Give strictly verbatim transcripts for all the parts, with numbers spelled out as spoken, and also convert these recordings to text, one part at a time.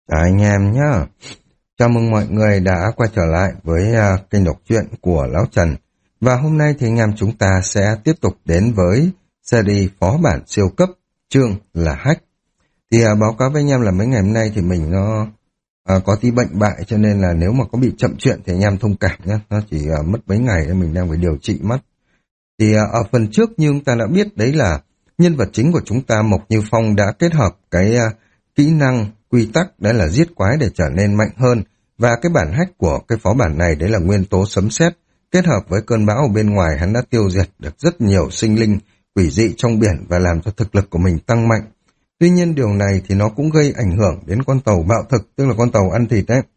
Chào anh em nhé. Chào mừng mọi người đã quay trở lại với uh, kênh đọc truyện của Lão Trần. Và hôm nay thì anh em chúng ta sẽ tiếp tục đến với series phó bản siêu cấp, chương là Hack. Thì uh, báo cáo với anh em là mấy ngày hôm nay thì mình nó uh, có tí bệnh bại, cho nên là nếu mà có bị chậm chuyện thì anh em thông cảm nhé. Nó chỉ uh, mất mấy ngày nên mình đang phải điều trị mắt. Thì uh, ở phần trước như chúng ta đã biết đấy là nhân vật chính của chúng ta Mộc Như Phong đã kết hợp cái uh, kỹ năng quy tắc đấy là giết quái để trở nên mạnh hơn, và cái bản hack của cái phó bản này đấy là nguyên tố sấm sét kết hợp với cơn bão ở bên ngoài. Hắn đã tiêu diệt được rất nhiều sinh linh quỷ dị trong biển và làm cho thực lực của mình tăng mạnh. Tuy nhiên điều này thì nó cũng gây ảnh hưởng đến con tàu bạo thực, tức là con tàu ăn thịt đấy.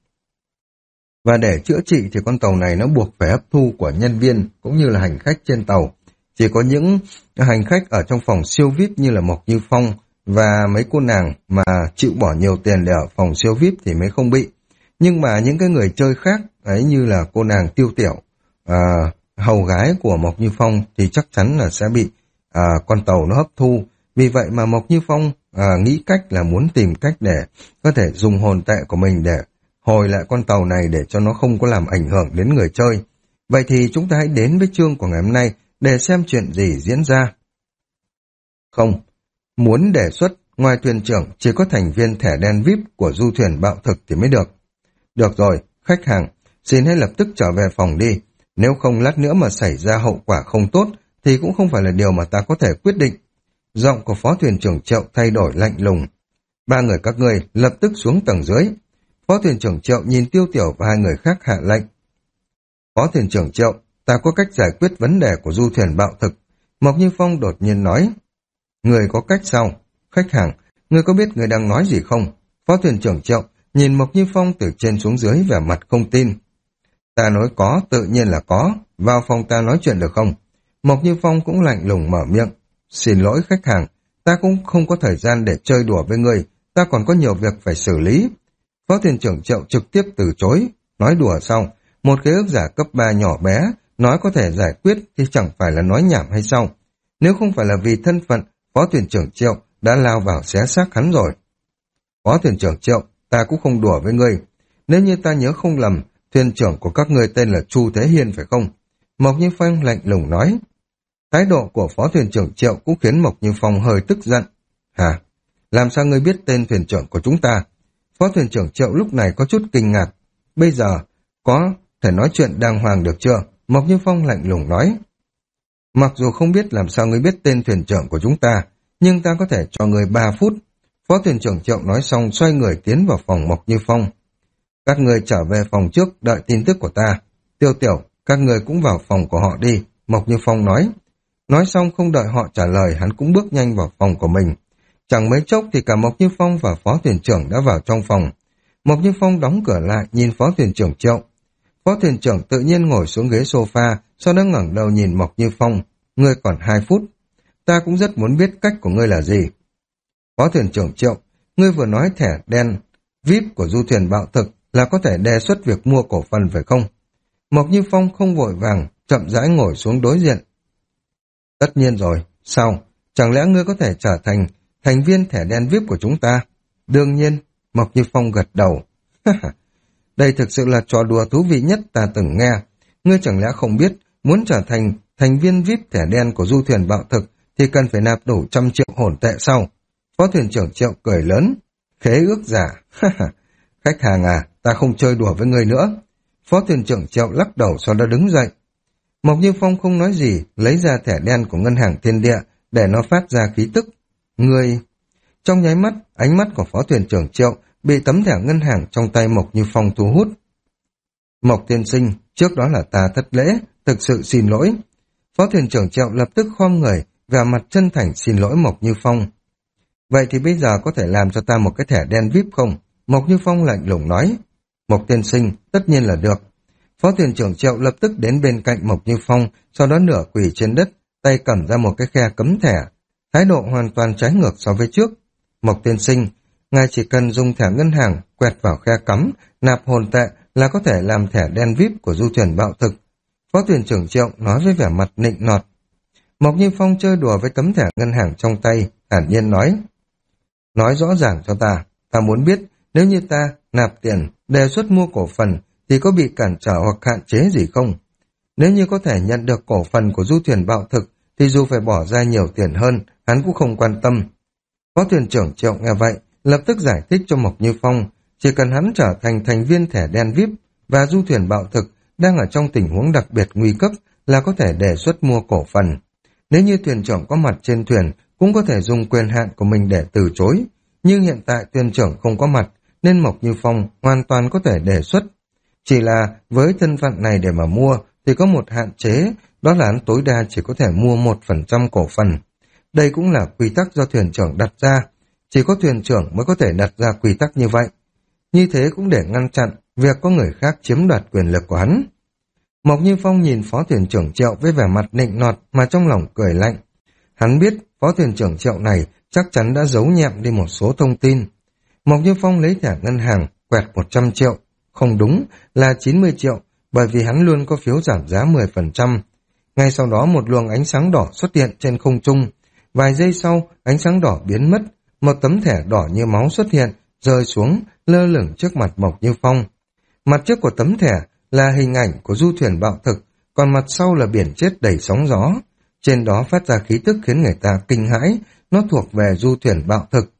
Và để chữa trị thì con tàu này nó buộc phải hấp thu của nhân viên cũng như là hành khách trên tàu. Chỉ có những hành khách ở trong phòng siêu vi ai pi như là Mộc Như Phong và mấy cô nàng mà chịu bỏ nhiều tiền để ở phòng siêu vi ai pi thì mới không bị. Nhưng mà những cái người chơi khác ấy như là cô nàng Tiêu Tiểu, à, hầu gái của Mộc Như Phong thì chắc chắn là sẽ bị à, con tàu nó hấp thu. Vì vậy mà Mộc Như Phong à, nghĩ cách là muốn tìm cách để có thể dùng hồn tệ của mình để hồi lại con tàu này để cho nó không có làm ảnh hưởng đến người chơi. Vậy thì chúng ta hãy đến với chương của ngày hôm nay để xem chuyện gì diễn ra. Không. Muốn đề xuất, ngoài thuyền trưởng chỉ có thành viên thẻ đen vi ai pi của du thuyền bạo thực thì mới được. Được rồi, khách hàng, xin hãy lập tức trở về phòng đi. Nếu không lát nữa mà xảy ra hậu quả không tốt thì cũng không phải là điều mà ta có thể quyết định. Giọng của phó thuyền trưởng Triệu thay đổi lạnh lùng. Ba người các ngươi lập tức xuống tầng dưới. Phó thuyền trưởng Triệu nhìn Tiêu Tiểu và hai người khác hạ lệnh. Phó thuyền trưởng Triệu, ta có cách giải quyết vấn đề của du thuyền bạo thực. Mộc Như Phong đột nhiên nói. Người có cách sao? Khách hàng, người có biết người đang nói gì không? Phó thuyền trưởng Triệu nhìn Mộc Như Phong từ trên xuống dưới vẻ mặt không tin. Ta nói có, tự nhiên là có. Vào phòng ta nói chuyện được không? Mộc Như Phong cũng lạnh lùng mở miệng. Xin lỗi khách hàng, ta cũng không có thời gian để chơi đùa với người, ta còn có nhiều việc phải xử lý. Phó thuyền trưởng Triệu trực tiếp từ chối. Nói đùa xong, một cái ước giả cấp ba nhỏ bé, nói có thể giải quyết thì chẳng phải là nói nhảm hay sao? Nếu không phải là vì thân phận, Phó thuyền trưởng Triệu đã lao vào xé xác hắn rồi. Phó thuyền trưởng Triệu, ta cũng không đùa với ngươi. Nếu như ta nhớ không lầm, thuyền trưởng của các ngươi tên là Chu Thế Hiên phải không? Mộc Như Phong lạnh lùng nói. Thái độ của phó thuyền trưởng Triệu cũng khiến Mộc Như Phong hơi tức giận. Hả? Làm sao ngươi biết tên thuyền trưởng của chúng ta? Phó thuyền trưởng Triệu lúc này có chút kinh ngạc. Bây giờ, có thể nói chuyện đàng hoàng được chưa? Mộc Như Phong lạnh lùng nói. Mặc dù không biết làm sao ngươi biết tên thuyền trưởng của chúng ta, nhưng ta có thể cho ngươi ba phút. Phó thuyền trưởng Triệu nói xong xoay người tiến vào phòng Mộc Như Phong. Các ngươi trở về phòng trước đợi tin tức của ta. Tiêu Tiểu, các ngươi cũng vào phòng của họ đi, Mộc Như Phong nói. Nói xong không đợi họ trả lời, hắn cũng bước nhanh vào phòng của mình. Chẳng mấy chốc thì cả Mộc Như Phong và phó thuyền trưởng đã vào trong phòng. Mộc Như Phong đóng cửa lại nhìn phó thuyền trưởng Triệu. Phó thuyền trưởng tự nhiên ngồi xuống ghế sofa, sau đó ngẩng đầu nhìn Mộc Như Phong. Ngươi còn hai phút. Ta cũng rất muốn biết cách của ngươi là gì. Phó thuyền trưởng Triệu, ngươi vừa nói thẻ đen vi ai pi của du thuyền bạo thực là có thể đề xuất việc mua cổ phần phải không? Mộc Như Phong không vội vàng, chậm rãi ngồi xuống đối diện. Tất nhiên rồi, sao? Chẳng lẽ ngươi có thể trở thành thành viên thẻ đen vi ai pi của chúng ta? Đương nhiên, Mộc Như Phong gật đầu. Đây thực sự là trò đùa thú vị nhất ta từng nghe. Ngươi chẳng lẽ không biết, muốn trở thành thành viên vi ai pi thẻ đen của du thuyền bạo thực thì cần phải nạp đủ trăm triệu hồn tệ sau? Phó thuyền trưởng Triệu cười lớn. Khế ước giả. Khách hàng à, ta không chơi đùa với ngươi nữa. Phó thuyền trưởng Triệu lắc đầu sau đó đứng dậy. Mộc Như Phong không nói gì, lấy ra thẻ đen của ngân hàng thiên địa để nó phát ra khí tức. Ngươi... Trong nháy mắt, ánh mắt của phó thuyền trưởng Triệu bị tấm thẻ ngân hàng trong tay Mộc Như Phong thu hút. Mộc tiên sinh, trước đó là ta thất lễ, thực sự xin lỗi. Phó thuyền trưởng Triệu lập tức khom người, vẻ mặt chân thành xin lỗi Mộc Như Phong. Vậy thì bây giờ có thể làm cho ta một cái thẻ đen vi ai pi không? Mộc Như Phong lạnh lùng nói. Mộc tiên sinh, tất nhiên là được. Phó thuyền trưởng Triệu lập tức đến bên cạnh Mộc Như Phong, sau đó nửa quỳ trên đất, tay cầm ra một cái khe cấm thẻ. Thái độ hoàn toàn trái ngược so với trước. Mộc tiên sinh, ngài chỉ cần dùng thẻ ngân hàng, quẹt vào khe cắm, nạp hồn tệ là có thể làm thẻ đen vi ai pi của du thuyền bạo thực. Phó thuyền trưởng Triệu nói với vẻ mặt nịnh nọt. Mộc Như Phong chơi đùa với tấm thẻ ngân hàng trong tay, thản nhiên nói. Nói rõ ràng cho ta, ta muốn biết Nếu như ta nạp tiền, đề xuất mua cổ phần, thì có bị cản trở hoặc hạn chế gì không? Nếu như có thể nhận được cổ phần của du thuyền bạo thực, thì dù phải bỏ ra nhiều tiền hơn, hắn cũng không quan tâm. Phó thuyền trưởng Triệu nghe vậy, lập tức giải thích cho Mộc Như Phong, chỉ cần hắn trở thành thành viên thẻ đen vi ai pi và du thuyền bạo thực đang ở trong tình huống đặc biệt nguy cấp là có thể đề xuất mua cổ phần. Nếu như thuyền trưởng có mặt trên thuyền, cũng có thể dùng quyền hạn của mình để từ chối. Nhưng hiện tại thuyền trưởng không có mặt, nên Mộc Như Phong hoàn toàn có thể đề xuất. Chỉ là với thân phận này để mà mua thì có một hạn chế, đó là hắn tối đa chỉ có thể mua một phần trăm cổ phần. Đây cũng là quy tắc do thuyền trưởng đặt ra, chỉ có thuyền trưởng mới có thể đặt ra quy tắc như vậy. Như thế cũng để ngăn chặn việc có người khác chiếm đoạt quyền lực của hắn. Mộc Như Phong nhìn phó thuyền trưởng Triệu với vẻ mặt nịnh nọt mà trong lòng cười lạnh. Hắn biết phó thuyền trưởng Triệu này chắc chắn đã giấu nhẹm đi một số thông tin. Mộc Như Phong lấy thẻ ngân hàng, quẹt một trăm triệu. Không đúng, là chín mươi triệu, bởi vì hắn luôn có phiếu giảm giá mười phần trăm. Ngay sau đó một luồng ánh sáng đỏ xuất hiện trên không trung. Vài giây sau, ánh sáng đỏ biến mất, một tấm thẻ đỏ như máu xuất hiện, rơi xuống, lơ lửng trước mặt Mộc Như Phong. Mặt trước của tấm thẻ là hình ảnh của du thuyền bạo thực, còn mặt sau là biển chết đầy sóng gió. Trên đó phát ra khí tức khiến người ta kinh hãi, nó thuộc về du thuyền bạo thực.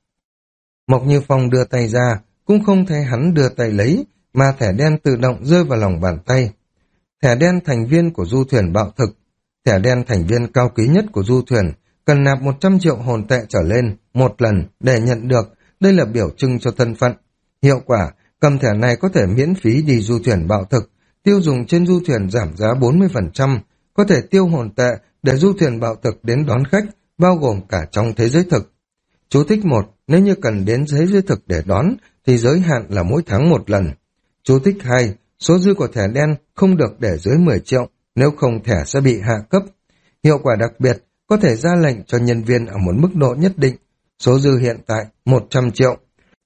Mộc Như Phong đưa tay ra, cũng không thấy hắn đưa tay lấy, mà thẻ đen tự động rơi vào lòng bàn tay. Thẻ đen thành viên của du thuyền bạo thực. Thẻ đen thành viên cao quý nhất của du thuyền, cần nạp một trăm triệu hồn tệ trở lên, một lần, để nhận được. Đây là biểu trưng cho thân phận. Hiệu quả, cầm thẻ này có thể miễn phí đi du thuyền bạo thực, tiêu dùng trên du thuyền giảm giá bốn mươi phần trăm, có thể tiêu hồn tệ để du thuyền bạo thực đến đón khách, bao gồm cả trong thế giới thực. Chú thích một, nếu như cần đến thế giới thực để đón, thì giới hạn là mỗi tháng một lần. Chú thích hai, số dư của thẻ đen không được để dưới mười triệu, nếu không thẻ sẽ bị hạ cấp. Hiệu quả đặc biệt, có thể ra lệnh cho nhân viên ở một mức độ nhất định. Số dư hiện tại một trăm triệu.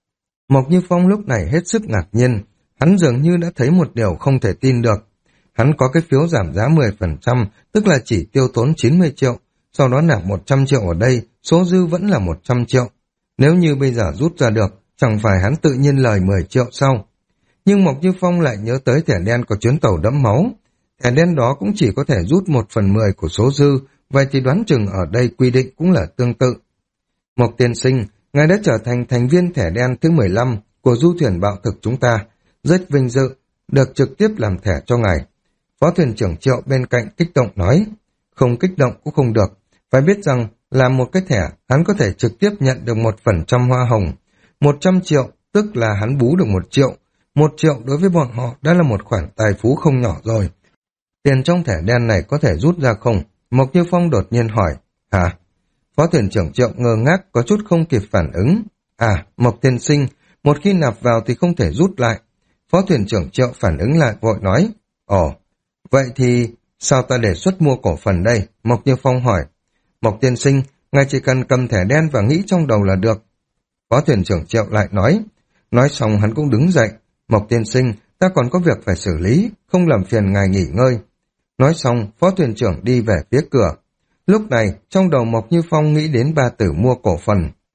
Mộc Như Phong lúc này hết sức ngạc nhiên, hắn dường như đã thấy một điều không thể tin được. Hắn có cái phiếu giảm giá mười phần trăm, tức là chỉ tiêu tốn chín mươi triệu, sau đó nạp một trăm triệu ở đây, số dư vẫn là một trăm triệu. Nếu như bây giờ rút ra được, chẳng phải hắn tự nhiên lời mười triệu sau. Nhưng Mộc Như Phong lại nhớ tới thẻ đen có chuyến tàu đẫm máu. Thẻ đen đó cũng chỉ có thể rút một phần mười của số dư, vậy thì đoán chừng ở đây quy định cũng là tương tự. Mộc tiên sinh, ngài đã trở thành thành viên thẻ đen thứ mười lăm của du thuyền bạo thực chúng ta. Rất vinh dự, được trực tiếp làm thẻ cho ngài. Phó thuyền trưởng Triệu bên cạnh kích động nói. Không kích động cũng không được. Phải biết rằng, làm một cái thẻ, hắn có thể trực tiếp nhận được một phần trăm hoa hồng. Một trăm triệu, tức là hắn bú được một triệu. Một triệu đối với bọn họ đã là một khoản tài phú không nhỏ rồi. Tiền trong thẻ đen này có thể rút ra không? Mộc Như Phong đột nhiên hỏi. Hả? Phó thuyền trưởng Triệu ngơ ngác có chút không kịp phản ứng. À, Mộc tiên sinh, một khi nạp vào thì không thể rút lại. Phó thuyền trưởng Triệu phản ứng lại vội nói. Ồ, vậy thì sao ta đề xuất mua cổ phần đây? Mộc Như Phong hỏi. Mộc tiên sinh, ngài chỉ cần cầm thẻ đen và nghĩ trong đầu là được. Phó thuyền trưởng Triệu lại nói. Nói xong hắn cũng đứng dậy. Mộc tiên sinh, ta còn có việc phải xử lý, không làm phiền ngài nghỉ ngơi. Nói xong, phó thuyền trưởng đi về phía cửa. Lúc này, trong đầu Mộc Như Phong nghĩ đến ba từ mua cổ phần.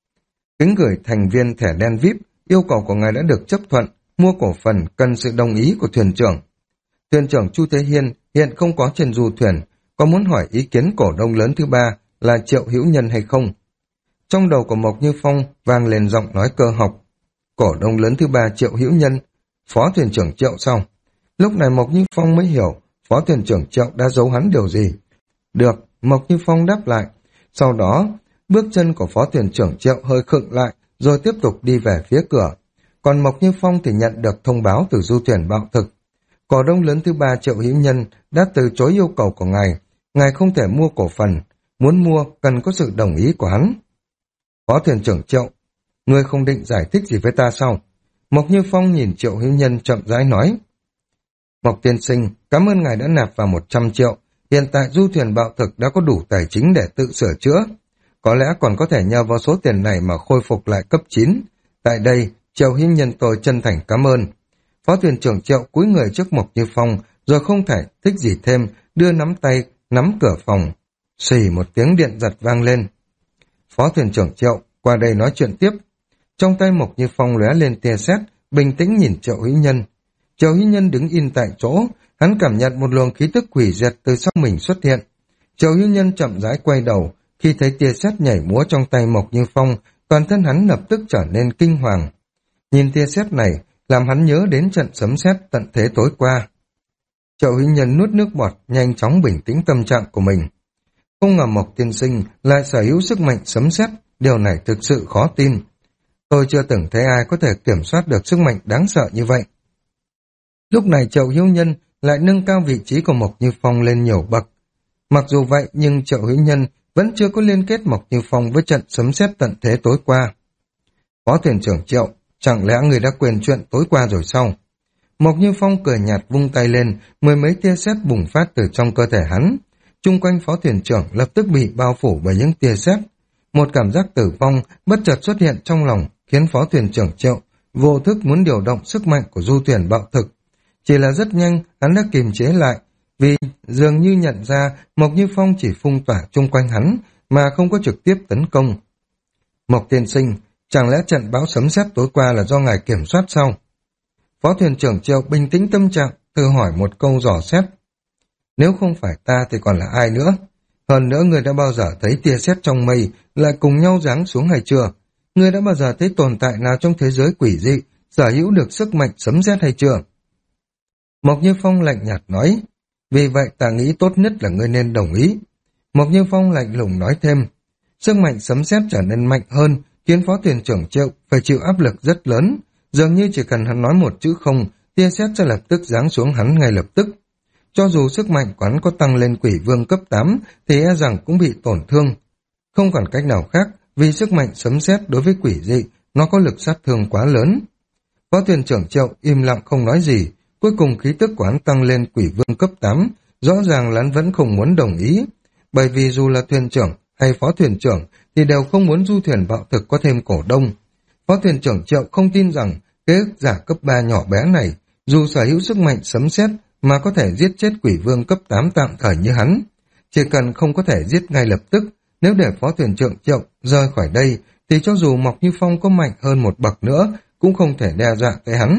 Kính gửi thành viên thẻ đen vi ai pi, yêu cầu của ngài đã được chấp thuận, mua cổ phần cần sự đồng ý của thuyền trưởng. Thuyền trưởng Chu Thế Hiên hiện không có trên du thuyền, có muốn hỏi ý kiến cổ đông lớn thứ ba là Triệu Hữu Nhân hay không? Trong đầu của Mộc Như Phong vang lên giọng nói cơ học. Cổ đông lớn thứ ba Triệu Hữu Nhân, phó thuyền trưởng Triệu sao? Lúc này Mộc Như Phong mới hiểu phó thuyền trưởng Triệu đã giấu hắn điều gì. Được, Mộc Như Phong đáp lại. Sau đó, bước chân của phó thuyền trưởng Triệu hơi khựng lại, rồi tiếp tục đi về phía cửa. Còn Mộc Như Phong thì nhận được thông báo từ du thuyền bạo thực. Cổ đông lớn thứ ba Triệu Hữu Nhân đã từ chối yêu cầu của ngài. Ngài không thể mua cổ phần. Muốn mua cần có sự đồng ý của hắn. Phó thuyền trưởng Triệu, ngươi không định giải thích gì với ta sao? Mộc Như Phong nhìn Triệu Hữu Nhân chậm rãi nói. Mộc tiên sinh, cảm ơn ngài đã nạp vào một trăm triệu. Hiện tại du thuyền bạo thực đã có đủ tài chính để tự sửa chữa. Có lẽ còn có thể nhờ vào số tiền này mà khôi phục lại cấp chín. Tại đây, Triệu Hữu Nhân tôi chân thành cảm ơn. Phó thuyền trưởng Triệu cúi người trước Mộc Như Phong, rồi không thể thích gì thêm, đưa nắm tay, nắm cửa phòng. Xì một tiếng điện giật vang lên. Phó thuyền trưởng Triệu, qua đây nói chuyện tiếp. Trong tay Mộc Như Phong lóe lên tia sét, bình tĩnh nhìn Triệu Hữu Nhân. Triệu Hữu Nhân đứng im tại chỗ, hắn cảm nhận một luồng khí tức quỷ diệt từ sau mình xuất hiện. Triệu Hữu Nhân chậm rãi quay đầu, khi thấy tia sét nhảy múa trong tay Mộc Như Phong, toàn thân hắn lập tức trở nên kinh hoàng. Nhìn tia sét này, làm hắn nhớ đến trận sấm sét tận thế tối qua. Triệu Hữu Nhân nuốt nước bọt, nhanh chóng bình tĩnh tâm trạng của mình. Không ngờ Mộc tiên sinh lại sở hữu sức mạnh sấm sét, điều này thực sự khó tin. Tôi chưa từng thấy ai có thể kiểm soát được sức mạnh đáng sợ như vậy. Lúc này Triệu Hữu Nhân lại nâng cao vị trí của Mộc Như Phong lên nhiều bậc. Mặc dù vậy nhưng Triệu Hữu Nhân vẫn chưa có liên kết Mộc Như Phong với trận sấm sét tận thế tối qua. Phó thuyền trưởng Triệu, chẳng lẽ người đã quên chuyện tối qua rồi sao? Mộc Như Phong cười nhạt vung tay lên, mười mấy tia sét bùng phát từ trong cơ thể hắn. Chung quanh phó thuyền trưởng lập tức bị bao phủ bởi những tia sét. Một cảm giác tử vong bất chợt xuất hiện trong lòng, khiến phó thuyền trưởng Triệu vô thức muốn điều động sức mạnh của du thuyền bạo thực. Chỉ là rất nhanh, hắn đã kiềm chế lại, vì dường như nhận ra Mộc Như Phong chỉ phong tỏa chung quanh hắn, mà không có trực tiếp tấn công. Mộc tiên sinh, chẳng lẽ trận bão sấm sét tối qua là do ngài kiểm soát sao? Phó thuyền trưởng Triệu bình tĩnh tâm trạng, tự hỏi một câu dò xét. Nếu không phải ta thì còn là ai nữa? Hơn nữa người đã bao giờ thấy tia sét trong mây lại cùng nhau giáng xuống hay chưa? Người đã bao giờ thấy tồn tại nào trong thế giới quỷ dị sở hữu được sức mạnh sấm sét hay chưa? Mộc Như Phong lạnh nhạt nói, vì vậy ta nghĩ tốt nhất là ngươi nên đồng ý. Mộc Như Phong lạnh lùng nói thêm, sức mạnh sấm sét trở nên mạnh hơn, khiến phó thuyền trưởng Triệu phải chịu áp lực rất lớn, dường như chỉ cần hắn nói một chữ không, tia sét sẽ lập tức giáng xuống hắn ngay lập tức. Cho dù sức mạnh của hắn có tăng lên quỷ vương cấp tám, thì e rằng cũng bị tổn thương. Không còn cách nào khác, vì sức mạnh sấm sét đối với quỷ dị, nó có lực sát thương quá lớn. Phó thuyền trưởng Triệu im lặng không nói gì, cuối cùng khí tức của hắn tăng lên quỷ vương cấp tám, rõ ràng là hắn vẫn không muốn đồng ý, bởi vì dù là thuyền trưởng hay phó thuyền trưởng thì đều không muốn du thuyền bạo thực có thêm cổ đông. Phó thuyền trưởng Triệu không tin rằng kế ức giả cấp ba nhỏ bé này, dù sở hữu sức mạnh sấm sét mà có thể giết chết quỷ vương cấp tám tạm thời như hắn. Chỉ cần không có thể giết ngay lập tức, nếu để phó thuyền trưởng Triệu rời khỏi đây, thì cho dù Mộc Như Phong có mạnh hơn một bậc nữa, cũng không thể đe dọa tới hắn.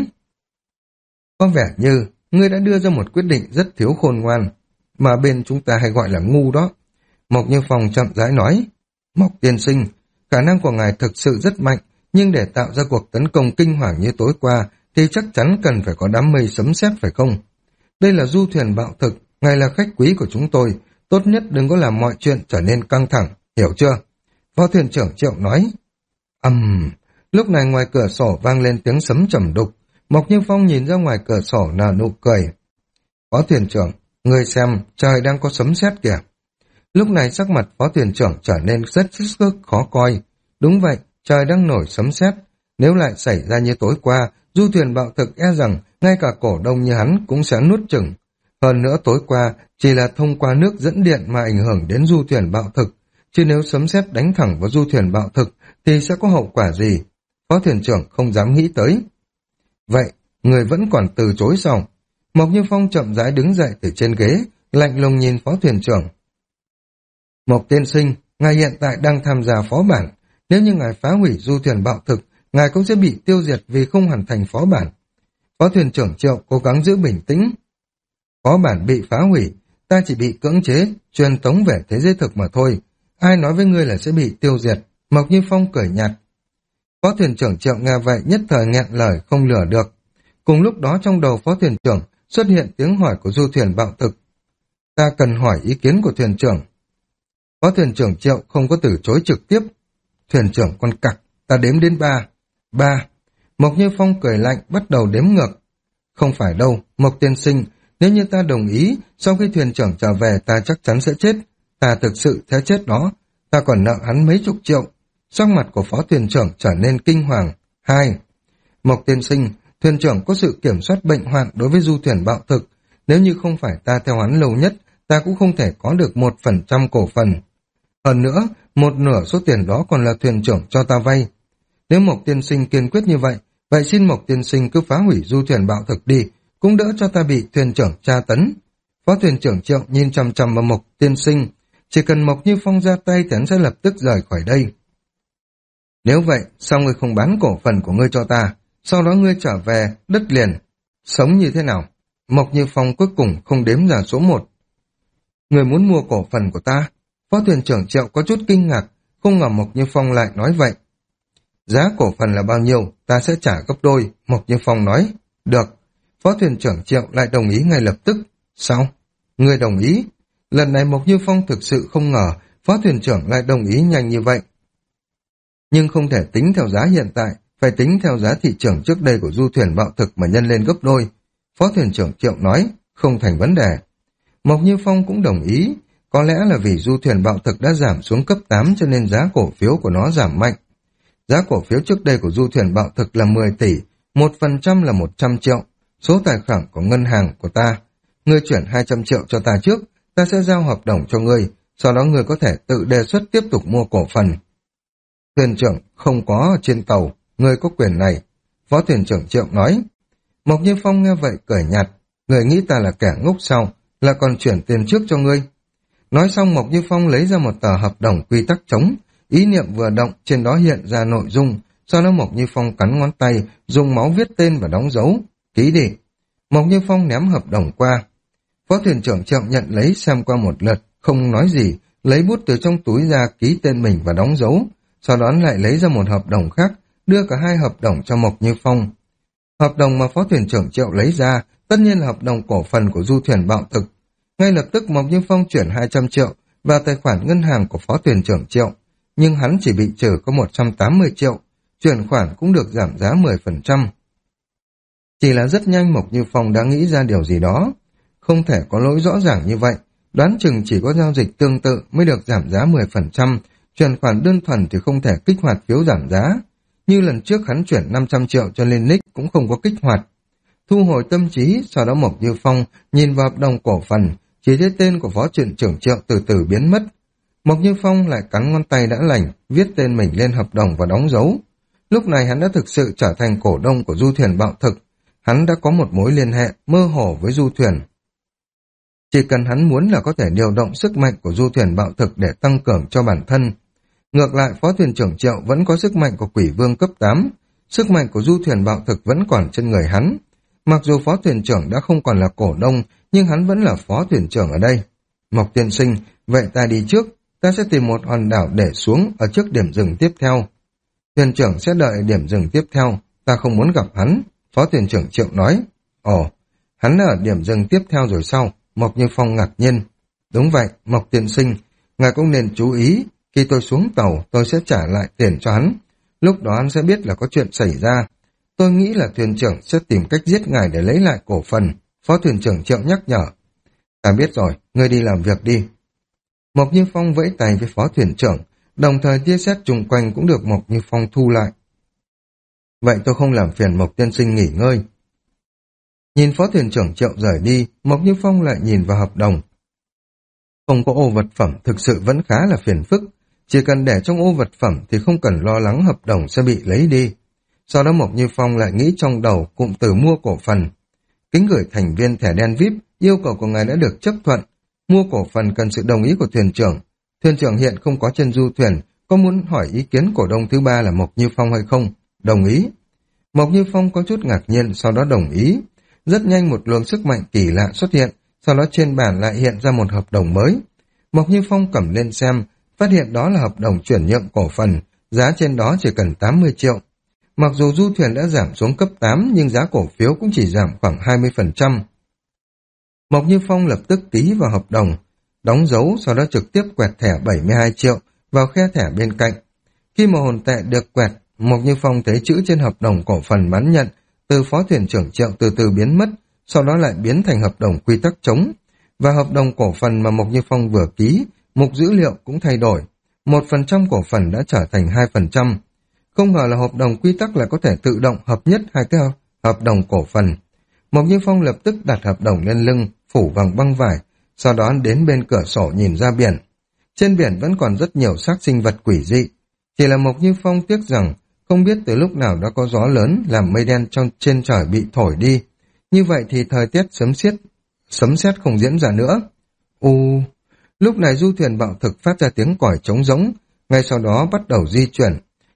Có vẻ như, ngươi đã đưa ra một quyết định rất thiếu khôn ngoan, mà bên chúng ta hay gọi là ngu đó. Mộc Như Phong chậm rãi nói, Mộc tiên sinh, khả năng của ngài thực sự rất mạnh, nhưng để tạo ra cuộc tấn công kinh hoàng như tối qua, thì chắc chắn cần phải có đám mây sấm sét phải không? Đây là du thuyền bạo thực, ngài là khách quý của chúng tôi, tốt nhất đừng có làm mọi chuyện trở nên căng thẳng, hiểu chưa? Phó thuyền trưởng Triệu nói. Ầm, um, lúc này ngoài cửa sổ vang lên tiếng sấm trầm đục, Mộc Như Phong nhìn ra ngoài cửa sổ nở nụ cười. Phó thuyền trưởng, người xem, trời đang có sấm sét kìa. Lúc này sắc mặt phó thuyền trưởng trở nên rất sức khó coi. Đúng vậy, trời đang nổi sấm sét. Nếu lại xảy ra như tối qua, du thuyền bạo thực e rằng ngay cả cổ đông như hắn cũng sẽ nuốt chửng. Hơn nữa tối qua chỉ là thông qua nước dẫn điện mà ảnh hưởng đến du thuyền bạo thực, chứ nếu sấm sét đánh thẳng vào du thuyền bạo thực thì sẽ có hậu quả gì? Phó thuyền trưởng không dám nghĩ tới. Vậy, người vẫn còn từ chối sao? Mộc Như Phong chậm rãi đứng dậy từ trên ghế, lạnh lùng nhìn phó thuyền trưởng. Mộc tiên sinh, ngài hiện tại đang tham gia phó bản. Nếu như ngài phá hủy du thuyền bạo thực, ngài cũng sẽ bị tiêu diệt vì không hoàn thành phó bản. Phó thuyền trưởng Triệu cố gắng giữ bình tĩnh. Phó bản bị phá hủy, ta chỉ bị cưỡng chế, truyền tống về thế giới thực mà thôi. Ai nói với ngươi là sẽ bị tiêu diệt? Mộc Như Phong cười nhạt. Phó thuyền trưởng Triệu nghe vậy nhất thời nghẹn lời không lừa được. Cùng lúc đó trong đầu phó thuyền trưởng xuất hiện tiếng hỏi của du thuyền bạo thực. Ta cần hỏi ý kiến của thuyền trưởng. Phó thuyền trưởng Triệu không có từ chối trực tiếp. Thuyền trưởng con cặc, ta đếm đến ba. Ba. Mộc Như Phong cười lạnh bắt đầu đếm ngược. Không phải đâu, Mộc tiên sinh, nếu như ta đồng ý, sau khi thuyền trưởng trở về ta chắc chắn sẽ chết. Ta thực sự sẽ chết đó. Ta còn nợ hắn mấy chục triệu. Sắc mặt của phó thuyền trưởng trở nên kinh hoàng. Hai. Mộc tiên sinh, thuyền trưởng có sự kiểm soát bệnh hoạn đối với du thuyền bạo thực. Nếu như không phải ta theo hắn lâu nhất, ta cũng không thể có được một phần trăm cổ phần. Hơn nữa, một nửa số tiền đó còn là thuyền trưởng cho ta vay. Nếu Mộc tiên sinh kiên quyết như vậy, vậy xin Mộc tiên sinh cứ phá hủy du thuyền bạo thực đi, cũng đỡ cho ta bị thuyền trưởng tra tấn. Phó thuyền trưởng Triệu nhìn chằm chằm vào Mộc tiên sinh, chỉ cần Mộc Như Phong ra tay thì hắn sẽ lập tức rời khỏi đây. Nếu vậy, sao ngươi không bán cổ phần của ngươi cho ta, sau đó ngươi trở về đất liền, sống như thế nào? Mộc Như Phong cuối cùng không đếm ra số một. Người muốn mua cổ phần của ta? Phó thuyền trưởng Triệu có chút kinh ngạc, không ngờ Mộc Như Phong lại nói vậy. Giá cổ phần là bao nhiêu, ta sẽ trả gấp đôi, Mộc Như Phong nói. Được. Phó thuyền trưởng Triệu lại đồng ý ngay lập tức. Sao? Người đồng ý? Lần này Mộc Như Phong thực sự không ngờ Phó thuyền trưởng lại đồng ý nhanh như vậy. Nhưng không thể tính theo giá hiện tại, phải tính theo giá thị trường trước đây của du thuyền bạo thực mà nhân lên gấp đôi. Phó thuyền trưởng Triệu nói, không thành vấn đề. Mộc Như Phong cũng đồng ý, có lẽ là vì du thuyền bạo thực đã giảm xuống cấp tám cho nên giá cổ phiếu của nó giảm mạnh. Giá cổ phiếu trước đây của du thuyền bạo thực là mười tỷ, một phần trăm là một trăm triệu, số tài khoản của ngân hàng của ta. Ngươi chuyển hai trăm triệu cho ta trước, ta sẽ giao hợp đồng cho ngươi, sau đó ngươi có thể tự đề xuất tiếp tục mua cổ phần. Thuyền trưởng không có ở trên tàu, ngươi có quyền này. Phó thuyền trưởng Triệu nói. Mộc Như Phong nghe vậy cười nhạt, người nghĩ ta là kẻ ngốc sao, là còn chuyển tiền trước cho ngươi. Nói xong Mộc Như Phong lấy ra một tờ hợp đồng quy tắc trống, ý niệm vừa động trên đó hiện ra nội dung, sau đó Mộc Như Phong cắn ngón tay, dùng máu viết tên và đóng dấu, ký đi. Mộc Như Phong ném hợp đồng qua. Phó thuyền trưởng Triệu nhận lấy xem qua một lượt, không nói gì, lấy bút từ trong túi ra ký tên mình và đóng dấu, sau đó lại lấy ra một hợp đồng khác, đưa cả hai hợp đồng cho Mộc Như Phong. Hợp đồng mà Phó thuyền trưởng Triệu lấy ra, tất nhiên là hợp đồng cổ phần của du thuyền bạo thực. Ngay lập tức Mộc Như Phong chuyển hai trăm triệu vào tài khoản ngân hàng của Phó thuyền trưởng Triệu, nhưng hắn chỉ bị trừ có một trăm tám mươi triệu, chuyển khoản cũng được giảm giá mười phần trăm. Chỉ là rất nhanh Mộc Như Phong đã nghĩ ra điều gì đó. Không thể có lỗi rõ ràng như vậy, đoán chừng chỉ có giao dịch tương tự mới được giảm giá mười phần trăm, chuyển khoản đơn thuần thì không thể kích hoạt phiếu giảm giá. Như lần trước hắn chuyển năm trăm triệu cho Liên Nix cũng không có kích hoạt. Thu hồi tâm trí, sau đó Mộc Như Phong nhìn vào hợp đồng cổ phần, chỉ thấy tên của Phó thuyền trưởng Triệu từ từ biến mất. Mộc Như Phong lại cắn ngón tay đã lành, viết tên mình lên hợp đồng và đóng dấu. Lúc này hắn đã thực sự trở thành cổ đông của du thuyền bạo thực. Hắn đã có một mối liên hệ mơ hồ với du thuyền. Chỉ cần hắn muốn là có thể điều động sức mạnh của du thuyền bạo thực để tăng cường cho bản thân. Ngược lại, Phó thuyền trưởng Triệu vẫn có sức mạnh của quỷ vương cấp tám. Sức mạnh của du thuyền bạo thực vẫn còn trên người hắn. Mặc dù Phó thuyền trưởng đã không còn là cổ đông, nhưng hắn vẫn là Phó thuyền trưởng ở đây. Mộc tiên sinh, vậy ta đi trước. Ta sẽ tìm một hòn đảo để xuống ở trước điểm dừng tiếp theo. Thuyền trưởng sẽ đợi điểm dừng tiếp theo. Ta không muốn gặp hắn. Phó thuyền trưởng Triệu nói. Ồ, hắn ở điểm dừng tiếp theo rồi sao? Mộc Như Phong ngạc nhiên. Đúng vậy, Mộc tiên sinh, ngài cũng nên chú ý. Khi tôi xuống tàu, tôi sẽ trả lại tiền cho hắn. Lúc đó hắn sẽ biết là có chuyện xảy ra. Tôi nghĩ là thuyền trưởng sẽ tìm cách giết ngài để lấy lại cổ phần. Phó thuyền trưởng Triệu nhắc nhở. Ta biết rồi, ngươi đi làm việc đi. Mộc Như Phong vẫy tay với Phó thuyền trưởng, đồng thời tia sét chung quanh cũng được Mộc Như Phong thu lại. Vậy tôi không làm phiền Mộc tiên sinh nghỉ ngơi. Nhìn Phó thuyền trưởng Triệu rời đi, Mộc Như Phong lại nhìn vào hợp đồng. Không có ô vật phẩm thực sự vẫn khá là phiền phức. Chỉ cần để trong ô vật phẩm thì không cần lo lắng hợp đồng sẽ bị lấy đi. Sau đó Mộc Như Phong lại nghĩ trong đầu cụm từ mua cổ phần. Kính gửi thành viên thẻ đen vi ai pi, yêu cầu của ngài đã được chấp thuận. Mua cổ phần cần sự đồng ý của thuyền trưởng. Thuyền trưởng hiện không có trên du thuyền, có muốn hỏi ý kiến cổ đông thứ ba là Mộc Như Phong hay không? Đồng ý. Mộc Như Phong có chút ngạc nhiên, sau đó đồng ý. Rất nhanh một luồng sức mạnh kỳ lạ xuất hiện, sau đó trên bàn lại hiện ra một hợp đồng mới. Mộc Như Phong cầm lên xem, phát hiện đó là hợp đồng chuyển nhượng cổ phần, giá trên đó chỉ cần tám mươi triệu. Mặc dù du thuyền đã giảm xuống cấp tám, nhưng giá cổ phiếu cũng chỉ giảm khoảng hai mươi phần trăm. Mộc Như Phong lập tức ký vào hợp đồng, đóng dấu, sau đó trực tiếp quẹt thẻ bảy mươi hai triệu vào khe thẻ bên cạnh. Khi mà hồn tệ được quẹt, Mộc Như Phong thấy chữ trên hợp đồng cổ phần bán nhận từ Phó thuyền trưởng Triệu từ từ biến mất, sau đó lại biến thành hợp đồng quy tắc trống. Và hợp đồng cổ phần mà Mộc Như Phong vừa ký, mục dữ liệu cũng thay đổi. Một phần trăm cổ phần đã trở thành hai phần trăm. Không ngờ là hợp đồng quy tắc lại có thể tự động hợp nhất hai cái hợp đồng cổ phần. Mộc Như Phong lập tức đặt hợp đồng lên lưng, phủ bằng băng vải, sau đó đến bên cửa sổ nhìn ra biển. Trên biển vẫn còn rất nhiều xác sinh vật quỷ dị. Chỉ là Mộc Như Phong tiếc rằng không biết từ lúc nào đã có gió lớn làm mây đen trong trên trời bị thổi đi. Như vậy thì thời tiết sấm sét sấm sét không diễn ra nữa. U, lúc này du thuyền bạo thực phát ra tiếng còi trống rỗng, ngay sau đó bắt đầu di chuyển.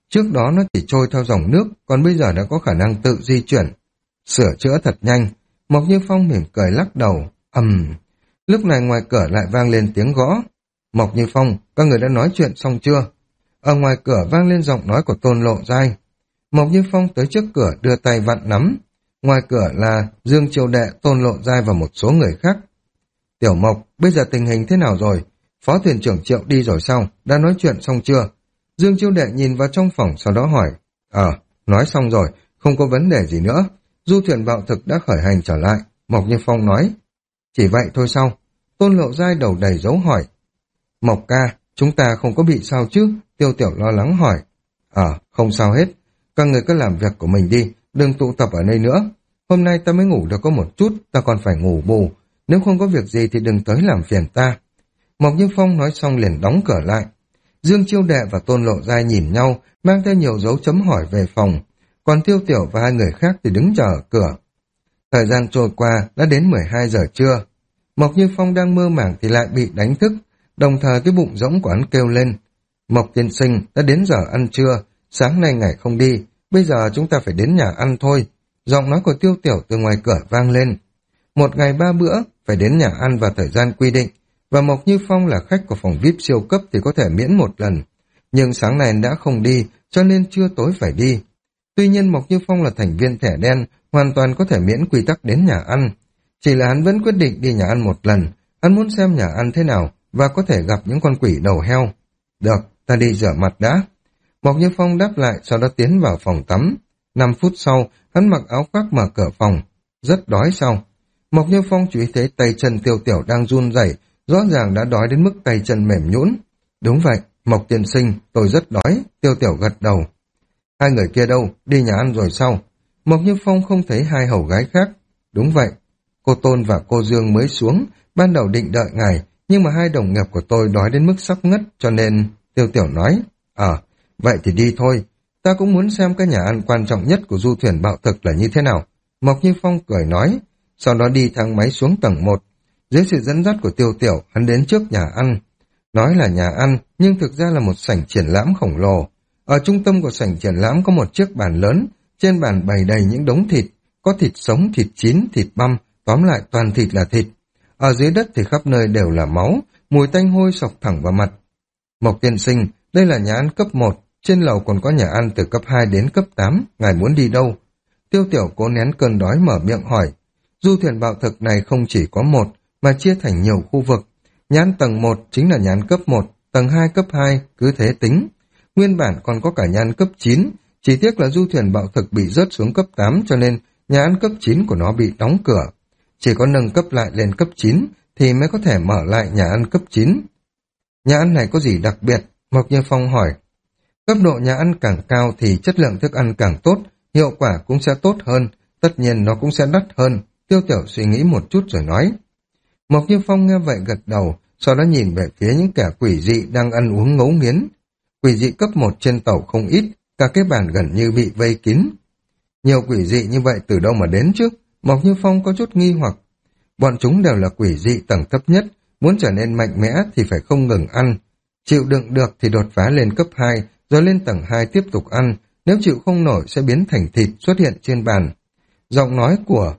Trước đó nó chỉ trôi theo dòng nước, còn bây giờ đã có khả năng tự di chuyển. Sửa chữa thật nhanh. Mộc Như Phong mỉm cười lắc đầu. Ầm. Lúc này ngoài cửa lại vang lên tiếng gõ. Mộc Như Phong, các người đã nói chuyện xong chưa? Ở ngoài cửa vang lên giọng nói của Tôn Lộ Giai. Mộc Như Phong tới trước cửa đưa tay vặn nắm. Ngoài cửa là Dương Chiêu Đệ, Tôn Lộ Giai và một số người khác. Tiểu Mộc, bây giờ tình hình thế nào rồi? Phó thuyền trưởng Triệu đi rồi sao? Đã nói chuyện xong chưa? Dương Chiêu Đệ nhìn vào trong phòng sau đó hỏi. Ờ, nói xong rồi, không có vấn đề gì nữa. Du thuyền bạo thực đã khởi hành trở lại. Mộc Như Phong nói. Chỉ vậy thôi sao? Tôn Lộ Giai đầu đầy dấu hỏi. Mộc ca, chúng ta không có bị sao chứ? Tiêu Tiểu lo lắng hỏi. Ờ, không sao hết. Các người cứ làm việc của mình đi, đừng tụ tập ở đây nữa. Hôm nay ta mới ngủ được có một chút, ta còn phải ngủ bù. Nếu không có việc gì thì đừng tới làm phiền ta. Mộc Như Phong nói xong liền đóng cửa lại. Dương Chiêu Đệ và Tôn Lộ Giai nhìn nhau, mang theo nhiều dấu chấm hỏi về phòng. Còn Tiêu Tiểu và hai người khác thì đứng chờ ở cửa. Thời gian trôi qua đã đến mười hai giờ trưa. Mộc Như Phong đang mơ màng thì lại bị đánh thức, đồng thời cái bụng rỗng của hắn kêu lên. Mộc tiên sinh, đã đến giờ ăn trưa, sáng nay ngài không đi, bây giờ chúng ta phải đến nhà ăn thôi. Giọng nói của Tiêu Tiểu từ ngoài cửa vang lên. Một ngày ba bữa, phải đến nhà ăn vào thời gian quy định, và Mộc Như Phong là khách của phòng vi ai pi siêu cấp thì có thể miễn một lần. Nhưng sáng nay đã không đi, cho nên trưa tối phải đi. Tuy nhiên Mộc Như Phong là thành viên thẻ đen, hoàn toàn có thể miễn quy tắc đến nhà ăn. Chỉ là hắn vẫn quyết định đi nhà ăn một lần, hắn muốn xem nhà ăn thế nào, và có thể gặp những con quỷ đầu heo. Được, ta đi rửa mặt đã. Mộc Như Phong đáp lại, sau đó tiến vào phòng tắm. Năm phút sau, hắn mặc áo khoác mở cửa phòng. Rất đói sao? Mộc Như Phong chú ý thấy tay chân Tiêu Tiểu đang run rẩy, rõ ràng đã đói đến mức tay chân mềm nhũn. Đúng vậy, Mộc tiên sinh, tôi rất đói. Tiêu Tiểu gật đầu. Hai người kia đâu? Đi nhà ăn rồi sao? Mộc Như Phong không thấy hai hầu gái khác. Đúng vậy, cô Tôn và cô Dương mới xuống, ban đầu định đợi ngài, nhưng mà hai đồng nghiệp của tôi đói đến mức sắp ngất, cho nên... Tiêu Tiểu nói. Ờ, à, vậy thì đi thôi. Ta cũng muốn xem cái nhà ăn quan trọng nhất của du thuyền bạo thực là như thế nào. Mộc Như Phong cười nói, sau đó đi thang máy xuống tầng một. Dưới sự dẫn dắt của Tiêu Tiểu, hắn đến trước nhà ăn. Nói là nhà ăn, nhưng thực ra là một sảnh triển lãm khổng lồ. Ở trung tâm của sảnh triển lãm có một chiếc bàn lớn, trên bàn bày đầy những đống thịt, có thịt sống, thịt chín, thịt băm, tóm lại toàn thịt là thịt. Ở dưới đất thì khắp nơi đều là máu, mùi tanh hôi sộc thẳng vào mặt. Mộc tiên sinh, đây là nhà ăn cấp một, trên lầu còn có nhà ăn từ cấp hai đến cấp tám, ngài muốn đi đâu? Tiêu Tiểu cố nén cơn đói mở miệng hỏi. Du thuyền bạo thực này không chỉ có một, mà chia thành nhiều khu vực. Nhà ăn tầng một chính là nhà ăn cấp một, tầng hai cấp hai, cứ thế tính. Nguyên bản còn có cả nhà ăn cấp chín, chỉ tiếc là du thuyền bạo thực bị rớt xuống cấp tám cho nên nhà ăn cấp chín của nó bị đóng cửa. Chỉ có nâng cấp lại lên cấp chín thì mới có thể mở lại nhà ăn cấp chín. Nhà ăn này có gì đặc biệt? Mộc Như Phong hỏi. Cấp độ nhà ăn càng cao thì chất lượng thức ăn càng tốt, hiệu quả cũng sẽ tốt hơn, tất nhiên nó cũng sẽ đắt hơn. Tiêu Tiểu suy nghĩ một chút rồi nói. Mộc Như Phong nghe vậy gật đầu, sau đó nhìn về phía những kẻ quỷ dị đang ăn uống ngấu nghiến. Quỷ dị cấp một trên tàu không ít, cả cái bàn gần như bị vây kín. Nhiều quỷ dị như vậy từ đâu mà đến chứ? Mộc Như Phong có chút nghi hoặc. Bọn chúng đều là quỷ dị tầng thấp nhất, muốn trở nên mạnh mẽ thì phải không ngừng ăn. Chịu đựng được thì đột phá lên cấp hai, rồi lên tầng hai tiếp tục ăn, nếu chịu không nổi sẽ biến thành thịt xuất hiện trên bàn. Giọng nói của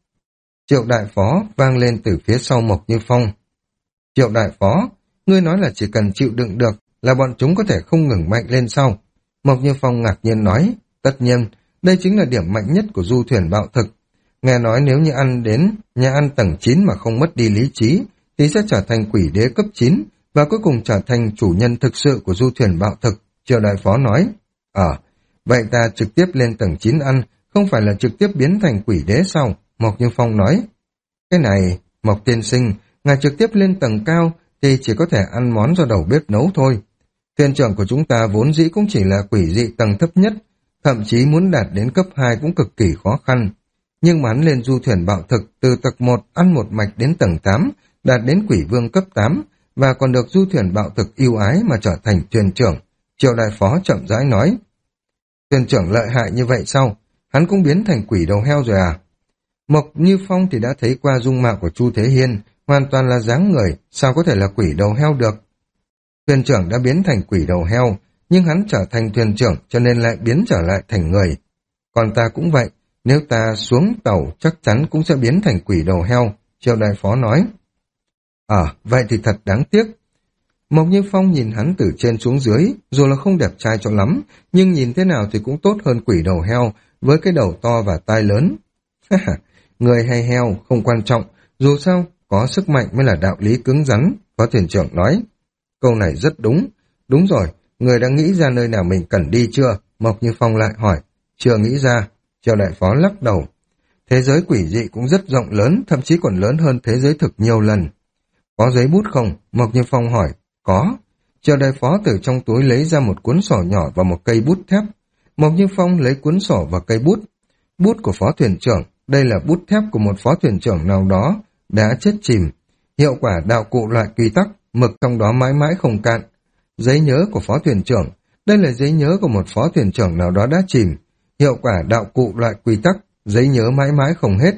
Triệu Đại Phó vang lên từ phía sau Mộc Như Phong. Triệu Đại Phó, ngươi nói là chỉ cần chịu đựng được là bọn chúng có thể không ngừng mạnh lên sau. Mộc Như Phong ngạc nhiên nói, tất nhiên, đây chính là điểm mạnh nhất của du thuyền bạo thực. Nghe nói nếu như ăn đến nhà ăn tầng chín mà không mất đi lý trí, thì sẽ trở thành quỷ đế cấp chín, và cuối cùng trở thành chủ nhân thực sự của du thuyền bạo thực. Triệu Đại Phó nói, Ờ, vậy ta trực tiếp lên tầng chín ăn, không phải là trực tiếp biến thành quỷ đế sao? Mộc Như Phong nói, cái này, Mộc tiên sinh, ngài trực tiếp lên tầng cao thì chỉ có thể ăn món do đầu bếp nấu thôi. Thuyền trưởng của chúng ta vốn dĩ cũng chỉ là quỷ dị tầng thấp nhất, thậm chí muốn đạt đến cấp hai cũng cực kỳ khó khăn. Nhưng mà hắn lên du thuyền bạo thực từ tầng một ăn một mạch đến tầng tám, đạt đến quỷ vương cấp tám, và còn được du thuyền bạo thực yêu ái mà trở thành thuyền trưởng. Triệu Đại Phó chậm rãi nói, thuyền trưởng lợi hại như vậy sao? Hắn cũng biến thành quỷ đầu heo rồi à? Mộc Như Phong thì đã thấy qua dung mạo của Chu Thế Hiên, hoàn toàn là dáng người, sao có thể là quỷ đầu heo được? Thuyền trưởng đã biến thành quỷ đầu heo, nhưng hắn trở thành thuyền trưởng cho nên lại biến trở lại thành người. Còn ta cũng vậy, nếu ta xuống tàu chắc chắn cũng sẽ biến thành quỷ đầu heo, Triệu đại phó nói. Ờ, vậy thì thật đáng tiếc. Mộc Như Phong nhìn hắn từ trên xuống dưới, dù là không đẹp trai cho lắm, nhưng nhìn thế nào thì cũng tốt hơn quỷ đầu heo, với cái đầu to và tai lớn. Người hay heo không quan trọng, dù sao có sức mạnh mới là đạo lý cứng rắn, Phó thuyền trưởng nói. Câu này rất đúng. Đúng rồi, người đã nghĩ ra nơi nào mình cần đi chưa? Mộc Như Phong lại hỏi. Chưa nghĩ ra. Triệu đại phó lắc đầu. Thế giới quỷ dị cũng rất rộng lớn, thậm chí còn lớn hơn thế giới thực nhiều lần. Có giấy bút không? Mộc Như Phong hỏi. Có. Triệu đại phó từ trong túi lấy ra một cuốn sổ nhỏ và một cây bút thép. Mộc Như Phong lấy cuốn sổ và cây bút. Bút của phó thuyền trưởng, đây là bút thép của một phó thuyền trưởng nào đó, đã chết chìm. Hiệu quả đạo cụ loại quy tắc, mực trong đó mãi mãi không cạn. Giấy nhớ của phó thuyền trưởng, đây là giấy nhớ của một phó thuyền trưởng nào đó đã chìm. Hiệu quả đạo cụ loại quy tắc, giấy nhớ mãi mãi không hết.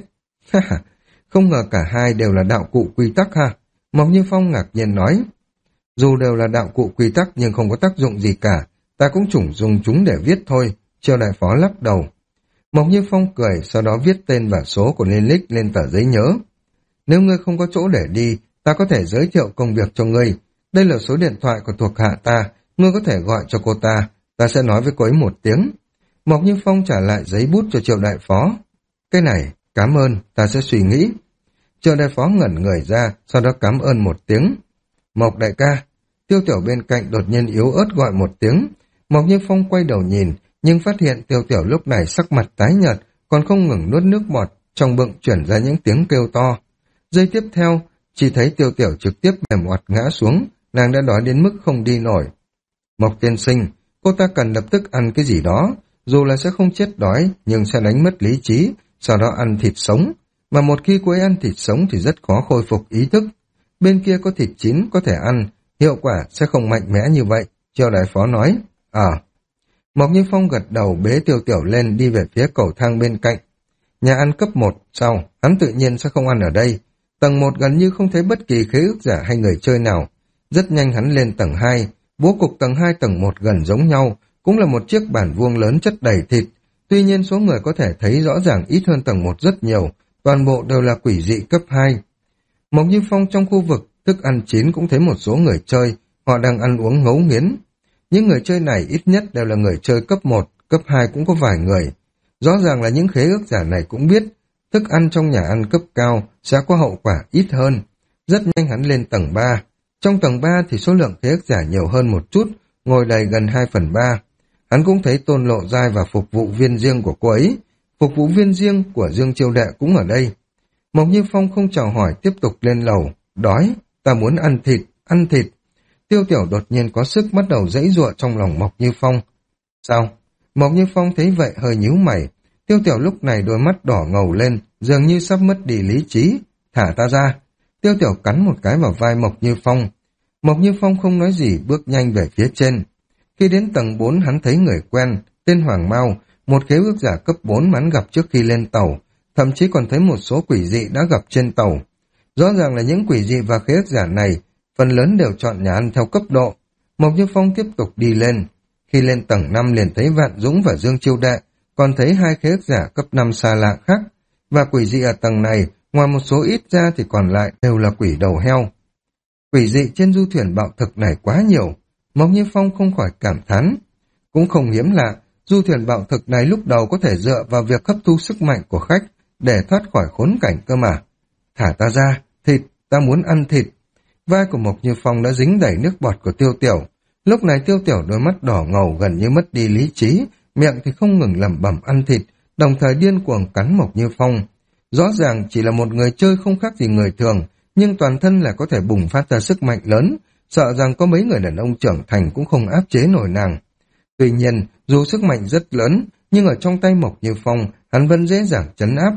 Không ngờ cả hai đều là đạo cụ quy tắc ha. Mộc Như Phong ngạc nhiên nói. Dù đều là đạo cụ quy tắc nhưng không có tác dụng gì cả, ta cũng chủng dùng chúng để viết thôi, Triệu đại phó lắc đầu. Mộc Như Phong cười, sau đó viết tên và số của Lilith lên tờ giấy nhớ. Nếu ngươi không có chỗ để đi, ta có thể giới thiệu công việc cho ngươi. Đây là số điện thoại của thuộc hạ ta, ngươi có thể gọi cho cô ta, ta sẽ nói với cô ấy một tiếng. Mộc Như Phong trả lại giấy bút cho Triệu đại phó. Cái này, cảm ơn, ta sẽ suy nghĩ. Triệu đại phó ngẩn người ra, sau đó cảm ơn một tiếng. Mộc đại ca, Tiêu Tiểu bên cạnh đột nhiên yếu ớt gọi một tiếng. Mộc Như Phong quay đầu nhìn, nhưng phát hiện Tiêu Tiểu lúc này sắc mặt tái nhợt, còn không ngừng nuốt nước bọt, trong bụng chuyển ra những tiếng kêu to. Giây tiếp theo, chỉ thấy Tiêu Tiểu trực tiếp mềm oặt ngã xuống, nàng đã đói đến mức không đi nổi. Mộc tiên sinh, cô ta cần lập tức ăn cái gì đó, dù là sẽ không chết đói, nhưng sẽ đánh mất lý trí, sau đó ăn thịt sống. Mà một khi cô ấy ăn thịt sống thì rất khó khôi phục ý thức. Bên kia có thịt chín có thể ăn, hiệu quả sẽ không mạnh mẽ như vậy, Triệu đại phó nói. Ờ. À. Mộc Như Phong gật đầu bế Tiêu Tiểu lên đi về phía cầu thang bên cạnh. Nhà ăn cấp một, sau, hắn tự nhiên sẽ không ăn ở đây. Tầng một gần như không thấy bất kỳ khế ước giả hay người chơi nào. Rất nhanh hắn lên tầng hai, bố cục tầng hai tầng một gần giống nhau, cũng là một chiếc bàn vuông lớn chất đầy thịt. Tuy nhiên số người có thể thấy rõ ràng ít hơn tầng một rất nhiều, toàn bộ đều là quỷ dị cấp hai. Mộc Như Phong trong khu vực thức ăn chín cũng thấy một số người chơi, họ đang ăn uống ngấu nghiến. Những người chơi này ít nhất đều là người chơi cấp một, cấp hai cũng có vài người. Rõ ràng là những khế ước giả này cũng biết, thức ăn trong nhà ăn cấp cao sẽ có hậu quả ít hơn. Rất nhanh hắn lên tầng ba. Trong tầng ba thì số lượng khế ước giả nhiều hơn một chút, ngồi đầy gần hai phần ba. Hắn cũng thấy Tôn Lộ Giai và phục vụ viên riêng của cô ấy. Phục vụ viên riêng của Dương Chiêu Đệ cũng ở đây. Mộc Như Phong không chào hỏi tiếp tục lên lầu. Đói, ta muốn ăn thịt, ăn thịt. Tiêu Tiểu đột nhiên có sức bắt đầu giãy giụa trong lòng Mộc Như Phong. Sao? Mộc Như Phong thấy vậy hơi nhíu mày. Tiêu Tiểu lúc này đôi mắt đỏ ngầu lên, dường như sắp mất đi lý trí. Thả ta ra. Tiêu Tiểu cắn một cái vào vai Mộc Như Phong. Mộc Như Phong không nói gì bước nhanh về phía trên. Khi đến tầng bốn hắn thấy người quen, tên Hoàng Mao, một khế ước giả cấp bốn mà hắn gặp trước khi lên tàu, thậm chí còn thấy một số quỷ dị đã gặp trên tàu. Rõ ràng là những quỷ dị và khế ước giả này, phần lớn đều chọn nhà ăn theo cấp độ. Mộc Như Phong tiếp tục đi lên. Khi lên tầng năm liền thấy Vạn Dũng và Dương Chiêu Đệ, còn thấy hai khế ước giả cấp năm xa lạ khác. Và quỷ dị ở tầng này, ngoài một số ít ra thì còn lại đều là quỷ đầu heo. Quỷ dị trên du thuyền bạo thực này quá nhiều. Mộc Như Phong không khỏi cảm thán. Cũng không hiếm lạ, du thuyền bạo thực này lúc đầu có thể dựa vào việc hấp thu sức mạnh của khách để thoát khỏi khốn cảnh cơ mà. Thả ta ra, thịt, ta muốn ăn thịt. Vai của Mộc Như Phong đã dính đầy nước bọt của Tiêu Tiểu. Lúc này Tiêu Tiểu đôi mắt đỏ ngầu gần như mất đi lý trí, miệng thì không ngừng lẩm bẩm ăn thịt, đồng thời điên cuồng cắn Mộc Như Phong. Rõ ràng chỉ là một người chơi không khác gì người thường, nhưng toàn thân lại có thể bùng phát ra sức mạnh lớn, sợ rằng có mấy người đàn ông trưởng thành cũng không áp chế nổi nàng. Tuy nhiên, dù sức mạnh rất lớn, nhưng ở trong tay Mộc Như Phong, hắn vẫn dễ dàng trấn áp.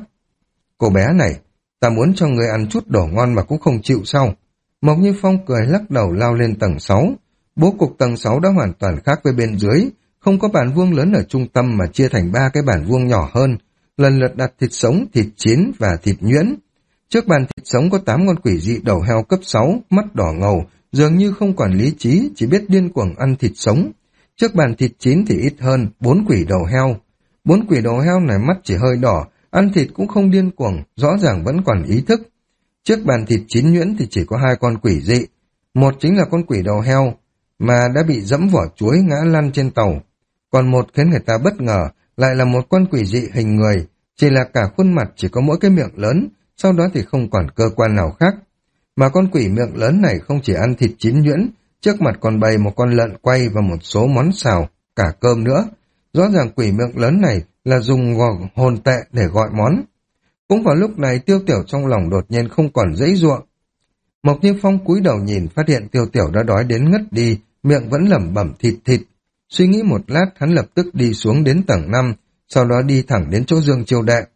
Cô bé này, ta muốn cho người ăn chút đồ ngon mà cũng không chịu sao? Mộc Như Phong cười lắc đầu lao lên tầng sáu. Bố cục tầng sáu đã hoàn toàn khác với bên dưới, không có bàn vuông lớn ở trung tâm mà chia thành ba cái bàn vuông nhỏ hơn, lần lượt đặt thịt sống, thịt chín và thịt nhuyễn. Trước bàn thịt sống có tám con quỷ dị đầu heo cấp sáu, mắt đỏ ngầu, dường như không còn lý trí, chỉ biết điên cuồng ăn thịt sống. Trước bàn thịt chín thì ít hơn, bốn quỷ đầu heo. Bốn quỷ đầu heo này mắt chỉ hơi đỏ, ăn thịt cũng không điên cuồng, rõ ràng vẫn còn ý thức. Trước bàn thịt chín nhuyễn thì chỉ có hai con quỷ dị. Một chính là con quỷ đầu heo, mà đã bị dẫm vỏ chuối ngã lăn trên tàu. Còn một khiến người ta bất ngờ, lại là một con quỷ dị hình người, chỉ là cả khuôn mặt chỉ có mỗi cái miệng lớn, sau đó thì không còn cơ quan nào khác. Mà con quỷ miệng lớn này không chỉ ăn thịt chín nhuyễn, trước mặt còn bày một con lợn quay và một số món xào, cả cơm nữa. Rõ ràng quỷ miệng lớn này là dùng hồn tệ để gọi món. Cũng vào lúc này Tiêu Tiểu trong lòng đột nhiên không còn dãy giụa. Mộc Như Phong cúi đầu nhìn, phát hiện Tiêu Tiểu đã đói đến ngất đi, miệng vẫn lẩm bẩm thịt thịt. Suy nghĩ một lát, hắn lập tức đi xuống đến tầng năm, sau đó đi thẳng đến chỗ Dương Chiêu Đệ.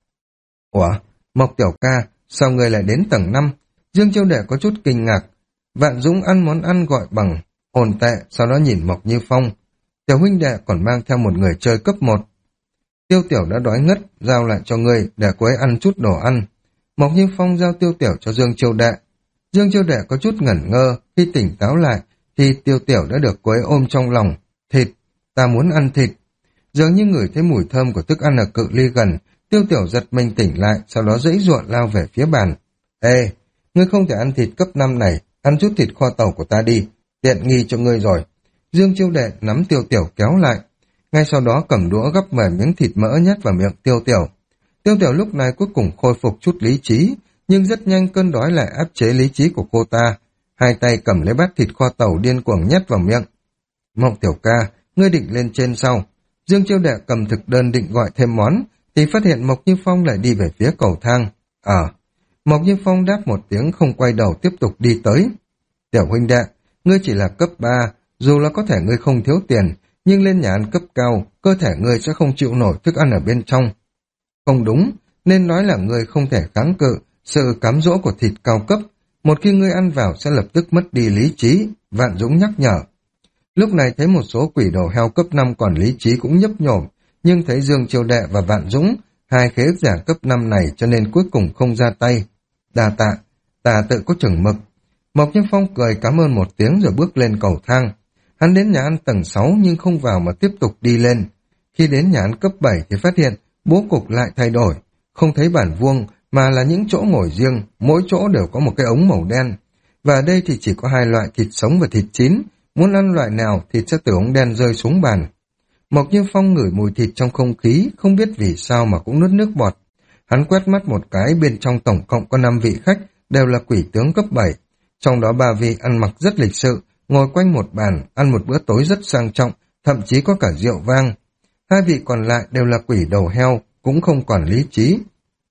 Ủa, Mộc Tiểu ca, sao người lại đến tầng năm? Dương Chiêu Đệ có chút kinh ngạc. Vạn Dũng ăn món ăn gọi bằng hồn tệ, sau đó nhìn Mộc Như Phong. Tiểu huynh đệ còn mang theo một người chơi cấp một. Tiêu Tiểu đã đói ngất, giao lại cho ngươi để cô ấy ăn chút đồ ăn. Mộc Như Phong giao Tiêu Tiểu cho Dương Chiêu Đệ. Dương Chiêu Đệ có chút ngẩn ngơ, khi tỉnh táo lại thì Tiêu Tiểu đã được cô ấy ôm trong lòng. Thịt, ta muốn ăn thịt. Dường như ngửi thấy mùi thơm của thức ăn ở cự ly gần, Tiêu Tiểu giật mình tỉnh lại, sau đó giãy giụa lao về phía bàn. Ê, ngươi không thể ăn thịt cấp năm này, ăn chút thịt kho tàu của ta đi, tiện nghi cho ngươi rồi. Dương Chiêu Đệ nắm Tiêu Tiểu kéo lại, ngay sau đó cầm đũa gắp mười miếng thịt mỡ nhét vào miệng Tiêu Tiểu. Tiêu Tiểu lúc này cuối cùng khôi phục chút lý trí, nhưng rất nhanh cơn đói lại áp chế lý trí của cô ta. Hai tay cầm lấy bát thịt kho tàu điên cuồng nhét vào miệng. Mộc Tiểu ca, ngươi định lên trên sau. Dương Chiêu Đệ cầm thực đơn định gọi thêm món, thì phát hiện Mộc Như Phong lại đi về phía cầu thang. Ờ, Mộc Như Phong đáp một tiếng không quay đầu tiếp tục đi tới. Tiểu huynh đệ, ngươi chỉ là cấp ba, dù là có thể ngươi không thiếu tiền, nhưng lên nhà ăn cấp cao, cơ thể ngươi sẽ không chịu nổi thức ăn ở bên trong. Không đúng, nên nói là ngươi không thể kháng cự sự cám dỗ của thịt cao cấp. Một khi ngươi ăn vào sẽ lập tức mất đi lý trí, Vạn Dũng nhắc nhở. Lúc này thấy một số quỷ đầu heo cấp năm còn lý trí cũng nhấp nhổm, nhưng thấy Dương Chiêu Đệ và Vạn Dũng, hai khế ước giả cấp năm này cho nên cuối cùng không ra tay. Đà tạ, ta tự có chừng mực. Mộc Như Phong cười cảm ơn một tiếng rồi bước lên cầu thang. Hắn đến nhà ăn tầng sáu nhưng không vào mà tiếp tục đi lên. Khi đến nhà ăn cấp bảy thì phát hiện bố cục lại thay đổi, không thấy bản vuông mà là những chỗ ngồi riêng, mỗi chỗ đều có một cái ống màu đen. Và ở đây thì chỉ có hai loại thịt sống và thịt chín, muốn ăn loại nào thịt sẽ từ ống đen rơi xuống bàn. Mộc Như Phong ngửi mùi thịt trong không khí, không biết vì sao mà cũng nuốt nước bọt. Hắn quét mắt một cái, bên trong tổng cộng có năm vị khách, đều là quỷ tướng cấp bảy. Trong đó ba vị ăn mặc rất lịch sự, ngồi quanh một bàn, ăn một bữa tối rất sang trọng, thậm chí có cả rượu vang. Hai vị còn lại đều là quỷ đầu heo, cũng không còn lý trí.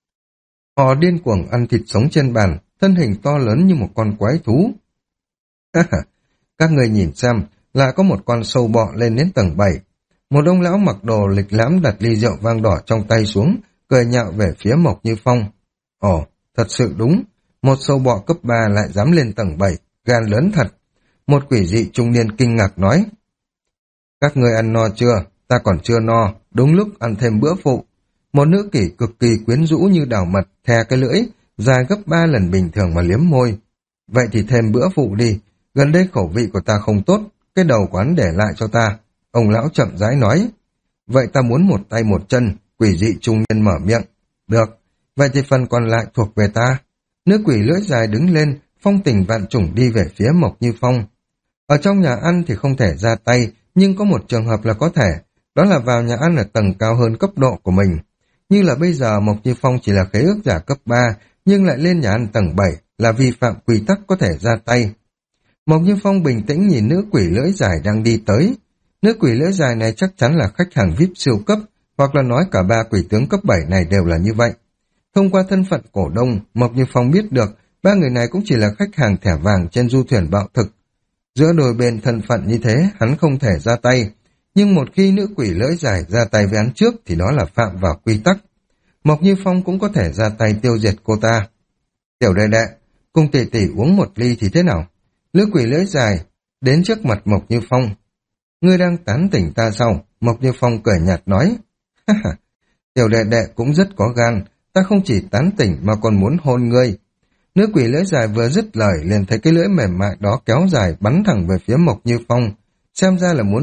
Họ điên cuồng ăn thịt sống trên bàn, thân hình to lớn như một con quái thú. Các người nhìn xem, lại có một con sâu bọ lên đến tầng bảy. Một ông lão mặc đồ lịch lãm đặt ly rượu vang đỏ trong tay xuống, cười nhạo về phía Mộc Như Phong. Ồ, thật sự đúng, một sâu bọ cấp ba lại dám lên tầng bảy, gan lớn thật. Một quỷ dị trung niên kinh ngạc nói. Các người ăn no chưa? Ta còn chưa no, đúng lúc ăn thêm bữa phụ. Một nữ kỷ cực kỳ quyến rũ như đào mật, thè cái lưỡi, dài gấp ba lần bình thường mà liếm môi. Vậy thì thêm bữa phụ đi, gần đây khẩu vị của ta không tốt, cái đầu quán để lại cho ta. Ông lão chậm rãi nói. Vậy ta muốn một tay một chân, quỷ dị trung niên mở miệng. Được, vậy thì phần còn lại thuộc về ta. Nữ quỷ lưỡi dài đứng lên, phong tình vạn chủng đi về phía Mộc Như Phong. Ở trong nhà ăn thì không thể ra tay, nhưng có một trường hợp là có thể, đó là vào nhà ăn ở tầng cao hơn cấp độ của mình. Như là bây giờ Mộc Như Phong chỉ là khế ước giả cấp ba, nhưng lại lên nhà ăn tầng bảy là vi phạm quy tắc có thể ra tay. Mộc Như Phong bình tĩnh nhìn nữ quỷ lưỡi dài đang đi tới. Nữ quỷ lưỡi dài này chắc chắn là khách hàng vi ai pi siêu cấp, hoặc là nói cả ba quỷ tướng cấp bảy này đều là như vậy. Thông qua thân phận cổ đông, Mộc Như Phong biết được ba người này cũng chỉ là khách hàng thẻ vàng trên du thuyền bạo thực. Giữa đôi bên thân phận như thế, hắn không thể ra tay. Nhưng một khi nữ quỷ lưỡi dài ra tay với hắn trước thì đó là phạm vào quy tắc. Mộc Như Phong cũng có thể ra tay tiêu diệt cô ta. Tiểu đệ đệ, cùng tỷ tỷ uống một ly thì thế nào? Nữ quỷ lưỡi dài đến trước mặt Mộc Như Phong. Ngươi đang tán tỉnh ta sao? Mộc Như Phong cười nhạt nói. Tiểu đệ đệ cũng rất có gan, ta không chỉ tán tỉnh mà còn muốn hôn ngươi. Nữ quỷ lưỡi dài vừa dứt lời liền thấy cái lưỡi mềm mại đó kéo dài bắn thẳng về phía Mộc Như Phong, xem ra là muốn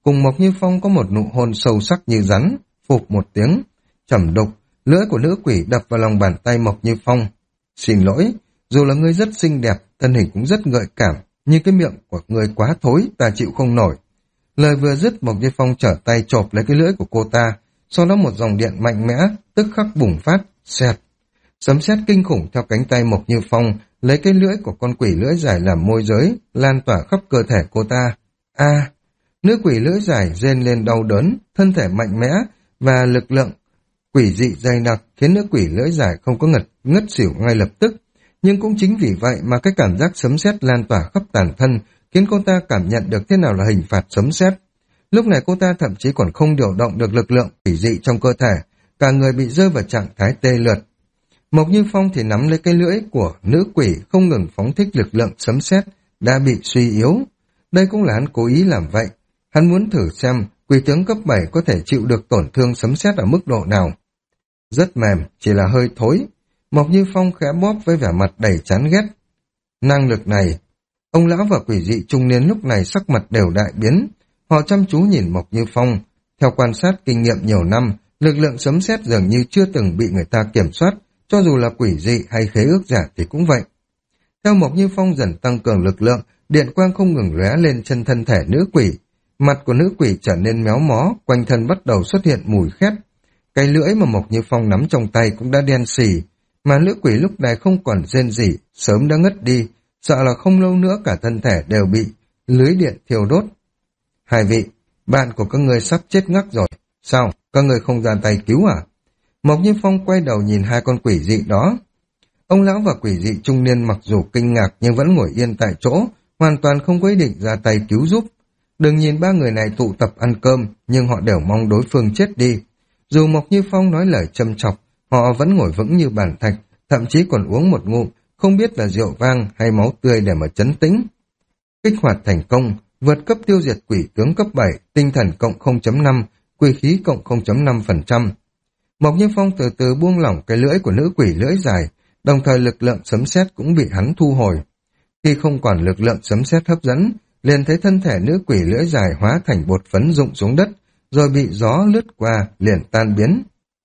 cùng Mộc Như Phong có một nụ hôn sâu sắc như rắn, phụp một tiếng, trầm đục, lưỡi của nữ quỷ đập vào lòng bàn tay Mộc Như Phong. Xin lỗi, dù là ngươi rất xinh đẹp, thân hình cũng rất gợi cảm, nhưng cái miệng của ngươi quá thối, ta chịu không nổi. Lời vừa dứt, Mộc Như Phong trở tay chộp lấy cái lưỡi của cô ta, sau đó một dòng điện mạnh mẽ, tức khắc bùng phát, xẹt. Sấm sét kinh khủng theo cánh tay Mộc Như Phong, lấy cái lưỡi của con quỷ lưỡi dài làm môi giới, lan tỏa khắp cơ thể cô ta. A, nữ quỷ lưỡi dài rên lên đau đớn, thân thể mạnh mẽ và lực lượng quỷ dị dày đặc khiến nữ quỷ lưỡi dài không có ngất ngất xỉu ngay lập tức. Nhưng cũng chính vì vậy mà cái cảm giác sấm sét lan tỏa khắp toàn thân khiến cô ta cảm nhận được thế nào là hình phạt sấm sét. Lúc này cô ta thậm chí còn không điều động được lực lượng quỷ dị trong cơ thể, cả người bị rơi vào trạng thái tê liệt. Mộc Như Phong thì nắm lấy cái lưỡi của nữ quỷ không ngừng phóng thích lực lượng sấm sét đã bị suy yếu. Đây cũng là hắn cố ý làm vậy. Hắn muốn thử xem quỷ tướng cấp bảy có thể chịu được tổn thương sấm sét ở mức độ nào. Rất mềm, chỉ là hơi thối. Mộc Như Phong khẽ bóp với vẻ mặt đầy chán ghét. Năng lực này, ông lão và quỷ dị trung niên lúc này sắc mặt đều đại biến. Họ chăm chú nhìn Mộc Như Phong. Theo quan sát kinh nghiệm nhiều năm, lực lượng sấm sét dường như chưa từng bị người ta kiểm soát, cho dù là quỷ dị hay khế ước giả thì cũng vậy. Theo Mộc Như Phong dần tăng cường lực lượng, điện quang không ngừng lóe lên chân thân thể nữ quỷ. Mặt của nữ quỷ trở nên méo mó, quanh thân bắt đầu xuất hiện mùi khét. Cái lưỡi mà Mộc Như Phong nắm trong tay cũng đã đen xì, mà nữ quỷ lúc này không còn rên rỉ, sớm đã ngất đi, sợ là không lâu nữa cả thân thể đều bị lưới điện thiêu đốt. Hai vị, bạn của các người sắp chết ngắc rồi, sao, các người không ra tay cứu à? Mộc Như Phong quay đầu nhìn hai con quỷ dị đó. Ông lão và quỷ dị trung niên mặc dù kinh ngạc nhưng vẫn ngồi yên tại chỗ, hoàn toàn không có ý định ra tay cứu giúp. Đừng nhìn ba người này tụ tập ăn cơm, nhưng họ đều mong đối phương chết đi. Dù Mộc Như Phong nói lời châm chọc, họ vẫn ngồi vững như bàn thạch, thậm chí còn uống một ngụm, không biết là rượu vang hay máu tươi để mà trấn tĩnh. Kích hoạt thành công, vượt cấp tiêu diệt quỷ tướng cấp bảy, tinh thần cộng không chấm năm, quỷ khí cộng không chấm năm phần trăm. Mộc Như Phong từ từ buông lỏng cái lưỡi của nữ quỷ lưỡi dài, đồng thời lực lượng sấm sét cũng bị hắn thu hồi. Khi không còn lực lượng sấm sét hấp dẫn, liền thấy thân thể nữ quỷ lưỡi dài hóa thành bột phấn rụng xuống đất, rồi bị gió lướt qua, liền tan biến.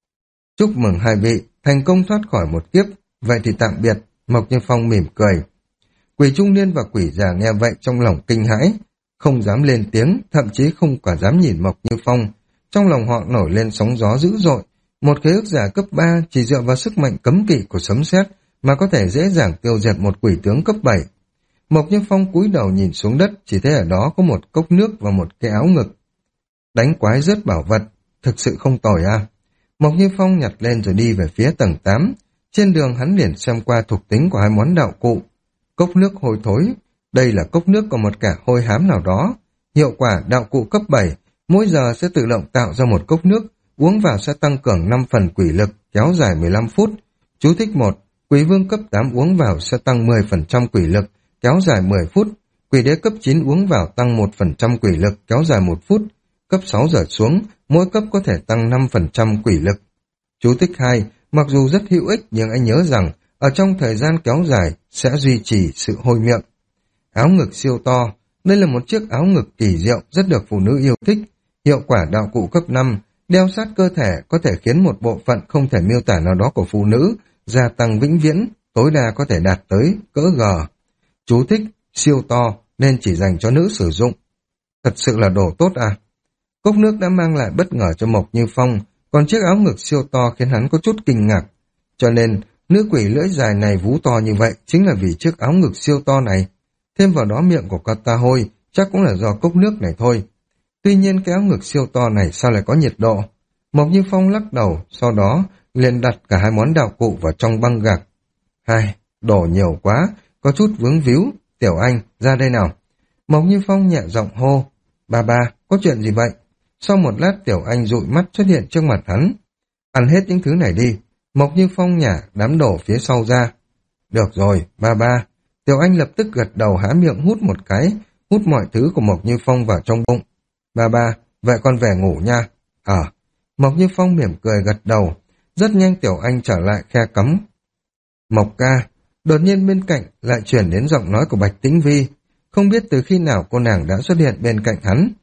Chúc mừng hai vị, thành công thoát khỏi một kiếp, vậy thì tạm biệt, Mộc Như Phong mỉm cười. Quỷ trung niên và quỷ già nghe vậy trong lòng kinh hãi, không dám lên tiếng, thậm chí không cả dám nhìn Mộc Như Phong. Trong lòng họ nổi lên sóng gió dữ dội, một khế ước giả cấp ba chỉ dựa vào sức mạnh cấm kỵ của sấm sét mà có thể dễ dàng tiêu diệt một quỷ tướng cấp bảy. Mộc Như Phong cúi đầu nhìn xuống đất, chỉ thấy ở đó có một cốc nước và một cái áo ngực. Đánh quái rớt bảo vật, thực sự không tồi à. Mộc Như Phong nhặt lên rồi đi về phía tầng tám. Trên đường hắn liền xem qua thuộc tính của hai món đạo cụ. Cốc nước hôi thối, đây là cốc nước của một kẻ hôi hám nào đó. Hiệu quả đạo cụ cấp bảy, mỗi giờ sẽ tự động tạo ra một cốc nước, uống vào sẽ tăng cường năm phần quỷ lực, kéo dài mười lăm phút. Chú thích một, quỷ vương cấp tám uống vào sẽ tăng mười phần trăm quỷ lực, kéo dài mười phút. Quỷ đế cấp chín uống vào tăng một phần trăm quỷ lực, kéo dài một phút. Cấp sáu giờ xuống, mỗi cấp có thể tăng năm phần trăm quỷ lực. Chú thích hai, mặc dù rất hữu ích nhưng anh nhớ rằng ở trong thời gian kéo dài sẽ duy trì sự hôi miệng. Áo ngực siêu to, đây là một chiếc áo ngực kỳ diệu rất được phụ nữ yêu thích. Hiệu quả đạo cụ cấp năm, đeo sát cơ thể có thể khiến một bộ phận không thể miêu tả nào đó của phụ nữ gia tăng vĩnh viễn, tối đa có thể đạt tới cỡ G. Chú thích, siêu to nên chỉ dành cho nữ sử dụng. Thật sự là đồ tốt à? Cốc nước đã mang lại bất ngờ cho Mộc Như Phong, còn chiếc áo ngực siêu to khiến hắn có chút kinh ngạc. Cho nên, nữ quỷ lưỡi dài này vú to như vậy chính là vì chiếc áo ngực siêu to này. Thêm vào đó miệng của Kata hôi chắc cũng là do cốc nước này thôi. Tuy nhiên cái áo ngực siêu to này sao lại có nhiệt độ? Mộc Như Phong lắc đầu, sau đó liền đặt cả hai món đạo cụ vào trong băng gạc. Hai, đổ nhiều quá, có chút vướng víu. Tiểu Anh, ra đây nào. Mộc Như Phong nhẹ giọng hô. Ba ba, có chuyện gì vậy? Sau một lát Tiểu Anh dụi mắt xuất hiện trước mặt hắn. Ăn hết những thứ này đi. Mộc Như Phong nhả đám đổ phía sau ra. Được rồi, ba ba. Tiểu Anh lập tức gật đầu há miệng hút một cái, hút mọi thứ của Mộc Như Phong vào trong bụng. Ba ba, vậy con về ngủ nha. Ờ. À, Mộc Như Phong mỉm cười gật đầu. Rất nhanh Tiểu Anh trở lại khe cắm. Mộc ca, đột nhiên bên cạnh lại chuyển đến giọng nói của Bạch Tĩnh Vi. Không biết từ khi nào cô nàng đã xuất hiện bên cạnh hắn.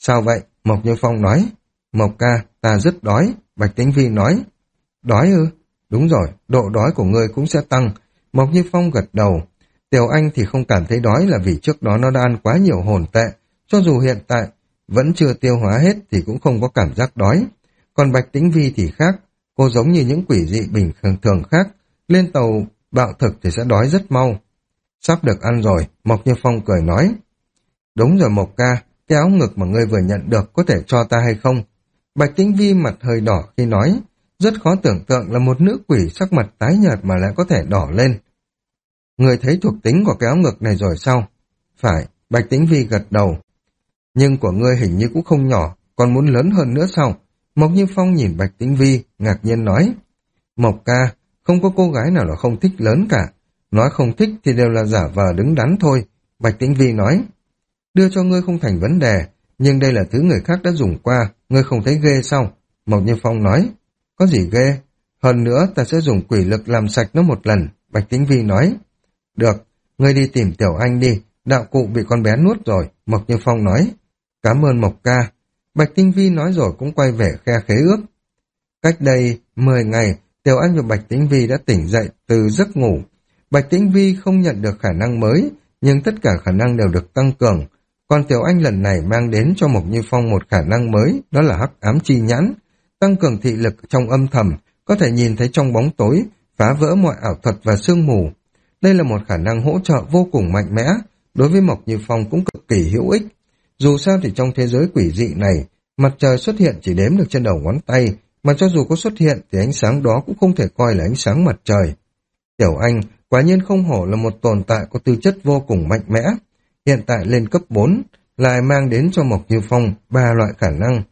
Sao vậy? Mộc Như Phong nói. Mộc ca, ta rất đói. Bạch Tĩnh Vi nói. Đói ư? Đúng rồi, độ đói của ngươi cũng sẽ tăng. Mộc Như Phong gật đầu. Tiểu Anh thì không cảm thấy đói là vì trước đó nó đã ăn quá nhiều hồn tệ. Cho dù hiện tại vẫn chưa tiêu hóa hết thì cũng không có cảm giác đói. Còn Bạch Tĩnh Vi thì khác. Cô giống như những quỷ dị bình thường khác. Lên tàu bạo thực thì sẽ đói rất mau. Sắp được ăn rồi, Mộc Như Phong cười nói. Đúng rồi Mộc ca, cái áo ngực mà ngươi vừa nhận được có thể cho ta hay không? Bạch Tĩnh Vi mặt hơi đỏ khi nói. Rất khó tưởng tượng là một nữ quỷ sắc mặt tái nhợt mà lại có thể đỏ lên. Người thấy thuộc tính của cái áo ngực này rồi sao? Phải, Bạch Tĩnh Vi gật đầu. Nhưng của ngươi hình như cũng không nhỏ, còn muốn lớn hơn nữa sao? Mộc Như Phong nhìn Bạch Tĩnh Vi, ngạc nhiên nói. Mộc ca, không có cô gái nào là không thích lớn cả. Nói không thích thì đều là giả vờ đứng đắn thôi. Bạch Tĩnh Vi nói. Đưa cho ngươi không thành vấn đề, nhưng đây là thứ người khác đã dùng qua, ngươi không thấy ghê sao? Mộc Như Phong nói. Có gì ghê? Hơn nữa ta sẽ dùng quỷ lực làm sạch nó một lần, Bạch Tĩnh Vi nói. Được, ngươi đi tìm Tiểu Anh đi, đạo cụ bị con bé nuốt rồi, Mộc Như Phong nói. Cảm ơn Mộc ca. Bạch Tĩnh Vi nói rồi cũng quay về khe khế ước. Cách đây mười ngày, Tiểu Anh và Bạch Tĩnh Vi đã tỉnh dậy từ giấc ngủ. Bạch Tĩnh Vi không nhận được khả năng mới, nhưng tất cả khả năng đều được tăng cường. Còn Tiểu Anh lần này mang đến cho Mộc Như Phong một khả năng mới, đó là hắc ám chi nhãn. Tăng cường thị lực trong âm thầm, có thể nhìn thấy trong bóng tối, phá vỡ mọi ảo thuật và sương mù. Đây là một khả năng hỗ trợ vô cùng mạnh mẽ, đối với Mộc Như Phong cũng cực kỳ hữu ích. Dù sao thì trong thế giới quỷ dị này, mặt trời xuất hiện chỉ đếm được trên đầu ngón tay, mà cho dù có xuất hiện thì ánh sáng đó cũng không thể coi là ánh sáng mặt trời. Tiểu Anh quả nhiên không hổ là một tồn tại có tư chất vô cùng mạnh mẽ. Hiện tại lên cấp bốn, lại mang đến cho Mộc Như Phong ba loại khả năng.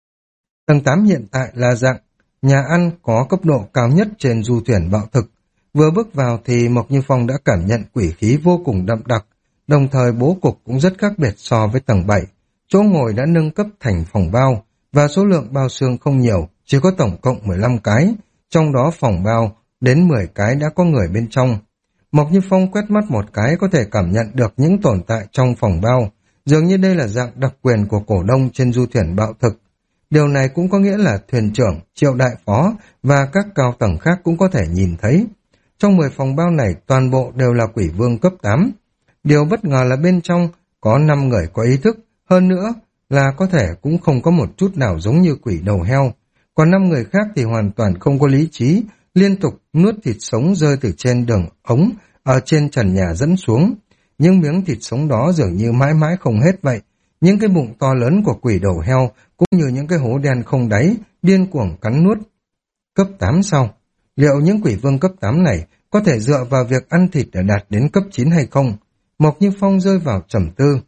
Tầng tám hiện tại là dạng nhà ăn có cấp độ cao nhất trên du thuyền bạo thực. Vừa bước vào thì Mộc Như Phong đã cảm nhận quỷ khí vô cùng đậm đặc, đồng thời bố cục cũng rất khác biệt so với tầng bảy. Chỗ ngồi đã nâng cấp thành phòng bao, và số lượng bao xương không nhiều, chỉ có tổng cộng mười lăm cái, trong đó phòng bao đến mười cái đã có người bên trong. Mộc Như Phong quét mắt một cái có thể cảm nhận được những tồn tại trong phòng bao, dường như đây là dạng đặc quyền của cổ đông trên du thuyền bạo thực. Điều này cũng có nghĩa là thuyền trưởng, triệu đại phó và các cao tầng khác cũng có thể nhìn thấy. Trong mười phòng bao này toàn bộ đều là quỷ vương cấp tám. Điều bất ngờ là bên trong có năm người có ý thức, hơn nữa là có thể cũng không có một chút nào giống như quỷ đầu heo. Còn năm người khác thì hoàn toàn không có lý trí, liên tục nuốt thịt sống rơi từ trên đường ống ở trên trần nhà dẫn xuống. Những miếng thịt sống đó dường như mãi mãi không hết vậy. Những cái bụng to lớn của quỷ đầu heo cũng như những cái hố đen không đáy điên cuồng cắn nuốt. Cấp tám sau, liệu những quỷ vương cấp tám này có thể dựa vào việc ăn thịt để đạt đến cấp chín hay không? Mộc Như Phong rơi vào trầm tư.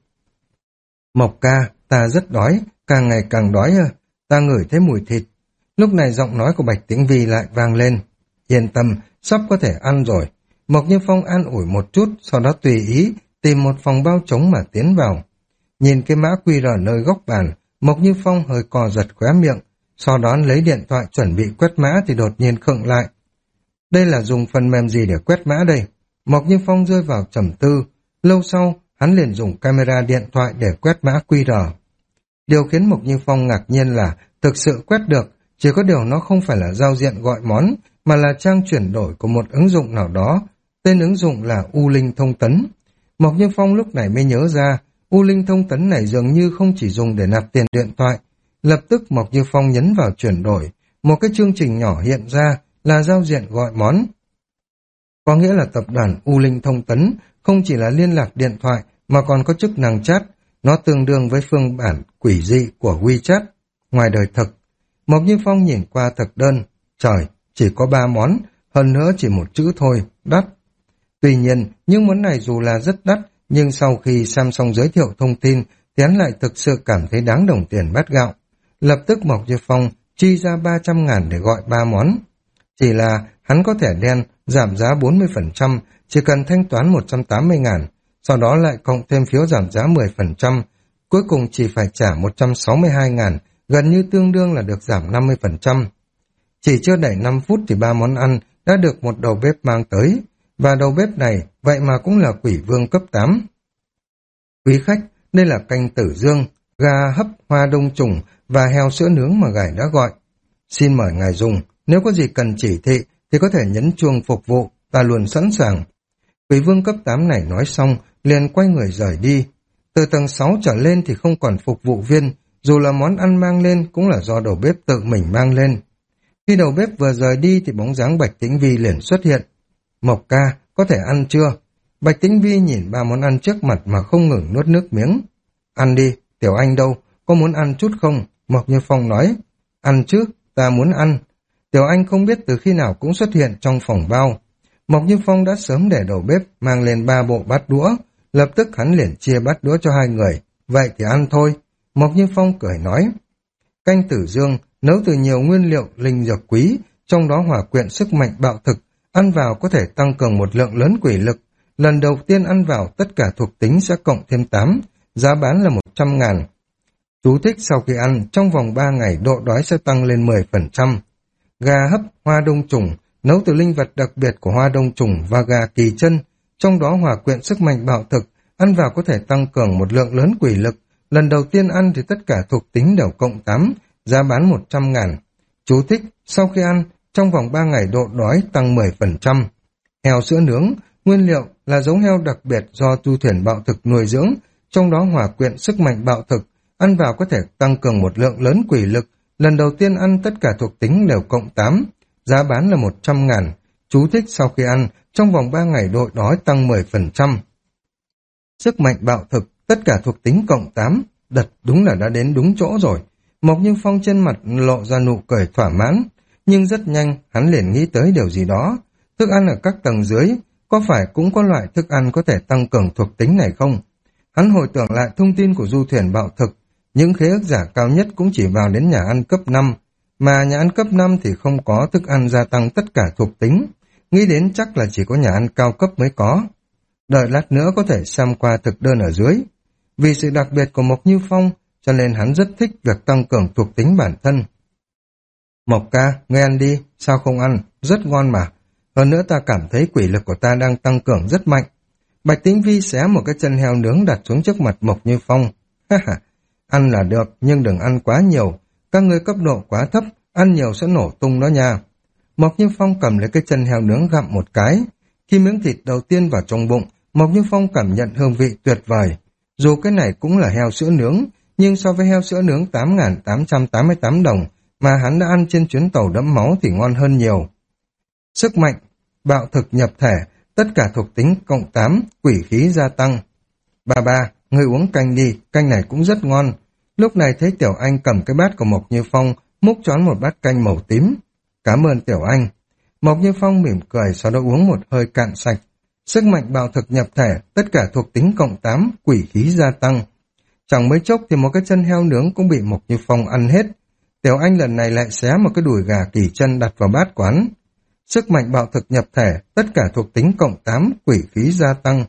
Mộc ca, ta rất đói, càng ngày càng đói à, ta ngửi thấy mùi thịt. Lúc này giọng nói của Bạch Tĩnh Vi lại vang lên. Yên tâm, sắp có thể ăn rồi. Mộc Như Phong an ủi một chút, sau đó tùy ý tìm một phòng bao trống mà tiến vào. Nhìn cái mã quy rờ nơi góc bàn, Mộc Như Phong hơi cò giật khóe miệng, sau đó lấy điện thoại chuẩn bị quét mã thì đột nhiên khựng lại. Đây là dùng phần mềm gì để quét mã đây? Mộc Như Phong rơi vào trầm tư. Lâu sau, hắn liền dùng camera điện thoại để quét mã quy rờ. Điều khiến Mộc Như Phong ngạc nhiên là thực sự quét được, chỉ có điều nó không phải là giao diện gọi món, mà là trang chuyển đổi của một ứng dụng nào đó. Tên ứng dụng là U Linh Thông Tấn. Mộc Như Phong lúc này mới nhớ ra, U Linh Thông Tấn này dường như không chỉ dùng để nạp tiền điện thoại. Lập tức Mộc Như Phong nhấn vào chuyển đổi, một cái chương trình nhỏ hiện ra là giao diện gọi món. Có nghĩa là tập đoàn U Linh Thông Tấn không chỉ là liên lạc điện thoại mà còn có chức năng chat, nó tương đương với phiên bản quỷ dị của WeChat. Ngoài đời thực, Mộc Như Phong nhìn qua thực đơn, trời, chỉ có ba món, hơn nữa chỉ một chữ thôi, đắt. Tuy nhiên, những món này dù là rất đắt, nhưng sau khi xem xong giới thiệu thông tin, thì hắn lại thực sự cảm thấy đáng đồng tiền bát gạo. Lập tức Mộc Như Phong chi ra ba trăm ngàn để gọi ba món. Chỉ là hắn có thẻ đen, giảm giá bốn mươi phần trăm, chỉ cần thanh toán một trăm tám mươi ngàn, sau đó lại cộng thêm phiếu giảm giá mười phần trăm, cuối cùng chỉ phải trả một trăm sáu mươi hai ngàn, gần như tương đương là được giảm năm mươi phần trăm. Chỉ chưa đầy năm phút thì ba món ăn đã được một đầu bếp mang tới, và đầu bếp này vậy mà cũng là quỷ vương cấp tám. Quý khách, đây là canh tử dương, gà hấp hoa đông trùng và heo sữa nướng mà ngài đã gọi. Xin mời ngài dùng, nếu có gì cần chỉ thị thì có thể nhấn chuông phục vụ, ta luôn sẵn sàng. Quỷ vương cấp tám này nói xong, liền quay người rời đi. Từ tầng sáu trở lên thì không còn phục vụ viên, dù là món ăn mang lên cũng là do đầu bếp tự mình mang lên. Khi đầu bếp vừa rời đi thì bóng dáng Bạch Tĩnh Vi liền xuất hiện. Mộc ca, có thể ăn chưa? Bạch Tĩnh Vi nhìn ba món ăn trước mặt mà không ngừng nuốt nước miếng. Ăn đi, Tiểu Anh đâu, có muốn ăn chút không? Mộc Như Phong nói. Ăn chứ, ta muốn ăn. Tiểu Anh không biết từ khi nào cũng xuất hiện trong phòng bao. Mộc Như Phong đã sớm để đầu bếp mang lên ba bộ bát đũa, lập tức hắn liền chia bát đũa cho hai người. Vậy thì ăn thôi. Mộc Như Phong cười nói. Canh tử dương nấu từ nhiều nguyên liệu linh dược quý, trong đó hòa quyện sức mạnh bạo thực, ăn vào có thể tăng cường một lượng lớn quỷ lực. Lần đầu tiên ăn vào tất cả thuộc tính sẽ cộng thêm tám, giá bán là một trăm ngàn. Chú thích sau khi ăn, trong vòng ba ngày độ đói sẽ tăng lên mười phần trăm. Gà hấp hoa đông trùng, nấu từ linh vật đặc biệt của hoa đông trùng và gà kỳ chân, trong đó hòa quyện sức mạnh bạo thực, ăn vào có thể tăng cường một lượng lớn quỷ lực. Lần đầu tiên ăn thì tất cả thuộc tính đều cộng tám, giá bán một trăm ngàn. Chú thích, sau khi ăn, trong vòng ba ngày độ đói tăng mười phần trăm. Heo sữa nướng, nguyên liệu là giống heo đặc biệt do tu thuyền bạo thực nuôi dưỡng, trong đó hòa quyện sức mạnh bạo thực, ăn vào có thể tăng cường một lượng lớn quỷ lực. Lần đầu tiên ăn tất cả thuộc tính đều cộng tám, giá bán là một trăm ngàn. Chú thích sau khi ăn, trong vòng ba ngày độ đói tăng mười phần trăm. Sức mạnh bạo thực, tất cả thuộc tính cộng tám, đật đúng là đã đến đúng chỗ rồi. Mộc Như Phong trên mặt lộ ra nụ cười thỏa mãn, nhưng rất nhanh hắn liền nghĩ tới điều gì đó. Thức ăn ở các tầng dưới, có phải cũng có loại thức ăn có thể tăng cường thuộc tính này không? Hắn hồi tưởng lại thông tin của du thuyền bạo thực, những khế ước giả cao nhất cũng chỉ vào đến nhà ăn cấp năm, mà nhà ăn cấp năm thì không có thức ăn gia tăng tất cả thuộc tính. Nghĩ đến chắc là chỉ có nhà ăn cao cấp mới có. Đợi lát nữa có thể xem qua thực đơn ở dưới. Vì sự đặc biệt của Mộc Như Phong, cho nên hắn rất thích việc tăng cường thuộc tính bản thân. Mộc ca, ngươi ăn đi, sao không ăn, rất ngon mà. Hơn nữa ta cảm thấy quỷ lực của ta đang tăng cường rất mạnh. Bạch Tĩnh Vi xé một cái chân heo nướng đặt xuống trước mặt Mộc Như Phong. Ha ha, ăn là được, nhưng đừng ăn quá nhiều. Các ngươi cấp độ quá thấp, ăn nhiều sẽ nổ tung đó nha. Mộc Như Phong cầm lấy cái chân heo nướng gặm một cái. Khi miếng thịt đầu tiên vào trong bụng, Mộc Như Phong cảm nhận hương vị tuyệt vời. Dù cái này cũng là heo sữa nướng, nhưng so với heo sữa nướng tám nghìn tám trăm tám mươi tám đồng mà hắn đã ăn trên chuyến tàu đẫm máu thì ngon hơn nhiều. Sức mạnh, bạo thực nhập thể, tất cả thuộc tính cộng tám, quỷ khí gia tăng. Ba ba, ngươi uống canh đi, canh này cũng rất ngon. Lúc này thấy Tiểu Anh cầm cái bát của Mộc Như Phong, múc choán một bát canh màu tím. Cảm ơn Tiểu Anh. Mộc Như Phong mỉm cười, sau đó uống một hơi cạn sạch. Sức mạnh bạo thực nhập thể, tất cả thuộc tính cộng tám, quỷ khí gia tăng. Chẳng mấy chốc thì một cái chân heo nướng cũng bị Mộc Như Phong ăn hết. Tiểu Anh lần này lại xé một cái đùi gà kỳ chân đặt vào bát quán. Sức mạnh bạo thực nhập thể, tất cả thuộc tính cộng tám, quỷ khí gia tăng.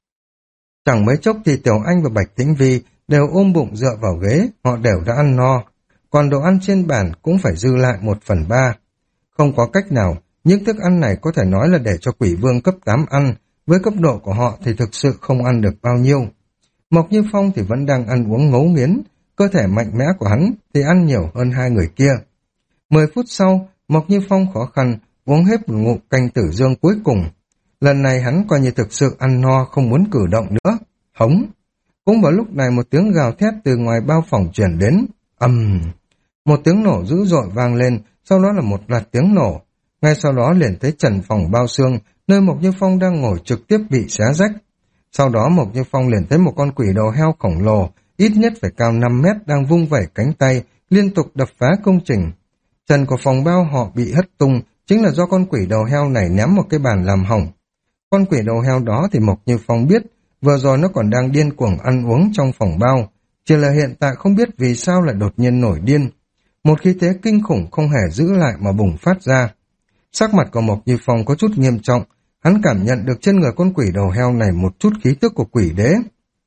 Chẳng mấy chốc thì Tiểu Anh và Bạch Tĩnh Vi đều ôm bụng dựa vào ghế, họ đều đã ăn no. Còn đồ ăn trên bàn cũng phải dư lại một phần ba. Không có cách nào, những thức ăn này có thể nói là để cho quỷ vương cấp tám ăn, với cấp độ của họ thì thực sự không ăn được bao nhiêu. Mộc Như Phong thì vẫn đang ăn uống ngấu nghiến, cơ thể mạnh mẽ của hắn thì ăn nhiều hơn hai người kia. Mười phút sau, Mộc Như Phong khó khăn uống hết một ngụm canh tử dương cuối cùng. Lần này hắn coi như thực sự ăn no không muốn cử động nữa. Hống! Cũng vào lúc này một tiếng gào thét từ ngoài bao phòng truyền đến. Ầm! Một tiếng nổ dữ dội vang lên, sau đó là một loạt tiếng nổ. Ngay sau đó liền thấy trần phòng bao xương, nơi Mộc Như Phong đang ngồi trực tiếp bị xé rách. Sau đó Mộc Như Phong liền thấy một con quỷ đầu heo khổng lồ, ít nhất phải cao năm mét đang vung vẩy cánh tay, liên tục đập phá công trình. Trần của phòng bao họ bị hất tung, chính là do con quỷ đầu heo này ném một cái bàn làm hỏng. Con quỷ đầu heo đó thì Mộc Như Phong biết, vừa rồi nó còn đang điên cuồng ăn uống trong phòng bao, chỉ là hiện tại không biết vì sao lại đột nhiên nổi điên. Một khí thế kinh khủng không hề giữ lại mà bùng phát ra. Sắc mặt của Mộc Như Phong có chút nghiêm trọng, hắn cảm nhận được trên người con quỷ đầu heo này một chút khí tức của quỷ đế.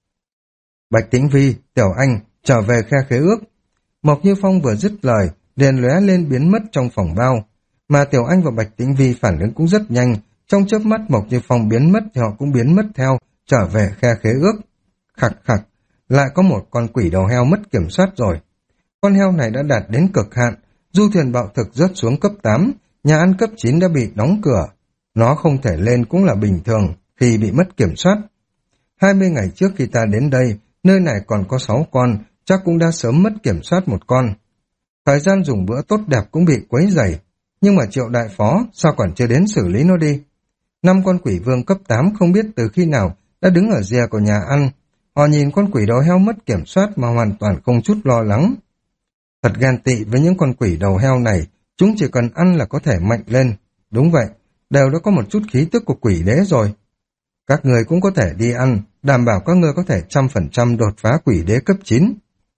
Bạch Tĩnh Vi, Tiểu Anh, trở về khe khế ước. Mộc Như Phong vừa dứt lời, liền lóe lên biến mất trong phòng bao. Mà Tiểu Anh và Bạch Tĩnh Vi phản ứng cũng rất nhanh, trong chớp mắt Mộc Như Phong biến mất thì họ cũng biến mất theo, trở về khe khế ước. Khặc khặc, lại có một con quỷ đầu heo mất kiểm soát rồi. Con heo này đã đạt đến cực hạn, du thuyền bạo thực rớt xuống cấp tám, nhà ăn cấp chín đã bị đóng cửa. Nó không thể lên cũng là bình thường khi bị mất kiểm soát. hai mươi ngày trước khi ta đến đây, nơi này còn có sáu con, chắc cũng đã sớm mất kiểm soát một con. Thời gian dùng bữa tốt đẹp cũng bị quấy rầy, nhưng mà Triệu đại phó sao còn chưa đến xử lý nó đi. Năm con quỷ vương cấp tám không biết từ khi nào đã đứng ở rìa của nhà ăn. Họ nhìn con quỷ đầu heo mất kiểm soát mà hoàn toàn không chút lo lắng. Thật ghen tị với những con quỷ đầu heo này, chúng chỉ cần ăn là có thể mạnh lên. Đúng vậy, đều đã có một chút khí tức của quỷ đế rồi. Các người cũng có thể đi ăn, đảm bảo các ngươi có thể trăm phần trăm đột phá quỷ đế cấp chín.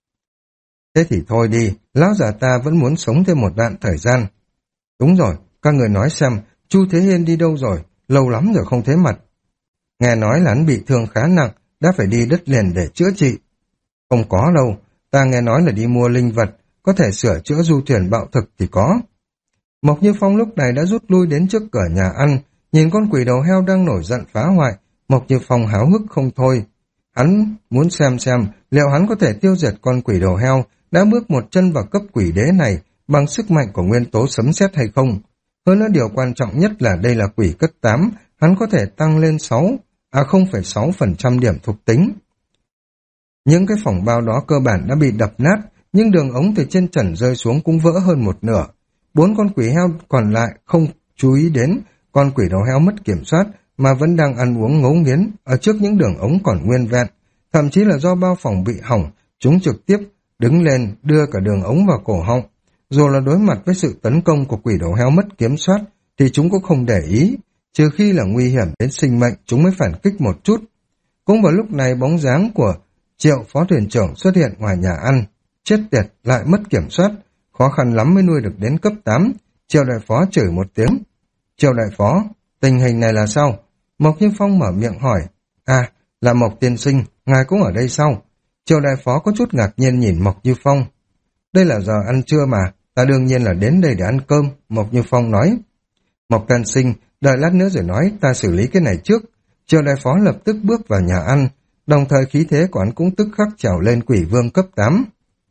Thế thì thôi đi, lão già ta vẫn muốn sống thêm một đoạn thời gian. Đúng rồi, các người nói xem, Chu Thế Hiên đi đâu rồi, lâu lắm rồi không thấy mặt. Nghe nói là hắn bị thương khá nặng, đã phải đi đất liền để chữa trị. Không có đâu, ta nghe nói là đi mua linh vật, có thể sửa chữa du thuyền bạo thực thì có. Mộc Như Phong lúc này đã rút lui đến trước cửa nhà ăn, nhìn con quỷ đầu heo đang nổi giận phá hoại, Mộc Như Phong háo hức không thôi. Hắn muốn xem xem liệu hắn có thể tiêu diệt con quỷ đầu heo đã bước một chân vào cấp quỷ đế này bằng sức mạnh của nguyên tố sấm sét hay không. Hơn nữa điều quan trọng nhất là đây là quỷ cấp tám, hắn có thể tăng lên sáu, à không phẩy sáu phần trăm điểm thuộc tính. Những cái phòng bao đó cơ bản đã bị đập nát, nhưng đường ống từ trên trần rơi xuống cũng vỡ hơn một nửa. Bốn con quỷ heo còn lại không chú ý đến con quỷ đầu heo mất kiểm soát mà vẫn đang ăn uống ngấu nghiến ở trước những đường ống còn nguyên vẹn. Thậm chí là do bao phòng bị hỏng, chúng trực tiếp đứng lên đưa cả đường ống vào cổ họng. Dù là đối mặt với sự tấn công của quỷ đầu heo mất kiểm soát thì chúng cũng không để ý, trừ khi là nguy hiểm đến sinh mệnh chúng mới phản kích một chút. Cũng vào lúc này bóng dáng của Triệu phó thuyền trưởng xuất hiện ngoài nhà ăn. Chết tiệt, lại mất kiểm soát, khó khăn lắm mới nuôi được đến cấp tám. Triệu đại phó chửi một tiếng. Triệu đại phó, tình hình này là sao? Mộc Như Phong mở miệng hỏi. À, là Mộc tiên sinh, ngài cũng ở đây sao? Triệu đại phó có chút ngạc nhiên nhìn Mộc Như Phong. Đây là giờ ăn trưa mà, ta đương nhiên là đến đây để ăn cơm, Mộc Như Phong nói. Mộc tiên sinh, đợi lát nữa rồi nói, ta xử lý cái này trước. Triệu đại phó lập tức bước vào nhà ăn, đồng thời khí thế của hắn cũng tức khắc trèo lên quỷ vương cấp tám.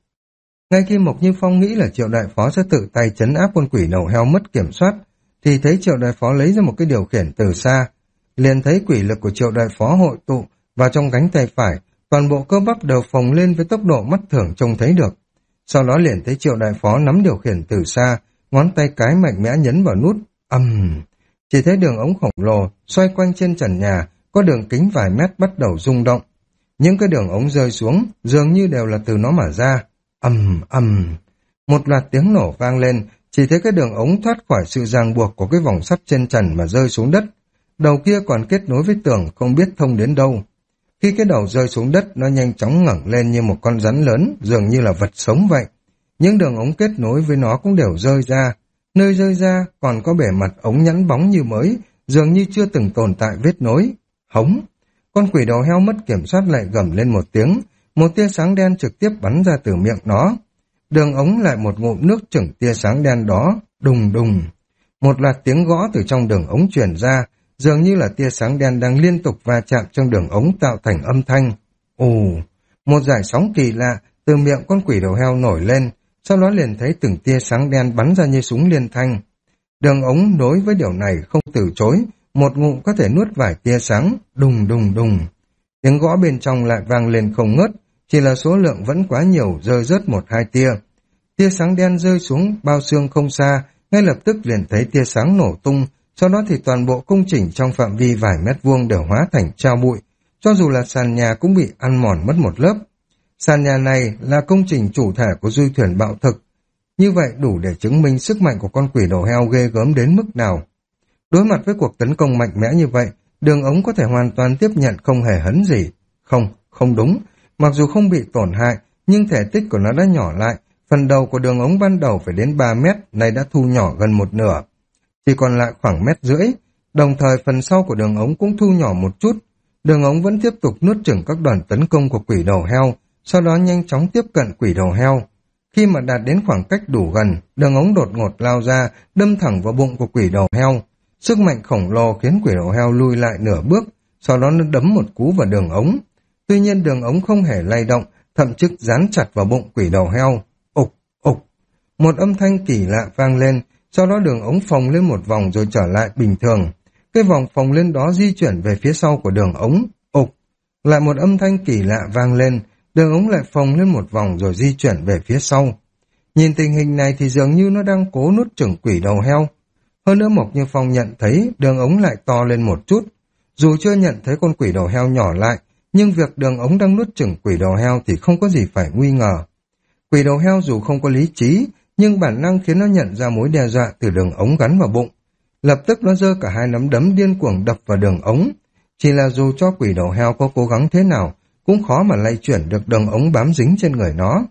Ngay khi Mộc Như Phong nghĩ là Triệu đại phó sẽ tự tay trấn áp con quỷ đầu heo mất kiểm soát, thì thấy Triệu đại phó lấy ra một cái điều khiển từ xa. Liền thấy quỷ lực của Triệu đại phó hội tụ vào trong cánh tay phải, toàn bộ cơ bắp đều phồng lên với tốc độ mắt thường trông thấy được. Sau đó liền thấy Triệu đại phó nắm điều khiển từ xa, ngón tay cái mạnh mẽ nhấn vào nút, ầm. Uhm. Chỉ thấy đường ống khổng lồ xoay quanh trên trần nhà, có đường kính vài mét bắt đầu rung động. Những cái đường ống rơi xuống dường như đều là từ nó mà ra. Ầm ầm. Một loạt tiếng nổ vang lên, chỉ thấy cái đường ống thoát khỏi sự ràng buộc của cái vòng sắt trên trần mà rơi xuống đất. Đầu kia còn kết nối với tường không biết thông đến đâu. Khi cái đầu rơi xuống đất, nó nhanh chóng ngẩng lên như một con rắn lớn, dường như là vật sống vậy. Những đường ống kết nối với nó cũng đều rơi ra. Nơi rơi ra còn có bề mặt ống nhẵn bóng như mới, dường như chưa từng tồn tại vết nối. Hống! Con quỷ đầu heo mất kiểm soát lại gầm lên một tiếng, một tia sáng đen trực tiếp bắn ra từ miệng nó. Đường ống lại một ngụm nước chửng tia sáng đen đó, đùng đùng. Một loạt tiếng gõ từ trong đường ống truyền ra, dường như là tia sáng đen đang liên tục va chạm trong đường ống tạo thành âm thanh. Ồ! Một dải sóng kỳ lạ từ miệng con quỷ đầu heo nổi lên, sau đó liền thấy từng tia sáng đen bắn ra như súng liên thanh. Đường ống đối với điều này không từ chối, một ngụm có thể nuốt vài tia sáng, đùng đùng đùng. Tiếng gõ bên trong lại vang lên không ngớt, chỉ là số lượng vẫn quá nhiều, rơi rớt một hai tia. Tia sáng đen rơi xuống bao xương không xa, ngay lập tức liền thấy tia sáng nổ tung, sau đó thì toàn bộ công trình trong phạm vi vài mét vuông đều hóa thành tro bụi, cho dù là sàn nhà cũng bị ăn mòn mất một lớp. Sàn nhà này là công trình chủ thể của du thuyền bạo thực, như vậy đủ để chứng minh sức mạnh của con quỷ đầu heo ghê gớm đến mức nào. Đối mặt với cuộc tấn công mạnh mẽ như vậy, đường ống có thể hoàn toàn tiếp nhận không hề hấn gì. Không, không đúng. Mặc dù không bị tổn hại, nhưng thể tích của nó đã nhỏ lại. Phần đầu của đường ống ban đầu phải đến ba mét, nay đã thu nhỏ gần một nửa. Chỉ còn lại khoảng mét rưỡi. Đồng thời phần sau của đường ống cũng thu nhỏ một chút. Đường ống vẫn tiếp tục nuốt chửng các đoàn tấn công của quỷ đầu heo, sau đó nhanh chóng tiếp cận quỷ đầu heo. Khi mà đạt đến khoảng cách đủ gần, đường ống đột ngột lao ra, đâm thẳng vào bụng của quỷ đầu heo. Sức mạnh khổng lồ khiến quỷ đầu heo lui lại nửa bước, sau đó nó đấm một cú vào đường ống. Tuy nhiên đường ống không hề lay động, thậm chí dán chặt vào bụng quỷ đầu heo. Ục, ục, một âm thanh kỳ lạ vang lên, sau đó đường ống phồng lên một vòng rồi trở lại bình thường. Cái vòng phồng lên đó di chuyển về phía sau của đường ống. Ục, lại một âm thanh kỳ lạ vang lên, đường ống lại phồng lên một vòng rồi di chuyển về phía sau. Nhìn tình hình này thì dường như nó đang cố nuốt chửng quỷ đầu heo. Hơn nữa Mộc Như Phong nhận thấy đường ống lại to lên một chút. Dù chưa nhận thấy con quỷ đầu heo nhỏ lại, nhưng việc đường ống đang nuốt chửng quỷ đầu heo thì không có gì phải nguy ngờ. Quỷ đầu heo dù không có lý trí, nhưng bản năng khiến nó nhận ra mối đe dọa từ đường ống gắn vào bụng. Lập tức nó giơ cả hai nắm đấm điên cuồng đập vào đường ống. Chỉ là dù cho quỷ đầu heo có cố gắng thế nào, cũng khó mà lay chuyển được đường ống bám dính trên người nó.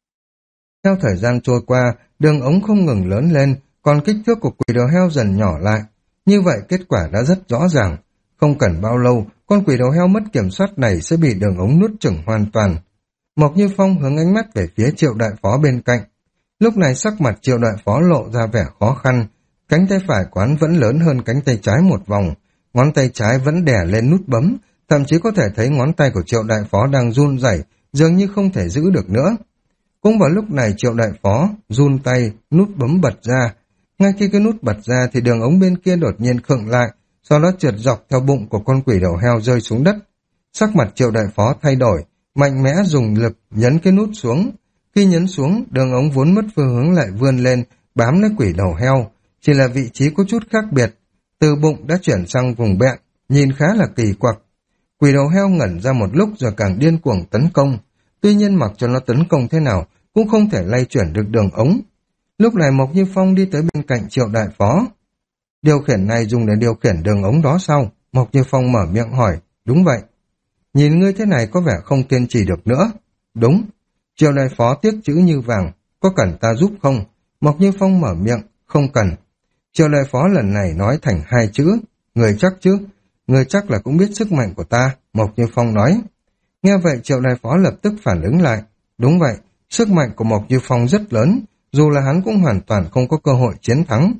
Theo thời gian trôi qua, đường ống không ngừng lớn lên, còn kích thước của quỷ đầu heo dần nhỏ lại. Như vậy kết quả đã rất rõ ràng. Không cần bao lâu, con quỷ đầu heo mất kiểm soát này sẽ bị đường ống nuốt chửng hoàn toàn. Mộc Như Phong hướng ánh mắt về phía Triệu đại phó bên cạnh. Lúc này sắc mặt Triệu đại phó lộ ra vẻ khó khăn, cánh tay phải quán vẫn lớn hơn cánh tay trái một vòng, ngón tay trái vẫn đè lên nút bấm, thậm chí có thể thấy ngón tay của Triệu đại phó đang run rẩy, dường như không thể giữ được nữa. Cũng vào lúc này Triệu đại phó run tay, nút bấm bật ra. Ngay khi cái nút bật ra thì đường ống bên kia đột nhiên khựng lại, sau đó trượt dọc theo bụng của con quỷ đầu heo rơi xuống đất. Sắc mặt Triệu đại phó thay đổi, mạnh mẽ dùng lực nhấn cái nút xuống. Khi nhấn xuống, đường ống vốn mất phương hướng lại vươn lên, bám lấy quỷ đầu heo, chỉ là vị trí có chút khác biệt. Từ bụng đã chuyển sang vùng bẹn, nhìn khá là kỳ quặc. Quỷ đầu heo ngẩn ra một lúc rồi càng điên cuồng tấn công. Tuy nhiên mặc cho nó tấn công thế nào, cũng không thể lay chuyển được đường ống. Lúc này Mộc Như Phong đi tới bên cạnh Triệu đại phó. Điều khiển này dùng để điều khiển đường ống đó sao? Mộc Như Phong mở miệng hỏi. Đúng vậy. Nhìn ngươi thế này có vẻ không kiên trì được nữa. Đúng. Triệu đại phó tiếc chữ như vàng. Có cần ta giúp không? Mộc Như Phong mở miệng. Không cần. Triệu đại phó lần này nói thành hai chữ. Người chắc chứ? Người chắc là cũng biết sức mạnh của ta. Mộc Như Phong nói. Nghe vậy Triệu đại phó lập tức phản ứng lại. Đúng vậy. Sức mạnh của Mộc Như Phong rất lớn. Dù là hắn cũng hoàn toàn không có cơ hội chiến thắng.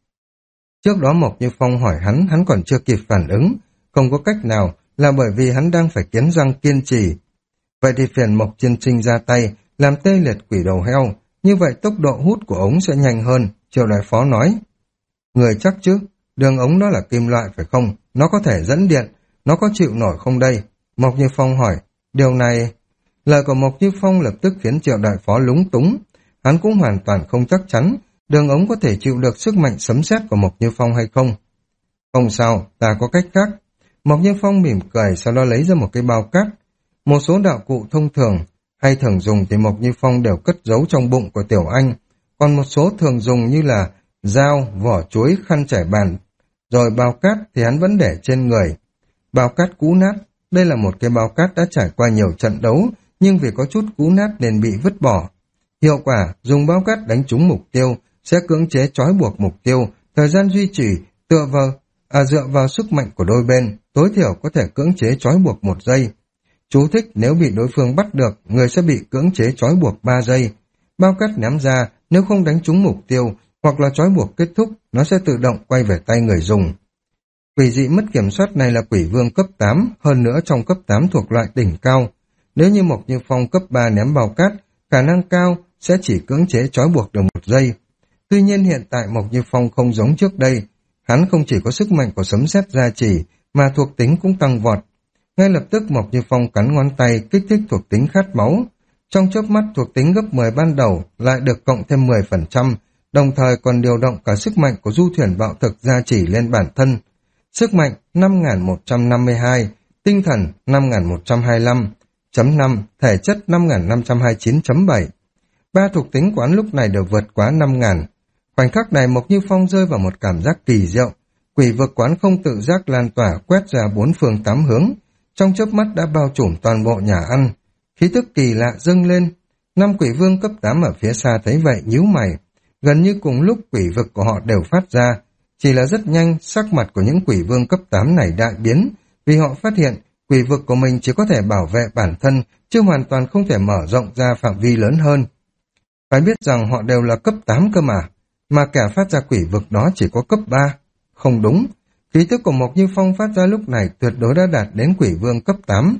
Trước đó Mộc Như Phong hỏi hắn, hắn còn chưa kịp phản ứng. Không có cách nào là bởi vì hắn đang phải kiến răng kiên trì. Vậy thì phiền Mộc Thiên Trinh ra tay, làm tê liệt quỷ đầu heo. Như vậy tốc độ hút của ống sẽ nhanh hơn, Triệu đại phó nói. Người chắc chứ, đường ống đó là kim loại phải không? Nó có thể dẫn điện, nó có chịu nổi không đây? Mộc Như Phong hỏi, điều này... Lời của Mộc Như Phong lập tức khiến Triệu đại phó lúng túng. Hắn cũng hoàn toàn không chắc chắn đường ống có thể chịu được sức mạnh sấm sét của Mộc Như Phong hay không. Không sao, ta có cách khác. Mộc Như Phong mỉm cười, sau đó lấy ra một cái bao cát. Một số đạo cụ thông thường hay thường dùng thì Mộc Như Phong đều cất giấu trong bụng của Tiểu Anh, còn một số thường dùng như là dao, vỏ chuối, khăn trải bàn, rồi bao cát thì hắn vẫn để trên người. Bao cát cũ nát, đây là một cái bao cát đã trải qua nhiều trận đấu, nhưng vì có chút cũ nát nên bị vứt bỏ. Hiệu quả, dùng bao cát đánh trúng mục tiêu, sẽ cưỡng chế trói buộc mục tiêu, thời gian duy trì, tựa vào, à dựa vào sức mạnh của đôi bên, tối thiểu có thể cưỡng chế trói buộc một giây. Chú thích, nếu bị đối phương bắt được, người sẽ bị cưỡng chế trói buộc ba giây. Bao cát ném ra, nếu không đánh trúng mục tiêu, hoặc là trói buộc kết thúc, nó sẽ tự động quay về tay người dùng. Quỷ dị mất kiểm soát này là quỷ vương cấp tám, hơn nữa trong cấp tám thuộc loại đỉnh cao. Nếu như Mộc Như Phong cấp ba ném bao cát, khả năng cao sẽ chỉ cưỡng chế trói buộc được một giây. Tuy nhiên hiện tại Mộc Như Phong không giống trước đây, hắn không chỉ có sức mạnh của sấm sét gia trì, mà thuộc tính cũng tăng vọt. Ngay lập tức Mộc Như Phong cắn ngón tay kích thích thuộc tính khát máu. Trong chớp mắt thuộc tính gấp mười ban đầu lại được cộng thêm mười phần trăm, đồng thời còn điều động cả sức mạnh của du thuyền bạo thực gia trì lên bản thân. Sức mạnh năm nghìn một trăm năm mươi hai, tinh thần năm nghìn một trăm hai mươi lăm chấm năm, thể chất năm nghìn năm trăm hai mươi chín chấm bảy. Ba thuộc tính quán lúc này đều vượt quá năm nghìn. Khoảnh khắc này Mộc Như Phong rơi vào một cảm giác kỳ diệu. Quỷ vực quán không tự giác lan tỏa quét ra bốn phương tám hướng. Trong chớp mắt đã bao trùm toàn bộ nhà ăn. Khí tức kỳ lạ dâng lên. Năm quỷ vương cấp tám ở phía xa thấy vậy nhíu mày. Gần như cùng lúc quỷ vực của họ đều phát ra. Chỉ là rất nhanh, sắc mặt của những quỷ vương cấp tám này đại biến, vì họ phát hiện quỷ vực của mình chỉ có thể bảo vệ bản thân, chứ hoàn toàn không thể mở rộng ra phạm vi lớn hơn. Phải biết rằng họ đều là cấp tám cơ mà, mà kẻ phát ra quỷ vực đó chỉ có cấp ba. Không đúng, khí tức của Mộc Như Phong phát ra lúc này tuyệt đối đã đạt đến quỷ vương cấp tám.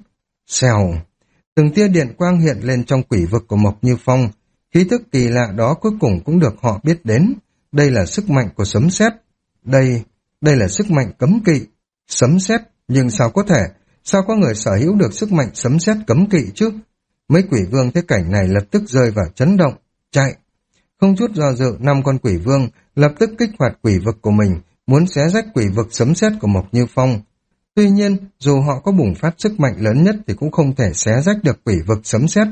Xèo. Từng tia điện quang hiện lên trong quỷ vực của Mộc Như Phong. Khí thức kỳ lạ đó cuối cùng cũng được họ biết đến. Đây là sức mạnh của sấm sét. Đây, đây là sức mạnh cấm kỵ. Sấm sét, nhưng sao có thể? Sao có người sở hữu được sức mạnh sấm sét cấm kỵ chứ? Mấy quỷ vương thấy cảnh này lập tức rơi vào chấn động, chạy. Không chút do dự, năm con quỷ vương lập tức kích hoạt quỷ vực của mình, muốn xé rách quỷ vực sấm sét của Mộc Như Phong. Tuy nhiên, dù họ có bùng phát sức mạnh lớn nhất thì cũng không thể xé rách được quỷ vực sấm sét.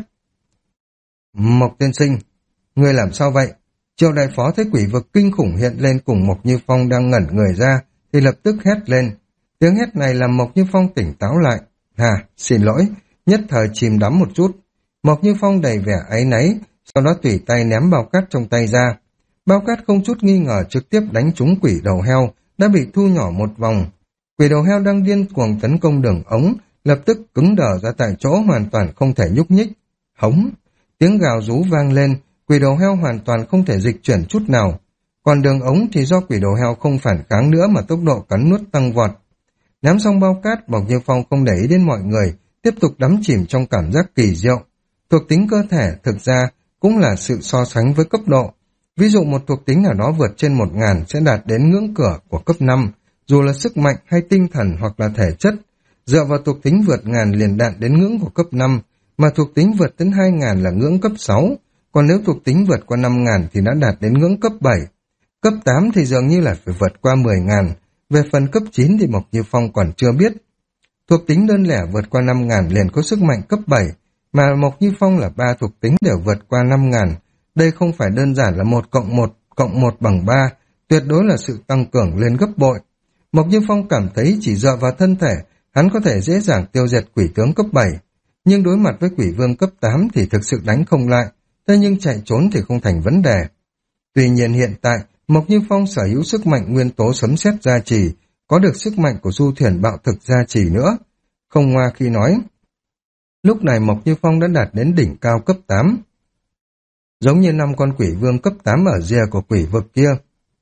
Mộc tiên sinh, ngươi làm sao vậy? Triệu đại phó thấy quỷ vực kinh khủng hiện lên cùng Mộc Như Phong đang ngẩn người ra, thì lập tức hét lên. Tiếng hét này làm Mộc Như Phong tỉnh táo lại. Hà, xin lỗi, nhất thời chìm đắm một chút. Mộc Như Phong đầy vẻ áy náy, sau đó tùy tay ném bao cát trong tay ra. Bao cát không chút nghi ngờ trực tiếp đánh trúng quỷ đầu heo, đã bị thu nhỏ một vòng. Quỷ đầu heo đang điên cuồng tấn công đường ống, lập tức cứng đờ ra tại chỗ, hoàn toàn không thể nhúc nhích. Hống! Tiếng gào rú vang lên, quỷ đầu heo hoàn toàn không thể dịch chuyển chút nào. Còn đường ống thì do quỷ đầu heo không phản kháng nữa mà tốc độ cắn nuốt tăng vọt. Ném xong bao cát, Mộc Như Phong không để ý đến mọi người, tiếp tục đắm chìm trong cảm giác kỳ diệu. Thuộc tính cơ thể thực ra cũng là sự so sánh với cấp độ. Ví dụ một thuộc tính nào đó vượt trên một ngàn sẽ đạt đến ngưỡng cửa của cấp năm, dù là sức mạnh hay tinh thần hoặc là thể chất. Dựa vào thuộc tính vượt ngàn liền đạt đến ngưỡng của cấp năm, mà thuộc tính vượt đến hai ngàn là ngưỡng cấp sáu, còn nếu thuộc tính vượt qua năm ngàn thì đã đạt đến ngưỡng cấp bảy. Cấp tám thì dường như là phải vượt qua mười ngàn, về phần cấp chín thì Mộc Như Phong còn chưa biết. Thuộc tính đơn lẻ vượt qua năm ngàn liền có sức mạnh cấp bảy, mà Mộc Như Phong là ba thuộc tính đều vượt qua năm ngàn. Đây không phải đơn giản là một cộng một cộng một bằng ba, tuyệt đối là sự tăng cường lên gấp bội. Mộc Như Phong cảm thấy chỉ dựa vào thân thể, hắn có thể dễ dàng tiêu diệt quỷ tướng cấp bảy. Nhưng đối mặt với quỷ vương cấp tám thì thực sự đánh không lại, thế nhưng chạy trốn thì không thành vấn đề. Tuy nhiên hiện tại, Mộc Như Phong sở hữu sức mạnh nguyên tố sấm sét gia trì, có được sức mạnh của du thuyền bạo thực gia trì nữa. Không ngoa khi nói, lúc này Mộc Như Phong đã đạt đến đỉnh cao cấp tám. Giống như năm con quỷ vương cấp tám ở rìa của quỷ vực kia.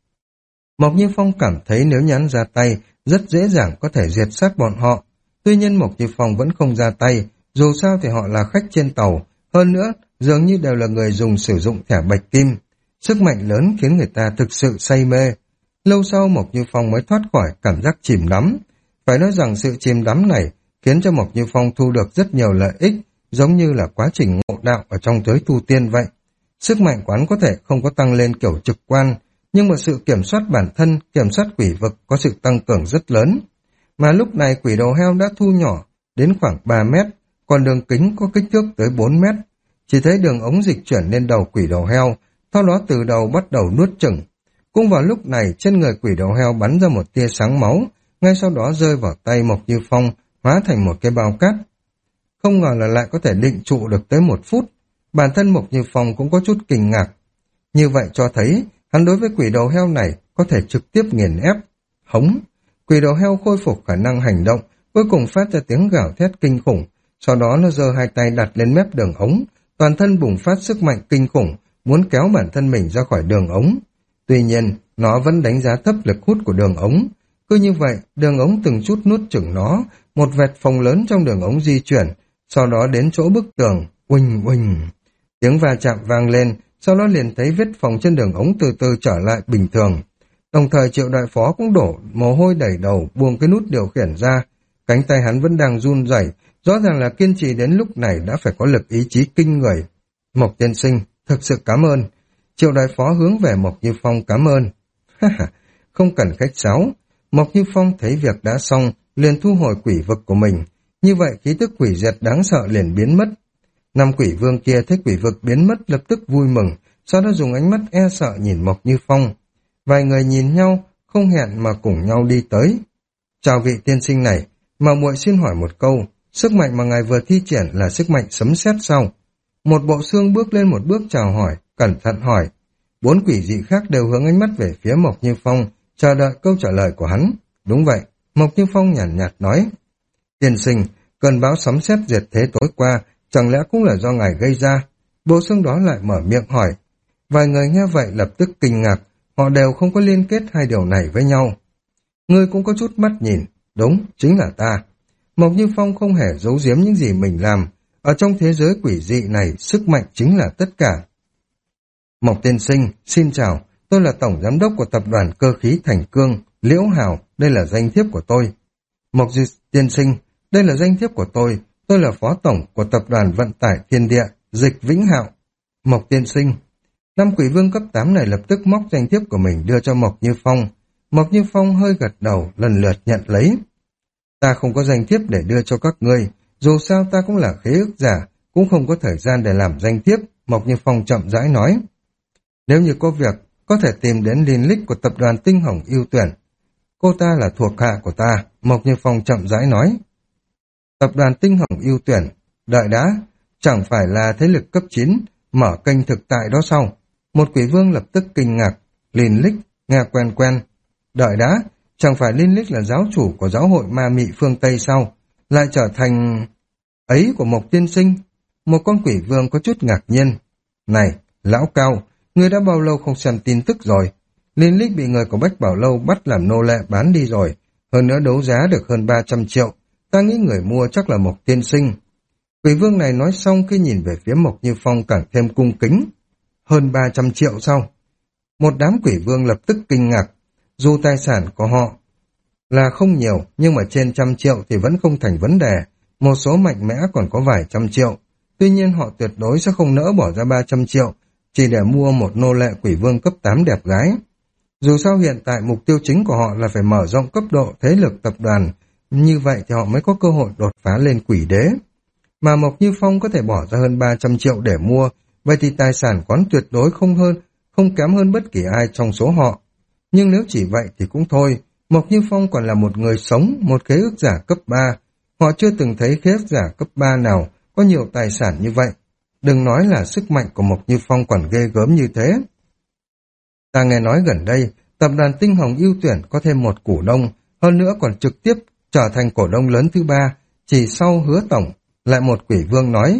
Mộc Như Phong cảm thấy nếu nhắn ra tay, rất dễ dàng có thể diệt sát bọn họ. Tuy nhiên Mộc Như Phong vẫn không ra tay, dù sao thì họ là khách trên tàu, hơn nữa dường như đều là người dùng sử dụng thẻ bạch kim. Sức mạnh lớn khiến người ta thực sự say mê. Lâu sau Mộc Như Phong mới thoát khỏi cảm giác chìm đắm. Phải nói rằng sự chìm đắm này khiến cho Mộc Như Phong thu được rất nhiều lợi ích, giống như là quá trình ngộ đạo ở trong giới tu tiên vậy. Sức mạnh quán có thể không có tăng lên kiểu trực quan, nhưng mà sự kiểm soát bản thân, kiểm soát quỷ vực có sự tăng cường rất lớn. Mà lúc này quỷ đầu heo đã thu nhỏ đến khoảng ba mét, còn đường kính có kích thước tới bốn mét. Chỉ thấy đường ống dịch chuyển lên đầu quỷ đầu heo, sau đó từ đầu bắt đầu nuốt chửng. Cũng vào lúc này, trên người quỷ đầu heo bắn ra một tia sáng máu, ngay sau đó rơi vào tay Mộc Như Phong, hóa thành một cái bao cát. Không ngờ là lại có thể định trụ được tới một phút. Bản thân Mộc Như Phong cũng có chút kinh ngạc. Như vậy cho thấy, hắn đối với quỷ đầu heo này có thể trực tiếp nghiền ép. Hống! Quỷ đầu heo khôi phục khả năng hành động, cuối cùng phát ra tiếng gào thét kinh khủng. Sau đó nó giơ hai tay đặt lên mép đường ống, toàn thân bùng phát sức mạnh kinh khủng, muốn kéo bản thân mình ra khỏi đường ống. Tuy nhiên, nó vẫn đánh giá thấp lực hút của đường ống. Cứ như vậy, đường ống từng chút nuốt chửng nó, một vệt phồng lớn trong đường ống di chuyển, sau đó đến chỗ bức tường, uỳnh uỳnh. Tiếng va chạm vang lên, sau đó liền thấy vết phồng trên đường ống từ từ trở lại bình thường. Đồng thời Triệu đại phó cũng đổ mồ hôi đầy đầu, buông cái nút điều khiển ra. Cánh tay hắn vẫn đang run rẩy, rõ ràng là kiên trì đến lúc này đã phải có lực ý chí kinh người. Mộc tiên sinh, thực sự cảm ơn. Triệu đại phó hướng về Mộc Như Phong cảm ơn. Không cần khách sáo. Mộc Như Phong thấy việc đã xong, liền thu hồi quỷ vực của mình. Như vậy khí tức quỷ diệt đáng sợ liền biến mất. Năm quỷ vương kia thấy quỷ vực biến mất lập tức vui mừng, sau đó dùng ánh mắt e sợ nhìn Mộc Như Phong. Vài người nhìn nhau, không hẹn mà cùng nhau đi tới. Chào vị tiên sinh này, mà muội xin hỏi một câu, sức mạnh mà ngài vừa thi triển là sức mạnh sấm sét sao? Một bộ xương bước lên một bước chào hỏi, cẩn thận hỏi. Bốn quỷ dị khác đều hướng ánh mắt về phía Mộc Như Phong, chờ đợi câu trả lời của hắn. Đúng vậy, Mộc Như Phong nhàn nhạt, nhạt nói. Tiên sinh, cơn bão sấm sét diệt thế tối qua, chẳng lẽ cũng là do ngài gây ra? Bộ xương đó lại mở miệng hỏi. Vài người nghe vậy lập tức kinh ngạc, họ đều không có liên kết hai điều này với nhau. Ngươi cũng có chút mắt nhìn, đúng, chính là ta. Mộc Như Phong không hề giấu giếm những gì mình làm. Ở trong thế giới quỷ dị này, sức mạnh chính là tất cả. Mộc tiên sinh, xin chào, tôi là tổng giám đốc của tập đoàn cơ khí Thành Cương, Liễu Hào, đây là danh thiếp của tôi. Mộc tiên sinh, đây là danh thiếp của tôi, tôi là phó tổng của tập đoàn vận tải Thiên Địa, Dịch Vĩnh Hạo. Mộc tiên sinh, năm quỷ vương cấp tám này lập tức móc danh thiếp của mình đưa cho Mộc Như Phong. Mộc Như Phong hơi gật đầu, lần lượt nhận lấy. Ta không có danh thiếp để đưa cho các ngươi, dù sao ta cũng là khế ước giả, cũng không có thời gian để làm danh thiếp, Mộc Như Phong chậm rãi nói. Nếu như có việc, có thể tìm đến Linh Lích của tập đoàn Tinh Hồng ưu tuyển. Cô ta là thuộc hạ của ta, Mộc Như Phong chậm rãi nói. Tập đoàn Tinh Hồng ưu tuyển, đợi đã, chẳng phải là thế lực cấp chín, mở kênh thực tại đó sau. Một quỷ vương lập tức kinh ngạc, Linh Lích, nghe quen quen. Đợi đã, chẳng phải Linh Lích là giáo chủ của giáo hội ma mị phương Tây sau, lại trở thành ấy của Mộc tiên sinh. Một con quỷ vương có chút ngạc nhiên. Này, lão cao, ngươi đã bao lâu không xem tin tức rồi? Linh Lích bị người của Bách Bảo Lâu bắt làm nô lệ bán đi rồi, hơn nữa đấu giá được hơn ba trăm triệu. Ta nghĩ người mua chắc là Mộc tiên sinh. Quỷ vương này nói xong khi nhìn về phía Mộc Như Phong càng thêm cung kính. Hơn ba trăm triệu sao? Một đám quỷ vương lập tức kinh ngạc. Dù tài sản của họ là không nhiều, nhưng mà trên trăm triệu thì vẫn không thành vấn đề. Một số mạnh mẽ còn có vài trăm triệu. Tuy nhiên họ tuyệt đối sẽ không nỡ bỏ ra ba trăm triệu, chỉ để mua một nô lệ quỷ vương cấp tám đẹp gái. Dù sao hiện tại mục tiêu chính của họ là phải mở rộng cấp độ thế lực tập đoàn, như vậy thì họ mới có cơ hội đột phá lên quỷ đế. Mà Mộc Như Phong có thể bỏ ra hơn ba trăm triệu để mua, vậy thì tài sản quán tuyệt đối không hơn, không kém hơn bất kỳ ai trong số họ. Nhưng nếu chỉ vậy thì cũng thôi, Mộc Như Phong còn là một người sống, một khế ước giả cấp ba. Họ chưa từng thấy khế ước giả cấp ba nào có nhiều tài sản như vậy. Đừng nói là sức mạnh của Mộc Như Phong còn ghê gớm như thế. Ta nghe nói gần đây, tập đoàn Tinh Hồng ưu tuyển có thêm một cổ đông, hơn nữa còn trực tiếp trở thành cổ đông lớn thứ ba, chỉ sau Hứa tổng. Lại một quỷ vương nói.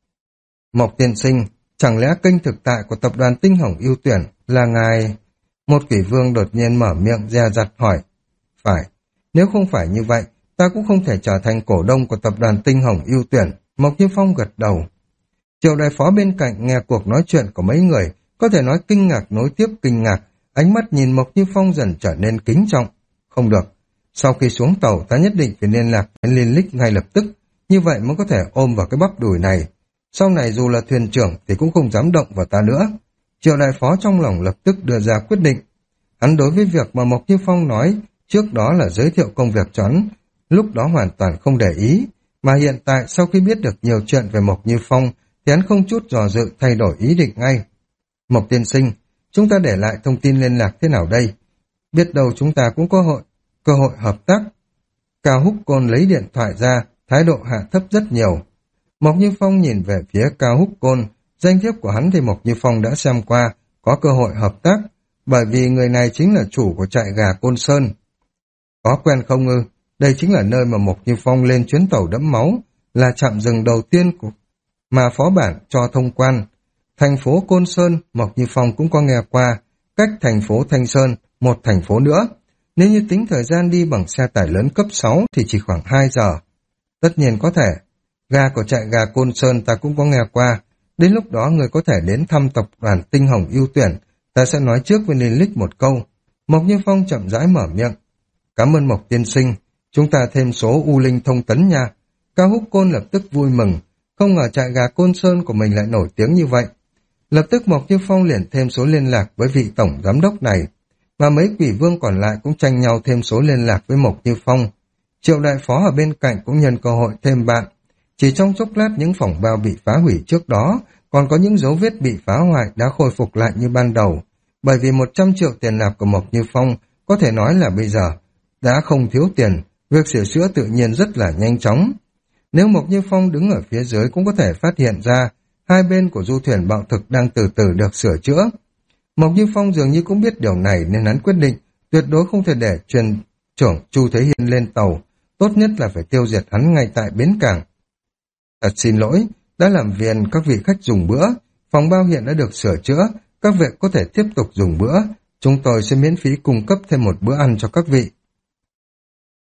Mộc tiên sinh, chẳng lẽ kênh thực tại của tập đoàn Tinh Hồng ưu tuyển là ngài... Một quỷ vương đột nhiên mở miệng dè dặt hỏi. Phải, nếu không phải như vậy, ta cũng không thể trở thành cổ đông của tập đoàn Tinh Hồng ưu tuyển. Mộc Như Phong gật đầu. Triệu đại phó bên cạnh nghe cuộc nói chuyện của mấy người, có thể nói kinh ngạc nối tiếp kinh ngạc, ánh mắt nhìn Mộc Như Phong dần trở nên kính trọng. Không được, sau khi xuống tàu ta nhất định phải liên lạc đến Liên Lích ngay lập tức, như vậy mới có thể ôm vào cái bắp đùi này. Sau này dù là thuyền trưởng thì cũng không dám động vào ta nữa. Triệu đại phó trong lòng lập tức đưa ra quyết định. Hắn đối với việc mà Mộc Như Phong nói trước đó là giới thiệu công việc cho hắn, lúc đó hoàn toàn không để ý, mà hiện tại sau khi biết được nhiều chuyện về Mộc Như Phong thì hắn không chút dò dự thay đổi ý định ngay. Mộc tiên sinh, chúng ta để lại thông tin liên lạc thế nào đây? Biết đâu chúng ta cũng có hội, cơ hội hợp tác. Cao Húc Côn lấy điện thoại ra, thái độ hạ thấp rất nhiều. Mộc Như Phong nhìn về phía Cao Húc Côn, danh thiếp của hắn thì Mộc Như Phong đã xem qua, có cơ hội hợp tác, bởi vì người này chính là chủ của trại gà Côn Sơn. Có quen không ư? Đây chính là nơi mà Mộc Như Phong lên chuyến tàu đẫm máu, là trạm dừng đầu tiên của mà phó bản cho thông quan. Thành phố Côn Sơn, Mộc Như Phong cũng có nghe qua, cách thành phố Thanh Sơn, một thành phố nữa. Nếu như tính thời gian đi bằng xe tải lớn cấp sáu thì chỉ khoảng hai giờ. Tất nhiên có thể. Ga của trại gà Côn Sơn ta cũng có nghe qua. Đến lúc đó người có thể đến thăm tập đoàn Tinh Hồng ưu tuyển. Ta sẽ nói trước với Liên Lích một câu. Mộc Như Phong chậm rãi mở miệng. Cảm ơn Mộc tiên sinh. Chúng ta thêm số U Linh thông tấn nha. Cao Húc Côn lập tức vui mừng. Không ngờ trại gà Côn Sơn của mình lại nổi tiếng như vậy. Lập tức Mộc Như Phong liền thêm số liên lạc với vị tổng giám đốc này. Và mấy quỷ vương còn lại cũng tranh nhau thêm số liên lạc với Mộc Như Phong. Triệu đại phó ở bên cạnh cũng nhân cơ hội thêm bạn. Chỉ trong chốc lát những phòng bao bị phá hủy trước đó, còn có những dấu vết bị phá hoại đã khôi phục lại như ban đầu. Bởi vì một trăm triệu tiền nạp của Mộc Như Phong có thể nói là bây giờ đã không thiếu tiền, việc sửa chữa tự nhiên rất là nhanh chóng. Nếu Mộc Như Phong đứng ở phía dưới cũng có thể phát hiện ra hai bên của du thuyền bạo thực đang từ từ được sửa chữa. Mộc Như Phong dường như cũng biết điều này nên hắn quyết định tuyệt đối không thể để truyền trưởng Chu Thế Hiên lên tàu, tốt nhất là phải tiêu diệt hắn ngay tại bến cảng. Thật xin lỗi, đã làm phiền các vị khách dùng bữa, phòng bao hiện đã được sửa chữa, các vị có thể tiếp tục dùng bữa, chúng tôi sẽ miễn phí cung cấp thêm một bữa ăn cho các vị.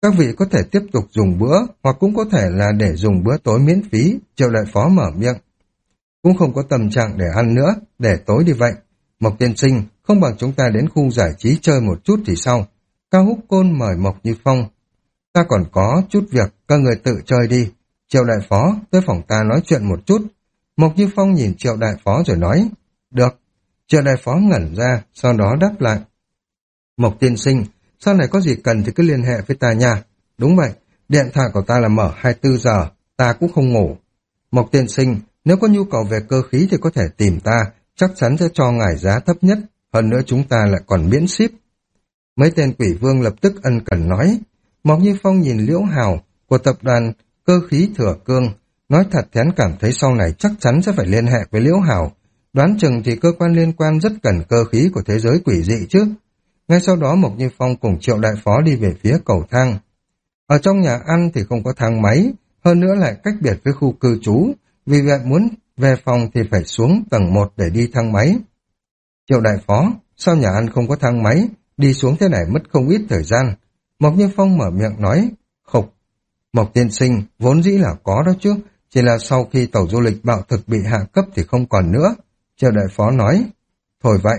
Các vị có thể tiếp tục dùng bữa, hoặc cũng có thể là để dùng bữa tối miễn phí, Triệu đại phó mở miệng. Cũng không có tâm trạng để ăn nữa, để tối đi vậy. Mộc tiên sinh, không bằng chúng ta đến khu giải trí chơi một chút thì sao? Cao Húc Côn mời Mộc Như Phong. Ta còn có chút việc, các người tự chơi đi. Triệu đại phó, tới phòng ta nói chuyện một chút. Mộc Như Phong nhìn Triệu đại phó rồi nói. Được. Triệu đại phó ngẩn ra, sau đó đáp lại. Mộc tiên sinh, sau này có gì cần thì cứ liên hệ với ta nha. Đúng vậy, điện thoại của ta là mở hai mươi bốn giờ, ta cũng không ngủ. Mộc tiên sinh, nếu có nhu cầu về cơ khí thì có thể tìm ta, chắc chắn sẽ cho ngài giá thấp nhất, hơn nữa chúng ta lại còn miễn ship. Mấy tên quỷ vương lập tức ân cần nói. Mộc Như Phong nhìn Liễu Hào của tập đoàn cơ khí Thừa Cương, nói thật thì hắn cảm thấy sau này chắc chắn sẽ phải liên hệ với Liễu Hào, đoán chừng thì cơ quan liên quan rất cần cơ khí của thế giới quỷ dị chứ. Ngay sau đó Mộc Như Phong cùng Triệu đại phó đi về phía cầu thang. Ở trong nhà ăn thì không có thang máy, hơn nữa lại cách biệt với khu cư trú, vì vậy muốn về phòng thì phải xuống tầng một để đi thang máy. Triệu đại phó, sao nhà ăn không có thang máy, đi xuống thế này mất không ít thời gian. Mộc Như Phong mở miệng nói, khục. Mộc tiên sinh, vốn dĩ là có đó chứ, chỉ là sau khi tàu du lịch bạo thực bị hạ cấp thì không còn nữa. Triệu đại phó nói, thôi vậy.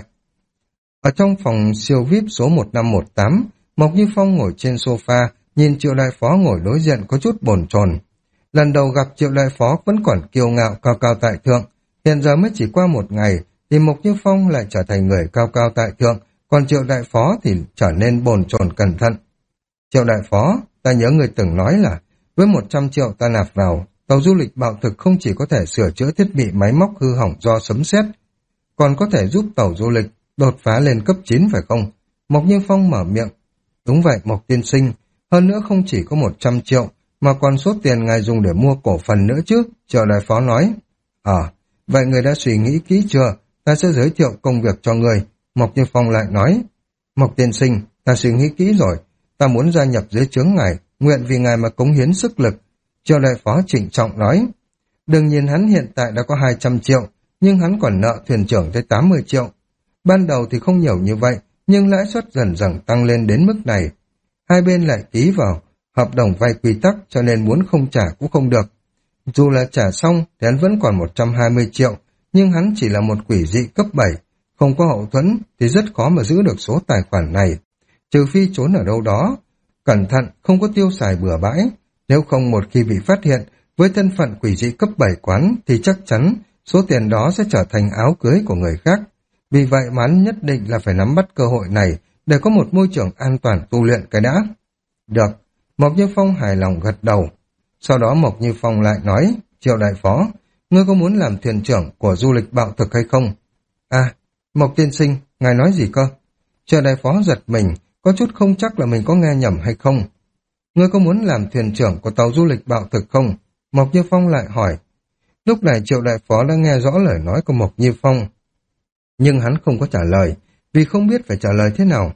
Ở trong phòng siêu vi ai pi số một năm một tám, Mộc Như Phong ngồi trên sofa, nhìn Triệu đại phó ngồi đối diện có chút bồn chồn. Lần đầu gặp Triệu đại phó vẫn còn kiêu ngạo cao cao tại thượng, hiện giờ mới chỉ qua một ngày, thì Mộc Như Phong lại trở thành người cao cao tại thượng, còn Triệu đại phó thì trở nên bồn chồn cẩn thận. Triệu đại phó, ta nhớ người từng nói là, với một trăm triệu ta nạp vào, tàu du lịch bạo thực không chỉ có thể sửa chữa thiết bị máy móc hư hỏng do sấm sét, còn có thể giúp tàu du lịch đột phá lên cấp chín phải không? Mộc Như Phong mở miệng. Đúng vậy Mộc tiên sinh, hơn nữa không chỉ có một trăm triệu, mà còn số tiền ngài dùng để mua cổ phần nữa chứ, Triệu đại phó nói. À, vậy người đã suy nghĩ kỹ chưa? Ta sẽ giới thiệu công việc cho người. Mộc Như Phong lại nói. Mộc tiên sinh, ta suy nghĩ kỹ rồi, ta muốn gia nhập dưới trướng ngài, nguyện vì ngài mà cống hiến sức lực. Triệu đại phó trịnh trọng nói. Đương nhiên hắn hiện tại đã có hai trăm triệu, nhưng hắn còn nợ thuyền trưởng tới tám mươi triệu. Ban đầu thì không nhiều như vậy, nhưng lãi suất dần dần tăng lên đến mức này. Hai bên lại ký vào hợp đồng vay quy tắc, cho nên muốn không trả cũng không được. Dù là trả xong thì hắn vẫn còn một trăm hai mươi triệu, nhưng hắn chỉ là một quỷ dị cấp bảy, không có hậu thuẫn thì rất khó mà giữ được số tài khoản này, trừ phi trốn ở đâu đó. Cẩn thận, không có tiêu xài bừa bãi, nếu không một khi bị phát hiện với thân phận quỷ dị cấp bảy quán thì chắc chắn số tiền đó sẽ trở thành áo cưới của người khác. Vì vậy mà hắn nhất định là phải nắm bắt cơ hội này để có một môi trường an toàn tu luyện cái đã. Được, Mộc Như Phong hài lòng gật đầu. Sau đó Mộc Như Phong lại nói, Triệu đại phó, ngươi có muốn làm thuyền trưởng của du lịch bạo thực hay không? À, Mộc tiên sinh, ngài nói gì cơ? Triệu đại phó giật mình, có chút không chắc là mình có nghe nhầm hay không. Ngươi có muốn làm thuyền trưởng của tàu du lịch bạo thực không? Mộc Như Phong lại hỏi. Lúc này Triệu đại phó đã nghe rõ lời nói của Mộc Như Phong, nhưng hắn không có trả lời, vì không biết phải trả lời thế nào.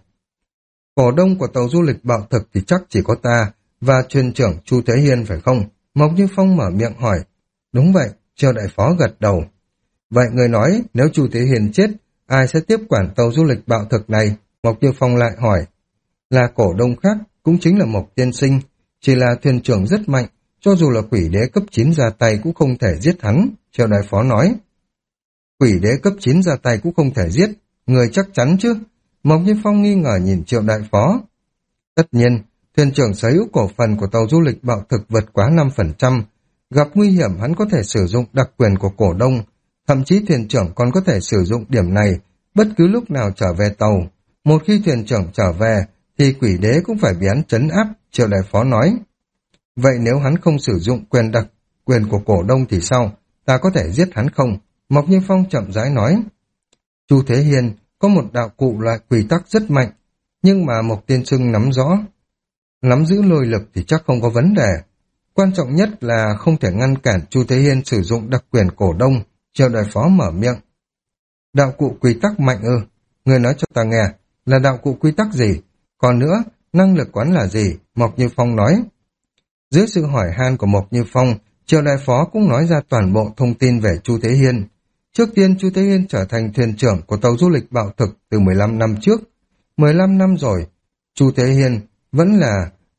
Cổ đông của tàu du lịch bạo thực thì chắc chỉ có ta và thuyền trưởng Chu Thế Hiên phải không? Mộc Như Phong mở miệng hỏi. Đúng vậy, Triệu đại phó gật đầu. Vậy người nói nếu Chu Thế Hiên chết, ai sẽ tiếp quản tàu du lịch bạo thực này? Mộc Như Phong lại hỏi. Là cổ đông khác, cũng chính là Mộc tiên sinh, chỉ là thuyền trưởng rất mạnh, cho dù là quỷ đế cấp chín ra tay cũng không thể giết hắn, Triệu đại phó nói. Quỷ đế cấp chín ra tay cũng không thể giết, người chắc chắn chứ? Mộc Như Phong nghi ngờ nhìn Triệu đại phó. Tất nhiên, thuyền trưởng sở hữu cổ phần của tàu du lịch bạo thực vượt quá năm phần trăm, gặp nguy hiểm hắn có thể sử dụng đặc quyền của cổ đông, thậm chí thuyền trưởng còn có thể sử dụng điểm này bất cứ lúc nào trở về tàu. Một khi thuyền trưởng trở về thì quỷ đế cũng phải bị hắn trấn áp, Triệu đại phó nói. Vậy nếu hắn không sử dụng quyền đặc quyền của cổ đông thì sao? Ta có thể giết hắn không? Mộc Như Phong chậm rãi nói. Chu Thế Hiên có một đạo cụ loại quy tắc rất mạnh, nhưng mà Mộc tiên sinh nắm rõ. Nắm giữ lôi lực thì chắc không có vấn đề. Quan trọng nhất là không thể ngăn cản Chu Thế Hiên sử dụng đặc quyền cổ đông, Triệu đại phó mở miệng. Đạo cụ quy tắc mạnh ư? Người nói cho ta nghe, là đạo cụ quy tắc gì? Còn nữa, năng lực quán là gì? Mộc Như Phong nói. Dưới sự hỏi han của Mộc Như Phong, Triệu đại phó cũng nói ra toàn bộ thông tin về Chu Thế Hiên. Trước tiên Chu Thế Hiên trở thành thuyền trưởng của tàu du lịch bạo thực từ mười lăm năm trước. mười lăm năm rồi, Chu Thế Hiên vẫn là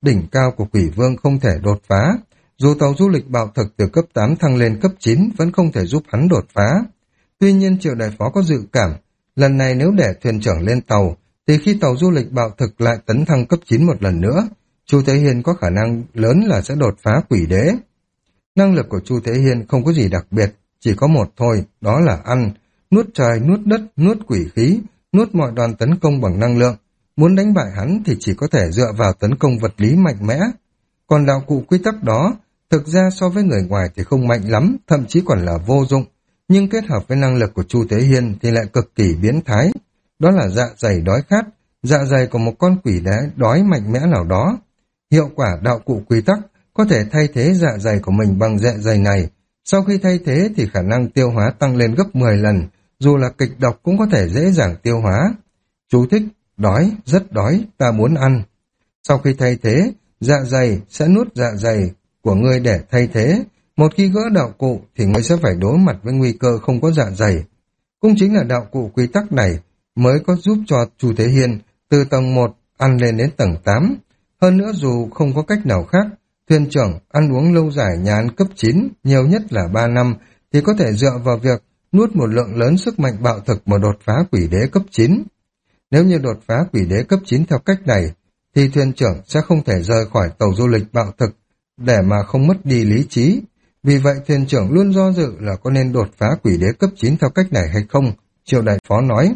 đỉnh cao của quỷ vương không thể đột phá. Dù tàu du lịch bạo thực từ cấp tám thăng lên cấp chín vẫn không thể giúp hắn đột phá. Tuy nhiên Triệu Đại Phó có dự cảm, lần này nếu để thuyền trưởng lên tàu, thì khi tàu du lịch bạo thực lại tấn thăng cấp chín một lần nữa, Chu Thế Hiên có khả năng lớn là sẽ đột phá quỷ đế. Năng lực của Chu Thế Hiên không có gì đặc biệt, chỉ có một thôi, đó là ăn, nuốt trời, nuốt đất, nuốt quỷ khí, nuốt mọi đòn tấn công bằng năng lượng. Muốn đánh bại hắn thì chỉ có thể dựa vào tấn công vật lý mạnh mẽ. Còn đạo cụ quy tắc đó, thực ra so với người ngoài thì không mạnh lắm, thậm chí còn là vô dụng, nhưng kết hợp với năng lực của Chu Thế Hiên thì lại cực kỳ biến thái. Đó là dạ dày đói khát, dạ dày của một con quỷ đế đói mạnh mẽ nào đó. Hiệu quả đạo cụ quy tắc có thể thay thế dạ dày của mình bằng dạ dày này. Sau khi thay thế thì khả năng tiêu hóa tăng lên gấp mười lần, dù là kịch độc cũng có thể dễ dàng tiêu hóa. Chú thích, đói, rất đói, ta muốn ăn. Sau khi thay thế, dạ dày sẽ nuốt dạ dày của ngươi để thay thế. Một khi gỡ đạo cụ thì ngươi sẽ phải đối mặt với nguy cơ không có dạ dày. Cũng chính là đạo cụ quy tắc này mới có giúp cho Chu Thế Hiên từ tầng một ăn lên đến tầng tám. Hơn nữa dù không có cách nào khác, thuyền trưởng ăn uống lâu dài nhà ăn cấp chín, nhiều nhất là ba năm, thì có thể dựa vào việc nuốt một lượng lớn sức mạnh bạo thực mà đột phá quỷ đế cấp chín. Nếu như đột phá quỷ đế cấp chín theo cách này, thì thuyền trưởng sẽ không thể rời khỏi tàu du lịch bạo thực để mà không mất đi lý trí. Vì vậy thuyền trưởng luôn do dự là có nên đột phá quỷ đế cấp chín theo cách này hay không, Triệu Đại Phó nói.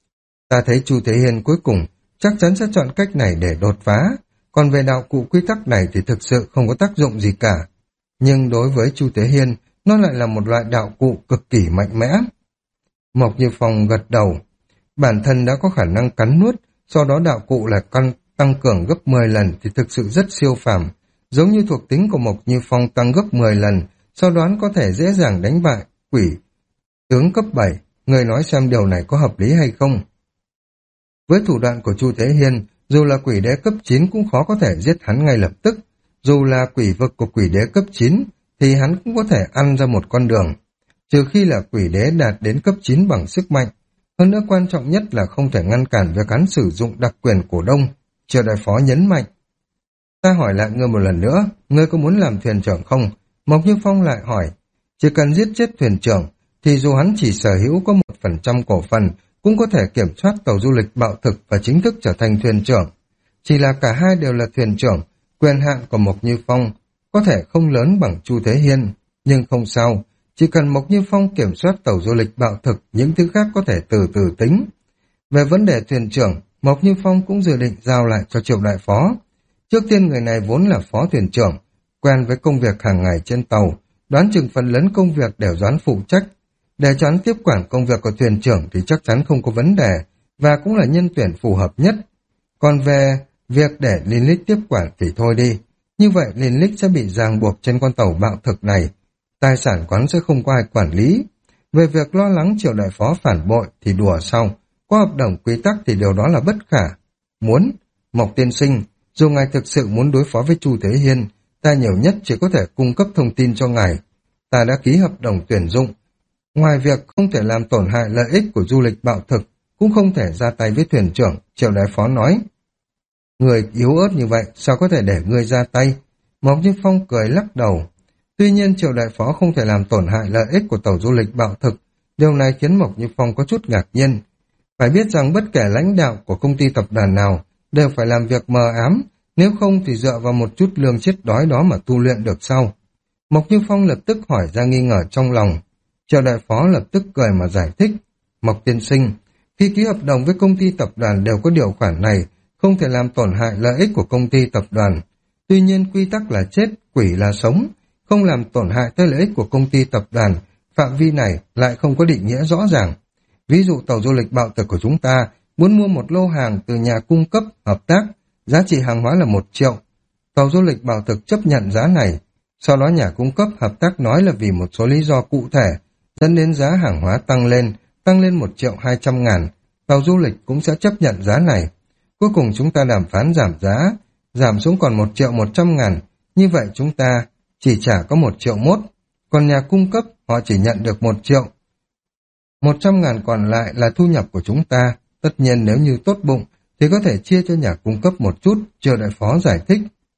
Ta thấy Chu Thế Hiên cuối cùng chắc chắn sẽ chọn cách này để đột phá, còn về đạo cụ quy tắc này thì thực sự không có tác dụng gì cả. Nhưng đối với Chu Thế Hiên, nó lại là một loại đạo cụ cực kỳ mạnh mẽ. Mộc Như Phong gật đầu. Bản thân đã có khả năng cắn nuốt, sau đó đạo cụ là căn tăng cường gấp mười lần thì thực sự rất siêu phàm. Giống như thuộc tính của Mộc Như Phong tăng gấp mười lần, sau đó có thể dễ dàng đánh bại quỷ tướng cấp bảy. Người nói xem điều này có hợp lý hay không? Với thủ đoạn của Chu Thế Hiên, dù là quỷ đế cấp chín cũng khó có thể giết hắn ngay lập tức. Dù là quỷ vực của quỷ đế cấp chín, thì hắn cũng có thể ăn ra một con đường. Trừ khi là quỷ đế đạt đến cấp chín bằng sức mạnh. Hơn nữa quan trọng nhất là không thể ngăn cản việc hắn sử dụng đặc quyền cổ đông. Triệu Đại Phó nhấn mạnh. Ta hỏi lại ngươi một lần nữa, ngươi có muốn làm thuyền trưởng không? Mộc Như Phong lại hỏi. Chỉ cần giết chết thuyền trưởng, thì dù hắn chỉ sở hữu có một phần trăm cổ phần, cũng có thể kiểm soát tàu du lịch bạo thực và chính thức trở thành thuyền trưởng. Chỉ là cả hai đều là thuyền trưởng, quyền hạn của Mộc Như Phong có thể không lớn bằng Chu Thế Hiên, nhưng không sao, chỉ cần Mộc Như Phong kiểm soát tàu du lịch bạo thực, những thứ khác có thể từ từ tính. Về vấn đề thuyền trưởng, Mộc Như Phong cũng dự định giao lại cho Triệu Đại Phó. Trước tiên người này vốn là phó thuyền trưởng, quen với công việc hàng ngày trên tàu, đoán chừng phần lớn công việc đều doán phụ trách. Để cho hắn tiếp quản công việc của thuyền trưởng thì chắc chắn không có vấn đề, và cũng là nhân tuyển phù hợp nhất. Còn về việc để Lilith tiếp quản thì thôi đi. Như vậy Lilith sẽ bị ràng buộc trên con tàu bạo thực này. Tài sản quán sẽ không có ai quản lý. Về việc lo lắng Triệu Đại Phó phản bội thì đùa sau. Có hợp đồng quy tắc thì điều đó là bất khả. Muốn, Mộc tiên sinh, dù ngài thực sự muốn đối phó với Chu Thế Hiên, ta nhiều nhất chỉ có thể cung cấp thông tin cho ngài. Ta đã ký hợp đồng tuyển dụng. Ngoài việc không thể làm tổn hại lợi ích của du lịch bạo thực, cũng không thể ra tay với thuyền trưởng, Triệu Đại Phó nói. Người yếu ớt như vậy, sao có thể để người ra tay? Mộc Như Phong cười lắc đầu. Tuy nhiên Triệu Đại Phó không thể làm tổn hại lợi ích của tàu du lịch bạo thực. Điều này khiến Mộc Như Phong có chút ngạc nhiên. Phải biết rằng bất kể lãnh đạo của công ty tập đoàn nào đều phải làm việc mờ ám, nếu không thì dựa vào một chút lương chết đói đó mà tu luyện được sau. Mộc Như Phong lập tức hỏi ra nghi ngờ trong lòng. Triệu Đại Phó lập tức cười mà giải thích. Mộc tiên sinh, khi ký hợp đồng với công ty tập đoàn đều có điều khoản này, không thể làm tổn hại lợi ích của công ty tập đoàn. Tuy nhiên quy tắc là chết, quỷ là sống, không làm tổn hại tới lợi ích của công ty tập đoàn, phạm vi này lại không có định nghĩa rõ ràng. Ví dụ tàu du lịch bạo thực của chúng ta muốn mua một lô hàng từ nhà cung cấp hợp tác, giá trị hàng hóa là một triệu. Tàu du lịch bạo thực chấp nhận giá này, sau đó nhà cung cấp hợp tác nói là vì một số lý do cụ thể, dẫn đến giá hàng hóa tăng lên, tăng lên một triệu hai trăm ngàn, tàu du lịch cũng sẽ chấp nhận giá này. Cuối cùng chúng ta đàm phán giảm giá, giảm xuống còn một triệu một trăm ngàn, như vậy chúng ta chỉ trả có một triệu mốt, còn nhà cung cấp họ chỉ nhận được một triệu. Một trăm ngàn còn lại là thu nhập của chúng ta, tất nhiên nếu như tốt bụng thì có thể chia cho nhà cung cấp một chút, Triệu Đại Phó giải thích.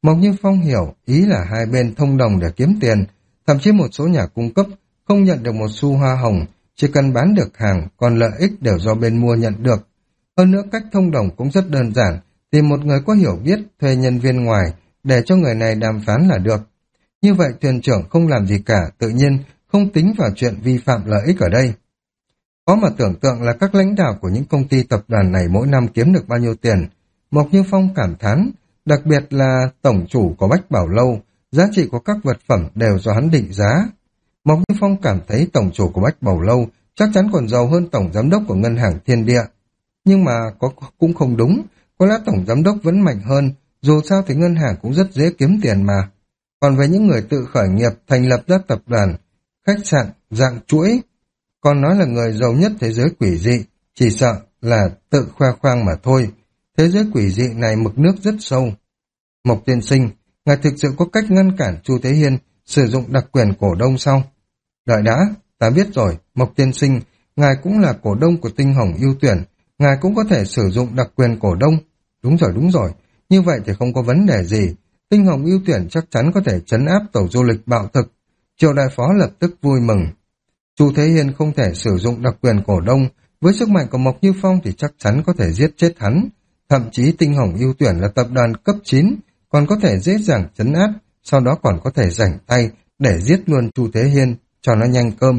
Mộc Như Phong hiểu ý là hai bên thông đồng để kiếm tiền, thậm chí một số nhà cung cấp không nhận được một xu hoa hồng, chỉ cần bán được hàng, còn lợi ích đều do bên mua nhận được. Hơn nữa cách thông đồng cũng rất đơn giản, tìm một người có hiểu biết, thuê nhân viên ngoài, để cho người này đàm phán là được. Như vậy thuyền trưởng không làm gì cả, tự nhiên không tính vào chuyện vi phạm lợi ích ở đây. Có mà tưởng tượng là các lãnh đạo của những công ty tập đoàn này mỗi năm kiếm được bao nhiêu tiền. Mộc Như Phong cảm thán, đặc biệt là tổng chủ của Bách Bảo Lâu, giá trị của các vật phẩm đều do hắn định giá. Mộc Như Phong cảm thấy tổng chủ của Bách Bảo Lâu chắc chắn còn giàu hơn tổng giám đốc của Ngân hàng Thiên Địa. Nhưng mà có cũng không đúng, có lẽ tổng giám đốc vẫn mạnh hơn, dù sao thì ngân hàng cũng rất dễ kiếm tiền mà. Còn với những người tự khởi nghiệp thành lập ra tập đoàn, khách sạn, dạng chuỗi, còn nói là người giàu nhất thế giới quỷ dị, chỉ sợ là tự khoe khoang mà thôi. Thế giới quỷ dị này mực nước rất sâu. Mộc tiên sinh, ngài thực sự có cách ngăn cản Chu Thế Hiên sử dụng đặc quyền cổ đông sao? Đợi đã, ta biết rồi, Mộc tiên sinh, ngài cũng là cổ đông của Tinh Hồng ưu tuyển, ngài cũng có thể sử dụng đặc quyền cổ đông. Đúng rồi, đúng rồi, như vậy thì không có vấn đề gì. Tinh Hồng ưu tuyển chắc chắn có thể trấn áp tàu du lịch bạo thực. Triệu đại phó lập tức vui mừng. Chu Thế Hiên không thể sử dụng đặc quyền cổ đông, với sức mạnh của Mộc Như Phong thì chắc chắn có thể giết chết hắn. Thậm chí Tinh Hồng ưu tuyển là tập đoàn cấp chín, còn có thể dễ dàng trấn áp, sau đó còn có thể rảnh tay để giết luôn Chu Thế Hiên, cho nó nhanh cơm.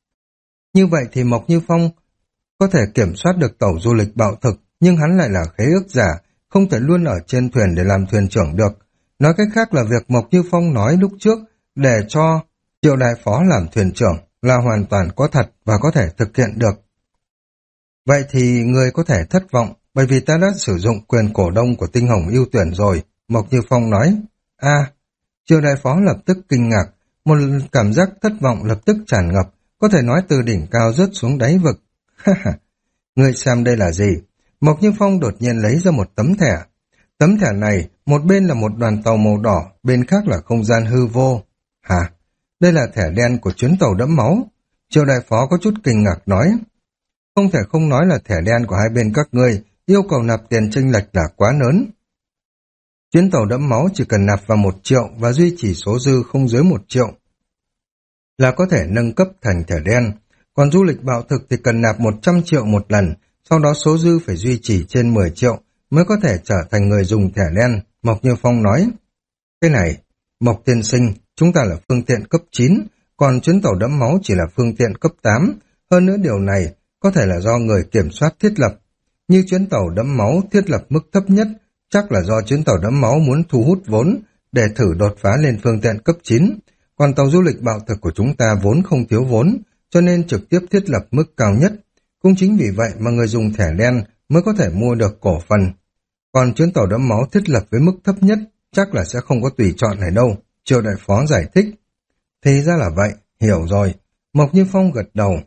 Như vậy thì Mộc Như Phong có thể kiểm soát được tàu du lịch bạo thực, nhưng hắn lại là khế ước giả, không thể luôn ở trên thuyền để làm thuyền trưởng được. Nói cách khác là việc Mộc Như Phong nói lúc trước để cho Triệu đại phó làm thuyền trưởng là hoàn toàn có thật và có thể thực hiện được. Vậy thì người có thể thất vọng, bởi vì ta đã sử dụng quyền cổ đông của Tinh Hồng ưu tuyển rồi, Mộc Như Phong nói. A, Triệu đại phó lập tức kinh ngạc, một cảm giác thất vọng lập tức tràn ngập, có thể nói từ đỉnh cao rớt xuống đáy vực. Ha ha, ngươi xem đây là gì? Mộc Như Phong đột nhiên lấy ra một tấm thẻ. Tấm thẻ này, một bên là một đoàn tàu màu đỏ, bên khác là không gian hư vô. Hả? Đây là thẻ đen của chuyến tàu đẫm máu. Triệu đại phó có chút kinh ngạc nói. Không thể không nói là thẻ đen của hai bên các ngươi, yêu cầu nạp tiền chênh lệch là quá lớn. Chuyến tàu đẫm máu chỉ cần nạp vào một triệu và duy trì số dư không dưới một triệu là có thể nâng cấp thành thẻ đen. Còn du lịch bạo thực thì cần nạp một trăm triệu một lần, sau đó số dư phải duy trì trên mười triệu mới có thể trở thành người dùng thẻ đen, Mộc Như Phong nói. Cái này, Mộc tiên sinh, chúng ta là phương tiện cấp chín, còn chuyến tàu đẫm máu chỉ là phương tiện cấp tám, hơn nữa điều này có thể là do người kiểm soát thiết lập. Như chuyến tàu đẫm máu thiết lập mức thấp nhất, chắc là do chuyến tàu đẫm máu muốn thu hút vốn để thử đột phá lên phương tiện cấp chín, còn tàu du lịch bạo thực của chúng ta vốn không thiếu vốn, cho nên trực tiếp thiết lập mức cao nhất. Cũng chính vì vậy mà người dùng thẻ đen mới có thể mua được cổ phần. Còn chuyến tàu đẫm máu thiết lập với mức thấp nhất chắc là sẽ không có tùy chọn này đâu, Triệu đại phó giải thích. Thì ra là vậy, hiểu rồi. Mộc Như Phong gật đầu.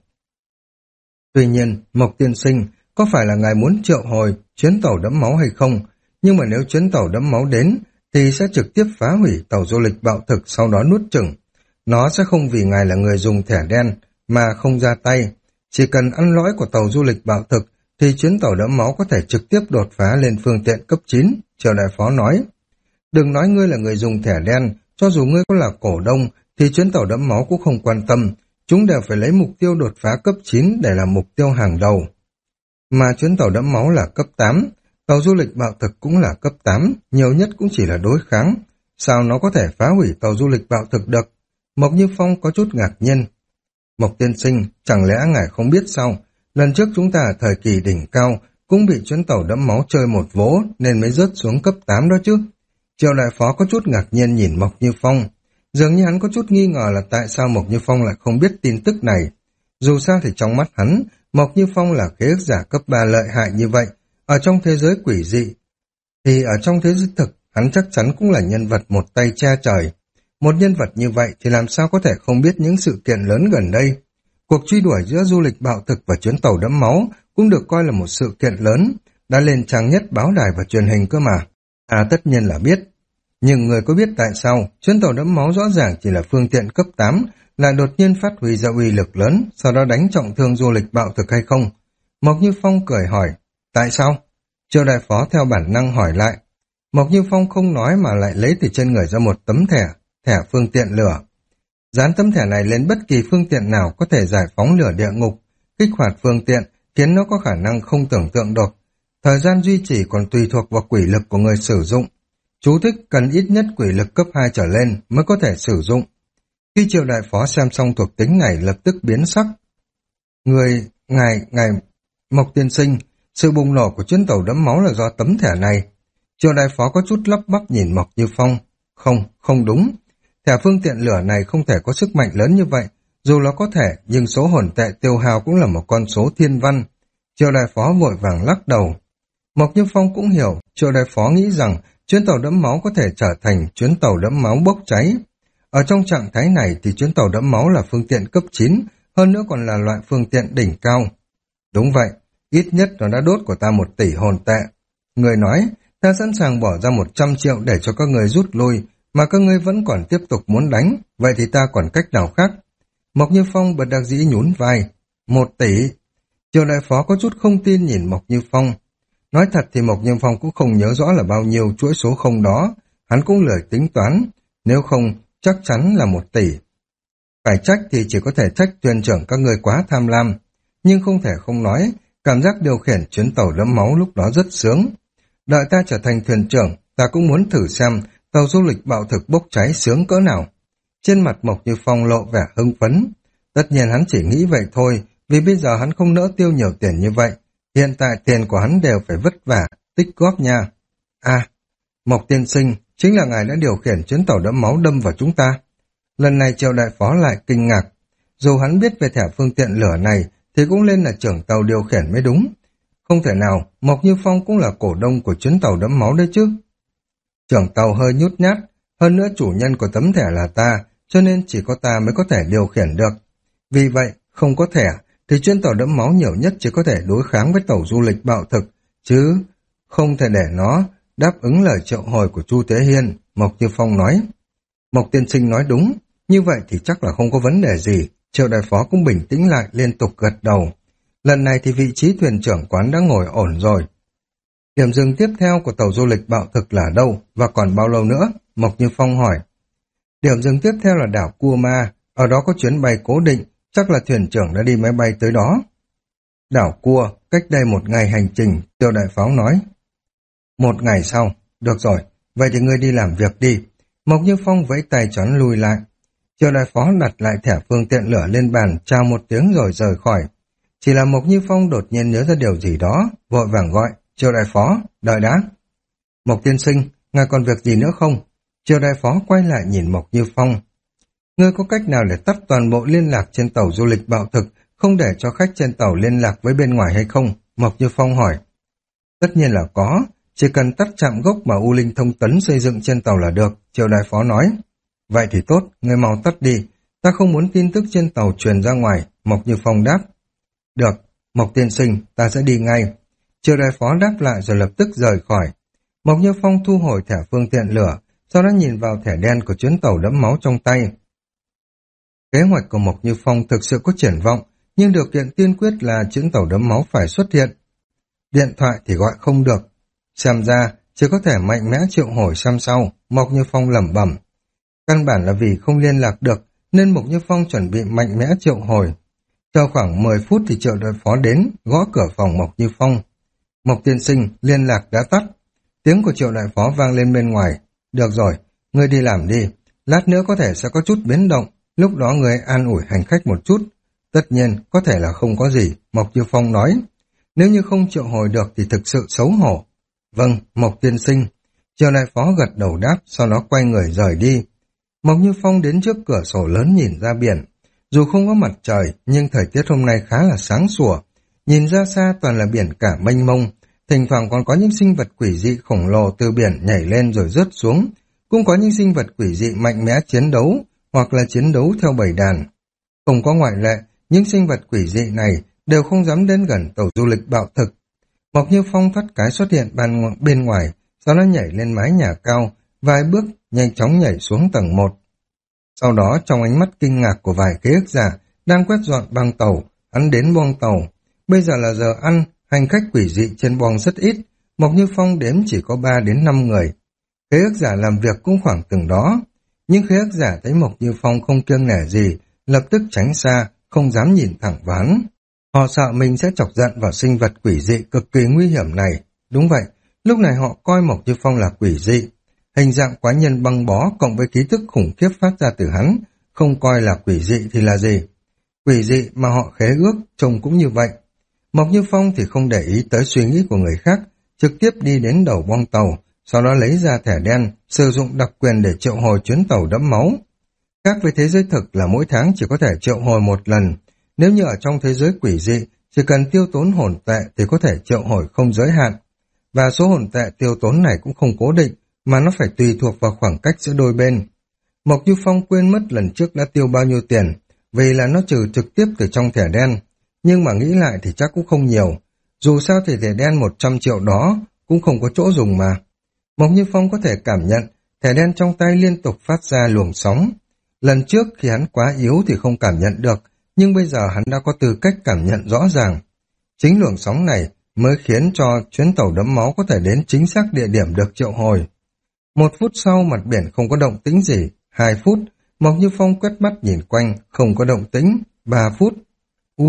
Tuy nhiên, Mộc tiên sinh, có phải là ngài muốn triệu hồi chuyến tàu đẫm máu hay không? Nhưng mà nếu chuyến tàu đẫm máu đến, thì sẽ trực tiếp phá hủy tàu du lịch bạo thực, sau đó nuốt chửng. Nó sẽ không vì ngài là người dùng thẻ đen mà không ra tay. Chỉ cần ăn lõi của tàu du lịch bạo thực, thì chuyến tàu đẫm máu có thể trực tiếp đột phá lên phương tiện cấp chín, Triệu đại phó nói. Đừng nói ngươi là người dùng thẻ đen, cho dù ngươi có là cổ đông, thì chuyến tàu đẫm máu cũng không quan tâm. Chúng đều phải lấy mục tiêu đột phá cấp chín để làm mục tiêu hàng đầu. Mà chuyến tàu đẫm máu là cấp tám, tàu du lịch bạo thực cũng là cấp tám, nhiều nhất cũng chỉ là đối kháng. Sao nó có thể phá hủy tàu du lịch bạo thực được? Mộc Như Phong có chút ngạc nhiên. Mộc tiên sinh, chẳng lẽ ngài không biết sao? Lần trước chúng ta ở thời kỳ đỉnh cao cũng bị chuyến tàu đẫm máu chơi một vố nên mới rớt xuống cấp tám đó chứ. Triệu đại phó có chút ngạc nhiên nhìn Mộc Như Phong. Dường như hắn có chút nghi ngờ là tại sao Mộc Như Phong lại không biết tin tức này. Dù sao thì trong mắt hắn, Mộc Như Phong là khế ước giả cấp ba lợi hại như vậy. Ở trong thế giới quỷ dị, thì ở trong thế giới thực, hắn chắc chắn cũng là nhân vật một tay che trời. Một nhân vật như vậy thì làm sao có thể không biết những sự kiện lớn gần đây. Cuộc truy đuổi giữa du lịch bạo thực và chuyến tàu đẫm máu cũng được coi là một sự kiện lớn, đã lên trang nhất báo đài và truyền hình cơ mà. À tất nhiên là biết. Nhưng người có biết tại sao chuyến tàu đẫm máu rõ ràng chỉ là phương tiện cấp tám, lại đột nhiên phát huy ra uy lực lớn, sau đó đánh trọng thương du lịch bạo thực hay không? Mộc Như Phong cười hỏi, tại sao? Triệu đại phó theo bản năng hỏi lại. Mộc Như Phong không nói mà lại lấy từ trên người ra một tấm thẻ, thẻ phương tiện lửa. Dán tấm thẻ này lên bất kỳ phương tiện nào có thể giải phóng lửa địa ngục, kích hoạt phương tiện, khiến nó có khả năng không tưởng tượng được. Thời gian duy trì còn tùy thuộc vào quỷ lực của người sử dụng. Chú thích cần ít nhất quỷ lực cấp hai trở lên mới có thể sử dụng. Khi Triệu Đại Phó xem xong thuộc tính này lập tức biến sắc. Người, ngài, ngài, Mộc Tiên Sinh, sự bùng nổ của chuyến tàu đẫm máu là do tấm thẻ này. Triệu Đại Phó có chút lắp bắp nhìn Mộc Như Phong. Không, không đúng. Thẻ phương tiện lửa này không thể có sức mạnh lớn như vậy. Dù nó có thể, nhưng số hồn tệ tiêu hao cũng là một con số thiên văn. Triệu Đại Phó vội vàng lắc đầu. Mộc Như Phong cũng hiểu, Triệu Đại Phó nghĩ rằng chuyến tàu đẫm máu có thể trở thành chuyến tàu đẫm máu bốc cháy. Ở trong trạng thái này thì chuyến tàu đẫm máu là phương tiện cấp chín, hơn nữa còn là loại phương tiện đỉnh cao. Đúng vậy, ít nhất nó đã đốt của ta một tỷ hồn tệ. Người nói, ta sẵn sàng bỏ ra một trăm triệu để cho các người rút lui, mà các ngươi vẫn còn tiếp tục muốn đánh, vậy thì ta còn cách nào khác? Mộc Như Phong bật đặc dĩ nhún vai. Một tỷ. Triệu Đại Phó có chút không tin nhìn Mộc Như Phong. Nói thật thì Mộc Như Phong cũng không nhớ rõ là bao nhiêu chuỗi số không đó, hắn cũng lười tính toán, nếu không chắc chắn là một tỷ. Phải trách thì chỉ có thể trách thuyền trưởng các người quá tham lam, nhưng không thể không nói, cảm giác điều khiển chuyến tàu đẫm máu lúc đó rất sướng. Đợi ta trở thành thuyền trưởng, ta cũng muốn thử xem tàu du lịch bạo thực bốc cháy sướng cỡ nào. Trên mặt Mộc Như Phong lộ vẻ hưng phấn. Tất nhiên hắn chỉ nghĩ vậy thôi, vì bây giờ hắn không nỡ tiêu nhiều tiền như vậy. Hiện tại tiền của hắn đều phải vất vả, tích góp nha. À, Mộc Tiên Sinh, chính là ngài đã điều khiển chuyến tàu đẫm máu đâm vào chúng ta. Lần này Triệu Đại Phó lại kinh ngạc. Dù hắn biết về thẻ phương tiện lửa này, thì cũng lên là trưởng tàu điều khiển mới đúng. Không thể nào, Mộc Như Phong cũng là cổ đông của chuyến tàu đẫm máu đấy chứ. Trưởng tàu hơi nhút nhát, hơn nữa chủ nhân của tấm thẻ là ta, cho nên chỉ có ta mới có thể điều khiển được. Vì vậy, không có thẻ, thì chuyến tàu đẫm máu nhiều nhất chỉ có thể đối kháng với tàu du lịch bạo thực, chứ không thể để nó đáp ứng lời triệu hồi của Chu Tế Hiên, Mộc Như Phong nói. Mộc Tiên Sinh nói đúng, như vậy thì chắc là không có vấn đề gì. Triệu Đại Phó cũng bình tĩnh lại liên tục gật đầu. Lần này thì vị trí thuyền trưởng quán đã ngồi ổn rồi. Điểm dừng tiếp theo của tàu du lịch bạo thực là đâu và còn bao lâu nữa? Mộc Như Phong hỏi. Điểm dừng tiếp theo là đảo Cua Ma, ở đó có chuyến bay cố định, chắc là thuyền trưởng đã đi máy bay tới đó. Đảo Cua, cách đây một ngày hành trình, Triệu Đại Pháo nói. Một ngày sau, được rồi, vậy thì ngươi đi làm việc đi. Mộc Như Phong vẫy tay cho hắn lùi lại. Triệu Đại Phó đặt lại thẻ phương tiện lửa lên bàn, chào một tiếng rồi rời khỏi. Chỉ là Mộc Như Phong đột nhiên nhớ ra điều gì đó, vội vàng gọi. Triệu Đại Phó, đợi đã. Mộc Tiên Sinh, ngài còn việc gì nữa không? Triệu Đại Phó quay lại nhìn Mộc Như Phong. Ngươi có cách nào để tắt toàn bộ liên lạc trên tàu du lịch bạo thực, không để cho khách trên tàu liên lạc với bên ngoài hay không? Mộc Như Phong hỏi. Tất nhiên là có, chỉ cần tắt trạm gốc mà U Linh Thông Tấn xây dựng trên tàu là được, Triệu Đại Phó nói. Vậy thì tốt, ngươi mau tắt đi, ta không muốn tin tức trên tàu truyền ra ngoài, Mộc Như Phong đáp. Được, Mộc Tiên Sinh, ta sẽ đi ngay. Triệu Đại Phó đáp lại rồi lập tức rời khỏi. Mộc Như Phong thu hồi thẻ phương tiện lửa, sau đó nhìn vào thẻ đen của chuyến tàu đẫm máu trong tay. Kế hoạch của Mộc Như Phong thực sự có triển vọng, nhưng điều kiện tiên quyết là chuyến tàu đẫm máu phải xuất hiện. Điện thoại thì gọi không được. Xem ra, chỉ có thể mạnh mẽ triệu hồi xem sau, Mộc Như Phong lẩm bẩm. Căn bản là vì không liên lạc được, nên Mộc Như Phong chuẩn bị mạnh mẽ triệu hồi. Sau khoảng mười phút thì Triệu Đại Phó đến, gõ cửa phòng Mộc Như Phong. Mộc Tiên Sinh, liên lạc đã tắt. Tiếng của Triệu Đại Phó vang lên bên ngoài. Được rồi, ngươi đi làm đi, lát nữa có thể sẽ có chút biến động, lúc đó ngươi an ủi hành khách một chút. Tất nhiên, có thể là không có gì, Mộc Như Phong nói. Nếu như không triệu hồi được thì thực sự xấu hổ. Vâng, Mộc Tiên Sinh. Triệu Đại Phó gật đầu đáp, sau đó quay người rời đi. Mộc Như Phong đến trước cửa sổ lớn nhìn ra biển. Dù không có mặt trời, nhưng thời tiết hôm nay khá là sáng sủa. Nhìn ra xa toàn là biển cả mênh mông, thỉnh thoảng còn có những sinh vật quỷ dị khổng lồ từ biển nhảy lên rồi rớt xuống. Cũng có những sinh vật quỷ dị mạnh mẽ chiến đấu, hoặc là chiến đấu theo bầy đàn. Không có ngoại lệ, những sinh vật quỷ dị này đều không dám đến gần tàu du lịch bạo thực. Mộc Như Phong thoát cái xuất hiện ban bên ngoài, sau đó nhảy lên mái nhà cao, vài bước nhanh chóng nhảy xuống tầng một. Sau đó trong ánh mắt kinh ngạc của vài ký ức giả đang quét dọn băng tàu, hắn đến boong tàu. Bây giờ là giờ ăn, hành khách quỷ dị trên boong rất ít. Mộc Như Phong đếm chỉ có ba đến năm người, Khế ước giả làm việc cũng khoảng từng đó. Nhưng khế ước giả thấy Mộc Như Phong không kiêng nể gì, lập tức tránh xa, không dám nhìn thẳng vào hắn. Họ sợ mình sẽ chọc giận vào sinh vật quỷ dị cực kỳ nguy hiểm này. Đúng vậy, lúc này họ coi Mộc Như Phong là quỷ dị. Hình dạng quái nhân băng bó cộng với khí thức khủng khiếp phát ra từ hắn, không coi là quỷ dị thì là gì. Quỷ dị mà họ khế ước, trông cũng như vậy. Mộc Như Phong thì không để ý tới suy nghĩ của người khác, trực tiếp đi đến đầu boong tàu, sau đó lấy ra thẻ đen, sử dụng đặc quyền để triệu hồi chuyến tàu đẫm máu. Khác với thế giới thực là mỗi tháng chỉ có thể triệu hồi một lần, nếu như ở trong thế giới quỷ dị, chỉ cần tiêu tốn hồn tệ thì có thể triệu hồi không giới hạn. Và số hồn tệ tiêu tốn này cũng không cố định, mà nó phải tùy thuộc vào khoảng cách giữa đôi bên. Mộc Như Phong quên mất lần trước đã tiêu bao nhiêu tiền, vì là nó trừ trực tiếp từ trong thẻ đen. Nhưng mà nghĩ lại thì chắc cũng không nhiều. Dù sao thì thẻ đen một trăm triệu đó cũng không có chỗ dùng mà. Mộc Như Phong có thể cảm nhận thẻ đen trong tay liên tục phát ra luồng sóng. Lần trước khi hắn quá yếu thì không cảm nhận được, nhưng bây giờ hắn đã có tư cách cảm nhận rõ ràng. Chính luồng sóng này mới khiến cho chuyến tàu đẫm máu có thể đến chính xác địa điểm được triệu hồi. Một phút sau mặt biển không có động tĩnh gì. Hai phút, Mộc Như Phong quét mắt nhìn quanh, không có động tĩnh. Ba phút. U,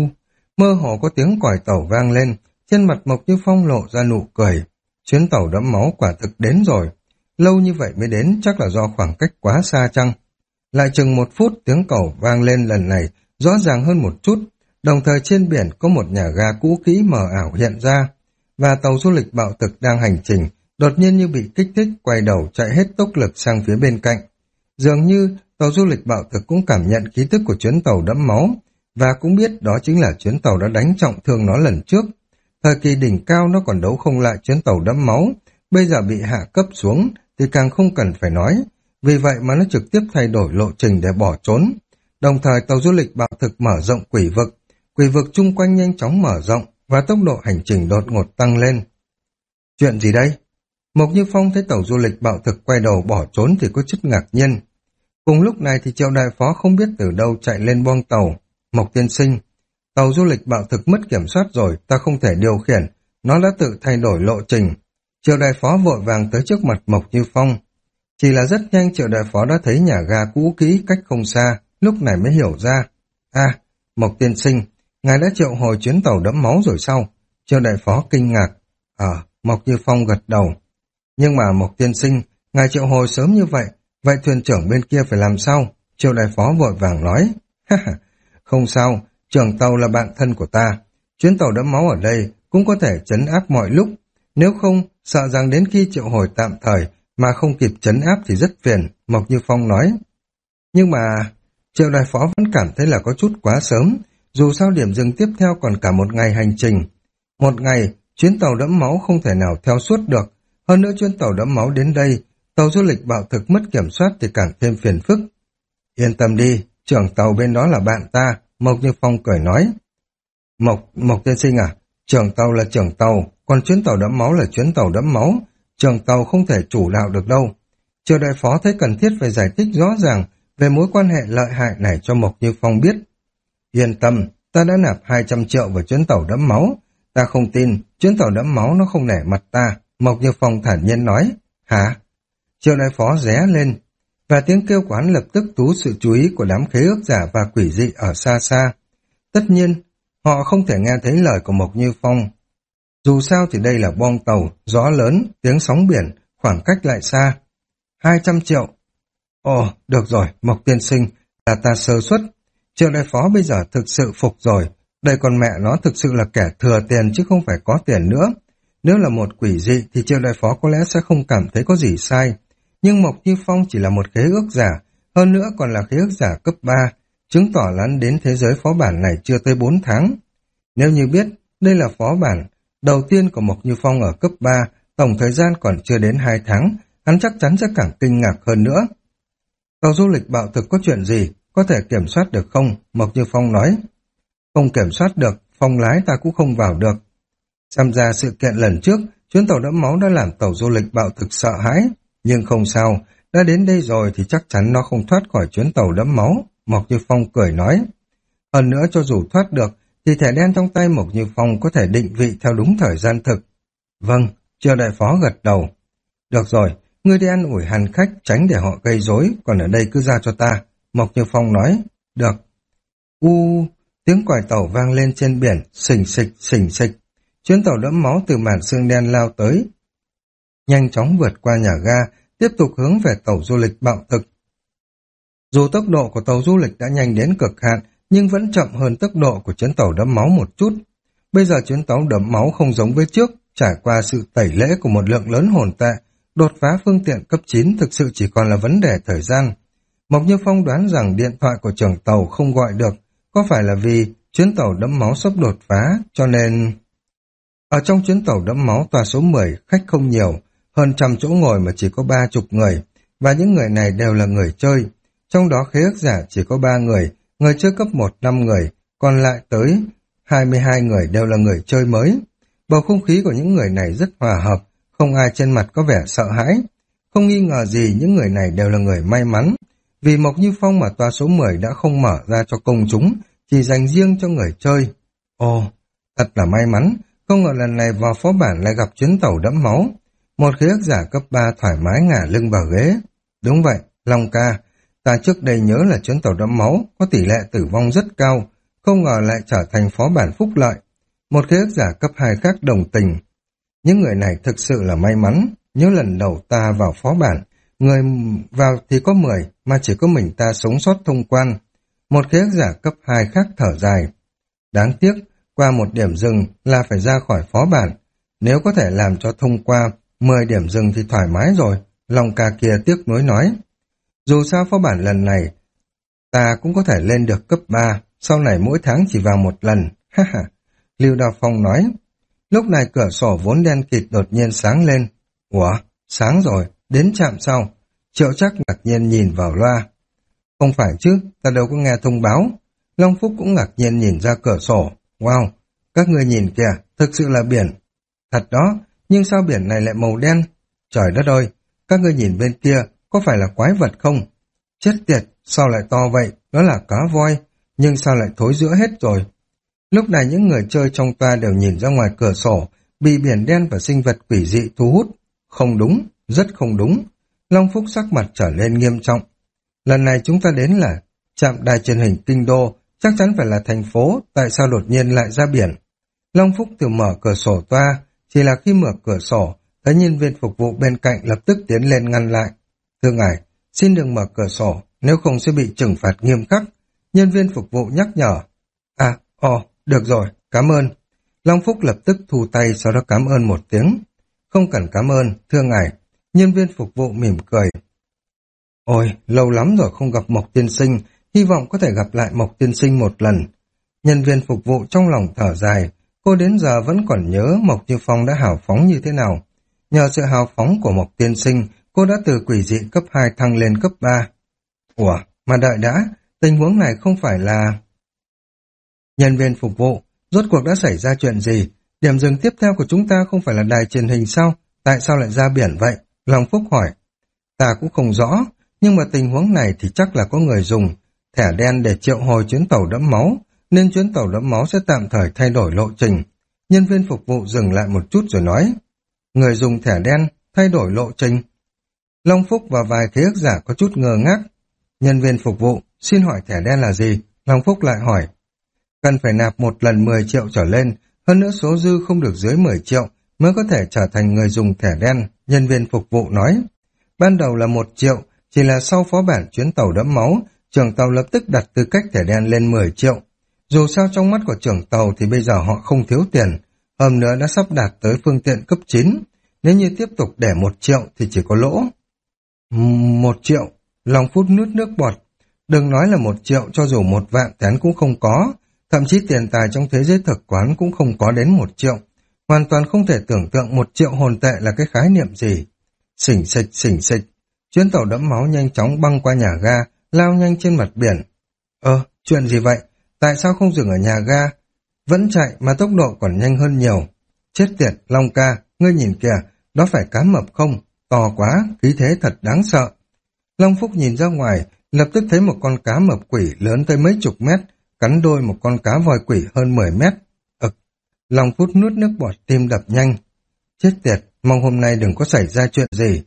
mơ hồ có tiếng còi tàu vang lên, trên mặt Mộc Như Phong lộ ra nụ cười. Chuyến tàu đẫm máu quả thực đến rồi. Lâu như vậy mới đến, chắc là do khoảng cách quá xa chăng? Lại chừng một phút tiếng còi vang lên lần này, rõ ràng hơn một chút. Đồng thời trên biển có một nhà ga cũ kỹ mờ ảo hiện ra, và tàu du lịch bạo thực đang hành trình, đột nhiên như bị kích thích quay đầu chạy hết tốc lực sang phía bên cạnh. Dường như tàu du lịch bạo thực cũng cảm nhận khí tức của chuyến tàu đẫm máu, và cũng biết đó chính là chuyến tàu đã đánh trọng thương nó lần trước. Thời kỳ đỉnh cao nó còn đấu không lại chuyến tàu đẫm máu, bây giờ bị hạ cấp xuống thì càng không cần phải nói. Vì vậy mà nó trực tiếp thay đổi lộ trình để bỏ trốn. Đồng thời tàu du lịch bạo thực mở rộng quỷ vực, quỷ vực chung quanh nhanh chóng mở rộng và tốc độ hành trình đột ngột tăng lên. Chuyện gì đây? Mộc Như Phong thấy tàu du lịch bạo thực quay đầu bỏ trốn thì có chút ngạc nhiên. Cùng lúc này thì Triệu Đại Phó không biết từ đâu chạy lên boong tàu. Mộc tiên sinh, tàu du lịch bạo thực mất kiểm soát rồi, ta không thể điều khiển, nó đã tự thay đổi lộ trình. Triệu Đại Phó vội vàng tới trước mặt Mộc Như Phong. Chỉ là rất nhanh Triệu Đại Phó đã thấy nhà ga cũ kỹ cách không xa, lúc này mới hiểu ra. À, Mộc tiên sinh, ngài đã triệu hồi chuyến tàu đẫm máu rồi sao? Triệu Đại Phó kinh ngạc. Ờ, à, Mộc Như Phong gật đầu. Nhưng mà Mộc tiên sinh, ngài triệu hồi sớm như vậy, vậy thuyền trưởng bên kia phải làm sao? Triệu Đại Phó vội vàng nói. Không sao, trưởng tàu là bạn thân của ta. Chuyến tàu đẫm máu ở đây cũng có thể trấn áp mọi lúc. Nếu không, sợ rằng đến khi triệu hồi tạm thời mà không kịp trấn áp thì rất phiền, Mộc Như Phong nói. Nhưng mà Triệu Đại Phó vẫn cảm thấy là có chút quá sớm, dù sao điểm dừng tiếp theo còn cả một ngày hành trình. Một ngày, chuyến tàu đẫm máu không thể nào theo suốt được. Hơn nữa chuyến tàu đẫm máu đến đây, tàu du lịch bạo thực mất kiểm soát thì càng thêm phiền phức. Yên tâm đi, trưởng tàu bên đó là bạn ta, Mộc Như Phong cười nói. Mộc, Mộc tiên sinh à, trưởng tàu là trưởng tàu, còn chuyến tàu đẫm máu là chuyến tàu đẫm máu, trưởng tàu không thể chủ đạo được đâu. Triệu Đại Phó thấy cần thiết phải giải thích rõ ràng về mối quan hệ lợi hại này cho Mộc Như Phong biết. Yên tâm, ta đã nạp hai trăm triệu vào chuyến tàu đẫm máu, ta không tin chuyến tàu đẫm máu nó không nể mặt ta, Mộc Như Phong thản nhiên nói. Hả? Triệu Đại Phó ré lên, và tiếng kêu của hắn lập tức thu hút sự chú ý của đám khế ước giả và quỷ dị ở xa xa. Tất nhiên, họ không thể nghe thấy lời của Mộc Như Phong. Dù sao thì đây là boong tàu, gió lớn, tiếng sóng biển, khoảng cách lại xa. Hai trăm triệu. Ồ, được rồi, Mộc tiên sinh, là ta sơ suất. Triệu Đại Phó bây giờ thực sự phục rồi. Đây con mẹ nó thực sự là kẻ thừa tiền chứ không phải có tiền nữa. Nếu là một quỷ dị thì Triệu Đại Phó có lẽ sẽ không cảm thấy có gì sai. Nhưng Mộc Như Phong chỉ là một khế ước giả, hơn nữa còn là khế ước giả cấp ba, chứng tỏ là hắn đến thế giới phó bản này chưa tới bốn tháng. Nếu như biết đây là phó bản đầu tiên của Mộc Như Phong ở cấp ba, tổng thời gian còn chưa đến hai tháng, hắn chắc chắn sẽ càng kinh ngạc hơn nữa. Tàu du lịch bạo thực có chuyện gì, có thể kiểm soát được không? Mộc Như Phong nói. Không kiểm soát được, phòng lái ta cũng không vào được. Xem ra sự kiện lần trước, chuyến tàu đẫm máu đã làm tàu du lịch bạo thực sợ hãi. Nhưng không sao, đã đến đây rồi thì chắc chắn nó không thoát khỏi chuyến tàu đẫm máu, Mộc Như Phong cười nói. Hơn nữa cho dù thoát được, thì thẻ đen trong tay Mộc Như Phong có thể định vị theo đúng thời gian thực. Vâng, Triệu Đại Phó gật đầu. Được rồi, Ngươi đi ăn ủi hành khách, tránh để họ gây rối, còn ở đây cứ ra cho ta. Mộc Như Phong nói. Được. U, tiếng còi tàu vang lên trên biển, xình xịch, xình xịch. Chuyến tàu đẫm máu từ màn sương đen lao tới, nhanh chóng vượt qua nhà ga, tiếp tục hướng về tàu du lịch bạo thực. Dù tốc độ của tàu du lịch đã nhanh đến cực hạn, nhưng vẫn chậm hơn tốc độ của chuyến tàu đẫm máu một chút. Bây giờ chuyến tàu đẫm máu không giống với trước, trải qua sự tẩy lễ của một lượng lớn hồn tệ, đột phá phương tiện cấp chín thực sự chỉ còn là vấn đề thời gian. Mộc Như Phong đoán rằng điện thoại của trưởng tàu không gọi được, có phải là vì chuyến tàu đẫm máu sắp đột phá, cho nên... Ở trong chuyến tàu đẫm máu tòa số mười, khách không nhiều, hơn trăm chỗ ngồi mà chỉ có ba chục người, và những người này đều là người chơi. Trong đó khế ước giả chỉ có ba người, người chơi cấp một năm người, còn lại tới hai mươi hai người đều là người chơi mới. Bầu không khí của những người này rất hòa hợp, không ai trên mặt có vẻ sợ hãi. Không nghi ngờ gì những người này đều là người may mắn, vì Mộc Như Phong mà tòa số mười đã không mở ra cho công chúng, chỉ dành riêng cho người chơi. Ồ, thật là may mắn, không ngờ lần này vào phó bản lại gặp chuyến tàu đẫm máu. Một khế ước giả cấp ba thoải mái ngả lưng vào ghế. Đúng vậy, Long ca, ta trước đây nhớ là chuyến tàu đẫm máu có tỷ lệ tử vong rất cao, không ngờ lại trở thành phó bản phúc lợi. Một khế ước giả cấp hai khác đồng tình. Những người này thực sự là may mắn, nhớ lần đầu ta vào phó bản, người vào thì có mười, mà chỉ có mình ta sống sót thông quan. Một khế ước giả cấp hai khác thở dài. Đáng tiếc, qua một điểm dừng là phải ra khỏi phó bản. Nếu có thể làm cho thông qua mười điểm dừng thì thoải mái rồi, Long ca kia tiếc nuối nói. Dù sao phó bản lần này, ta cũng có thể lên được cấp ba, sau này mỗi tháng chỉ vào một lần, ha ha. Lưu Đào Phong nói. Lúc này cửa sổ vốn đen kịt đột nhiên sáng lên. Ủa, sáng rồi, đến trạm sau. Triệu Trác ngạc nhiên nhìn vào loa. Không phải chứ, ta đâu có nghe thông báo. Long Phúc cũng ngạc nhiên nhìn ra cửa sổ. Wow, các người nhìn kìa, thực sự là biển. Thật đó, nhưng sao biển này lại màu đen? Trời đất ơi, các ngươi nhìn bên kia, có phải là quái vật không? Chết tiệt, sao lại to vậy? Đó là cá voi, nhưng sao lại thối rữa hết rồi? Lúc này những người chơi trong toa đều nhìn ra ngoài cửa sổ, bị biển đen và sinh vật quỷ dị thu hút. Không đúng, rất không đúng. Long Phúc sắc mặt trở lên nghiêm trọng. Lần này chúng ta đến là trạm đài truyền hình Kinh Đô, chắc chắn phải là thành phố, tại sao đột nhiên lại ra biển? Long Phúc từ mở cửa sổ toa, chỉ là khi mở cửa sổ, thấy nhân viên phục vụ bên cạnh lập tức tiến lên ngăn lại. Thưa ngài, xin đừng mở cửa sổ, nếu không sẽ bị trừng phạt nghiêm khắc. Nhân viên phục vụ nhắc nhở. À, ồ, được rồi, cảm ơn. Long Phúc lập tức thu tay, sau đó cảm ơn một tiếng. Không cần cảm ơn, thưa ngài. Nhân viên phục vụ mỉm cười. Ôi, lâu lắm rồi không gặp Mộc tiên sinh, hy vọng có thể gặp lại Mộc tiên sinh một lần. Nhân viên phục vụ trong lòng thở dài, cô đến giờ vẫn còn nhớ Mộc Như Phong đã hào phóng như thế nào. Nhờ sự hào phóng của Mộc tiên sinh, cô đã từ quỷ dị cấp hai thăng lên cấp ba. Ủa, mà đợi đã, tình huống này không phải là... Nhân viên phục vụ, rốt cuộc đã xảy ra chuyện gì? Điểm dừng tiếp theo của chúng ta không phải là đài truyền hình sao? Tại sao lại ra biển vậy? Long Phúc hỏi. Ta cũng không rõ, nhưng mà tình huống này thì chắc là có người dùng thẻ đen để triệu hồi chuyến tàu đẫm máu, nên chuyến tàu đẫm máu sẽ tạm thời thay đổi lộ trình. Nhân viên phục vụ dừng lại một chút rồi nói. Người dùng thẻ đen, thay đổi lộ trình. Long Phúc và vài khế ước giả có chút ngờ ngác. Nhân viên phục vụ, xin hỏi thẻ đen là gì? Long Phúc lại hỏi. Cần phải nạp một lần mười triệu trở lên, hơn nữa số dư không được dưới mười triệu mới có thể trở thành người dùng thẻ đen, nhân viên phục vụ nói. Ban đầu là một triệu, chỉ là sau phó bản chuyến tàu đẫm máu, trưởng tàu lập tức đặt tư cách thẻ đen lên mười triệu. Dù sao trong mắt của trưởng tàu thì bây giờ họ không thiếu tiền, hơn nữa đã sắp đạt tới phương tiện cấp chín. Nếu như tiếp tục để một triệu thì chỉ có lỗ. Một triệu, Long Phúc nuốt nước bọt. Đừng nói là một triệu, cho dù một vạn tén cũng không có. Thậm chí tiền tài trong thế giới thực quán cũng không có đến một triệu. Hoàn toàn không thể tưởng tượng một triệu hồn tệ là cái khái niệm gì. Xỉnh xịch, xỉnh xịch. Chuyến tàu đẫm máu nhanh chóng băng qua nhà ga, lao nhanh trên mặt biển. Ơ, chuyện gì vậy? Tại sao không dừng ở nhà ga? Vẫn chạy mà tốc độ còn nhanh hơn nhiều. Chết tiệt, Long ca, ngươi nhìn kìa, đó phải cá mập không? To quá, khí thế thật đáng sợ. Long Phúc nhìn ra ngoài, lập tức thấy một con cá mập quỷ lớn tới mấy chục mét, cắn đôi một con cá voi quỷ hơn mười mét. Ực, Long Phúc nuốt nước bọt, tim đập nhanh. Chết tiệt, mong hôm nay đừng có xảy ra chuyện gì.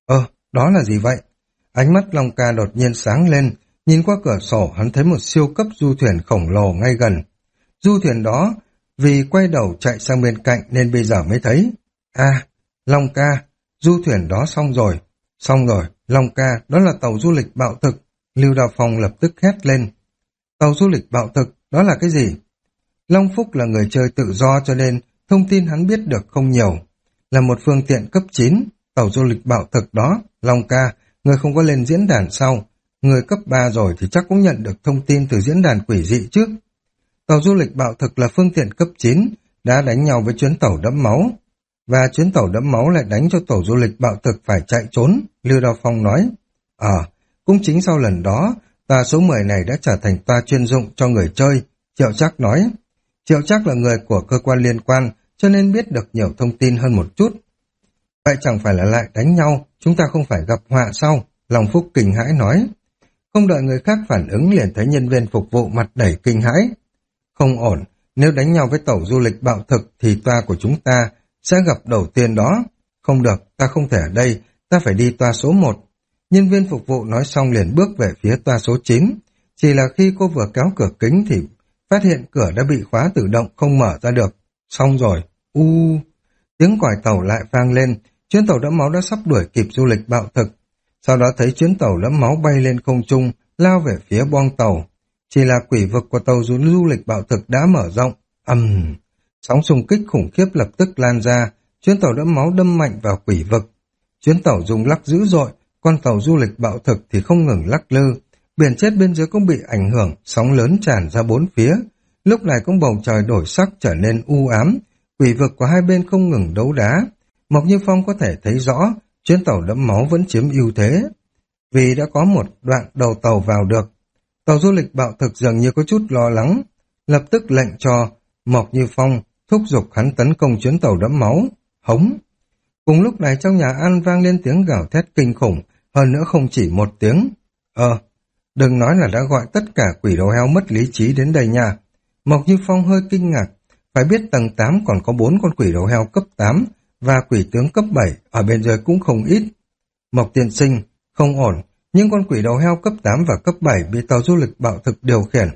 Ơ, đó là gì vậy? Ánh mắt Long Ca đột nhiên sáng lên, nhìn qua cửa sổ hắn thấy một siêu cấp du thuyền khổng lồ ngay gần. Du thuyền đó, vì quay đầu chạy sang bên cạnh nên bây giờ mới thấy. À, Long Ca, du thuyền đó xong rồi. Xong rồi, Long Ca, đó là tàu du lịch bạo thực. Lưu Đao Phong lập tức hét lên. Tàu du lịch bạo thực, đó là cái gì? Long Phúc là người chơi tự do cho nên thông tin hắn biết được không nhiều. Là một phương tiện cấp chín, tàu du lịch bạo thực đó, Long Ca, người không có lên diễn đàn sau. Người cấp ba rồi thì chắc cũng nhận được thông tin từ diễn đàn quỷ dị trước. Tàu du lịch bạo thực là phương tiện cấp chín, đã đánh nhau với chuyến tàu đẫm máu. Và chuyến tàu đẫm máu lại đánh cho tàu du lịch bạo thực phải chạy trốn, Lưu Đao Phong nói. Ờ, à, cũng chính sau lần đó, tòa số mười này đã trở thành tòa chuyên dụng cho người chơi, Triệu Trác nói. Triệu Trác là người của cơ quan liên quan, cho nên biết được nhiều thông tin hơn một chút. Vậy chẳng phải là lại đánh nhau, chúng ta không phải gặp họa sau, Long Phúc kinh hãi nói. Không đợi người khác phản ứng liền thấy nhân viên phục vụ mặt đầy kinh hãi. Không ổn, nếu đánh nhau với tàu du lịch bạo thực thì toa của chúng ta sẽ gặp đầu tiên đó. Không được, ta không thể ở đây, ta phải đi toa số một. Nhân viên phục vụ nói xong liền bước về phía toa số chín. Chỉ là khi cô vừa kéo cửa kính thì phát hiện cửa đã bị khóa tự động không mở ra được. Xong rồi, u tiếng còi tàu lại vang lên, chuyến tàu đẫm máu đã sắp đuổi kịp du lịch bạo thực. Sau đó thấy chuyến tàu đẫm máu bay lên không trung, lao về phía boong tàu. Chỉ là quỷ vực của tàu du, du lịch bạo thực đã mở rộng. ầm, um, sóng xung kích khủng khiếp lập tức lan ra, chuyến tàu đẫm máu đâm mạnh vào quỷ vực. Chuyến tàu rung lắc dữ dội, con tàu du lịch bạo thực thì không ngừng lắc lư. Biển chết bên dưới cũng bị ảnh hưởng, sóng lớn tràn ra bốn phía. Lúc này cũng bầu trời đổi sắc trở nên u ám, quỷ vực của hai bên không ngừng đấu đá. Mộc Như Phong có thể thấy rõ, chuyến tàu đẫm máu vẫn chiếm ưu thế. Vì đã có một đoạn đầu tàu vào được, tàu du lịch bạo thực dường như có chút lo lắng, lập tức lệnh cho Mộc Như Phong thúc giục hắn tấn công chuyến tàu đẫm máu. Hống! Cùng lúc này trong nhà ăn vang lên tiếng gào thét kinh khủng, hơn nữa không chỉ một tiếng. Ờ, đừng nói là đã gọi tất cả quỷ đầu heo mất lý trí đến đây nha. Mộc Như Phong hơi kinh ngạc, phải biết tầng tám còn có bốn con quỷ đầu heo cấp tám và quỷ tướng cấp bảy, ở bên dưới cũng không ít. Mộc tiên sinh, không ổn, nhưng con quỷ đầu heo cấp tám và cấp bảy bị tàu du lịch bạo thực điều khiển.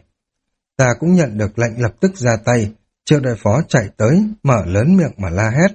Ta cũng nhận được lệnh lập tức ra tay, Triệu đại phó chạy tới, mở lớn miệng mà la hét.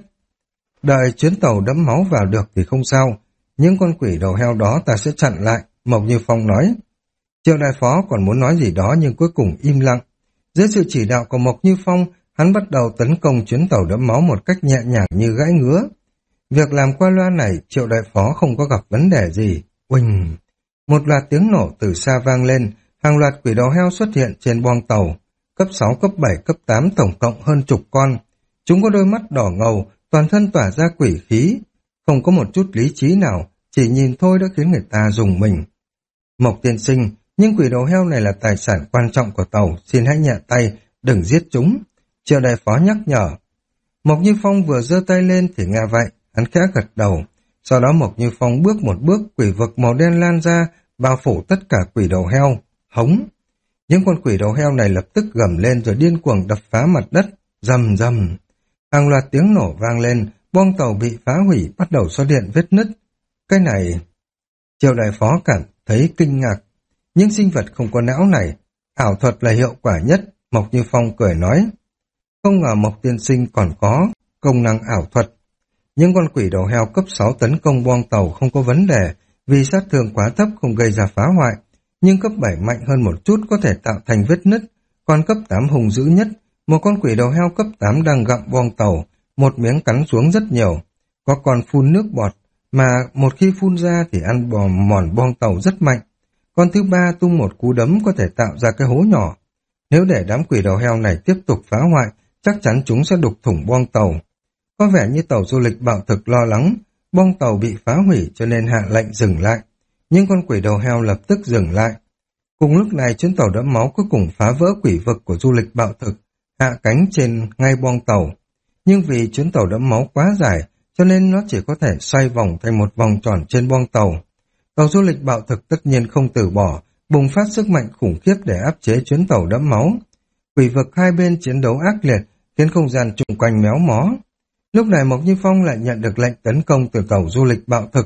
Đợi chuyến tàu đẫm máu vào được thì không sao, những con quỷ đầu heo đó ta sẽ chặn lại, Mộc Như Phong nói. Triệu đại phó còn muốn nói gì đó nhưng cuối cùng im lặng. Dưới sự chỉ đạo của Mộc Như Phong, hắn bắt đầu tấn công chuyến tàu đẫm máu một cách nhẹ nhàng như gãi ngứa. Việc làm qua loa này, Triệu đại phó không có gặp vấn đề gì. Uỳnh! Một loạt tiếng nổ từ xa vang lên, hàng loạt quỷ đầu heo xuất hiện trên boong tàu. Cấp sáu, cấp bảy, cấp tám tổng cộng hơn chục con. Chúng có đôi mắt đỏ ngầu, toàn thân tỏa ra quỷ khí. Không có một chút lý trí nào, chỉ nhìn thôi đã khiến người ta rùng mình. Mộc tiên sinh, nhưng quỷ đầu heo này là tài sản quan trọng của tàu, xin hãy nhẹ tay, đừng giết chúng. Triệu đại phó nhắc nhở. Mộc Như Phong vừa giơ tay lên thì nghe vậy, hắn khẽ gật đầu. Sau đó Mộc Như Phong bước một bước, quỷ vực màu đen lan ra, bao phủ tất cả quỷ đầu heo. Hống! Những con quỷ đầu heo này lập tức gầm lên rồi điên cuồng đập phá mặt đất, rầm rầm. Hàng loạt tiếng nổ vang lên, boong tàu bị phá hủy, bắt đầu xuất hiện vết nứt. Cái này... Triệu đại phó cảm thấy kinh ngạc. Những sinh vật không có não này, ảo thuật là hiệu quả nhất, Mộc Như Phong cười nói. Không ngờ Mộc tiên sinh còn có công năng ảo thuật. Những con quỷ đầu heo cấp sáu tấn công boong tàu không có vấn đề, vì sát thương quá thấp không gây ra phá hoại. Nhưng cấp bảy mạnh hơn một chút có thể tạo thành vết nứt, còn cấp tám hung dữ nhất, một con quỷ đầu heo cấp tám đang gặm boong tàu, một miếng cắn xuống rất nhiều. Có con phun nước bọt, mà một khi phun ra thì ăn bò mòn boong tàu rất mạnh. Con thứ ba tung một cú đấm có thể tạo ra cái hố nhỏ. Nếu để đám quỷ đầu heo này tiếp tục phá hoại, chắc chắn chúng sẽ đục thủng boong tàu. Có vẻ như tàu du lịch bạo thực lo lắng, boong tàu bị phá hủy cho nên hạ lệnh dừng lại. Nhưng con quỷ đầu heo lập tức dừng lại. Cùng lúc này chuyến tàu đẫm máu cuối cùng phá vỡ quỷ vực của du lịch bạo thực, hạ cánh trên ngay boong tàu. Nhưng vì chuyến tàu đẫm máu quá dài, cho nên nó chỉ có thể xoay vòng thành một vòng tròn trên boong tàu. Tàu du lịch bạo thực tất nhiên không từ bỏ, bùng phát sức mạnh khủng khiếp để áp chế chuyến tàu đẫm máu. Quỷ vực hai bên chiến đấu ác liệt, khiến không gian chung quanh méo mó. Lúc này Mộc Như Phong lại nhận được lệnh tấn công từ tàu du lịch bạo thực.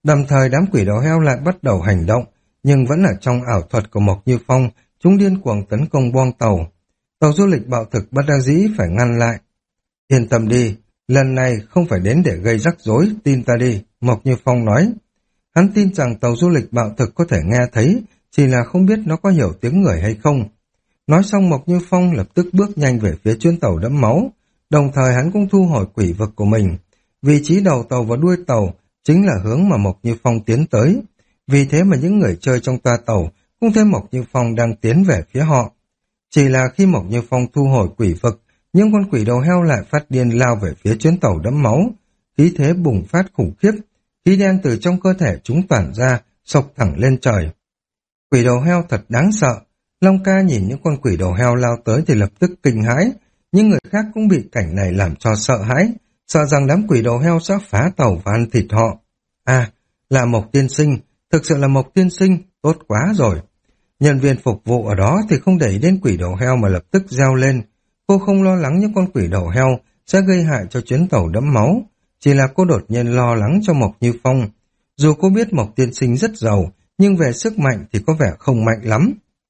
Đồng thời đám quỷ đầu heo lại bắt đầu hành động, nhưng vẫn ở trong ảo thuật của Mộc Như Phong, chúng điên cuồng tấn công boong tàu. Tàu du lịch bạo thực bất đắc dĩ phải ngăn lại. Yên tâm đi, lần này không phải đến để gây rắc rối, tin ta đi, Mộc Như Phong nói. Hắn tin rằng tàu du lịch bạo thực có thể nghe thấy, chỉ là không biết nó có hiểu tiếng người hay không. Nói xong Mộc Như Phong lập tức bước nhanh về phía chuyến tàu đẫm máu, đồng thời hắn cũng thu hồi quỷ vực của mình. Vị trí đầu tàu và đuôi tàu chính là hướng mà Mộc Như Phong tiến tới. Vì thế mà những người chơi trong toa tàu cũng thấy Mộc Như Phong đang tiến về phía họ. Chỉ là khi Mộc Như Phong thu hồi quỷ vực, những con quỷ đầu heo lại phát điên lao về phía chuyến tàu đẫm máu. Khí thế bùng phát khủng khiếp, khí đen từ trong cơ thể chúng tản ra, xộc thẳng lên trời. Quỷ đầu heo thật đáng sợ. Long Ca nhìn những con quỷ đầu heo lao tới thì lập tức kinh hãi. Những người khác cũng bị cảnh này làm cho sợ hãi, sợ rằng đám quỷ đầu heo sẽ phá tàu và ăn thịt họ. À, là Mộc tiên sinh, thực sự là Mộc tiên sinh, tốt quá rồi. Nhân viên phục vụ ở đó thì không để ý đến quỷ đầu heo mà lập tức reo lên. Cô không lo lắng những con quỷ đầu heo sẽ gây hại cho chuyến tàu đẫm máu, chỉ là cô đột nhiên lo lắng cho Mộc Như Phong. Dù cô biết Mộc tiên sinh rất giàu, nhưng về sức mạnh thì có vẻ không mạnh lắm.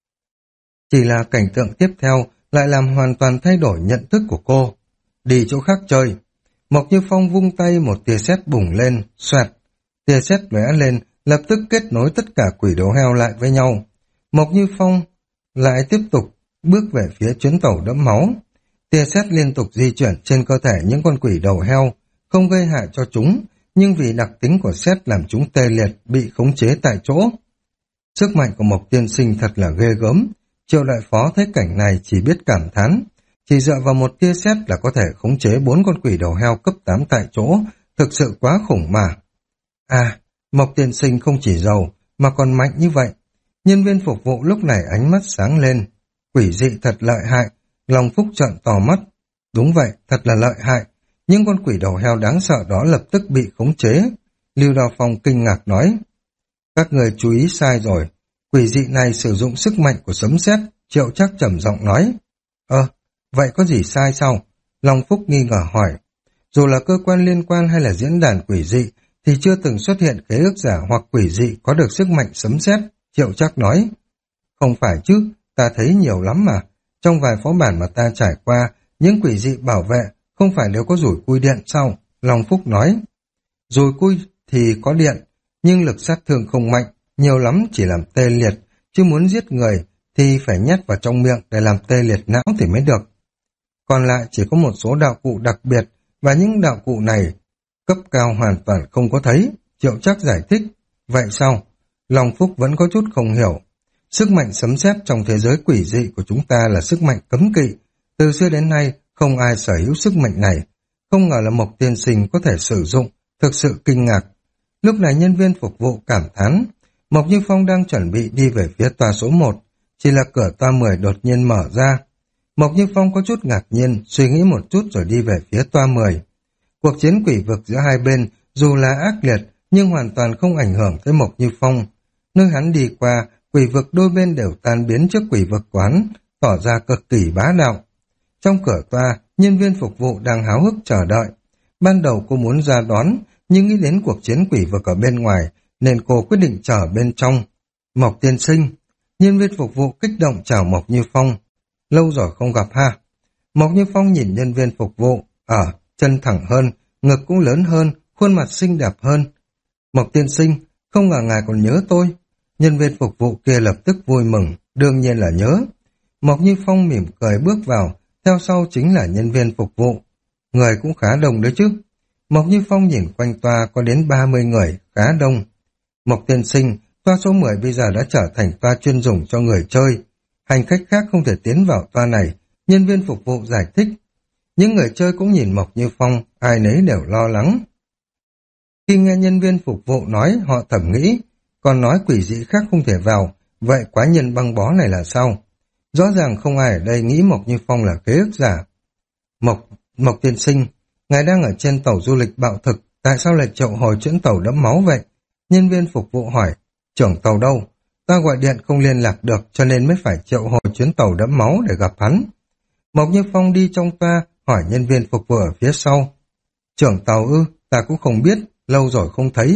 Chỉ là cảnh tượng tiếp theo lại làm hoàn toàn thay đổi nhận thức của cô. Đi chỗ khác chơi. Mộc Như Phong vung tay, một tia sét bùng lên, xoẹt. Tia sét lóe lên, lập tức kết nối tất cả quỷ đầu heo lại với nhau. Mộc Như Phong lại tiếp tục bước về phía chuyến tàu đẫm máu. Tia sét liên tục di chuyển trên cơ thể những con quỷ đầu heo, không gây hại cho chúng, nhưng vì đặc tính của sét làm chúng tê liệt, bị khống chế tại chỗ. Sức mạnh của Mộc tiên sinh thật là ghê gớm. Triệu đại phó thấy cảnh này chỉ biết cảm thán. Chỉ dựa vào một tia sét là có thể khống chế bốn con quỷ đầu heo cấp tám tại chỗ, thực sự quá khủng mà. À, Mộc tiên sinh không chỉ giàu, mà còn mạnh như vậy. Nhân viên phục vụ lúc này ánh mắt sáng lên. Quỷ dị thật lợi hại, Long Phúc trợn to mắt. Đúng vậy, thật là lợi hại. Nhưng con quỷ đầu heo đáng sợ đó lập tức bị khống chế. Lưu Đào Phong kinh ngạc nói. Các người chú ý sai rồi. Quỷ dị này sử dụng sức mạnh của sấm sét, Triệu Trác trầm giọng nói. Ơ, vậy có gì sai sao? Long Phúc nghi ngờ hỏi. Dù là cơ quan liên quan hay là diễn đàn quỷ dị, thì chưa từng xuất hiện khế ước giả hoặc quỷ dị có được sức mạnh sấm sét, Triệu Trác nói. Không phải chứ, ta thấy nhiều lắm mà. Trong vài phó bản mà ta trải qua, những quỷ dị bảo vệ không phải đều có rủi cui điện sao? Long Phúc nói. Rủi cui thì có điện, nhưng lực sát thương không mạnh, nhiều lắm chỉ làm tê liệt, chứ muốn giết người thì phải nhét vào trong miệng để làm tê liệt não thì mới được. Còn lại chỉ có một số đạo cụ đặc biệt, và những đạo cụ này cấp cao hoàn toàn không có thấy, Triệu Trác giải thích. Vậy sao? Long Phúc vẫn có chút không hiểu. Sức mạnh sấm sét trong thế giới quỷ dị của chúng ta là sức mạnh cấm kỵ. Từ xưa đến nay, không ai sở hữu sức mạnh này. Không ngờ là Mộc tiên sinh có thể sử dụng, thực sự kinh ngạc. Lúc này nhân viên phục vụ cảm thán. Mộc Như Phong đang chuẩn bị đi về phía toa số một, chỉ là cửa toa mười đột nhiên mở ra. Mộc Như Phong có chút ngạc nhiên, suy nghĩ một chút rồi đi về phía toa mười. Cuộc chiến quỷ vực giữa hai bên, dù là ác liệt, nhưng hoàn toàn không ảnh hưởng tới Mộc Như Phong. Nơi hắn đi qua, quỷ vực đôi bên đều tan biến trước quỷ vực quán, tỏ ra cực kỳ bá đạo. Trong cửa toa, nhân viên phục vụ đang háo hức chờ đợi. Ban đầu cô muốn ra đón, nhưng nghĩ đến cuộc chiến quỷ vực ở bên ngoài, nên cô quyết định chờ bên trong. Mộc tiên sinh, nhân viên phục vụ kích động chào Mộc Như Phong. Lâu rồi không gặp ha. Mộc Như Phong nhìn nhân viên phục vụ, ở, chân thẳng hơn, ngực cũng lớn hơn, khuôn mặt xinh đẹp hơn. Mộc tiên sinh, không ngờ ngài còn nhớ tôi. Nhân viên phục vụ kia lập tức vui mừng, đương nhiên là nhớ. Mộc Như Phong mỉm cười bước vào, theo sau chính là nhân viên phục vụ. Người cũng khá đông đấy chứ. Mộc Như Phong nhìn quanh toa có đến ba mươi người, khá đông. Mộc tiên sinh, toa số mười bây giờ đã trở thành toa chuyên dùng cho người chơi. Hành khách khác không thể tiến vào toa này, nhân viên phục vụ giải thích. Những người chơi cũng nhìn Mộc Như Phong, ai nấy đều lo lắng. Khi nghe nhân viên phục vụ nói, họ thầm nghĩ, còn nói quỷ dị khác không thể vào, vậy quái nhân băng bó này là sao? Rõ ràng không ai ở đây nghĩ Mộc Như Phong là khế ước giả. Mộc, Mộc tiên sinh, ngài đang ở trên tàu du lịch bạo thực, tại sao lại triệu hồi chuyến tàu đẫm máu vậy? Nhân viên phục vụ hỏi, trưởng tàu đâu? Ta gọi điện không liên lạc được cho nên mới phải triệu hồi chuyến tàu đẫm máu để gặp hắn. Mộc Như Phong đi trong toa, hỏi nhân viên phục vụ ở phía sau. Trưởng tàu ư, ta cũng không biết, lâu rồi không thấy.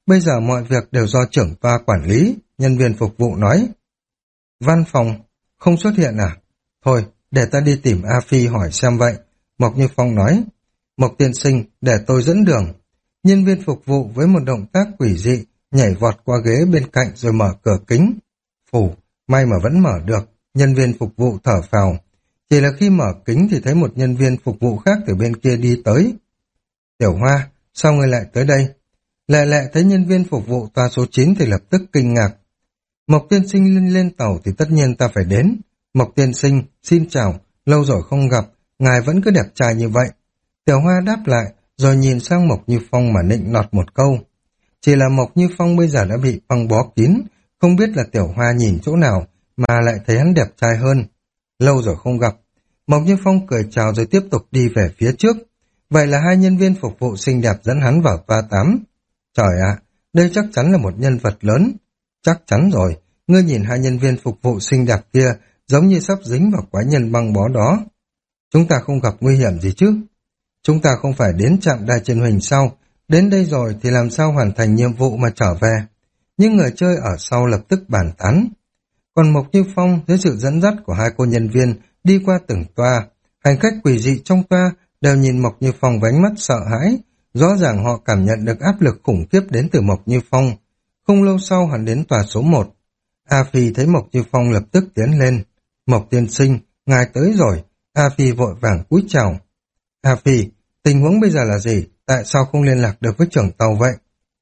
bây giờ mọi việc đều do trưởng toa quản lý, nhân viên phục vụ nói. Văn phòng, không xuất hiện à? Thôi, để ta đi tìm A Phi hỏi xem vậy. Mộc Như Phong nói. Mộc tiên sinh, để tôi dẫn đường. Nhân viên phục vụ với một động tác quỷ dị, nhảy vọt qua ghế bên cạnh rồi mở cửa kính. Phù, may mà vẫn mở được, nhân viên phục vụ thở phào. Chỉ là khi mở kính thì thấy một nhân viên phục vụ khác từ bên kia đi tới. Tiểu Hoa, sao ngươi lại tới đây? Lệ Lệ thấy nhân viên phục vụ toa số chín thì lập tức kinh ngạc. Mộc tiên sinh lên lên tàu thì tất nhiên ta phải đến. Mộc tiên sinh, xin chào, lâu rồi không gặp, ngài vẫn cứ đẹp trai như vậy. Tiểu Hoa đáp lại, rồi nhìn sang Mộc Như Phong mà nịnh nọt một câu. Chỉ là Mộc Như Phong bây giờ đã bị băng bó kín, không biết là Tiểu Hoa nhìn chỗ nào mà lại thấy hắn đẹp trai hơn. Lâu rồi không gặp. Mộc Như Phong cười chào rồi tiếp tục đi về phía trước. Vậy là hai nhân viên phục vụ xinh đẹp dẫn hắn vào toa tám. Trời ạ, đây chắc chắn là một nhân vật lớn. Chắc chắn rồi, ngươi nhìn hai nhân viên phục vụ xinh đẹp kia giống như sắp dính vào quái nhân băng bó đó. Chúng ta không gặp nguy hiểm gì chứ? Chúng ta không phải đến trạm đài truyền hình sau, đến đây rồi thì làm sao hoàn thành nhiệm vụ mà trở về. Nhưng người chơi ở sau lập tức bàn tán. Còn Mộc Như Phong dưới sự dẫn dắt của hai cô nhân viên đi qua từng toa, hành khách quỷ dị trong toa đều nhìn Mộc Như Phong với ánh mắt sợ hãi, rõ ràng họ cảm nhận được áp lực khủng khiếp đến từ Mộc Như Phong. Không lâu sau hắn đến tòa số một. A Phi thấy Mộc Như Phong lập tức tiến lên. Mộc tiên sinh, ngài tới rồi. A Phi vội vàng cúi chào. A Phi, tình huống bây giờ là gì? Tại sao không liên lạc được với trưởng tàu vậy?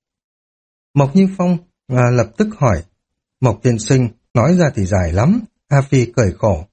Mộc Như Phong à, lập tức hỏi. Mộc tiên sinh, nói ra thì dài lắm. A Phi cười khổ.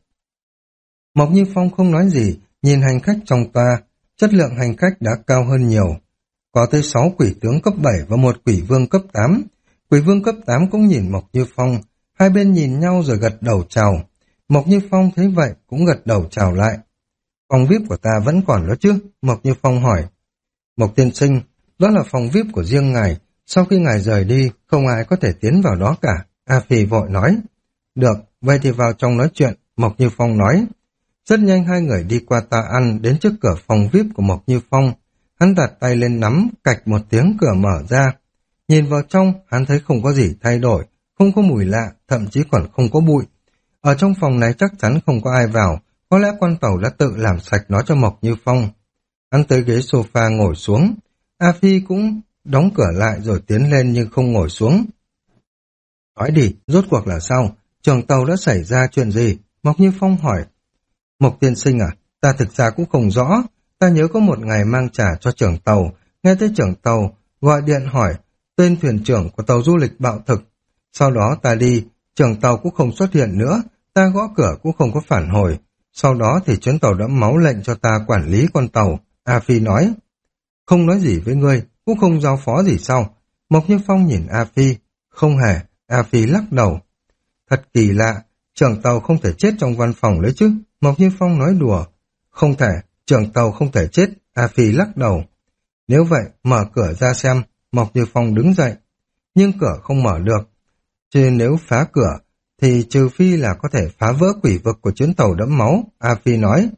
Mộc Như Phong không nói gì, nhìn hành khách trong toa, chất lượng hành khách đã cao hơn nhiều. Có tới sáu quỷ tướng cấp bảy và một quỷ vương cấp tám. Quỷ vương cấp tám cũng nhìn Mộc Như Phong, hai bên nhìn nhau rồi gật đầu chào. Mộc Như Phong thấy vậy cũng gật đầu chào lại. Phòng vi ai pi của ta vẫn còn đó chứ? Mộc Như Phong hỏi. Mộc tiên sinh, đó là phòng vi ai pi của riêng ngài, sau khi ngài rời đi, không ai có thể tiến vào đó cả. A Phi vội nói. Được, vậy thì vào trong nói chuyện, Mộc Như Phong nói. Rất nhanh hai người đi qua ta ăn đến trước cửa phòng vi ai pi của Mộc Như Phong. Hắn đặt tay lên nắm, cạch một tiếng cửa mở ra. Nhìn vào trong, hắn thấy không có gì thay đổi, không có mùi lạ, thậm chí còn không có bụi. Ở trong phòng này chắc chắn không có ai vào, có lẽ quan tàu đã tự làm sạch nó cho Mộc Như Phong. Hắn tới ghế sofa ngồi xuống. A Phi cũng đóng cửa lại rồi tiến lên nhưng không ngồi xuống. Nói đi, rốt cuộc là sao? Trưởng tàu đã xảy ra chuyện gì? Mộc Như Phong hỏi. Mộc tiên sinh à, ta thực ra cũng không rõ. Ta nhớ có một ngày mang trà cho trưởng tàu, nghe thấy trưởng tàu gọi điện hỏi tên thuyền trưởng của tàu du lịch bạo thực. Sau đó ta đi, trưởng tàu cũng không xuất hiện nữa, ta gõ cửa cũng không có phản hồi. Sau đó thì chuyến tàu đã máu lệnh cho ta quản lý con tàu. A Phi nói. Không nói gì với ngươi, cũng không giao phó gì sao? Mộc Như Phong nhìn A Phi. Không hề, A Phi lắc đầu. Thật kỳ lạ, trưởng tàu không thể chết trong văn phòng đấy chứ? Mộc Như Phong nói đùa. Không thể, trưởng tàu không thể chết. A Phi lắc đầu. Nếu vậy, mở cửa ra xem. Mộc Như Phong đứng dậy. Nhưng cửa không mở được. Chứ nếu phá cửa, thì trừ phi là có thể phá vỡ quỷ vực của chuyến tàu đẫm máu. A Phi nói.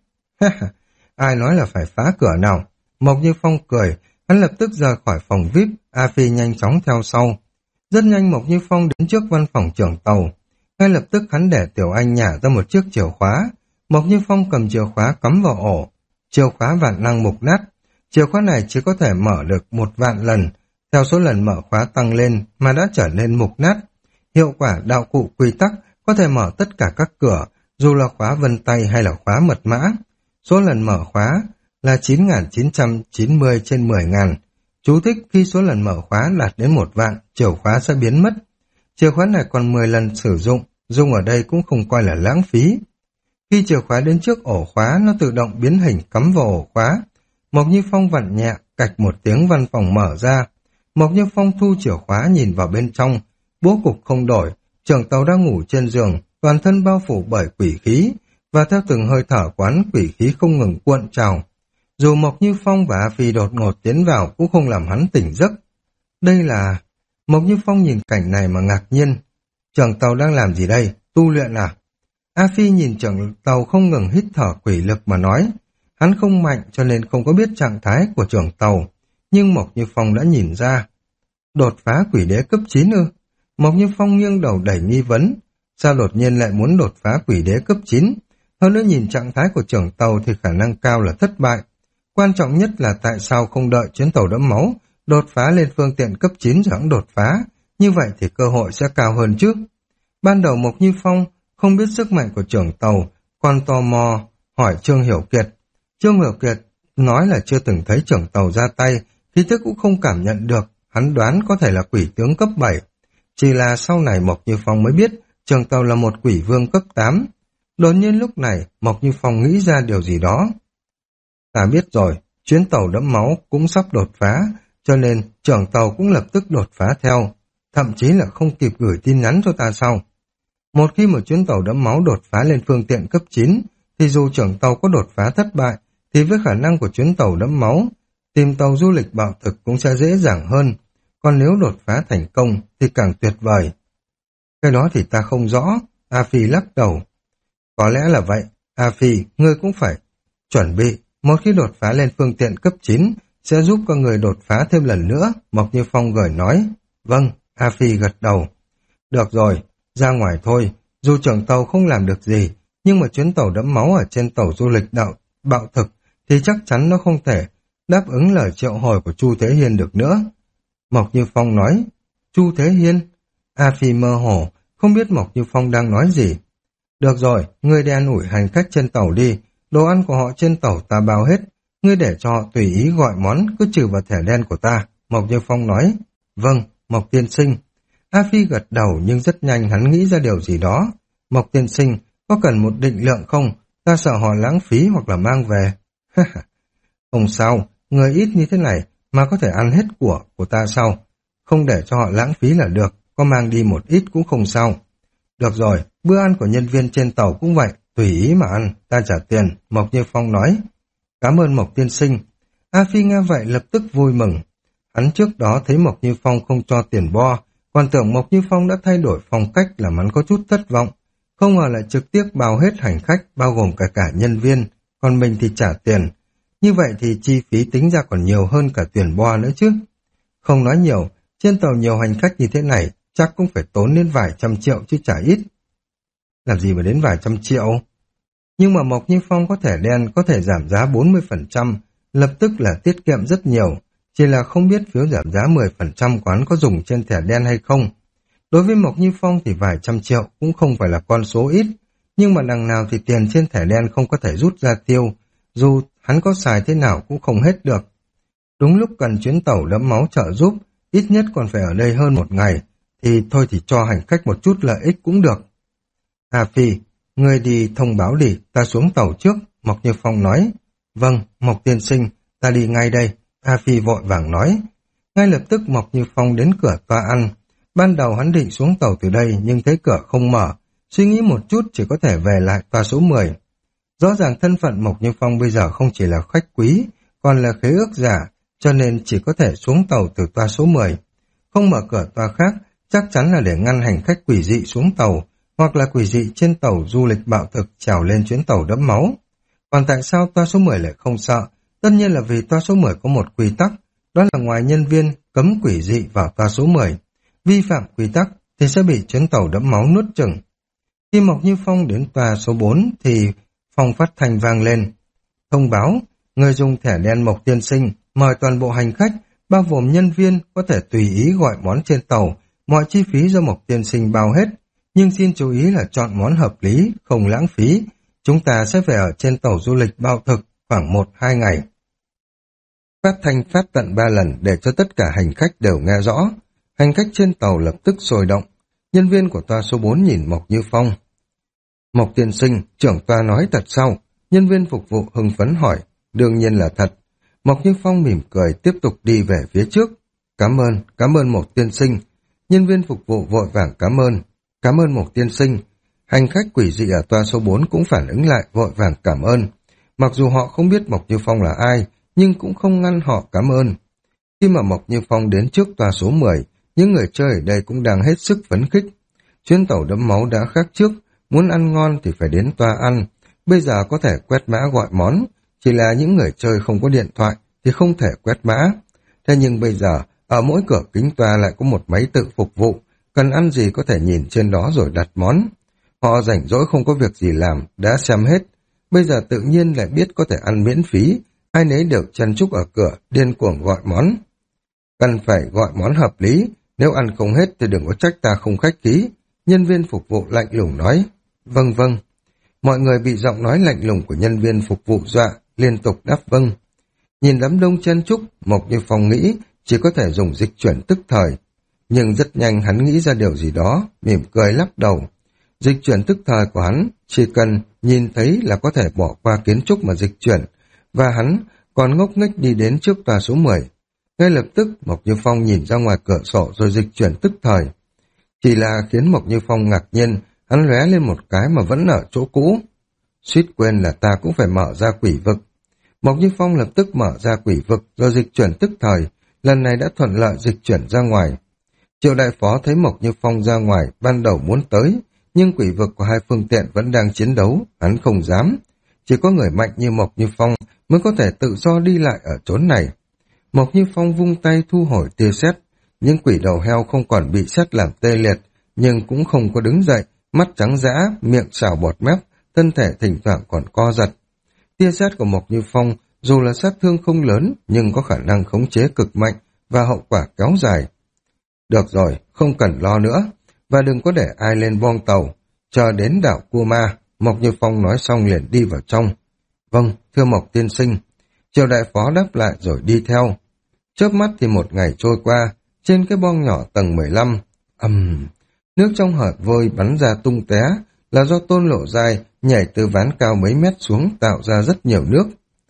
Ai nói là phải phá cửa nào? Mộc Như Phong cười. Hắn lập tức rời khỏi phòng vi ai pi. A Phi nhanh chóng theo sau. Rất nhanh Mộc Như Phong đến trước văn phòng trưởng tàu. Ngay lập tức hắn để Tiểu Anh nhả ra một chiếc chìa khóa. Mộc Như Phong cầm chìa khóa cắm vào ổ. Chìa khóa vạn năng mục nát. Chìa khóa này chỉ có thể mở được một vạn lần. Theo số lần mở khóa tăng lên mà đã trở nên mục nát. Hiệu quả đạo cụ quy tắc có thể mở tất cả các cửa, dù là khóa vân tay hay là khóa mật mã. Số lần mở khóa là chín nghìn chín trăm chín mươi trên mười nghìn. Chú thích khi số lần mở khóa đạt đến một vạn, chìa khóa sẽ biến mất. Chìa khóa này còn mười lần sử dụng, dùng ở đây cũng không coi là lãng phí. Khi chìa khóa đến trước ổ khóa, nó tự động biến hình cắm vào ổ khóa. Mộc Như Phong vặn nhẹ, cạch một tiếng văn phòng mở ra. Mộc Như Phong thu chìa khóa nhìn vào bên trong. Bố cục không đổi, trưởng tàu đang ngủ trên giường, toàn thân bao phủ bởi quỷ khí, và theo từng hơi thở quán quỷ khí không ngừng cuộn trào. Dù Mộc Như Phong và A Phi đột ngột tiến vào cũng không làm hắn tỉnh giấc. Đây là... Mộc Như Phong nhìn cảnh này mà ngạc nhiên. Trưởng tàu đang làm gì đây? Tu luyện à? A Phi nhìn trưởng tàu không ngừng hít thở quỷ lực mà nói. Hắn không mạnh cho nên không có biết trạng thái của trưởng tàu. Nhưng Mộc Như Phong đã nhìn ra. Đột phá quỷ đế cấp chín ư? Mộc Như Phong nghiêng đầu đầy nghi vấn. Sao đột nhiên lại muốn đột phá quỷ đế cấp chín? Hơn nữa nhìn trạng thái của trưởng tàu thì khả năng cao là thất bại. Quan trọng nhất là tại sao không đợi chuyến tàu đẫm máu, đột phá lên phương tiện cấp chín rồi hẵng đột phá. Như vậy thì cơ hội sẽ cao hơn trước. Ban đầu Mộc Như Phong không biết sức mạnh của trưởng tàu, còn tò mò hỏi Trương Hiểu Kiệt. Trương Hiểu Kiệt nói là chưa từng thấy trưởng tàu ra tay, khí tức cũng không cảm nhận được, hắn đoán có thể là quỷ tướng cấp bảy. Chỉ là sau này Mộc Như Phong mới biết trưởng tàu là một quỷ vương cấp tám. Đột nhiên lúc này Mộc Như Phong nghĩ ra điều gì đó. Ta biết rồi, chuyến tàu đẫm máu cũng sắp đột phá, cho nên trưởng tàu cũng lập tức đột phá theo, thậm chí là không kịp gửi tin nhắn cho ta sau. Một khi một chuyến tàu đẫm máu đột phá lên phương tiện cấp chín, thì dù trưởng tàu có đột phá thất bại, thì với khả năng của chuyến tàu đẫm máu, tìm tàu du lịch bạo thực cũng sẽ dễ dàng hơn, còn nếu đột phá thành công thì càng tuyệt vời. Cái đó thì ta không rõ, A Phi lắc đầu. Có lẽ là vậy, A Phi, ngươi cũng phải chuẩn bị, một khi đột phá lên phương tiện cấp chín, sẽ giúp con người đột phá thêm lần nữa, Mộc Như Phong gửi nói. Vâng, A Phi gật đầu. Được rồi, ra ngoài thôi, dù trưởng tàu không làm được gì, nhưng mà chuyến tàu đẫm máu ở trên tàu du lịch đạo bạo thực thì chắc chắn nó không thể đáp ứng lời triệu hồi của Chu Thế Hiên được nữa. Mộc Như Phong nói, Chu Thế Hiên? A Phi mơ hồ, không biết Mộc Như Phong đang nói gì. Được rồi, ngươi đi an ủi hành khách trên tàu đi, đồ ăn của họ trên tàu ta bao hết, ngươi để cho họ tùy ý gọi món, cứ trừ vào thẻ đen của ta, Mộc Như Phong nói. Vâng, Mộc tiên sinh. A Phi gật đầu nhưng rất nhanh hắn nghĩ ra điều gì đó. Mộc tiên sinh, có cần một định lượng không? Ta sợ họ lãng phí hoặc là mang về. Không sao, người ít như thế này mà có thể ăn hết của của ta sao? Không để cho họ lãng phí là được, có mang đi một ít cũng không sao. Được rồi, bữa ăn của nhân viên trên tàu cũng vậy, tùy ý mà ăn, ta trả tiền, Mộc Như Phong nói. Cảm ơn Mộc tiên sinh. A Phi nghe vậy lập tức vui mừng. Hắn trước đó thấy Mộc Như Phong không cho tiền bo, còn tưởng Mộc Như Phong đã thay đổi phong cách làm hắn có chút thất vọng. Không ngờ lại trực tiếp bao hết hành khách, bao gồm cả cả nhân viên, còn mình thì trả tiền. Như vậy thì chi phí tính ra còn nhiều hơn cả tiền bo nữa chứ. Không nói nhiều, trên tàu nhiều hành khách như thế này, chắc cũng phải tốn đến vài trăm triệu chứ chả ít. Làm gì mà đến vài trăm triệu? Nhưng mà Mộc Như Phong có thẻ đen có thể giảm giá bốn mươi phần trăm, lập tức là tiết kiệm rất nhiều. Chỉ là không biết phiếu giảm giá mười phần trăm quán có dùng trên thẻ đen hay không. Đối với Mộc Như Phong thì vài trăm triệu cũng không phải là con số ít, nhưng mà đằng nào thì tiền trên thẻ đen không có thể rút ra tiêu, dù hắn có xài thế nào cũng không hết được. Đúng lúc cần chuyến tàu đẫm máu trợ giúp, ít nhất còn phải ở đây hơn một ngày, thì thôi thì cho hành khách một chút lợi ích cũng được. A Phi, ngươi đi thông báo đi, ta xuống tàu trước, Mộc Như Phong nói. Vâng, Mộc tiên sinh, ta đi ngay đây, A Phi vội vàng nói. Ngay lập tức Mộc Như Phong đến cửa toa ăn. Ban đầu hắn định xuống tàu từ đây nhưng thấy cửa không mở, suy nghĩ một chút chỉ có thể về lại toa số mười. Rõ ràng thân phận Mộc Như Phong bây giờ không chỉ là khách quý, còn là khế ước giả, cho nên chỉ có thể xuống tàu từ toa số mười. Không mở cửa toa khác, chắc chắn là để ngăn hành khách quỷ dị xuống tàu, hoặc là quỷ dị trên tàu du lịch bạo thực trèo lên chuyến tàu đẫm máu. Còn tại sao toa số mười lại không sợ? Tất nhiên là vì toa số mười có một quy tắc, đó là ngoài nhân viên cấm quỷ dị vào toa số mười. Vi phạm quy tắc thì sẽ bị chuyến tàu đẫm máu nuốt chửng. Khi Mộc Như Phong đến toa số bốn thì phòng phát thanh vang lên. Thông báo, người dùng thẻ đen Mộc tiên sinh mời toàn bộ hành khách, bao gồm nhân viên, có thể tùy ý gọi món trên tàu, mọi chi phí do Mộc tiên sinh bao hết. Nhưng xin chú ý là chọn món hợp lý, không lãng phí. Chúng ta sẽ phải ở trên tàu du lịch bạo thực khoảng một hai ngày. Phát thanh phát tận ba lần để cho tất cả hành khách đều nghe rõ. Hành khách trên tàu lập tức sôi động. Nhân viên của toa số bốn nhìn Mộc Như Phong. Mộc tiên sinh, trưởng toa nói thật sao? Nhân viên phục vụ hưng phấn hỏi. Đương nhiên là thật. Mộc Như Phong mỉm cười tiếp tục đi về phía trước. Cảm ơn, cảm ơn Mộc tiên sinh. Nhân viên phục vụ vội vàng cảm ơn. Cảm ơn Mộc tiên sinh. Hành khách quỷ dị ở toa số bốn cũng phản ứng lại vội vàng cảm ơn. Mặc dù họ không biết Mộc Như Phong là ai, nhưng cũng không ngăn họ cảm ơn. Khi mà Mộc Như Phong đến trước toa số mười, những người chơi ở đây cũng đang hết sức phấn khích. Chuyến tàu đẫm máu đã khác trước, muốn ăn ngon thì phải đến toa ăn. Bây giờ có thể quét mã gọi món, chỉ là những người chơi không có điện thoại thì không thể quét mã. Thế nhưng bây giờ, Ở mỗi cửa kính toa lại có một máy tự phục vụ, cần ăn gì có thể nhìn trên đó rồi đặt món. Họ rảnh rỗi không có việc gì làm, đã xem hết, bây giờ tự nhiên lại biết có thể ăn miễn phí, ai nấy đều chen chúc ở cửa, điên cuồng gọi món. Cần phải gọi món hợp lý, nếu ăn không hết thì đừng có trách ta không khách khí. Nhân viên phục vụ lạnh lùng nói. Vâng vâng. Mọi người bị giọng nói lạnh lùng của nhân viên phục vụ dọa, liên tục đáp vâng. Nhìn đám đông chen chúc, Mộc Như Phong nghĩ chỉ có thể dùng dịch chuyển tức thời. Nhưng rất nhanh hắn nghĩ ra điều gì đó, mỉm cười lắc đầu. Dịch chuyển tức thời của hắn chỉ cần nhìn thấy là có thể bỏ qua kiến trúc mà dịch chuyển, và hắn còn ngốc nghếch đi đến trước tòa số mười. Ngay lập tức Mộc Như Phong nhìn ra ngoài cửa sổ rồi dịch chuyển tức thời. Chỉ là khiến Mộc Như Phong ngạc nhiên, hắn lóe lên một cái mà vẫn ở chỗ cũ. Suýt quên là ta cũng phải mở ra quỷ vực. Mộc Như Phong lập tức mở ra quỷ vực rồi dịch chuyển tức thời, lần này đã thuận lợi dịch chuyển ra ngoài. Triệu đại phó thấy Mộc Như Phong ra ngoài, ban đầu muốn tới, nhưng quỷ vực của hai phương tiện vẫn đang chiến đấu, hắn không dám. Chỉ có người mạnh như Mộc Như Phong mới có thể tự do đi lại ở chốn này. Mộc Như Phong vung tay thu hồi tia sét, những quỷ đầu heo không còn bị sét làm tê liệt, nhưng cũng không có đứng dậy, mắt trắng dã, miệng xào bọt mép, thân thể thỉnh thoảng còn co giật. Tia sét của Mộc Như Phong dù là sát thương không lớn nhưng có khả năng khống chế cực mạnh và hậu quả kéo dài. Được rồi, không cần lo nữa, và đừng có để ai lên boong tàu, chờ đến đảo Cua Ma. Mộc Như Phong nói xong liền đi vào trong. Vâng, thưa Mộc tiên sinh. Triệu đại phó đáp lại rồi đi theo. Chớp mắt thì một ngày trôi qua, trên cái boong nhỏ tầng mười lăm, ầm, um, nước trong hở vôi bắn ra tung té, là do Tôn Lộ Giai nhảy từ ván cao mấy mét xuống tạo ra rất nhiều nước.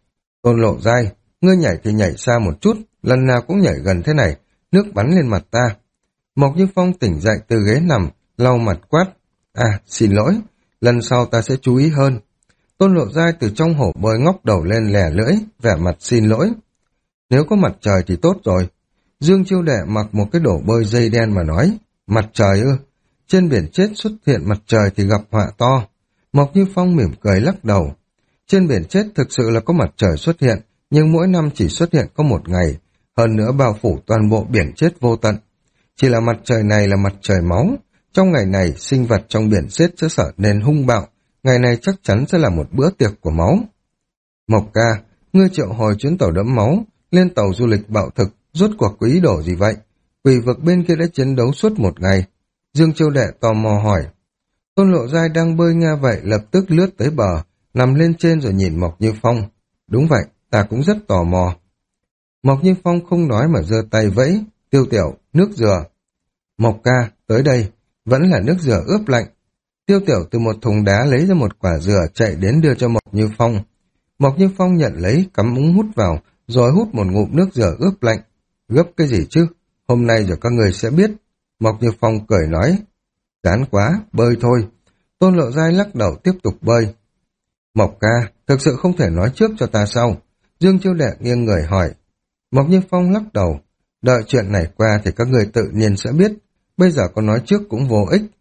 Tôn Lộ Giai, ngươi nhảy thì nhảy xa một chút, lần nào cũng nhảy gần thế này, nước bắn lên mặt ta. Mộc Như Phong tỉnh dậy từ ghế nằm, lau mặt quát. À, xin lỗi, lần sau ta sẽ chú ý hơn. Tôn Lộ Giai từ trong hồ bơi ngóc đầu lên lè lưỡi, vẻ mặt xin lỗi. Nếu có mặt trời thì tốt rồi. Dương Chiêu Đệ mặc một cái đổ bơi dây đen mà nói. Mặt trời ư? Trên biển chết xuất hiện mặt trời thì gặp họa to. Mộc Như Phong mỉm cười lắc đầu. Trên biển chết thực sự là có mặt trời xuất hiện, nhưng mỗi năm chỉ xuất hiện có một ngày, hơn nữa bao phủ toàn bộ biển chết vô tận. Chỉ là mặt trời này là mặt trời máu. Trong ngày này, sinh vật trong biển chết sẽ trở nên hung bạo. Ngày này chắc chắn sẽ là một bữa tiệc của máu. Mộc ca, ngươi triệu hồi chuyến tàu đẫm máu, lên tàu du lịch bạo thực, rốt cuộc có ý đồ gì vậy? Quỷ vực bên kia đã chiến đấu suốt một ngày. Dương Chiêu Đệ tò mò hỏi. Tôn Lộ Giai đang bơi nghe vậy lập tức lướt tới bờ, nằm lên trên rồi nhìn Mộc Như Phong. Đúng vậy, ta cũng rất tò mò. Mộc Như Phong không nói mà giơ tay vẫy. Tiêu Tiểu, nước dừa. Mộc ca, tới đây, vẫn là nước dừa ướp lạnh. Tiêu Tiểu từ một thùng đá lấy ra một quả dừa chạy đến đưa cho Mộc Như Phong. Mộc Như Phong nhận lấy, cắm ống hút vào, rồi hút một ngụm nước dừa ướp lạnh. Gấp cái gì chứ? Hôm nay rồi các người sẽ biết. Mộc Như Phong cười nói. Chán quá, bơi thôi. Tôn Lộ Giai lắc đầu tiếp tục bơi. Mộc ca, thực sự không thể nói trước cho ta sau. Dương Chiêu Đệ nghiêng người hỏi. Mộc Như Phong lắc đầu. Đợi chuyện này qua thì các người tự nhiên sẽ biết. Bây giờ có nói trước cũng vô ích.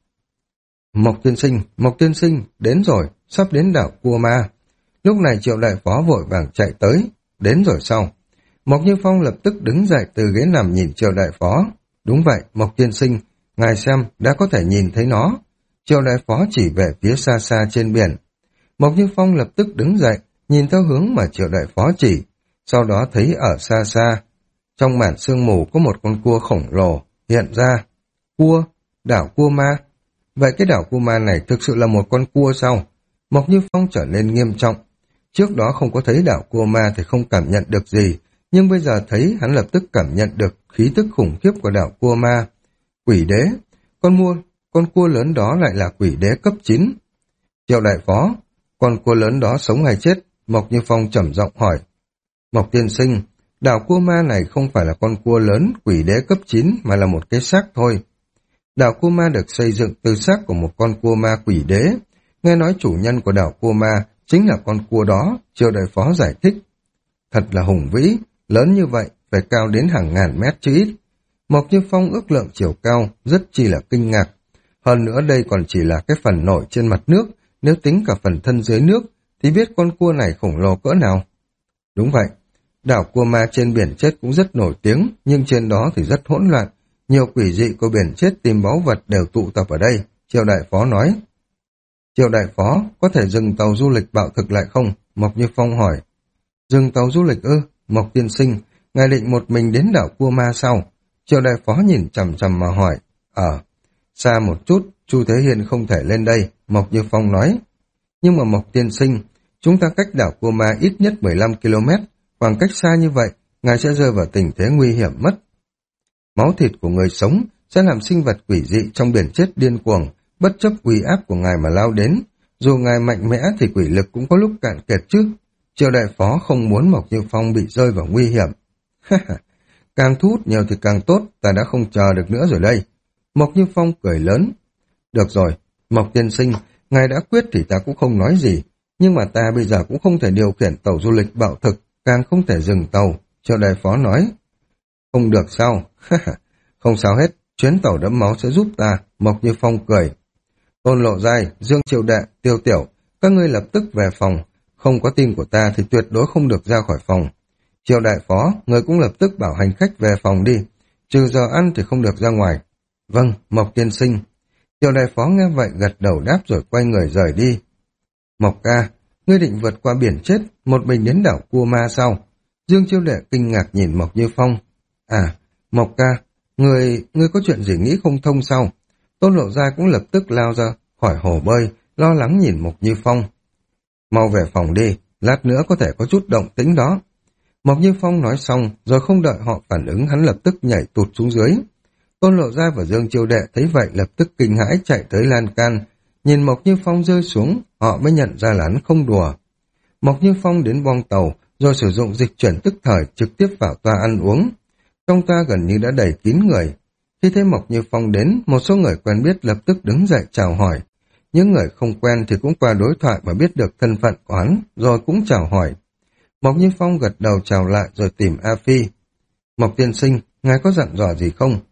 Mộc tiên sinh, Mộc tiên sinh, đến rồi, sắp đến đảo Cua Ma. Lúc này Triệu đại phó vội vàng chạy tới. Đến rồi sao? Mộc Như Phong lập tức đứng dậy từ ghế nằm nhìn Triệu đại phó. Đúng vậy, Mộc tiên sinh, ngài xem, đã có thể nhìn thấy nó. Triệu đại phó chỉ về phía xa xa trên biển. Mộc Như Phong lập tức đứng dậy, nhìn theo hướng mà Triệu đại phó chỉ. Sau đó thấy ở xa xa, trong màn sương mù có một con cua khổng lồ hiện ra. Cua? Đảo Cua Ma? Vậy cái đảo Cua Ma này thực sự là một con cua sao? Mộc Như Phong trở nên nghiêm trọng. Trước đó không có thấy đảo Cua Ma thì không cảm nhận được gì, nhưng bây giờ thấy hắn lập tức cảm nhận được khí tức khủng khiếp của đảo Cua Ma. Quỷ đế? Con mua, con cua lớn đó lại là quỷ đế cấp chín. Triệu đại phó, con cua lớn đó sống hay chết? Mộc Như Phong trầm giọng hỏi. Mộc tiên sinh, đảo Cua Ma này không phải là con cua lớn quỷ đế cấp chín mà là một cái xác thôi. Đảo Cua Ma được xây dựng từ xác của một con cua ma quỷ đế. Nghe nói chủ nhân của đảo Cua Ma chính là con cua đó, Triệu đại phó giải thích. Thật là hùng vĩ, lớn như vậy, phải cao đến hàng ngàn mét chứ ít. Mộc Như Phong ước lượng chiều cao, rất chi là kinh ngạc. Hơn nữa đây còn chỉ là cái phần nổi trên mặt nước, nếu tính cả phần thân dưới nước, thì biết con cua này khổng lồ cỡ nào. Đúng vậy, Đảo Cua Ma trên biển chết cũng rất nổi tiếng, nhưng trên đó thì rất hỗn loạn. Nhiều quỷ dị của biển chết tìm báu vật đều tụ tập ở đây, Triệu đại phó nói. Triệu đại phó, có thể dừng tàu du lịch bạo thực lại không? Mộc Như Phong hỏi. Dừng tàu du lịch ư? Mộc tiên sinh, ngài định một mình đến đảo Cua Ma sao? Triệu đại phó nhìn chằm chằm mà hỏi. Ờ, xa một chút, Chu Thế Hiên không thể lên đây, Mộc Như Phong nói. Nhưng mà Mộc tiên sinh, chúng ta cách đảo Cua Ma ít nhất mười lăm ki lô mét, khoảng cách xa như vậy, ngài sẽ rơi vào tình thế nguy hiểm mất. Máu thịt của người sống sẽ làm sinh vật quỷ dị trong biển chết điên cuồng, bất chấp uy áp của ngài mà lao đến. Dù ngài mạnh mẽ thì quỷ lực cũng có lúc cạn kiệt chứ. Triệu đại phó không muốn Mộc Như Phong bị rơi vào nguy hiểm. Càng thu hút nhiều thì càng tốt, ta đã không chờ được nữa rồi đây. Mộc Như Phong cười lớn. Được rồi, Mộc tiên sinh, ngài đã quyết thì ta cũng không nói gì. Nhưng mà ta bây giờ cũng không thể điều khiển tàu du lịch bạo thực, càng không thể dừng tàu. Triệu đại phó nói. Không được sao? Không sao hết, chuyến tàu đẫm máu sẽ giúp ta, Mộc Như Phong cười. Tôn Lộ Giai, Dương Triệu Đệ, Tiêu Tiểu, các ngươi lập tức về phòng. Không có tin của ta thì tuyệt đối không được ra khỏi phòng. Triệu đại phó, người cũng lập tức bảo hành khách về phòng đi. Trừ giờ ăn thì không được ra ngoài. Vâng, Mộc tiên sinh. Triệu đại phó nghe vậy gật đầu đáp rồi quay người rời đi. Mộc ca, ngươi định vượt qua biển chết, một mình đến đảo Cua Ma sao? Dương Chiêu Đệ kinh ngạc nhìn Mộc Như Phong. À, Mộc ca, người, ngươi có chuyện gì nghĩ không thông sao? Tôn Lộ Giai cũng lập tức lao ra khỏi hồ bơi, lo lắng nhìn Mộc Như Phong. Mau về phòng đi, lát nữa có thể có chút động tĩnh đó. Mộc Như Phong nói xong, rồi không đợi họ phản ứng, hắn lập tức nhảy tụt xuống dưới. Tôn Lộ Giai và Dương Chiêu Đệ thấy vậy lập tức kinh hãi chạy tới lan can, nhìn Mộc Như Phong rơi xuống, họ mới nhận ra là hắn không đùa. Mộc Như Phong đến boong tàu, rồi sử dụng dịch chuyển tức thời trực tiếp vào toa ăn uống. Trong toa gần như đã đầy kín người. Khi thấy Mộc Như Phong đến, một số người quen biết lập tức đứng dậy chào hỏi. Những người không quen thì cũng qua đối thoại mà biết được thân phận của hắn, rồi cũng chào hỏi. Mộc Như Phong gật đầu chào lại rồi tìm A Phi. Mộc tiên sinh, ngài có dặn dò gì không?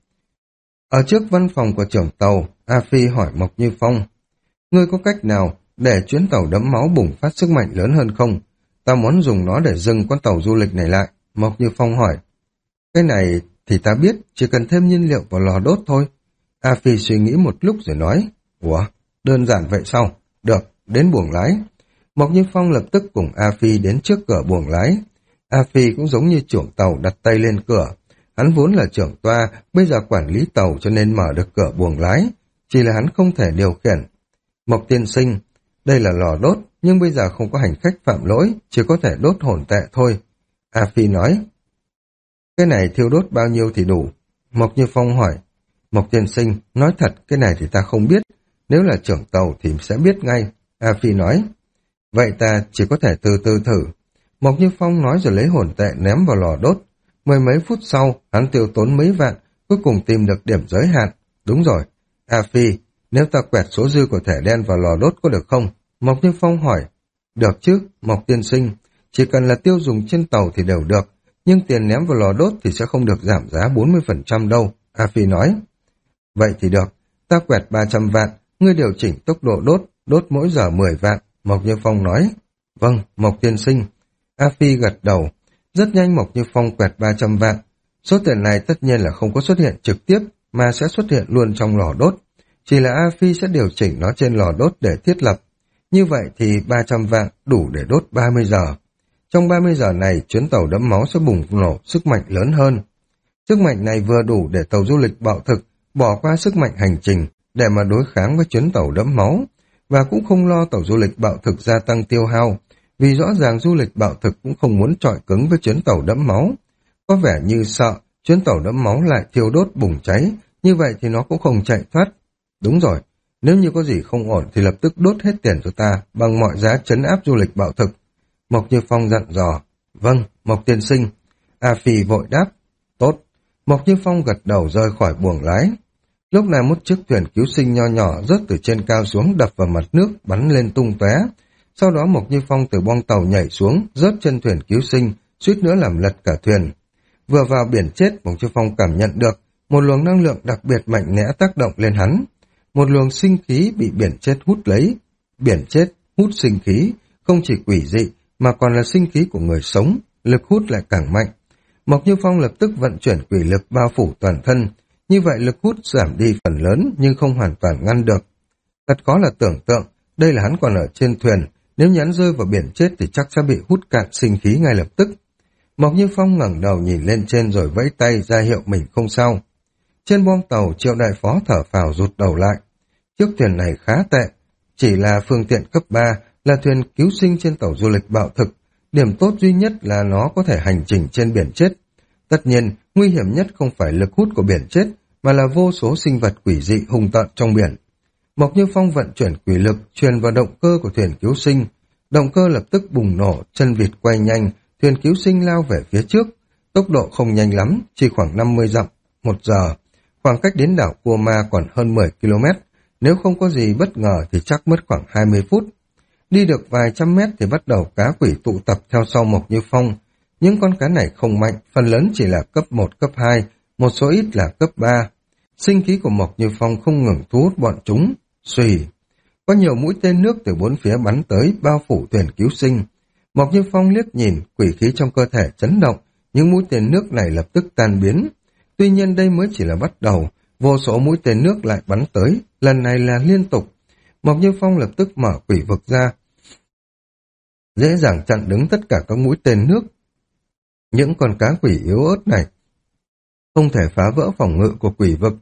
Ở trước văn phòng của trưởng tàu, A Phi hỏi Mộc Như Phong. Ngươi có cách nào để chuyến tàu đẫm máu bùng phát sức mạnh lớn hơn không? Ta muốn dùng nó để dừng con tàu du lịch này lại. Mộc Như Phong hỏi. Cái này thì ta biết, chỉ cần thêm nhiên liệu vào lò đốt thôi. A Phi suy nghĩ một lúc rồi nói. Ủa, đơn giản vậy sao? Được, đến buồng lái. Mộc Như Phong lập tức cùng A Phi đến trước cửa buồng lái. A Phi cũng giống như trưởng tàu đặt tay lên cửa. Hắn vốn là trưởng toa, bây giờ quản lý tàu cho nên mở được cửa buồng lái. Chỉ là hắn không thể điều khiển. Mộc tiên sinh, đây là lò đốt, nhưng bây giờ không có hành khách phạm lỗi, chỉ có thể đốt hồn tệ thôi. A Phi nói. Cái này thiêu đốt bao nhiêu thì đủ? Mộc Như Phong hỏi. Mộc tiên sinh, nói thật, cái này thì ta không biết. Nếu là trưởng tàu thì sẽ biết ngay. A Phi nói. Vậy ta chỉ có thể từ từ thử. Mộc Như Phong nói rồi lấy hồn tệ ném vào lò đốt. Mười mấy phút sau, hắn tiêu tốn mấy vạn, cuối cùng tìm được điểm giới hạn. Đúng rồi. A Phi, nếu ta quẹt số dư của thẻ đen vào lò đốt có được không? Mộc Như Phong hỏi. Được chứ, Mộc tiên sinh. Chỉ cần là tiêu dùng trên tàu thì đều được. Nhưng tiền ném vào lò đốt thì sẽ không được giảm giá bốn mươi phần trăm đâu. A Phi nói. Vậy thì được. Ta quẹt ba trăm vạn. Ngươi điều chỉnh tốc độ đốt, đốt mỗi giờ mười vạn. Mộc Như Phong nói. Vâng, Mộc tiên sinh. A Phi gật đầu. Rất nhanh Mộc Như Phong quẹt ba trăm vạn. Số tiền này tất nhiên là không có xuất hiện trực tiếp, mà sẽ xuất hiện luôn trong lò đốt. Chỉ là A Phi sẽ điều chỉnh nó trên lò đốt để thiết lập. Như vậy thì ba trăm vạn đủ để đốt ba mươi giờ. Trong ba mươi giờ này, chuyến tàu đẫm máu sẽ bùng nổ sức mạnh lớn hơn. Sức mạnh này vừa đủ để tàu du lịch bạo thực bỏ qua sức mạnh hành trình để mà đối kháng với chuyến tàu đẫm máu, và cũng không lo tàu du lịch bạo thực gia tăng tiêu hao, vì rõ ràng du lịch bạo thực cũng không muốn chọi cứng với chuyến tàu đẫm máu. Có vẻ như sợ chuyến tàu đẫm máu lại thiêu đốt bùng cháy, như vậy thì nó cũng không chạy thoát. Đúng rồi, nếu như có gì không ổn thì lập tức đốt hết tiền cho ta bằng mọi giá trấn áp du lịch bạo thực. Mộc Như Phong dặn dò. Vâng, Mộc tiên sinh. A Phi vội đáp. Tốt. Mộc Như Phong gật đầu rời khỏi buồng lái. Lúc này một chiếc thuyền cứu sinh nho nhỏ rớt từ trên cao xuống đập vào mặt nước, bắn lên tung tóe. Sau đó Mộc Như Phong từ boong tàu nhảy xuống, rớt trên thuyền cứu sinh, suýt nữa làm lật cả thuyền. Vừa vào biển chết, Mộc Như Phong cảm nhận được một luồng năng lượng đặc biệt mạnh mẽ tác động lên hắn. Một luồng sinh khí bị biển chết hút lấy. Biển chết hút sinh khí, không chỉ quỷ dị, mà còn là sinh khí của người sống, lực hút lại càng mạnh. Mộc Như Phong lập tức vận chuyển quỷ lực bao phủ toàn thân, như vậy lực hút giảm đi phần lớn nhưng không hoàn toàn ngăn được. Thật khó là tưởng tượng, đây là hắn còn ở trên thuyền, nếu nhắn rơi vào biển chết thì chắc sẽ bị hút cạn sinh khí ngay lập tức. Mộc Như Phong ngẩng đầu nhìn lên trên rồi vẫy tay ra hiệu mình không sao. Trên boong tàu, Triệu đại phó thở phào rụt đầu lại. Chiếc thuyền này khá tệ, chỉ là phương tiện cấp ba, là thuyền cứu sinh trên tàu du lịch bạo thực. Điểm tốt duy nhất là nó có thể hành trình trên biển chết. Tất nhiên, nguy hiểm nhất không phải lực hút của biển chết, mà là vô số sinh vật quỷ dị hung tợn trong biển. Mộc Như Phong vận chuyển quỷ lực truyền vào động cơ của thuyền cứu sinh. Động cơ lập tức bùng nổ, chân vịt quay nhanh, thuyền cứu sinh lao về phía trước. Tốc độ không nhanh lắm, chỉ khoảng năm mươi dặm một giờ. Khoảng cách đến đảo Cua Ma còn hơn mười ki lô mét. Nếu không có gì bất ngờ thì chắc mất khoảng hai mươi phút. Đi được vài trăm mét thì bắt đầu cá quỷ tụ tập theo sau Mộc Như Phong. Những con cá này không mạnh, phần lớn chỉ là cấp một, cấp hai, một số ít là cấp ba. Sinh khí của Mộc Như Phong không ngừng thu hút bọn chúng. Xùy! Có nhiều mũi tên nước từ bốn phía bắn tới, bao phủ thuyền cứu sinh. Mộc Như Phong liếc nhìn, quỷ khí trong cơ thể chấn động, những mũi tên nước này lập tức tan biến. Tuy nhiên đây mới chỉ là bắt đầu, vô số mũi tên nước lại bắn tới, lần này là liên tục. Mộc Như Phong lập tức mở quỷ vực ra, dễ dàng chặn đứng tất cả các mũi tên nước. Những con cá quỷ yếu ớt này không thể phá vỡ phòng ngự của quỷ vực.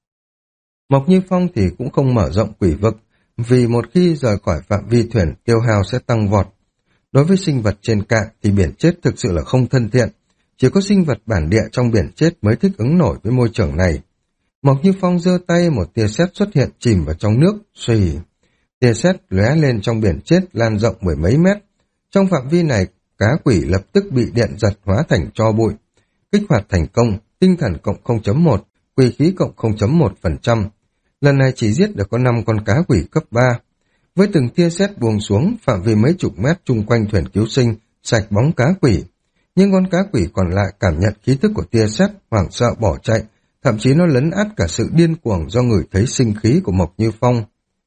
Mộc Như Phong thì cũng không mở rộng quỷ vực, vì một khi rời khỏi phạm vi thuyền tiêu hao sẽ tăng vọt. Đối với sinh vật trên cạn thì biển chết thực sự là không thân thiện, chỉ có sinh vật bản địa trong biển chết mới thích ứng nổi với môi trường này. Mộc Như Phong giơ tay, một tia sét xuất hiện chìm vào trong nước, xùy. Tia sét lóe lên trong biển chết lan rộng mười mấy mét. Trong phạm vi này, cá quỷ lập tức bị điện giật hóa thành tro bụi. Kích hoạt thành công, tinh thần cộng không chấm một, quỷ khí cộng không chấm một phần trăm. Lần này chỉ giết được có năm con cá quỷ cấp ba. Với từng tia sét buông xuống, phạm vi mấy chục mét chung quanh thuyền cứu sinh sạch bóng cá quỷ. Nhưng con cá quỷ còn lại cảm nhận khí tức của tia sét, hoảng sợ bỏ chạy, thậm chí nó lấn át cả sự điên cuồng do ngửi thấy sinh khí của Mộc Như Phong.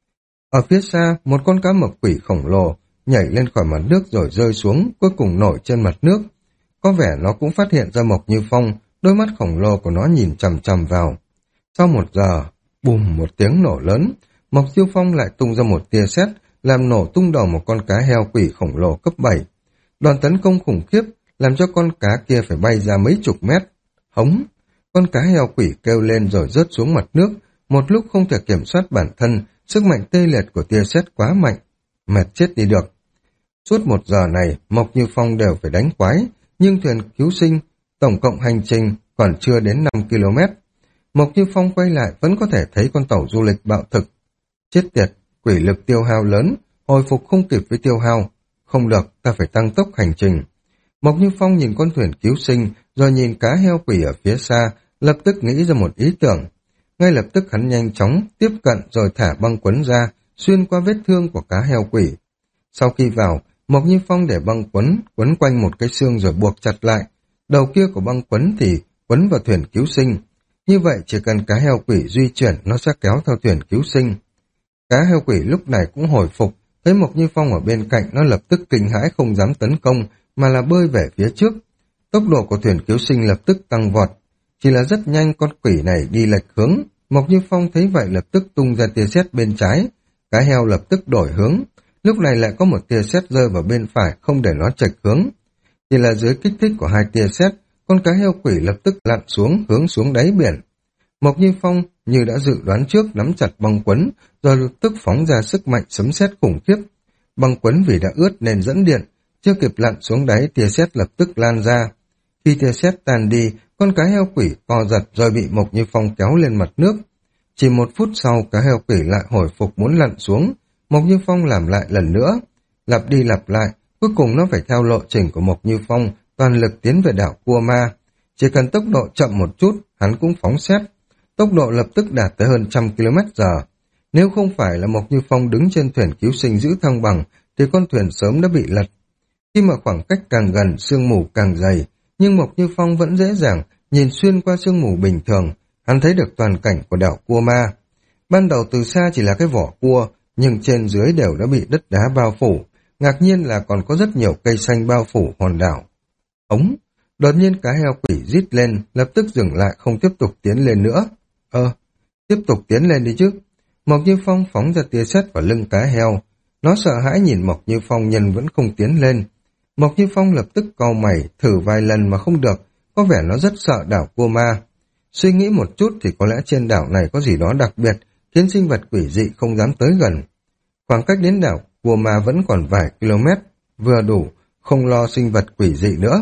Ở phía xa, một con cá mập quỷ khổng lồ nhảy lên khỏi mặt nước rồi rơi xuống, cuối cùng nổi trên mặt nước. Có vẻ nó cũng phát hiện ra Mộc Như Phong, đôi mắt khổng lồ của nó nhìn chằm chằm vào. Sau một giờ, bùm một tiếng nổ lớn, Mộc Như Phong lại tung ra một tia sét, làm nổ tung đầu một con cá heo quỷ khổng lồ cấp bảy. Đoàn tấn công khủng khiếp, làm cho con cá kia phải bay ra mấy chục mét. Hống! Con cá heo quỷ kêu lên rồi rớt xuống mặt nước, một lúc không thể kiểm soát bản thân, sức mạnh tê liệt của tia sét quá mạnh, mệt chết đi được. Suốt một giờ này, Mộc Như Phong đều phải đánh quái, nhưng thuyền cứu sinh, tổng cộng hành trình còn chưa đến năm ki lô mét. Mộc Như Phong quay lại vẫn có thể thấy con tàu du lịch bạo thực. Chết tiệt, quỷ lực tiêu hao lớn, hồi phục không kịp với tiêu hao. Không được, ta phải tăng tốc hành trình. Mộc Như Phong nhìn con thuyền cứu sinh, rồi nhìn cá heo quỷ ở phía xa, lập tức nghĩ ra một ý tưởng. Ngay lập tức hắn nhanh chóng tiếp cận rồi thả băng quấn ra, xuyên qua vết thương của cá heo quỷ. Sau khi vào, Mộc Như Phong để băng quấn, quấn quanh một cái xương rồi buộc chặt lại. Đầu kia của băng quấn thì quấn vào thuyền cứu sinh. Như vậy chỉ cần cá heo quỷ di chuyển, nó sẽ kéo theo thuyền cứu sinh. Cá heo quỷ lúc này cũng hồi phục, thấy Mộc Như Phong ở bên cạnh, nó lập tức kinh hãi không dám tấn công, mà là bơi về phía trước. Tốc độ của thuyền cứu sinh lập tức tăng vọt. Chỉ là rất nhanh con quỷ này đi lệch hướng. Mộc Như Phong thấy vậy lập tức tung ra tia sét bên trái. Cá heo lập tức đổi hướng. Lúc này lại có một tia sét rơi vào bên phải, không để nó chệch hướng. Chỉ là dưới kích thích của hai tia sét, con cá heo quỷ lập tức lặn xuống, hướng xuống đáy biển. Mộc Như Phong như đã dự đoán trước, nắm chặt băng quấn, rồi lập tức phóng ra sức mạnh sấm sét khủng khiếp. Băng quấn vì đã ướt nên dẫn điện, chưa kịp lặn xuống đáy, tia sét lập tức lan ra. Khi tia sét tan đi, con cá heo quỷ co giật rồi bị Mộc Như Phong kéo lên mặt nước. Chỉ một phút sau, cá heo quỷ lại hồi phục muốn lặn xuống. Mộc Như Phong làm lại lần nữa, lặp đi lặp lại, cuối cùng nó phải theo lộ trình của Mộc Như Phong, toàn lực tiến về đảo Cua Ma. Chỉ cần tốc độ chậm một chút, hắn cũng phóng xét. Tốc độ lập tức đạt tới hơn trăm ki lô mét giờ. Nếu không phải là Mộc Như Phong đứng trên thuyền cứu sinh giữ thăng bằng, thì con thuyền sớm đã bị lật. Khi mà khoảng cách càng gần, sương mù càng dày, nhưng Mộc Như Phong vẫn dễ dàng nhìn xuyên qua sương mù bình thường, hắn thấy được toàn cảnh của đảo Cua Ma. Ban đầu từ xa chỉ là cái vỏ cua, nhưng trên dưới đều đã bị đất đá bao phủ, ngạc nhiên là còn có rất nhiều cây xanh bao phủ hòn đảo. Ống! Đột nhiên cá heo quỷ rít lên, lập tức dừng lại không tiếp tục tiến lên nữa. Ơ, tiếp tục tiến lên đi chứ. Mộc Như Phong phóng ra tia sét vào lưng cá heo. Nó sợ hãi nhìn Mộc Như Phong nhưng vẫn không tiến lên. Mộc Như Phong lập tức cau mày, thử vài lần mà không được, có vẻ nó rất sợ đảo cua ma. Suy nghĩ một chút thì có lẽ trên đảo này có gì đó đặc biệt, khiến sinh vật quỷ dị không dám tới gần. Khoảng cách đến đảo cua ma vẫn còn vài km, vừa đủ, không lo sinh vật quỷ dị nữa.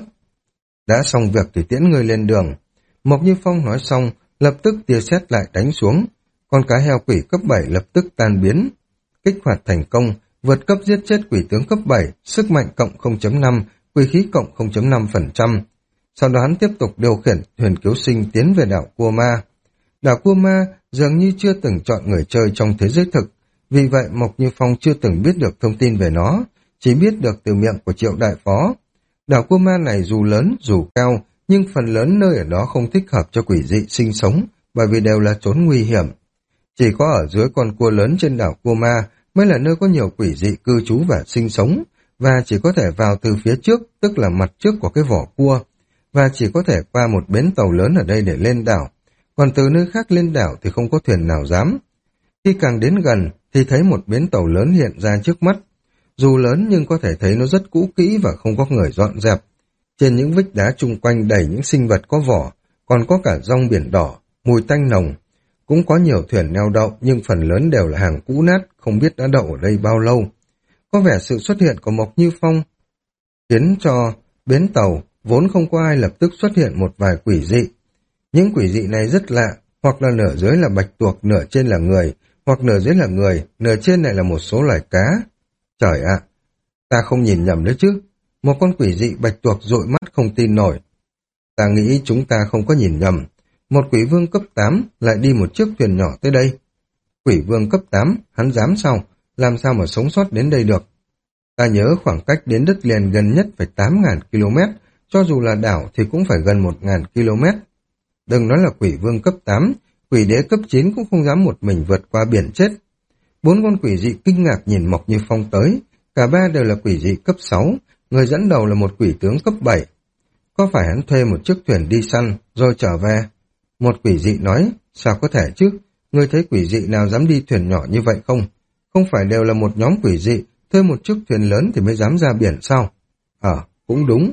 Đã xong việc thì tiễn người lên đường. Mộc Như Phong nói xong, lập tức tia sét lại đánh xuống. Con cá heo quỷ cấp bảy lập tức tan biến. Kích hoạt thành công, vượt cấp giết chết quỷ tướng cấp bảy, sức mạnh cộng không chấm năm, quỷ khí cộng không chấm năm phần trăm. Sau đó hắn tiếp tục điều khiển thuyền cứu sinh tiến về đảo Cua Ma. Đảo Cua Ma dường như chưa từng chọn người chơi trong thế giới thực, vì vậy Mộc Như Phong chưa từng biết được thông tin về nó, chỉ biết được từ miệng của Triệu Đại Phó. Đảo Cua Ma này dù lớn, dù cao, nhưng phần lớn nơi ở đó không thích hợp cho quỷ dị sinh sống, bởi vì đều là chốn nguy hiểm. Chỉ có ở dưới con cua lớn trên đảo Cua Ma mới là nơi có nhiều quỷ dị cư trú và sinh sống, và chỉ có thể vào từ phía trước, tức là mặt trước của cái vỏ cua, và chỉ có thể qua một bến tàu lớn ở đây để lên đảo, còn từ nơi khác lên đảo thì không có thuyền nào dám. Khi càng đến gần thì thấy một bến tàu lớn hiện ra trước mắt. Dù lớn nhưng có thể thấy nó rất cũ kỹ và không có người dọn dẹp. Trên những vách đá chung quanh đầy những sinh vật có vỏ, còn có cả rong biển đỏ, mùi tanh nồng. Cũng có nhiều thuyền neo đậu nhưng phần lớn đều là hàng cũ nát, không biết đã đậu ở đây bao lâu. Có vẻ sự xuất hiện của Mộc Như Phong khiến cho bến tàu vốn không có ai lập tức xuất hiện một vài quỷ dị. Những quỷ dị này rất lạ, hoặc là nửa dưới là bạch tuộc, nửa trên là người, hoặc nửa dưới là người, nửa trên lại là một số loài cá. Trời ạ, ta không nhìn nhầm đấy chứ. Một con quỷ dị bạch tuộc dụi mắt không tin nổi. Ta nghĩ chúng ta không có nhìn nhầm. Một quỷ vương cấp tám lại đi một chiếc thuyền nhỏ tới đây. Quỷ vương cấp tám, hắn dám sao? Làm sao mà sống sót đến đây được? Ta nhớ khoảng cách đến đất liền gần nhất phải tám nghìn ki lô mét, cho dù là đảo thì cũng phải gần một nghìn ki lô mét. Đừng nói là quỷ vương cấp tám, quỷ đế cấp chín cũng không dám một mình vượt qua biển chết. Bốn con quỷ dị kinh ngạc nhìn Mộc Như Phong tới, cả ba đều là quỷ dị cấp sáu, người dẫn đầu là một quỷ tướng cấp bảy. Có phải hắn thuê một chiếc thuyền đi săn, rồi trở về? Một quỷ dị nói, sao có thể chứ? Ngươi thấy quỷ dị nào dám đi thuyền nhỏ như vậy không? Không phải đều là một nhóm quỷ dị, thuê một chiếc thuyền lớn thì mới dám ra biển sao? Ờ, cũng đúng.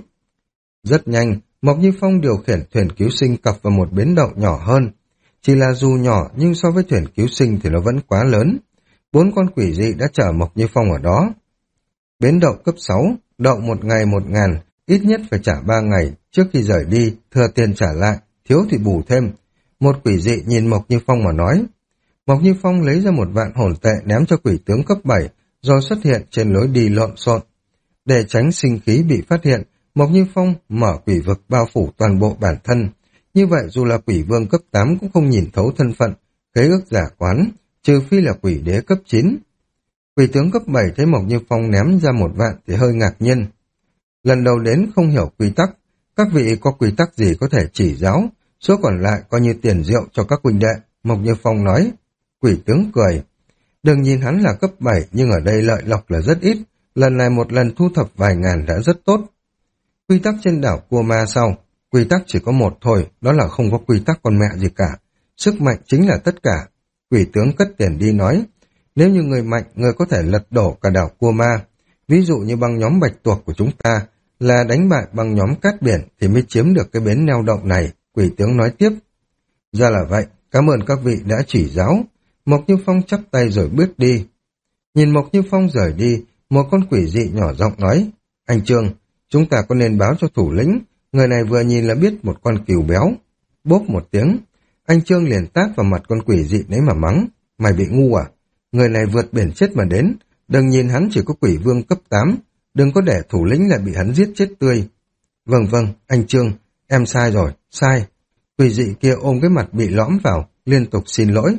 Rất nhanh, Mộc Như Phong điều khiển thuyền cứu sinh cập vào một bến đậu nhỏ hơn. Chỉ là dù nhỏ nhưng so với thuyền cứu sinh thì nó vẫn quá lớn. Bốn con quỷ dị đã chở Mộc Như Phong ở đó. Bến đậu cấp sáu, đậu một ngày một ngàn, ít nhất phải trả ba ngày, trước khi rời đi, thừa tiền trả lại, thiếu thì bù thêm. Một quỷ dị nhìn Mộc Như Phong mà nói. Mộc Như Phong lấy ra một vạn hồn tệ ném cho quỷ tướng cấp bảy, rồi xuất hiện trên lối đi lộn xộn. Để tránh sinh khí bị phát hiện, Mộc Như Phong mở quỷ vực bao phủ toàn bộ bản thân. Như vậy dù là quỷ vương cấp tám cũng không nhìn thấu thân phận, khế ước giả quán, trừ phi là quỷ đế cấp chín. Quỷ tướng cấp bảy thấy Mộc Như Phong ném ra một vạn thì hơi ngạc nhiên. Lần đầu đến không hiểu quy tắc, các vị có quy tắc gì có thể chỉ giáo, số còn lại coi như tiền rượu cho các huynh đệ, Mộc Như Phong nói. Quỷ tướng cười. Đừng nhìn hắn là cấp bảy nhưng ở đây lợi lộc là rất ít, lần này một lần thu thập vài ngàn đã rất tốt. Quy tắc trên đảo Cua Ma sau, quy tắc chỉ có một thôi, đó là không có quy tắc con mẹ gì cả. Sức mạnh chính là tất cả. Quỷ tướng cất tiền đi nói, nếu như người mạnh, người có thể lật đổ cả đảo Cua Ma. Ví dụ như băng nhóm bạch tuộc của chúng ta là đánh bại băng nhóm cát biển thì mới chiếm được cái bến neo đậu này, quỷ tướng nói tiếp. Ra là vậy, cảm ơn các vị đã chỉ giáo. Mộc Như Phong chắp tay rồi bước đi. Nhìn Mộc Như Phong rời đi, một con quỷ dị nhỏ giọng nói, anh Trương, chúng ta có nên báo cho thủ lĩnh, người này vừa nhìn là biết một con cừu béo. Bốp một tiếng, anh Trương liền tát vào mặt con quỷ dị đấy mà mắng, mày bị ngu à? Người này vượt biển chết mà đến, đừng nhìn hắn chỉ có quỷ vương cấp tám, đừng có để thủ lĩnh lại bị hắn giết chết tươi. Vâng vâng, anh Trương, em sai rồi, sai. Quỷ dị kia ôm cái mặt bị lõm vào, liên tục xin lỗi.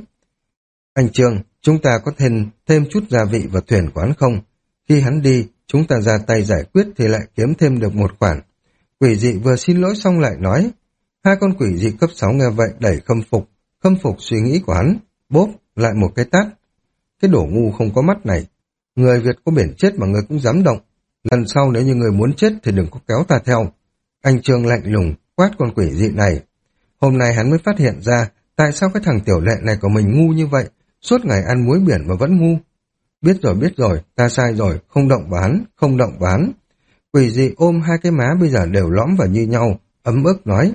Anh Trương, chúng ta có thêm, thêm chút gia vị vào thuyền của hắn không? Khi hắn đi, chúng ta ra tay giải quyết thì lại kiếm thêm được một khoản. Quỷ dị vừa xin lỗi xong lại nói. Hai con quỷ dị cấp sáu nghe vậy đẩy khâm phục, khâm phục suy nghĩ của hắn, bốp, lại một cái tát. Cái đổ ngu không có mắt này. Người Việt có biển chết mà người cũng dám động. Lần sau nếu như người muốn chết thì đừng có kéo ta theo. Anh Trương lạnh lùng, quát con quỷ dị này. Hôm nay hắn mới phát hiện ra, tại sao cái thằng tiểu lệ này của mình ngu như vậy, suốt ngày ăn muối biển mà vẫn ngu. Biết rồi, biết rồi, ta sai rồi, không động vào hắn, không động vào hắn. Quỷ dị ôm hai cái má bây giờ đều lõm vào như nhau, ấm ức nói.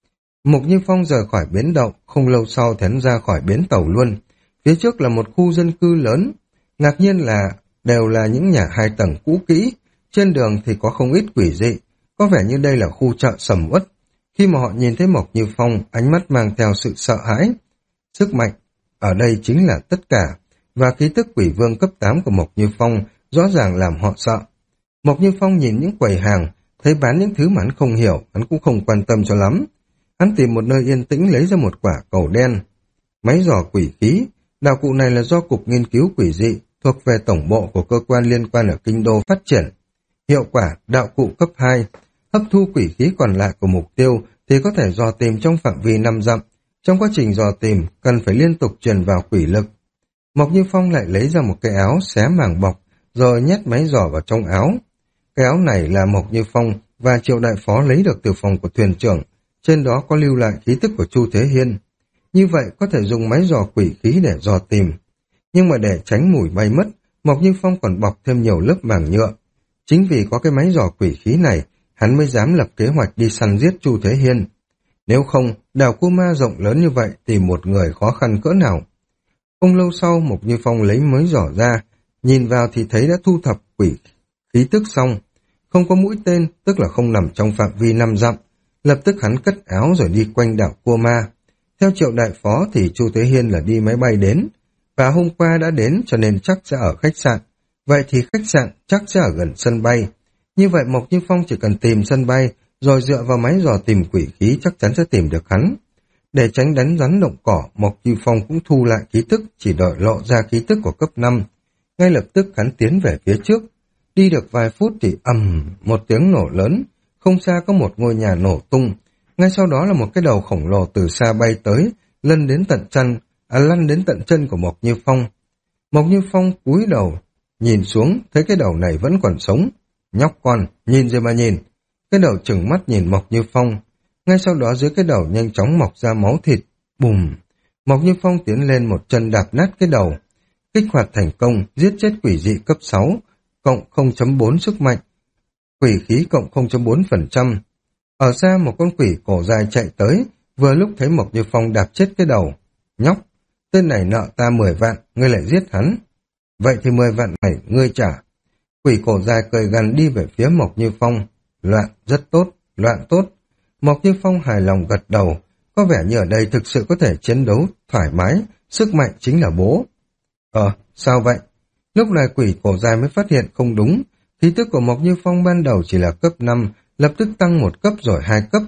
Mục Như Phong rời khỏi bến đậu, không lâu sau thì hắn ra khỏi bến tàu luôn. Phía trước là một khu dân cư lớn, ngạc nhiên là đều là những nhà hai tầng cũ kỹ, trên đường thì có không ít quỷ dị, có vẻ như đây là khu chợ sầm uất. Khi mà họ nhìn thấy Mộc Như Phong, ánh mắt mang theo sự sợ hãi. Sức mạnh, ở đây chính là tất cả, và khí tức quỷ vương cấp tám của Mộc Như Phong rõ ràng làm họ sợ. Mộc Như Phong nhìn những quầy hàng, thấy bán những thứ mà hắn không hiểu, hắn cũng không quan tâm cho lắm. Hắn tìm một nơi yên tĩnh lấy ra một quả cầu đen. Máy dò quỷ khí, đạo cụ này là do Cục Nghiên cứu Quỷ dị, thuộc về tổng bộ của cơ quan liên quan ở Kinh Đô phát triển. Hiệu quả, đạo cụ cấp hai, hấp thu quỷ khí còn lại của mục tiêu thì có thể dò tìm trong phạm vi năm dặm. Trong quá trình dò tìm, cần phải liên tục truyền vào quỷ lực. Mộc Như Phong lại lấy ra một cái áo xé màng bọc, rồi nhét máy dò vào trong áo. Cái áo này là Mộc Như Phong và Triệu Đại Phó lấy được từ phòng của thuyền trưởng, trên đó có lưu lại khí tức của Chu Thế Hiên. Như vậy có thể dùng máy dò quỷ khí để dò tìm. Nhưng mà để tránh mùi bay mất, Mộc Như Phong còn bọc thêm nhiều lớp màng nhựa. Chính vì có cái máy dò quỷ khí này, hắn mới dám lập kế hoạch đi săn giết Chu Thế Hiên. Nếu không, đảo Cô Ma rộng lớn như vậy thì một người khó khăn cỡ nào. Không lâu sau, Mộc Như Phong lấy máy dò ra, nhìn vào thì thấy đã thu thập quỷ khí tức xong. Không có mũi tên, tức là không nằm trong phạm vi năm dặm. Lập tức hắn cất áo rồi đi quanh đảo Cô Ma. Theo Triệu Đại Phó thì Chu Thế Hiên là đi máy bay đến, và hôm qua đã đến cho nên chắc sẽ ở khách sạn. Vậy thì khách sạn chắc sẽ ở gần sân bay. Như vậy Mộc Như Phong chỉ cần tìm sân bay, rồi dựa vào máy dò tìm quỷ khí chắc chắn sẽ tìm được hắn. Để tránh đánh rắn động cỏ, Mộc Như Phong cũng thu lại khí tức, chỉ đợi lộ ra khí tức của cấp năm. Ngay lập tức hắn tiến về phía trước. Đi được vài phút thì ầm, một tiếng nổ lớn, không xa có một ngôi nhà nổ tung. Ngay sau đó là một cái đầu khổng lồ từ xa bay tới, lăn đến tận chân, à, lăn đến tận chân của Mộc Như Phong. Mộc Như Phong cúi đầu, nhìn xuống, thấy cái đầu này vẫn còn sống. Nhóc con, nhìn rồi mà nhìn. Cái đầu trừng mắt nhìn Mộc Như Phong. Ngay sau đó dưới cái đầu nhanh chóng mọc ra máu thịt. Bùm! Mộc Như Phong tiến lên một chân đạp nát cái đầu. Kích hoạt thành công, giết chết quỷ dị cấp sáu, cộng không chấm bốn sức mạnh. Quỷ khí cộng không chấm bốn phần trăm. Ở xa một con quỷ cổ dài chạy tới, vừa lúc thấy Mộc Như Phong đạp chết cái đầu. Nhóc! Tên này nợ ta mười vạn, ngươi lại giết hắn. Vậy thì mười vạn này ngươi trả. Quỷ cổ dài cười gằn đi về phía Mộc Như Phong. Loạn, rất tốt, loạn tốt. Mộc Như Phong hài lòng gật đầu. Có vẻ như ở đây thực sự có thể chiến đấu thoải mái, sức mạnh chính là bố. Ờ, sao vậy? Lúc này quỷ cổ dài mới phát hiện không đúng. Khí tức của Mộc Như Phong ban đầu chỉ là cấp năm, lập tức tăng một cấp rồi hai cấp.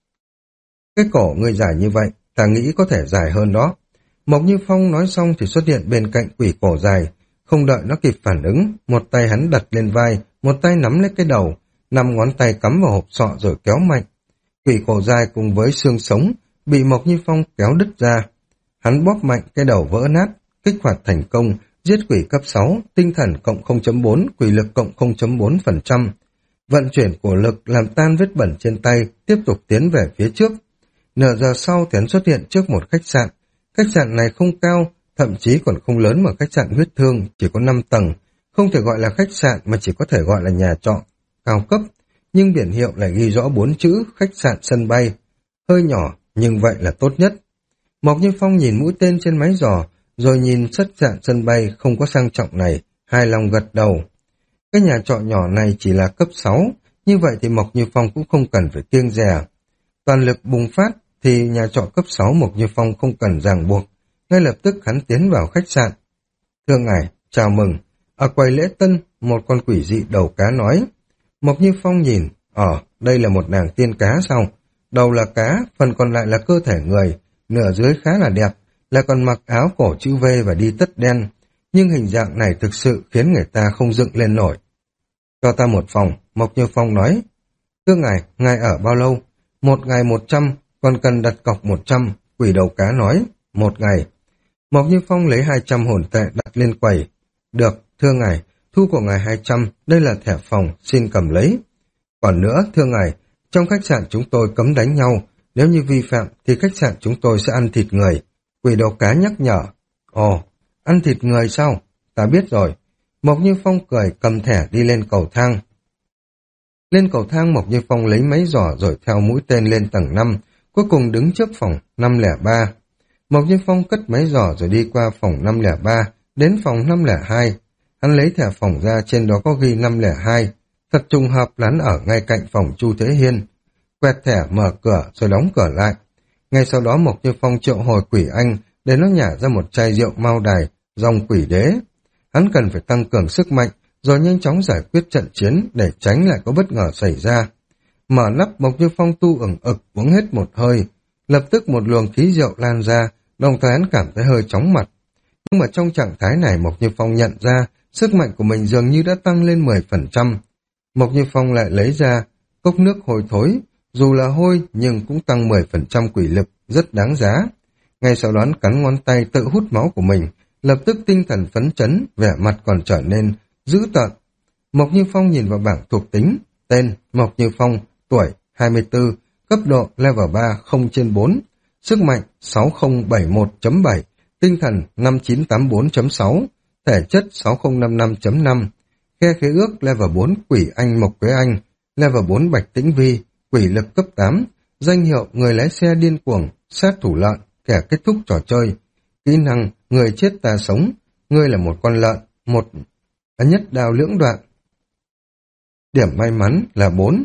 Cái cổ ngươi dài như vậy, ta nghĩ có thể dài hơn đó. Mộc Như Phong nói xong thì xuất hiện bên cạnh quỷ cổ dài. Không đợi nó kịp phản ứng, một tay hắn đặt lên vai, một tay nắm lấy cái đầu, năm ngón tay cắm vào hộp sọ rồi kéo mạnh. Quỷ cổ dài cùng với xương sống bị Mộc Như Phong kéo đứt ra. Hắn bóp mạnh, cái đầu vỡ nát, kích hoạt thành công, giết quỷ cấp sáu, tinh thần cộng không chấm bốn, quỷ lực cộng không chấm bốn phần trăm. Vận chuyển của lực làm tan vết bẩn trên tay, tiếp tục tiến về phía trước. Nửa giờ sau thì hắn xuất hiện trước một khách sạn. Khách sạn này không cao, thậm chí còn không lớn mà khách sạn huyết thương, chỉ có năm tầng, không thể gọi là khách sạn mà chỉ có thể gọi là nhà trọ, cao cấp, nhưng biển hiệu lại ghi rõ bốn chữ khách sạn sân bay. Hơi nhỏ, nhưng vậy là tốt nhất. Mộc Như Phong nhìn mũi tên trên máy dò, rồi nhìn khách sạn sân bay không có sang trọng này, hài lòng gật đầu. Cái nhà trọ nhỏ này chỉ là cấp sáu, như vậy thì Mộc Như Phong cũng không cần phải kiêng dè. Toàn lực bùng phát thì nhà trọ cấp sáu Mộc Như Phong không cần ràng buộc. Ngay lập tức hắn tiến vào khách sạn. Thưa ngài, chào mừng. Ở quầy lễ tân, một con quỷ dị đầu cá nói. Mộc Như Phong nhìn, ờ, đây là một nàng tiên cá sao? Đầu là cá, phần còn lại là cơ thể người, nửa dưới khá là đẹp, lại còn mặc áo cổ chữ V và đi tất đen. Nhưng hình dạng này thực sự khiến người ta không dựng lên nổi. Cho ta một phòng, Mộc Như Phong nói. Thưa ngài, ngài ở bao lâu? Một ngày một trăm, còn cần đặt cọc một trăm, quỷ đầu cá nói. Một ngày. Mộc Như Phong lấy hai trăm hồn tệ đặt lên quầy. Được, thưa ngài, thu của ngài hai trăm, đây là thẻ phòng, xin cầm lấy. Còn nữa, thưa ngài, Trong khách sạn chúng tôi cấm đánh nhau, nếu như vi phạm thì khách sạn chúng tôi sẽ ăn thịt người. Quỷ đầu cá nhắc nhở. Ồ, ăn thịt người sao? Ta biết rồi. Mộc Như Phong cười cầm thẻ đi lên cầu thang. Lên cầu thang Mộc Như Phong lấy máy giỏ rồi theo mũi tên lên tầng năm, cuối cùng đứng trước phòng năm không ba. Mộc Như Phong cất máy giỏ rồi đi qua phòng năm không ba, đến phòng năm không hai. Hắn lấy thẻ phòng ra, trên đó có ghi năm không hai. Thật trùng hợp lán ở ngay cạnh phòng Chu Thế Hiên. Quẹt thẻ mở cửa rồi đóng cửa lại. Ngay sau đó Mộc Như Phong triệu hồi quỷ anh để nó nhả ra một chai rượu mao đài, dòng quỷ đế. Hắn cần phải tăng cường sức mạnh rồi nhanh chóng giải quyết trận chiến để tránh lại có bất ngờ xảy ra. Mở nắp Mộc Như Phong tu ửng ực uống hết một hơi. Lập tức một luồng khí rượu lan ra, đồng thời hắn cảm thấy hơi chóng mặt. Nhưng mà trong trạng thái này Mộc Như Phong nhận ra sức mạnh của mình dường như đã tăng lên mười phần trăm. Mộc Như Phong lại lấy ra cốc nước hôi thối, dù là hôi nhưng cũng tăng mười phần trăm quỷ lực, rất đáng giá. Ngay sau đó cắn ngón tay tự hút máu của mình, lập tức tinh thần phấn chấn, vẻ mặt còn trở nên dữ tợn. Mộc Như Phong nhìn vào bảng thuộc tính, tên Mộc Như Phong, tuổi hai mươi tư, cấp độ level ba không trên bốn, sức mạnh sáu không bảy một chấm bảy, tinh thần năm chín tám bốn chấm sáu, thể chất sáu không năm năm chấm năm, khe khế ước level bốn quỷ anh Mộc Quế Anh, level bốn Bạch Tĩnh Vi, quỷ lực cấp tám, danh hiệu người lái xe điên cuồng, sát thủ lợn, kẻ kết thúc trò chơi, kỹ năng người chết ta sống, ngươi là một con lợn, một nhất đao lưỡng đoạn. Điểm may mắn là bốn,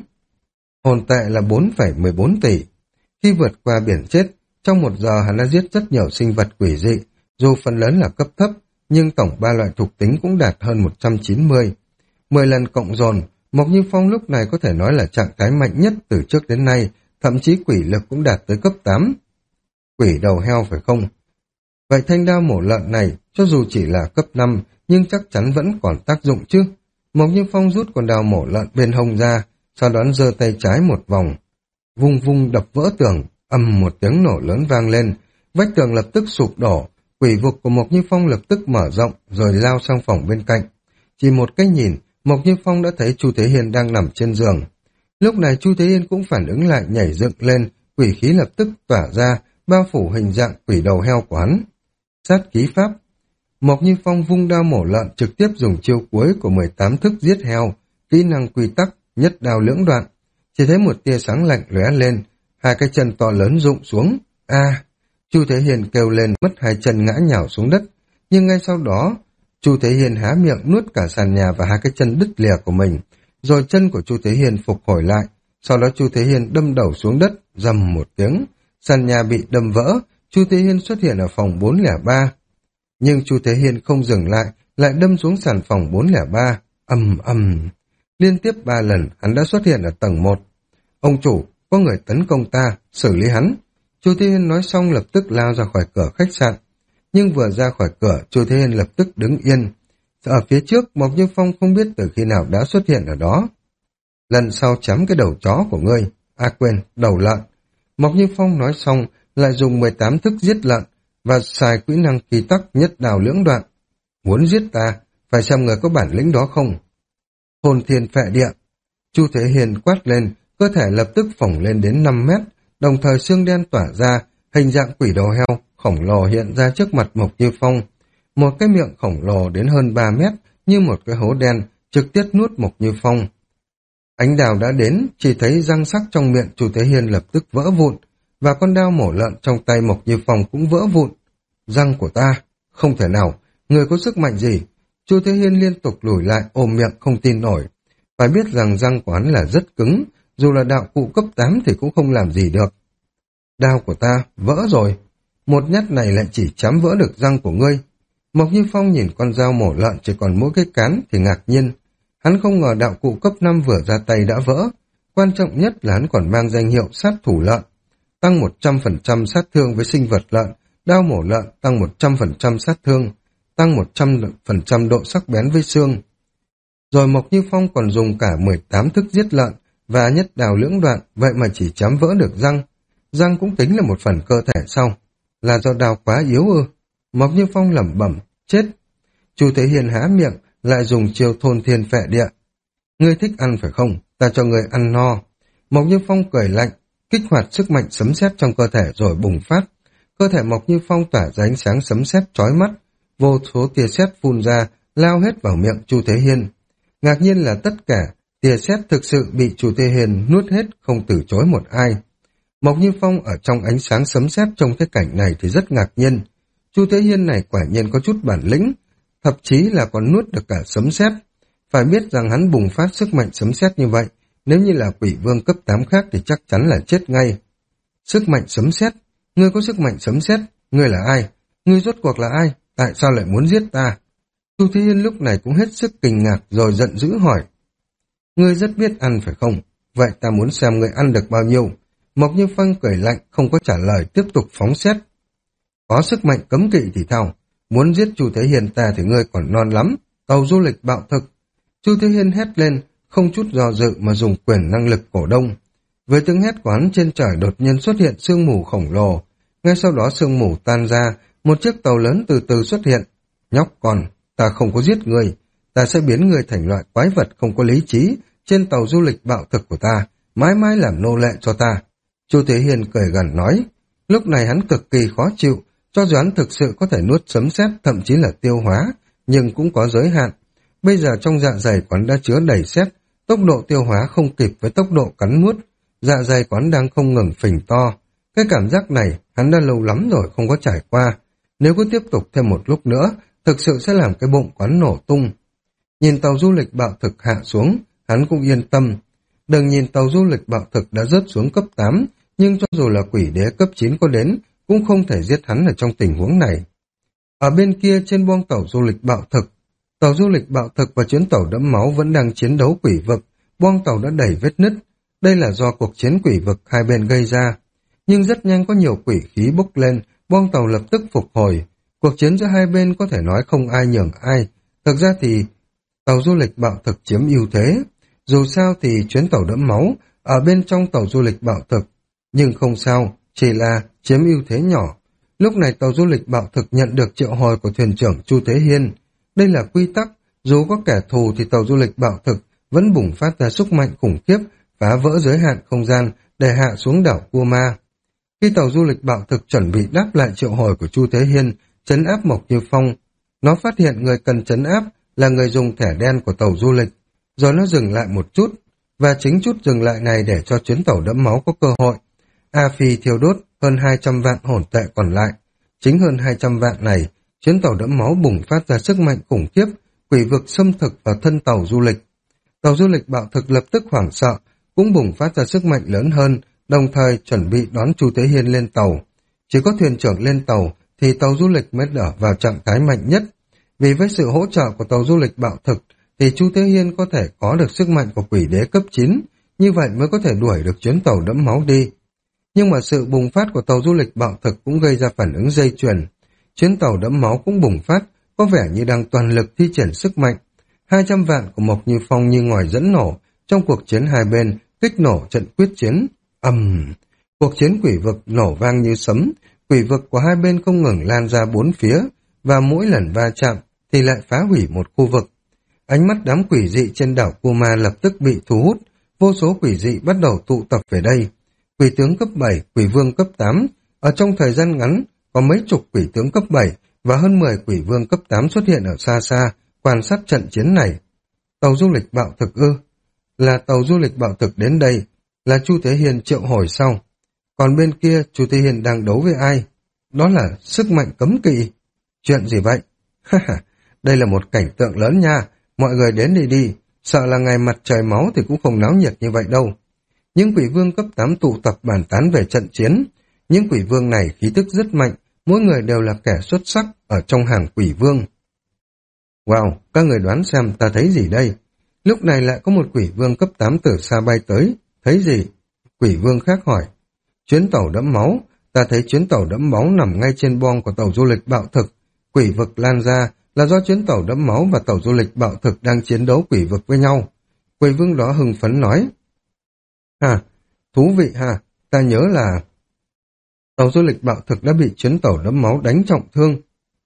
hồn tệ là bốn phẩy mười bốn tỷ. Khi vượt qua biển chết, trong một giờ hắn đã giết rất nhiều sinh vật quỷ dị, dù phần lớn là cấp thấp, nhưng tổng ba loại thuộc tính cũng đạt hơn một trăm chín mươi. mười lần cộng dồn, Mộc Như Phong lúc này có thể nói là trạng thái mạnh nhất từ trước đến nay, thậm chí quỷ lực cũng đạt tới cấp tám. Quỷ đầu heo phải không? Vậy thanh đao mổ lợn này, cho dù chỉ là cấp năm, nhưng chắc chắn vẫn còn tác dụng chứ. Mộc Như Phong rút con đao mổ lợn bên hông ra, sau đó giơ tay trái một vòng, vung vung đập vỡ tường, ầm một tiếng nổ lớn vang lên, vách tường lập tức sụp đổ, quỷ vực của Mộc Như Phong lập tức mở rộng rồi lao sang phòng bên cạnh. Chỉ một cái nhìn, Mộc Như Phong đã thấy Chu Thế Hiên đang nằm trên giường. Lúc này Chu Thế Hiên cũng phản ứng lại, nhảy dựng lên, quỷ khí lập tức tỏa ra, bao phủ hình dạng quỷ đầu heo của hắn. Sát khí pháp. Mộc Như Phong vung đao mổ lợn trực tiếp dùng chiêu cuối của mười tám thức giết heo, kỹ năng quy tắc, nhất đao lưỡng đoạn. Chỉ thấy một tia sáng lạnh lóe lên, hai cái chân to lớn rụng xuống. A! Chu Thế Hiên kêu lên, mất hai chân ngã nhào xuống đất. Nhưng ngay sau đó, Chu Thế Hiên há miệng nuốt cả sàn nhà và hai cái chân đứt lìa của mình, rồi chân của Chu Thế Hiên phục hồi lại. Sau đó Chu Thế Hiên đâm đầu xuống đất, rầm một tiếng, sàn nhà bị đâm vỡ. Chu Thế Hiên xuất hiện ở phòng bốn không ba. Nhưng Chu Thế Hiên không dừng lại, lại đâm xuống sàn phòng bốn không ba. Ầm ầm. Liên tiếp ba lần hắn đã xuất hiện ở tầng một. Ông chủ, có người tấn công ta, xử lý hắn. Chu Thế Hiên nói xong lập tức lao ra khỏi cửa khách sạn. Nhưng vừa ra khỏi cửa, Chu Thế Hiên lập tức đứng yên. Ở phía trước, Mộc Như Phong không biết từ khi nào đã xuất hiện ở đó. Lần sau chấm cái đầu chó của ngươi. À quên, đầu lợn. Mộc Như Phong nói xong, lại dùng mười tám thức giết lợn và xài kỹ năng kỳ tắc nhất đào lưỡng đoạn. Muốn giết ta, phải xem người có bản lĩnh đó không. Hồn thiên phệ địa. Chu Thế Hiên quát lên, cơ thể lập tức phồng lên đến năm mét, đồng thời xương đen tỏa ra, hình dạng quỷ đầu heo khổng lồ hiện ra trước mặt Mộc Như Phong. Một cái miệng khổng lồ đến hơn ba mét, như một cái hố đen, trực tiếp nuốt Mộc Như Phong. Ánh đào đã đến, chỉ thấy răng sắc trong miệng Chu Thế Hiên lập tức vỡ vụn, và con đao mổ lợn trong tay Mộc Như Phong cũng vỡ vụn. Răng của ta, không thể nào, người có sức mạnh gì? Chu Thế Hiên liên tục lùi lại, ôm miệng không tin nổi. Phải biết rằng răng của hắn là rất cứng, dù là đạo cụ cấp tám thì cũng không làm gì được. Đao của ta vỡ rồi, một nhát này lại chỉ chém vỡ được răng của ngươi. Mộc Như Phong nhìn con dao mổ lợn chỉ còn mỗi cái cán thì ngạc nhiên. Hắn không ngờ đạo cụ cấp năm vừa ra tay đã vỡ. Quan trọng nhất là hắn còn mang danh hiệu sát thủ lợn. Tăng một trăm phần trăm sát thương với sinh vật lợn, đao mổ lợn tăng một trăm phần trăm sát thương, tăng một trăm phần trăm độ sắc bén với xương. Rồi Mộc Như Phong còn dùng cả mười tám thức giết lợn và nhất đào lưỡng đoạn, vậy mà chỉ chém vỡ được răng. Răng cũng tính là một phần cơ thể sau. Là do đào quá yếu ư? Mộc Như Phong lẩm bẩm, chết. Chu Thế Hiên há miệng, lại dùng chiêu thôn thiên phệ địa. Ngươi thích ăn phải không? Ta cho ngươi ăn no. Mộc Như Phong cười lạnh, kích hoạt sức mạnh sấm sét trong cơ thể rồi bùng phát. Cơ thể Mộc Như Phong tỏa ra ánh sáng sấm sét chói mắt, vô số tia sét phun ra, lao hết vào miệng Chu Thế Hiên. Ngạc nhiên là tất cả tia sét thực sự bị Chu Thế Hiên nuốt hết, không từ chối một ai. Mộc Như Phong ở trong ánh sáng sấm sét trong cái cảnh này thì rất ngạc nhiên. Chu Thế Hiên này quả nhiên có chút bản lĩnh, thậm chí là còn nuốt được cả sấm sét. Phải biết rằng hắn bùng phát sức mạnh sấm sét như vậy, nếu như là quỷ vương cấp tám khác thì chắc chắn là chết ngay. Sức mạnh sấm sét, ngươi có sức mạnh sấm sét, ngươi là ai? Ngươi rốt cuộc là ai? Tại sao lại muốn giết ta? Chu Thế Hiên lúc này cũng hết sức kinh ngạc rồi giận dữ hỏi. Ngươi rất biết ăn phải không? Vậy ta muốn xem ngươi ăn được bao nhiêu. Mộc Như Phong cười lạnh, không có trả lời, tiếp tục phóng xét. Có sức mạnh cấm kỵ thì thao, muốn giết Chu Thế Hiên ta thì ngươi còn non lắm. Tàu du lịch bạo thực. Chu Thế Hiên hét lên, không chút do dự mà dùng quyền năng lực cổ đông. Với tiếng hét của hắn, trên trời đột nhiên xuất hiện sương mù khổng lồ. Ngay sau đó sương mù tan ra, một chiếc tàu lớn từ từ xuất hiện. Nhóc con, ta không có giết ngươi, ta sẽ biến ngươi thành loại quái vật không có lý trí trên tàu du lịch bạo thực của ta, mãi mãi làm nô lệ cho ta. Chu Thế Hiên cười gằn nói. Lúc này hắn cực kỳ khó chịu, cho dù hắn thực sự có thể nuốt sấm sét, thậm chí là tiêu hóa, nhưng cũng có giới hạn. Bây giờ trong dạ dày quán đã chứa đầy sét, tốc độ tiêu hóa không kịp với tốc độ cắn nuốt, dạ dày quán đang không ngừng phình to. Cái cảm giác này hắn đã lâu lắm rồi không có trải qua. Nếu cứ tiếp tục thêm một lúc nữa, thực sự sẽ làm cái bụng quán nổ tung. Nhìn tàu du lịch bạo thực hạ xuống, hắn cũng yên tâm. Đừng nhìn tàu du lịch bạo thực đã rớt xuống cấp tám, nhưng cho dù là quỷ đế cấp chín có đến, cũng không thể giết hắn ở trong tình huống này. Ở bên kia trên boong tàu du lịch bạo thực, tàu du lịch bạo thực và chuyến tàu đẫm máu vẫn đang chiến đấu quỷ vực, boong tàu đã đầy vết nứt. Đây là do cuộc chiến quỷ vực hai bên gây ra. Nhưng rất nhanh có nhiều quỷ khí bốc lên, boong tàu lập tức phục hồi. Cuộc chiến giữa hai bên có thể nói không ai nhường ai. Thực ra thì tàu du lịch bạo thực chiếm ưu thế. Dù sao thì chuyến tàu đẫm máu ở bên trong tàu du lịch bạo thực. Nhưng không sao, chỉ là chiếm ưu thế nhỏ. Lúc này tàu du lịch bạo thực nhận được triệu hồi của thuyền trưởng Chu Thế Hiên. Đây là quy tắc, dù có kẻ thù thì tàu du lịch bạo thực vẫn bùng phát ra sức mạnh khủng khiếp, phá vỡ giới hạn không gian để hạ xuống đảo Cua Ma. Khi tàu du lịch bạo thực chuẩn bị đáp lại triệu hồi của Chu Thế Hiên, trấn áp Mộc Như Phong, nó phát hiện người cần trấn áp là người dùng thẻ đen của tàu du lịch, rồi nó dừng lại một chút, và chính chút dừng lại này để cho chuyến tàu đẫm máu có cơ hội. A Phi thiêu đốt hơn hai trăm vạn hồn tệ còn lại. Chính hơn hai trăm vạn này, chuyến tàu đẫm máu bùng phát ra sức mạnh khủng khiếp, quỷ vực xâm thực vào thân tàu du lịch. Tàu du lịch bạo thực lập tức hoảng sợ, cũng bùng phát ra sức mạnh lớn hơn, đồng thời chuẩn bị đón Chu Thế Hiên lên tàu. Chỉ có thuyền trưởng lên tàu thì tàu du lịch mới ở vào trạng thái mạnh nhất. Vì với sự hỗ trợ của tàu du lịch bạo thực thì Chu Thế Hiên có thể có được sức mạnh của quỷ đế cấp chín, như vậy mới có thể đuổi được chuyến tàu đẫm máu đi. Nhưng mà sự bùng phát của tàu du lịch bạo thực cũng gây ra phản ứng dây chuyền. Chuyến tàu đẫm máu cũng bùng phát, có vẻ như đang toàn lực thi triển sức mạnh. Hai trăm vạn của Mộc Như Phong như ngòi dẫn nổ, trong cuộc chiến hai bên, kích nổ trận quyết chiến. ầm um, Cuộc chiến quỷ vực nổ vang như sấm, quỷ vực của hai bên không ngừng lan ra bốn phía, và mỗi lần va chạm thì lại phá hủy một khu vực. Ánh mắt đám quỷ dị trên đảo Cua Ma lập tức bị thu hút, vô số quỷ dị bắt đầu tụ tập về đây. Quỷ tướng cấp bảy, quỷ vương cấp tám, ở trong thời gian ngắn, có mấy chục quỷ tướng cấp bảy và hơn mười quỷ vương cấp tám xuất hiện ở xa xa, quan sát trận chiến này. Tàu du lịch bạo thực ư? Là tàu du lịch bạo thực đến đây, là Chu Thế Hiên triệu hồi sau. Còn bên kia, Chu Thế Hiên đang đấu với ai? Đó là sức mạnh cấm kỵ. Chuyện gì vậy? Đây là một cảnh tượng lớn nha, mọi người đến đi đi, sợ là ngày mặt trời máu thì cũng không náo nhiệt như vậy đâu. Những quỷ vương cấp tám tụ tập bàn tán về trận chiến. Những quỷ vương này khí tức rất mạnh, mỗi người đều là kẻ xuất sắc ở trong hàng quỷ vương. Wow, các người đoán xem ta thấy gì đây? Lúc này lại có một quỷ vương cấp tám từ xa bay tới. Thấy gì? Quỷ vương khác hỏi. Chuyến tàu đẫm máu, ta thấy chuyến tàu đẫm máu nằm ngay trên boong của tàu du lịch bạo thực. Quỷ vực lan ra là do chuyến tàu đẫm máu và tàu du lịch bạo thực đang chiến đấu quỷ vực với nhau. Quỷ vương đó hưng phấn nói. Hà, thú vị hà, ta nhớ là tàu du lịch bạo thực đã bị chuyến tàu đẫm máu đánh trọng thương.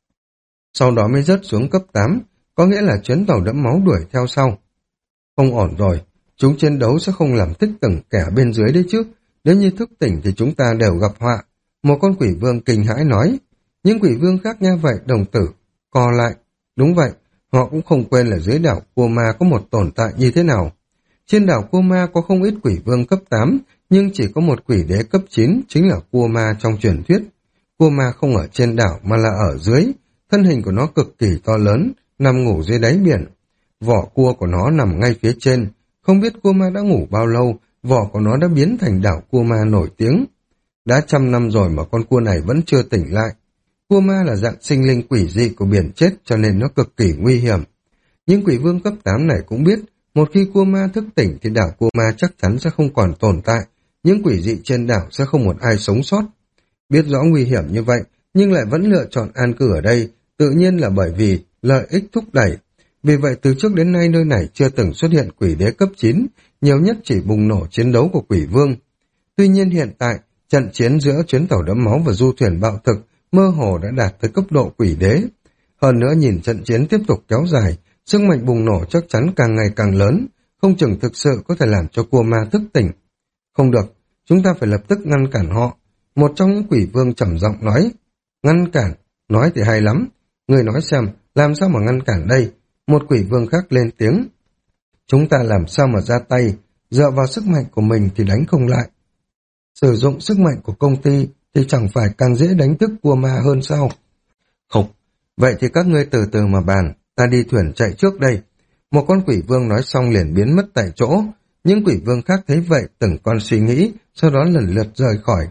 Sau đó mới rớt xuống cấp tám, có nghĩa là chuyến tàu đẫm máu đuổi theo sau. Không ổn rồi, chúng chiến đấu sẽ không làm thức tỉnh kẻ bên dưới đấy chứ. Nếu như thức tỉnh thì chúng ta đều gặp họa. Một con quỷ vương kinh hãi nói. Những quỷ vương khác nghe vậy đồng tử co lại. Đúng vậy, họ cũng không quên là dưới đảo Cua Ma có một tồn tại như thế nào. Trên đảo Cua Ma có không ít quỷ vương cấp tám, nhưng chỉ có một quỷ đế cấp chín, chính là Cua Ma trong truyền thuyết. Cua Ma không ở trên đảo mà là ở dưới, thân hình của nó cực kỳ to lớn, nằm ngủ dưới đáy biển. Vỏ cua của nó nằm ngay phía trên, không biết Cua Ma đã ngủ bao lâu, vỏ của nó đã biến thành đảo Cua Ma nổi tiếng. Đã trăm năm rồi mà con cua này vẫn chưa tỉnh lại. Cua Ma là dạng sinh linh quỷ dị của biển chết cho nên nó cực kỳ nguy hiểm. Nhưng quỷ vương cấp tám này cũng biết, một khi Cua Ma thức tỉnh thì đảo Cua Ma chắc chắn sẽ không còn tồn tại, những quỷ dị trên đảo sẽ không một ai sống sót. Biết rõ nguy hiểm như vậy, nhưng lại vẫn lựa chọn an cư ở đây, tự nhiên là bởi vì lợi ích thúc đẩy. Vì vậy từ trước đến nay nơi này chưa từng xuất hiện quỷ đế cấp chín, nhiều nhất chỉ bùng nổ chiến đấu của quỷ vương. Tuy nhiên hiện tại, trận chiến giữa chuyến tàu đẫm máu và du thuyền bạo thực mơ hồ đã đạt tới cấp độ quỷ đế. Hơn nữa nhìn trận chiến tiếp tục kéo dài, sức mạnh bùng nổ chắc chắn càng ngày càng lớn, không chừng thực sự có thể làm cho Cua Ma thức tỉnh. Không được, chúng ta phải lập tức ngăn cản họ. Một trong những quỷ vương trầm giọng nói. Ngăn cản, nói thì hay lắm. Người nói xem, làm sao mà ngăn cản đây? Một quỷ vương khác lên tiếng. Chúng ta làm sao mà ra tay, dựa vào sức mạnh của mình thì đánh không lại. Sử dụng sức mạnh của công ty thì chẳng phải càng dễ đánh thức Cua Ma hơn sao? Không, vậy thì các ngươi từ từ mà bàn, ta đi thuyền chạy trước đây. Một con quỷ vương nói xong liền biến mất tại chỗ. Những quỷ vương khác thấy vậy từng con suy nghĩ, sau đó lần lượt rời khỏi.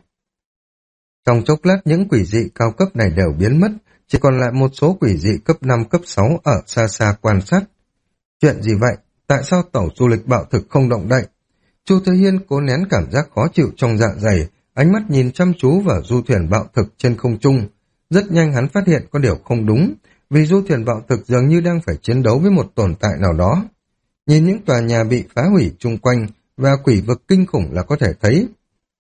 Trong chốc lát những quỷ dị cao cấp này đều biến mất, chỉ còn lại một số quỷ dị cấp năm, cấp sáu ở xa xa quan sát. Chuyện gì vậy? Tại sao tàu du lịch bạo thực không động đậy? Chu Thế Hiên cố nén cảm giác khó chịu trong dạ dày, ánh mắt nhìn chăm chú vào du thuyền bạo thực trên không trung. Rất nhanh hắn phát hiện có điều không đúng, vì du thuyền bạo thực dường như đang phải chiến đấu với một tồn tại nào đó. Nhìn những tòa nhà bị phá hủy chung quanh và quỷ vực kinh khủng là có thể thấy.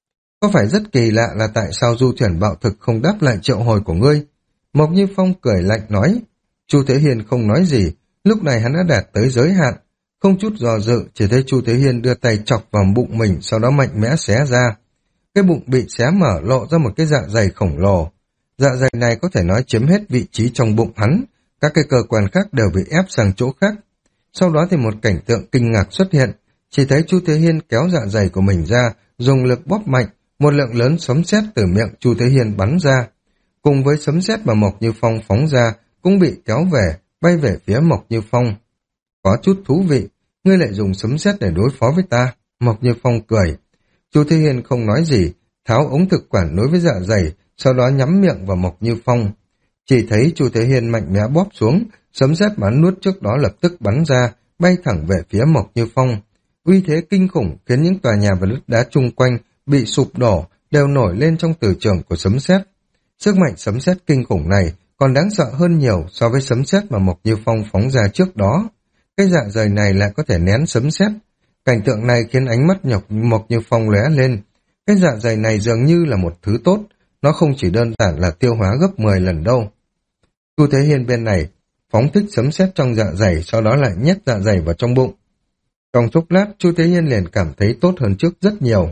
Có phải rất kỳ lạ là tại sao du thuyền bạo thực không đáp lại triệu hồi của ngươi? Mộc Như Phong cười lạnh nói. Chu Thế Hiên không nói gì, lúc này hắn đã đạt tới giới hạn. Không chút dò dự, chỉ thấy Chu Thế Hiên đưa tay chọc vào bụng mình, sau đó mạnh mẽ xé ra. Cái bụng bị xé mở lộ ra một cái dạ dày khổng lồ. Dạ dày này có thể nói chiếm hết vị trí trong bụng hắn, các cái cơ quan khác đều bị ép sang chỗ khác. Sau đó thì một cảnh tượng kinh ngạc xuất hiện, chỉ thấy Chu Thế Hiên kéo dạ dày của mình ra, dùng lực bóp mạnh, một lượng lớn sấm sét từ miệng Chu Thế Hiên bắn ra. Cùng với sấm sét mà Mộc Như Phong phóng ra, cũng bị kéo về, bay về phía Mộc Như Phong. Có chút thú vị, ngươi lại dùng sấm sét để đối phó với ta. Mộc Như Phong cười. Chu Thế Hiên không nói gì, tháo ống thực quản nối với dạ dày, sau đó nhắm miệng vào Mộc Như Phong. Chỉ thấy Chu Thế Hiên mạnh mẽ bóp xuống, sấm sét bắn nuốt trước đó lập tức bắn ra, bay thẳng về phía Mộc Như Phong. Uy thế kinh khủng khiến những tòa nhà và đất đá chung quanh bị sụp đổ, đều nổi lên trong từ trường của sấm sét. Sức mạnh sấm sét kinh khủng này còn đáng sợ hơn nhiều so với sấm sét mà Mộc Như Phong phóng ra trước đó. Cái dạ dày này lại có thể nén sấm sét. Cảnh tượng này khiến ánh mắt nhọc Mộc Như Phong lóe lên. Cái dạ dày này dường như là một thứ tốt, nó không chỉ đơn giản là tiêu hóa gấp mười lần đâu. Chu Thế Hiên bên này phóng thích sấm sét trong dạ dày, sau đó lại nhét dạ dày vào trong bụng. Trong chốc lát, Chu Thế Hiên liền cảm thấy tốt hơn trước rất nhiều.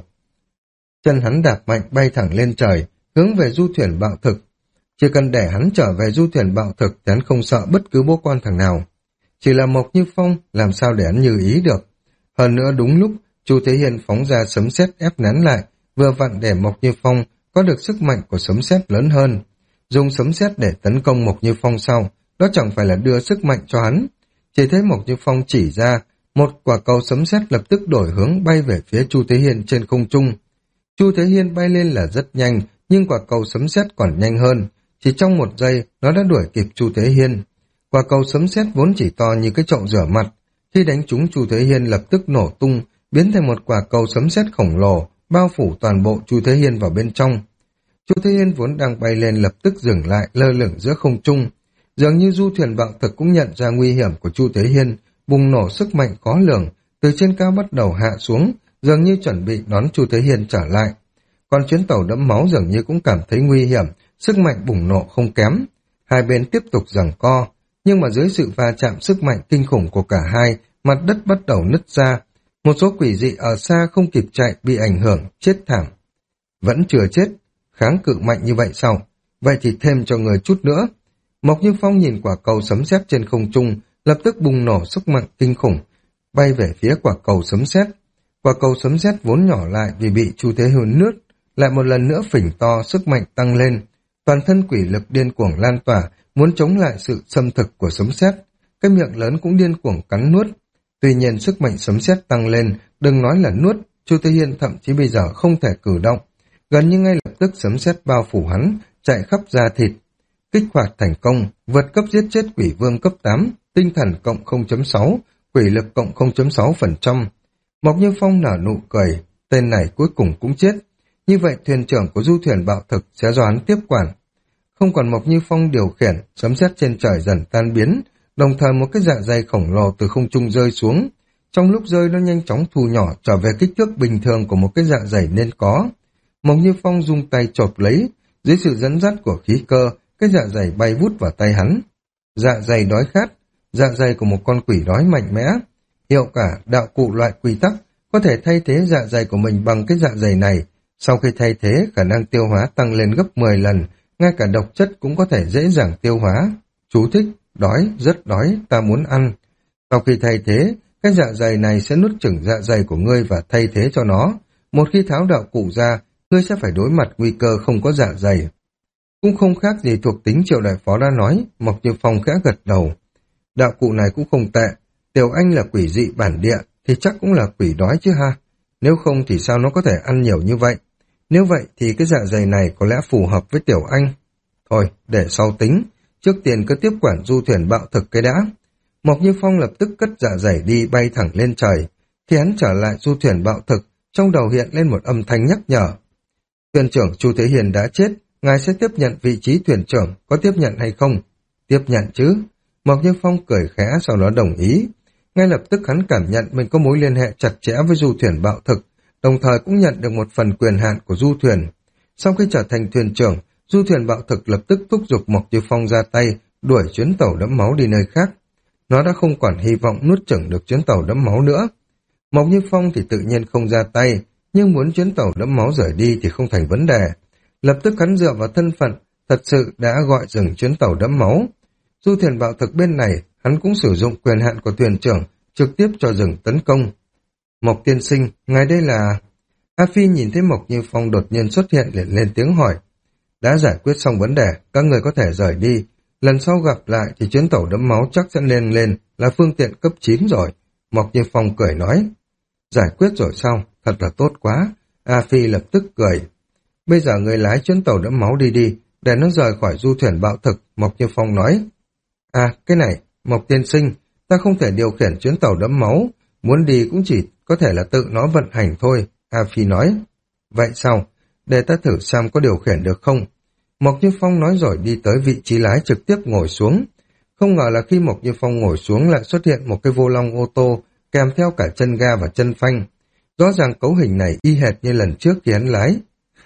Chân hắn đạp mạnh bay thẳng lên trời, hướng về du thuyền bạo thực. Chỉ cần để hắn trở về du thuyền bạo thực thì hắn không sợ bất cứ bố quan thằng nào. Chỉ là Mộc Như Phong làm sao để hắn như ý được. Hơn nữa đúng lúc Chu Thế Hiên phóng ra sấm sét ép nén lại, vừa vặn để Mộc Như Phong có được sức mạnh của sấm sét lớn hơn. Dùng sấm sét để tấn công Mộc Như Phong sau, đó chẳng phải là đưa sức mạnh cho hắn. Chỉ thấy Mộc Như Phong chỉ ra, một quả cầu sấm sét lập tức đổi hướng bay về phía Chu Thế Hiên trên không trung. Chu Thế Hiên bay lên là rất nhanh, nhưng quả cầu sấm sét còn nhanh hơn. Chỉ trong một giây, nó đã đuổi kịp Chu Thế Hiên. Quả cầu sấm sét vốn chỉ to như cái chậu rửa mặt, khi đánh trúng Chu Thế Hiên lập tức nổ tung, biến thành một quả cầu sấm sét khổng lồ, bao phủ toàn bộ Chu Thế Hiên vào bên trong. Chu Thế Hiên vốn đang bay lên lập tức dừng lại, lơ lửng giữa không trung. Dường như du thuyền bạo thực cũng nhận ra nguy hiểm của Chu Thế Hiên, bùng nổ sức mạnh khó lường, từ trên cao bắt đầu hạ xuống, dường như chuẩn bị đón Chu Thế Hiên trở lại. Còn chuyến tàu đẫm máu dường như cũng cảm thấy nguy hiểm, sức mạnh bùng nổ không kém. Hai bên tiếp tục giằng co, nhưng mà dưới sự va chạm sức mạnh kinh khủng của cả hai, mặt đất bắt đầu nứt ra. Một số quỷ dị ở xa không kịp chạy bị ảnh hưởng, chết thảm. Vẫn chưa chết, kháng cự mạnh như vậy sao? Vậy thì thêm cho người chút nữa. Mộc Như Phong nhìn quả cầu sấm sét trên không trung, lập tức bùng nổ sức mạnh kinh khủng, bay về phía quả cầu sấm sét. Quả cầu sấm sét vốn nhỏ lại vì bị Chu Thế Huyền nuốt, lại một lần nữa phình to, sức mạnh tăng lên. Toàn thân quỷ lực điên cuồng lan tỏa, muốn chống lại sự xâm thực của sấm sét. Cái miệng lớn cũng điên cuồng cắn nuốt. Tuy nhiên sức mạnh sấm sét tăng lên, đừng nói là nuốt, Chu Thế Hiên thậm chí bây giờ không thể cử động. Gần như ngay lập tức sấm sét bao phủ hắn, chạy khắp da thịt. Kích hoạt thành công, vượt cấp giết chết quỷ vương cấp tám, tinh thần cộng không chấm sáu, quỷ lực cộng không chấm sáu phần trăm. Mộc Như Phong nở nụ cười, tên này cuối cùng cũng chết. Như vậy thuyền trưởng của du thuyền bạo thực sẽ do hắn tiếp quản. Không còn Mộc Như Phong điều khiển, sấm sét trên trời dần tan biến, đồng thời một cái dạ dày khổng lồ từ không trung rơi xuống. Trong lúc rơi nó nhanh chóng thu nhỏ trở về kích thước bình thường của một cái dạ dày nên có. Mộc Như Phong dùng tay chộp lấy, dưới sự dẫn dắt của khí cơ, cái dạ dày bay vút vào tay hắn. Dạ dày đói khát, dạ dày của một con quỷ đói mạnh mẽ. Hiệu quả đạo cụ loại quy tắc có thể thay thế dạ dày của mình bằng cái dạ dày này. Sau khi thay thế, khả năng tiêu hóa tăng lên gấp mười lần, ngay cả độc chất cũng có thể dễ dàng tiêu hóa. Chú thích, đói, rất đói, ta muốn ăn. Sau khi thay thế, cái dạ dày này sẽ nuốt chửng dạ dày của ngươi và thay thế cho nó. Một khi tháo đạo cụ ra, ngươi sẽ phải đối mặt nguy cơ không có dạ dày. Cũng không khác gì thuộc tính Triệu Đại Phó đã nói, Mộc Như Phong khẽ gật đầu. Đạo cụ này cũng không tệ, Tiểu Anh là quỷ dị bản địa, thì chắc cũng là quỷ đói chứ ha. Nếu không thì sao nó có thể ăn nhiều như vậy? Nếu vậy thì cái dạ dày này có lẽ phù hợp với Tiểu Anh. Thôi, để sau tính, trước tiên cứ tiếp quản du thuyền bạo thực cái đã. Mộc Như Phong lập tức cất dạ dày đi bay thẳng lên trời. Khi hắn trở lại du thuyền bạo thực, trong đầu hiện lên một âm thanh nhắc nhở. Thuyền trưởng Chu Thế Hiền đã chết, ngài sẽ tiếp nhận vị trí thuyền trưởng, có tiếp nhận hay không? Tiếp nhận chứ. Mộc Như Phong cười khẽ sau đó đồng ý. Ngay lập tức hắn cảm nhận mình có mối liên hệ chặt chẽ với du thuyền bạo thực, đồng thời cũng nhận được một phần quyền hạn của du thuyền. Sau khi trở thành thuyền trưởng, du thuyền bạo thực lập tức thúc giục Mộc Như Phong ra tay, đuổi chuyến tàu đẫm máu đi nơi khác. Nó đã không còn hy vọng nuốt chửng được chuyến tàu đẫm máu nữa. Mộc Như Phong thì tự nhiên không ra tay, nhưng muốn chuyến tàu đẫm máu rời đi thì không thành vấn đề. Lập tức hắn dựa vào thân phận, thật sự đã gọi dừng chuyến tàu đẫm máu. Du thuyền bạo thực bên này, hắn cũng sử dụng quyền hạn của thuyền trưởng, trực tiếp cho dừng tấn công. Mộc tiên sinh, ngài đây là... A Phi nhìn thấy Mộc Như Phong đột nhiên xuất hiện liền lên tiếng hỏi. Đã giải quyết xong vấn đề, các người có thể rời đi. Lần sau gặp lại thì chuyến tàu đẫm máu chắc sẽ lên lên là phương tiện cấp chín rồi. Mộc Như Phong cười nói. Giải quyết rồi sao? Thật là tốt quá. A Phi lập tức cười. Bây giờ người lái chuyến tàu đẫm máu đi đi, để nó rời khỏi du thuyền bạo thực, Mộc Như Phong nói. À, cái này, Mộc tiên sinh, ta không thể điều khiển chuyến tàu đẫm máu, muốn đi cũng chỉ có thể là tự nó vận hành thôi, A Phi nói. Vậy sao? Để ta thử xem có điều khiển được không? Mộc Như Phong nói rồi đi tới vị trí lái trực tiếp ngồi xuống. Không ngờ là khi Mộc Như Phong ngồi xuống lại xuất hiện một cái vô lăng ô tô, kèm theo cả chân ga và chân phanh. Rõ ràng cấu hình này y hệt như lần trước khi hắn lái.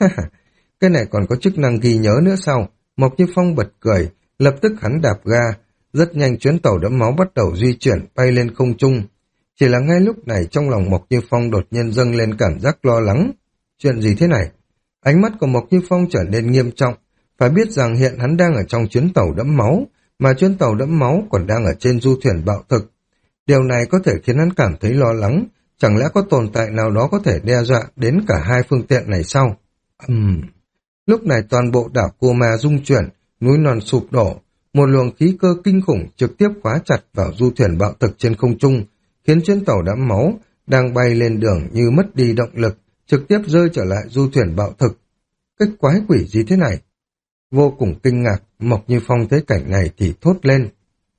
Cái này còn có chức năng ghi nhớ nữa sao? Mộc Như Phong bật cười, lập tức hắn đạp ga. Rất nhanh chuyến tàu đẫm máu bắt đầu di chuyển bay lên không trung. Chỉ là ngay lúc này trong lòng Mộc Như Phong đột nhiên dâng lên cảm giác lo lắng. Chuyện gì thế này? Ánh mắt của Mộc Như Phong trở nên nghiêm trọng. Phải biết rằng hiện hắn đang ở trong chuyến tàu đẫm máu, mà chuyến tàu đẫm máu còn đang ở trên du thuyền bạo thực. Điều này có thể khiến hắn cảm thấy lo lắng. Chẳng lẽ có tồn tại nào đó có thể đe dọa đến cả hai phương tiện này sao? Uhm. Lúc này toàn bộ đảo Cô Ma rung chuyển, núi non sụp đổ. Một luồng khí cơ kinh khủng trực tiếp khóa chặt vào du thuyền bạo thực trên không trung, khiến chuyến tàu đẫm máu đang bay lên đường như mất đi động lực, trực tiếp rơi trở lại du thuyền bạo thực. Cái quái quỷ gì thế này? Vô cùng kinh ngạc, Mộc Như Phong thấy cảnh này thì thốt lên.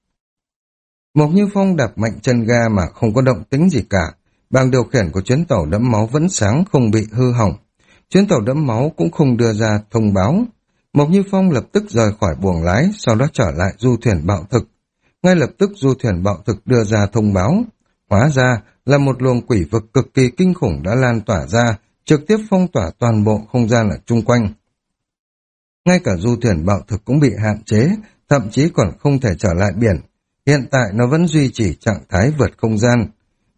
Mộc Như Phong đạp mạnh chân ga mà không có động tĩnh gì cả. Bảng điều khiển của chuyến tàu đẫm máu vẫn sáng, không bị hư hỏng. Chuyến tàu đẫm máu cũng không đưa ra thông báo. Mộc Như Phong lập tức rời khỏi buồng lái, sau đó trở lại du thuyền bạo thực. Ngay lập tức du thuyền bạo thực đưa ra thông báo. Hóa ra là một luồng quỷ vực cực kỳ kinh khủng đã lan tỏa ra, trực tiếp phong tỏa toàn bộ không gian ở chung quanh. Ngay cả du thuyền bạo thực cũng bị hạn chế, thậm chí còn không thể trở lại biển. Hiện tại nó vẫn duy trì trạng thái vượt không gian.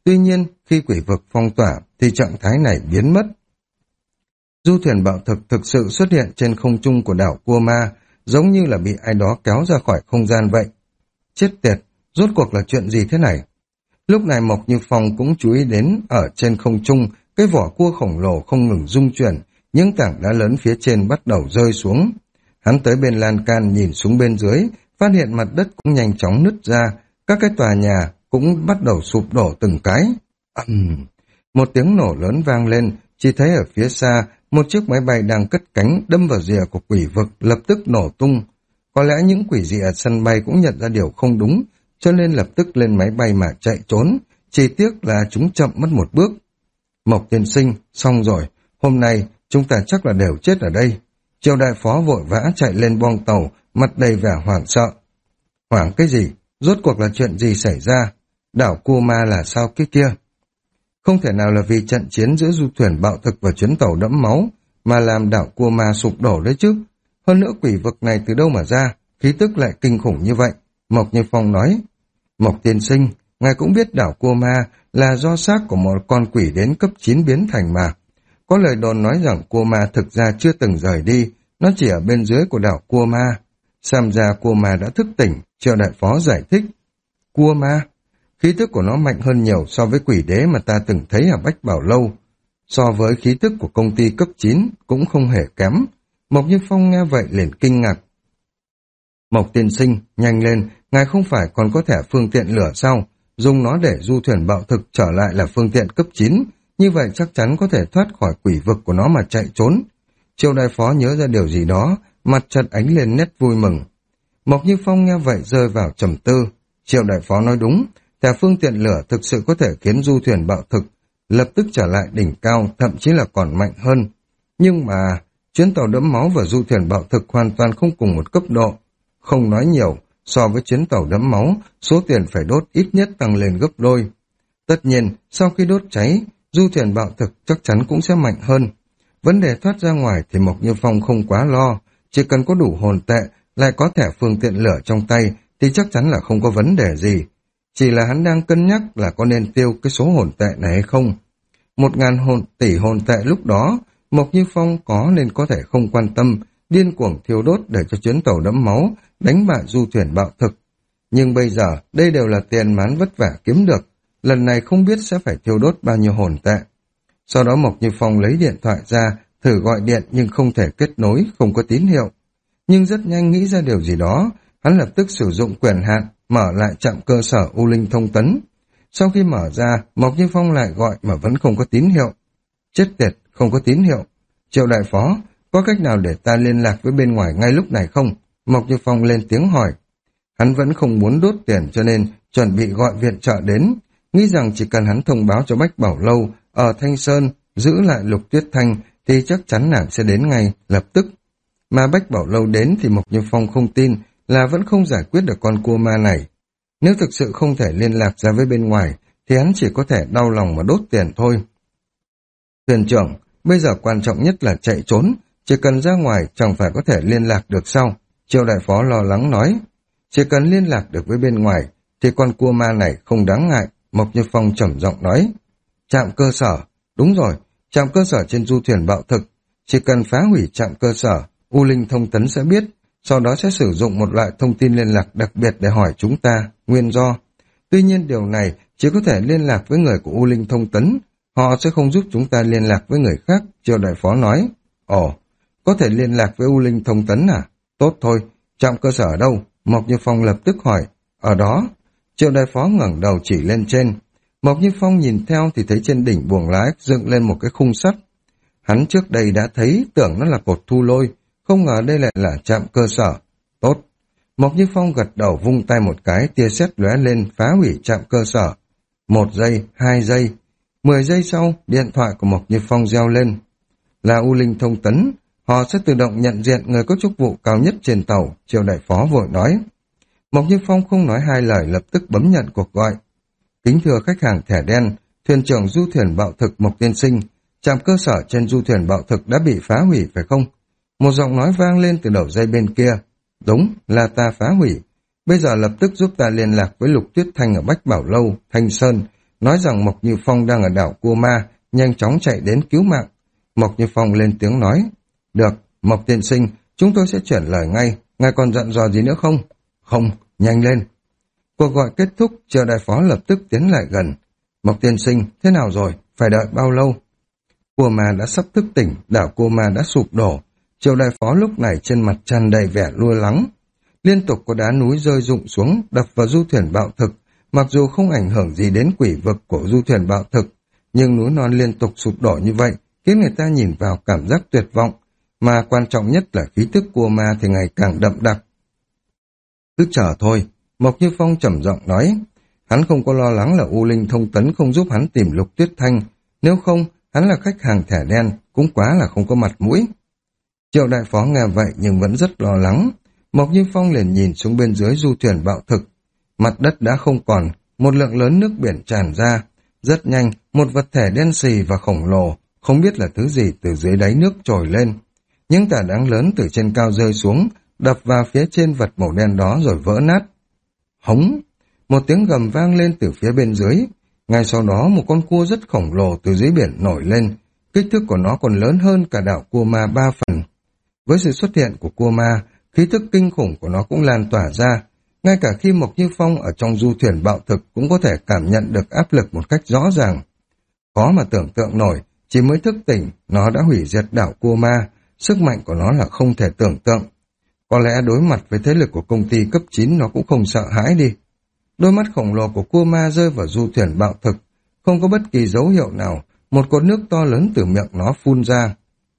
Tuy nhiên, khi quỷ vực phong tỏa thì trạng thái này biến mất. Du thuyền bạo thực thực sự xuất hiện trên không trung của đảo Cua Ma, giống như là bị ai đó kéo ra khỏi không gian vậy. Chết tiệt, rốt cuộc là chuyện gì thế này? Lúc này Mộc Như Phong cũng chú ý đến ở trên không trung, cái vỏ cua khổng lồ không ngừng rung chuyển, những tảng đá lớn phía trên bắt đầu rơi xuống. Hắn tới bên lan can nhìn xuống bên dưới, phát hiện mặt đất cũng nhanh chóng nứt ra, các cái tòa nhà cũng bắt đầu sụp đổ từng cái. Ầm! Một tiếng nổ lớn vang lên, chỉ thấy ở phía xa, một chiếc máy bay đang cất cánh đâm vào rìa của quỷ vực lập tức nổ tung. Có lẽ những quỷ dị ở sân bay cũng nhận ra điều không đúng, cho nên lập tức lên máy bay mà chạy trốn, chỉ tiếc là chúng chậm mất một bước. Mộc tiên sinh, xong rồi, hôm nay chúng ta chắc là đều chết ở đây. Triều đại phó vội vã chạy lên boong tàu, mặt đầy vẻ hoảng sợ. Hoảng cái gì? Rốt cuộc là chuyện gì xảy ra? Đảo Cua Ma là sao cái kia? Không thể nào là vì trận chiến giữa du thuyền bạo thực và chuyến tàu đẫm máu mà làm đảo Cua Ma sụp đổ đấy chứ. Hơn nữa quỷ vực này từ đâu mà ra, khí tức lại kinh khủng như vậy. Mộc Như Phong nói, Mộc tiên sinh, ngài cũng biết đảo Cua Ma là do xác của một con quỷ đến cấp chín biến thành mà. Có lời đồn nói rằng Cua Ma thực ra chưa từng rời đi, nó chỉ ở bên dưới của đảo Cua Ma. Xem ra Cua Ma đã thức tỉnh, Triệu đại phó giải thích. Cua Ma? Khí tức của nó mạnh hơn nhiều so với quỷ đế mà ta từng thấy ở Bách Bảo Lâu. So với khí tức của công ty cấp chín cũng không hề kém. Mộc Như Phong nghe vậy liền kinh ngạc. Mộc tiên sinh, nhanh lên, ngài không phải còn có thẻ phương tiện lửa sao? Dùng nó để du thuyền bạo thực trở lại là phương tiện cấp chín, như vậy chắc chắn có thể thoát khỏi quỷ vực của nó mà chạy trốn. Triệu đại phó nhớ ra điều gì đó, mặt chợt ánh lên nét vui mừng. Mộc Như Phong nghe vậy rơi vào trầm tư. Triệu đại phó nói đúng, thẻ phương tiện lửa thực sự có thể khiến du thuyền bạo thực lập tức trở lại đỉnh cao, thậm chí là còn mạnh hơn. Nhưng mà chuyến tàu đẫm máu và du thuyền bạo thực hoàn toàn không cùng một cấp độ. Không nói nhiều, so với chuyến tàu đẫm máu, số tiền phải đốt ít nhất tăng lên gấp đôi. Tất nhiên, sau khi đốt cháy, du thuyền bạo thực chắc chắn cũng sẽ mạnh hơn. Vấn đề thoát ra ngoài thì Mộc Như Phong không quá lo, chỉ cần có đủ hồn tệ, lại có thẻ phương tiện lửa trong tay thì chắc chắn là không có vấn đề gì. Chỉ là hắn đang cân nhắc là có nên tiêu cái số hồn tệ này hay không. Một ngàn hồn tỷ hồn tệ lúc đó, Mộc Như Phong có nên có thể không quan tâm, điên cuồng thiêu đốt để cho chuyến tàu đẫm máu, đánh bại du thuyền bạo thực. Nhưng bây giờ, đây đều là tiền mán vất vả kiếm được, lần này không biết sẽ phải thiêu đốt bao nhiêu hồn tệ. Sau đó Mộc Như Phong lấy điện thoại ra, thử gọi điện nhưng không thể kết nối, không có tín hiệu. Nhưng rất nhanh nghĩ ra điều gì đó, hắn lập tức sử dụng quyền hạn, mở lại trạm cơ sở U Linh thông tấn. Sau khi mở ra, Mộc Như Phong lại gọi mà vẫn không có tín hiệu. Chết tiệt, không có tín hiệu. Triệu đại phó, có cách nào để ta liên lạc với bên ngoài ngay lúc này không? Mộc Như Phong lên tiếng hỏi. Hắn vẫn không muốn đốt tiền cho nên chuẩn bị gọi viện trợ đến, nghĩ rằng chỉ cần hắn thông báo cho Bách Bảo Lâu ở Thanh Sơn giữ lại Lục Tuyết Thanh thì chắc chắn nàng sẽ đến ngay lập tức. Mà Bách Bảo Lâu đến thì Mộc Như Phong không tin là vẫn không giải quyết được con cua ma này. Nếu thực sự không thể liên lạc ra với bên ngoài thì hắn chỉ có thể đau lòng mà đốt tiền thôi. Thuyền trưởng, bây giờ quan trọng nhất là chạy trốn, chỉ cần ra ngoài chẳng phải có thể liên lạc được sao? Triệu đại phó lo lắng nói. Chỉ cần liên lạc được với bên ngoài thì con cua ma này không đáng ngại, Mộc Như Phong trầm giọng nói. Trạm cơ sở, đúng rồi, trạm cơ sở trên du thuyền bạo thực, chỉ cần phá hủy trạm cơ sở, U Linh thông tấn sẽ biết, sau đó sẽ sử dụng một loại thông tin liên lạc đặc biệt để hỏi chúng ta nguyên do. Tuy nhiên điều này chỉ có thể liên lạc với người của U Linh thông tấn, họ sẽ không giúp chúng ta liên lạc với người khác, Triệu đại phó nói. Ồ, có thể liên lạc với U Linh thông tấn à? Tốt thôi, trạm cơ sở ở đâu? Mộc Như Phong lập tức hỏi. Ở đó. Triệu đại phó ngẩng đầu chỉ lên trên. Mộc Như Phong nhìn theo thì thấy trên đỉnh buồng lái dựng lên một cái khung sắt. Hắn trước đây đã thấy, tưởng nó là cột thu lôi, không ngờ đây lại là trạm cơ sở. Tốt. Mộc Như Phong gật đầu vung tay một cái, tia sét lóe lên phá hủy trạm cơ sở. Một giây, hai giây, mười giây sau, điện thoại của Mộc Như Phong reo lên. Là U Linh thông tấn, họ sẽ tự động nhận diện người có chức vụ cao nhất trên tàu, Triệu đại phó vội nói. Mộc Như Phong không nói hai lời lập tức bấm nhận cuộc gọi. Kính thưa khách hàng thẻ đen, thuyền trưởng du thuyền bạo thực Mộc tiên sinh, trạm cơ sở trên du thuyền bạo thực đã bị phá hủy phải không? Một giọng nói vang lên từ đầu dây bên kia. Đúng, là ta phá hủy. Bây giờ lập tức giúp ta liên lạc với Lục Tuyết Thanh ở Bách Bảo Lâu, Thanh Sơn, nói rằng Mộc Như Phong đang ở đảo Cua Ma, nhanh chóng chạy đến cứu mạng. Mộc Như Phong lên tiếng nói, được, Mộc tiên sinh, chúng tôi sẽ chuyển lời ngay, ngài còn dặn dò gì nữa không? Không, nhanh lên. Cuộc gọi kết thúc, Triệu đại phó lập tức tiến lại gần. Mộc tiên sinh, thế nào rồi? Phải đợi bao lâu? Cua Ma đã sắp thức tỉnh, đảo Cua Ma đã sụp đổ. Triệu đại phó lúc này trên mặt tràn đầy vẻ lo lắng. Liên tục có đá núi rơi rụng xuống, đập vào du thuyền bạo thực. Mặc dù không ảnh hưởng gì đến quỷ vực của du thuyền bạo thực, nhưng núi non liên tục sụp đổ như vậy, khiến người ta nhìn vào cảm giác tuyệt vọng. Mà quan trọng nhất là khí tức Cua Ma thì ngày càng đậm đặc. Cứ chờ thôi, Mộc Như Phong trầm giọng nói. Hắn không có lo lắng là U Linh thông tấn không giúp hắn tìm Lục Tuyết Thanh. Nếu không, hắn là khách hàng thẻ đen, cũng quá là không có mặt mũi. Triệu đại phó nghe vậy nhưng vẫn rất lo lắng. Mộc Như Phong liền nhìn xuống bên dưới du thuyền bạo thực. Mặt đất đã không còn, một lượng lớn nước biển tràn ra. Rất nhanh, một vật thể đen xì và khổng lồ, không biết là thứ gì từ dưới đáy nước trồi lên. Những tảng đá lớn từ trên cao rơi xuống, đập vào phía trên vật màu đen đó rồi vỡ nát. Hống! Một tiếng gầm vang lên từ phía bên dưới. Ngay sau đó một con cua rất khổng lồ từ dưới biển nổi lên. Kích thước của nó còn lớn hơn cả đảo Cua Ma ba phần. Với sự xuất hiện của Cua Ma, khí thức kinh khủng của nó cũng lan tỏa ra. Ngay cả khi Mộc Như Phong ở trong du thuyền bạo thực cũng có thể cảm nhận được áp lực một cách rõ ràng. Khó mà tưởng tượng nổi, chỉ mới thức tỉnh, nó đã hủy diệt đảo Cua Ma. Sức mạnh của nó là không thể tưởng tượng. Có lẽ đối mặt với thế lực của công ty cấp chín nó cũng không sợ hãi đi. Đôi mắt khổng lồ của Cua Ma rơi vào du thuyền bạo thực. Không có bất kỳ dấu hiệu nào, một cột nước to lớn từ miệng nó phun ra.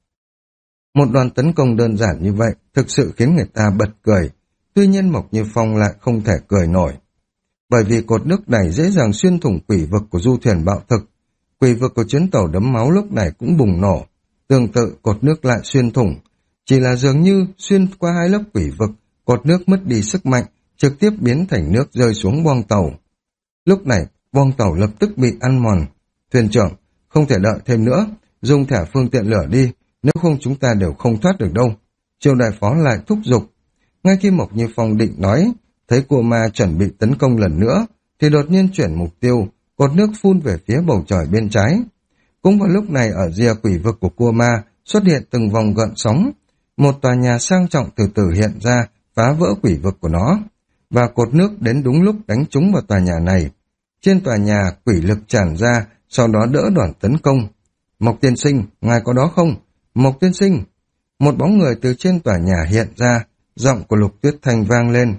Một đoàn tấn công đơn giản như vậy thực sự khiến người ta bật cười. Tuy nhiên Mộc Như Phong lại không thể cười nổi. Bởi vì cột nước này dễ dàng xuyên thủng quỷ vực của du thuyền bạo thực. Quỷ vực của chuyến tàu đấm máu lúc này cũng bùng nổ. Tương tự cột nước lại xuyên thủng. Chỉ là dường như xuyên qua hai lớp quỷ vực, cột nước mất đi sức mạnh, trực tiếp biến thành nước rơi xuống boong tàu. Lúc này, boong tàu lập tức bị ăn mòn. Thuyền trưởng, không thể đợi thêm nữa, dùng thẻ phương tiện lửa đi, nếu không chúng ta đều không thoát được đâu. Triệu đại phó lại thúc giục. Ngay khi Mộc Như Phong định nói, thấy Cua Ma chuẩn bị tấn công lần nữa, thì đột nhiên chuyển mục tiêu, cột nước phun về phía bầu trời bên trái. Cũng vào lúc này ở rìa quỷ vực của Cua Ma xuất hiện từng vòng gợn sóng. Một tòa nhà sang trọng từ từ hiện ra, phá vỡ quỷ vực của nó. Và cột nước đến đúng lúc đánh trúng vào tòa nhà này. Trên tòa nhà quỷ lực tràn ra, sau đó đỡ đoàn tấn công. Mộc tiên sinh, ngài có đó không? Mộc tiên sinh! Một bóng người từ trên tòa nhà hiện ra, giọng của Lục Tuyết Thanh vang lên.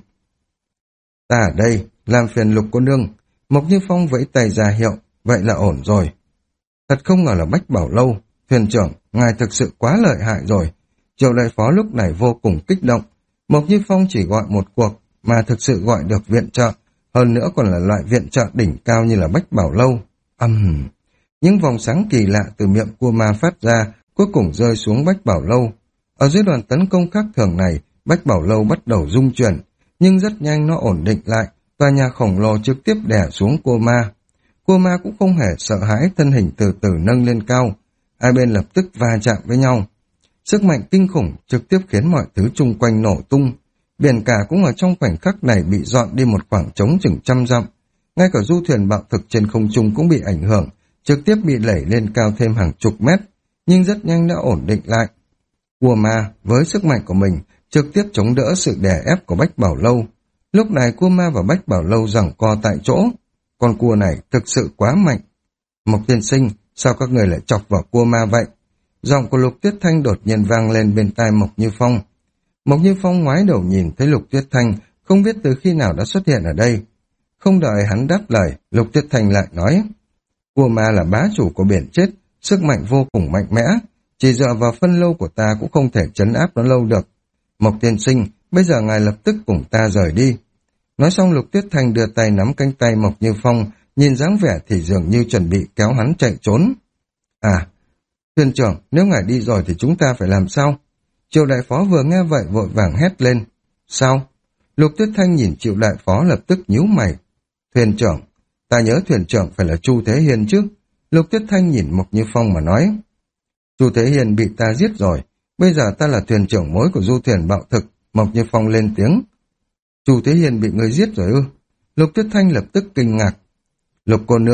Ta ở đây, làm phiền Lục cô nương. Mộc Như Phong vẫy tay ra hiệu, vậy là ổn rồi. Thật không ngờ là Bách Bảo Lâu. Thuyền trưởng, ngài thực sự quá lợi hại rồi. Triệu đại phó lúc này vô cùng kích động. Mộc Như Phong chỉ gọi một cuộc, mà thực sự gọi được viện trợ, hơn nữa còn là loại viện trợ đỉnh cao như là Bách Bảo Lâu. Âm um, những vòng sáng kỳ lạ từ miệng Cua Ma phát ra, cuối cùng rơi xuống Bách Bảo Lâu. Ở dưới đoàn tấn công khác thường này, Bách Bảo Lâu bắt đầu rung chuyển, nhưng rất nhanh nó ổn định lại, tòa nhà khổng lồ trực tiếp đè xuống Cua Ma. Cua Ma cũng không hề sợ hãi, thân hình từ từ nâng lên cao, hai bên lập tức va chạm với nhau. Sức mạnh kinh khủng trực tiếp khiến mọi thứ chung quanh nổ tung. Biển cả cũng ở trong khoảnh khắc này bị dọn đi một khoảng trống chừng trăm dặm. Ngay cả du thuyền bạo thực trên không trung cũng bị ảnh hưởng, trực tiếp bị đẩy lên cao thêm hàng chục mét, nhưng rất nhanh đã ổn định lại. Cua Ma với sức mạnh của mình trực tiếp chống đỡ sự đè ép của Bách Bảo Lâu. Lúc này Cua Ma và Bách Bảo Lâu giằng co tại chỗ. Con cua này thực sự quá mạnh. Mộc tiên sinh, sao các người lại chọc vào Cua Ma vậy? Giọng của Lục Tuyết Thanh đột nhiên vang lên bên tai Mộc Như Phong. Mộc Như Phong ngoái đầu nhìn thấy Lục Tuyết Thanh, không biết từ khi nào đã xuất hiện ở đây. Không đợi hắn đáp lời, Lục Tuyết Thanh lại nói, Cua Ma là bá chủ của biển chết, sức mạnh vô cùng mạnh mẽ, chỉ dựa vào phân lâu của ta cũng không thể trấn áp nó lâu được. Mộc tiên sinh, bây giờ ngài lập tức cùng ta rời đi. Nói xong Lục Tuyết Thanh đưa tay nắm cánh tay Mộc Như Phong, nhìn dáng vẻ thì dường như chuẩn bị kéo hắn chạy trốn. À, thuyền trưởng, nếu ngài đi rồi thì chúng ta phải làm sao? Triệu đại phó vừa nghe vậy vội vàng hét lên. Sao? Lục Tuyết Thanh nhìn Triệu đại phó lập tức nhíu mày. Thuyền trưởng, ta nhớ thuyền trưởng phải là Chu Thế Hiền chứ. Lục Tuyết Thanh nhìn Mộc Như Phong mà nói. Chu Thế Hiền bị ta giết rồi, bây giờ ta là thuyền trưởng mới của du thuyền bạo thực. Mộc Như Phong lên tiếng. Chu Thế Hiền bị người giết rồi ư? Lục Tuyết Thanh lập tức kinh ngạc. Lục cô nương,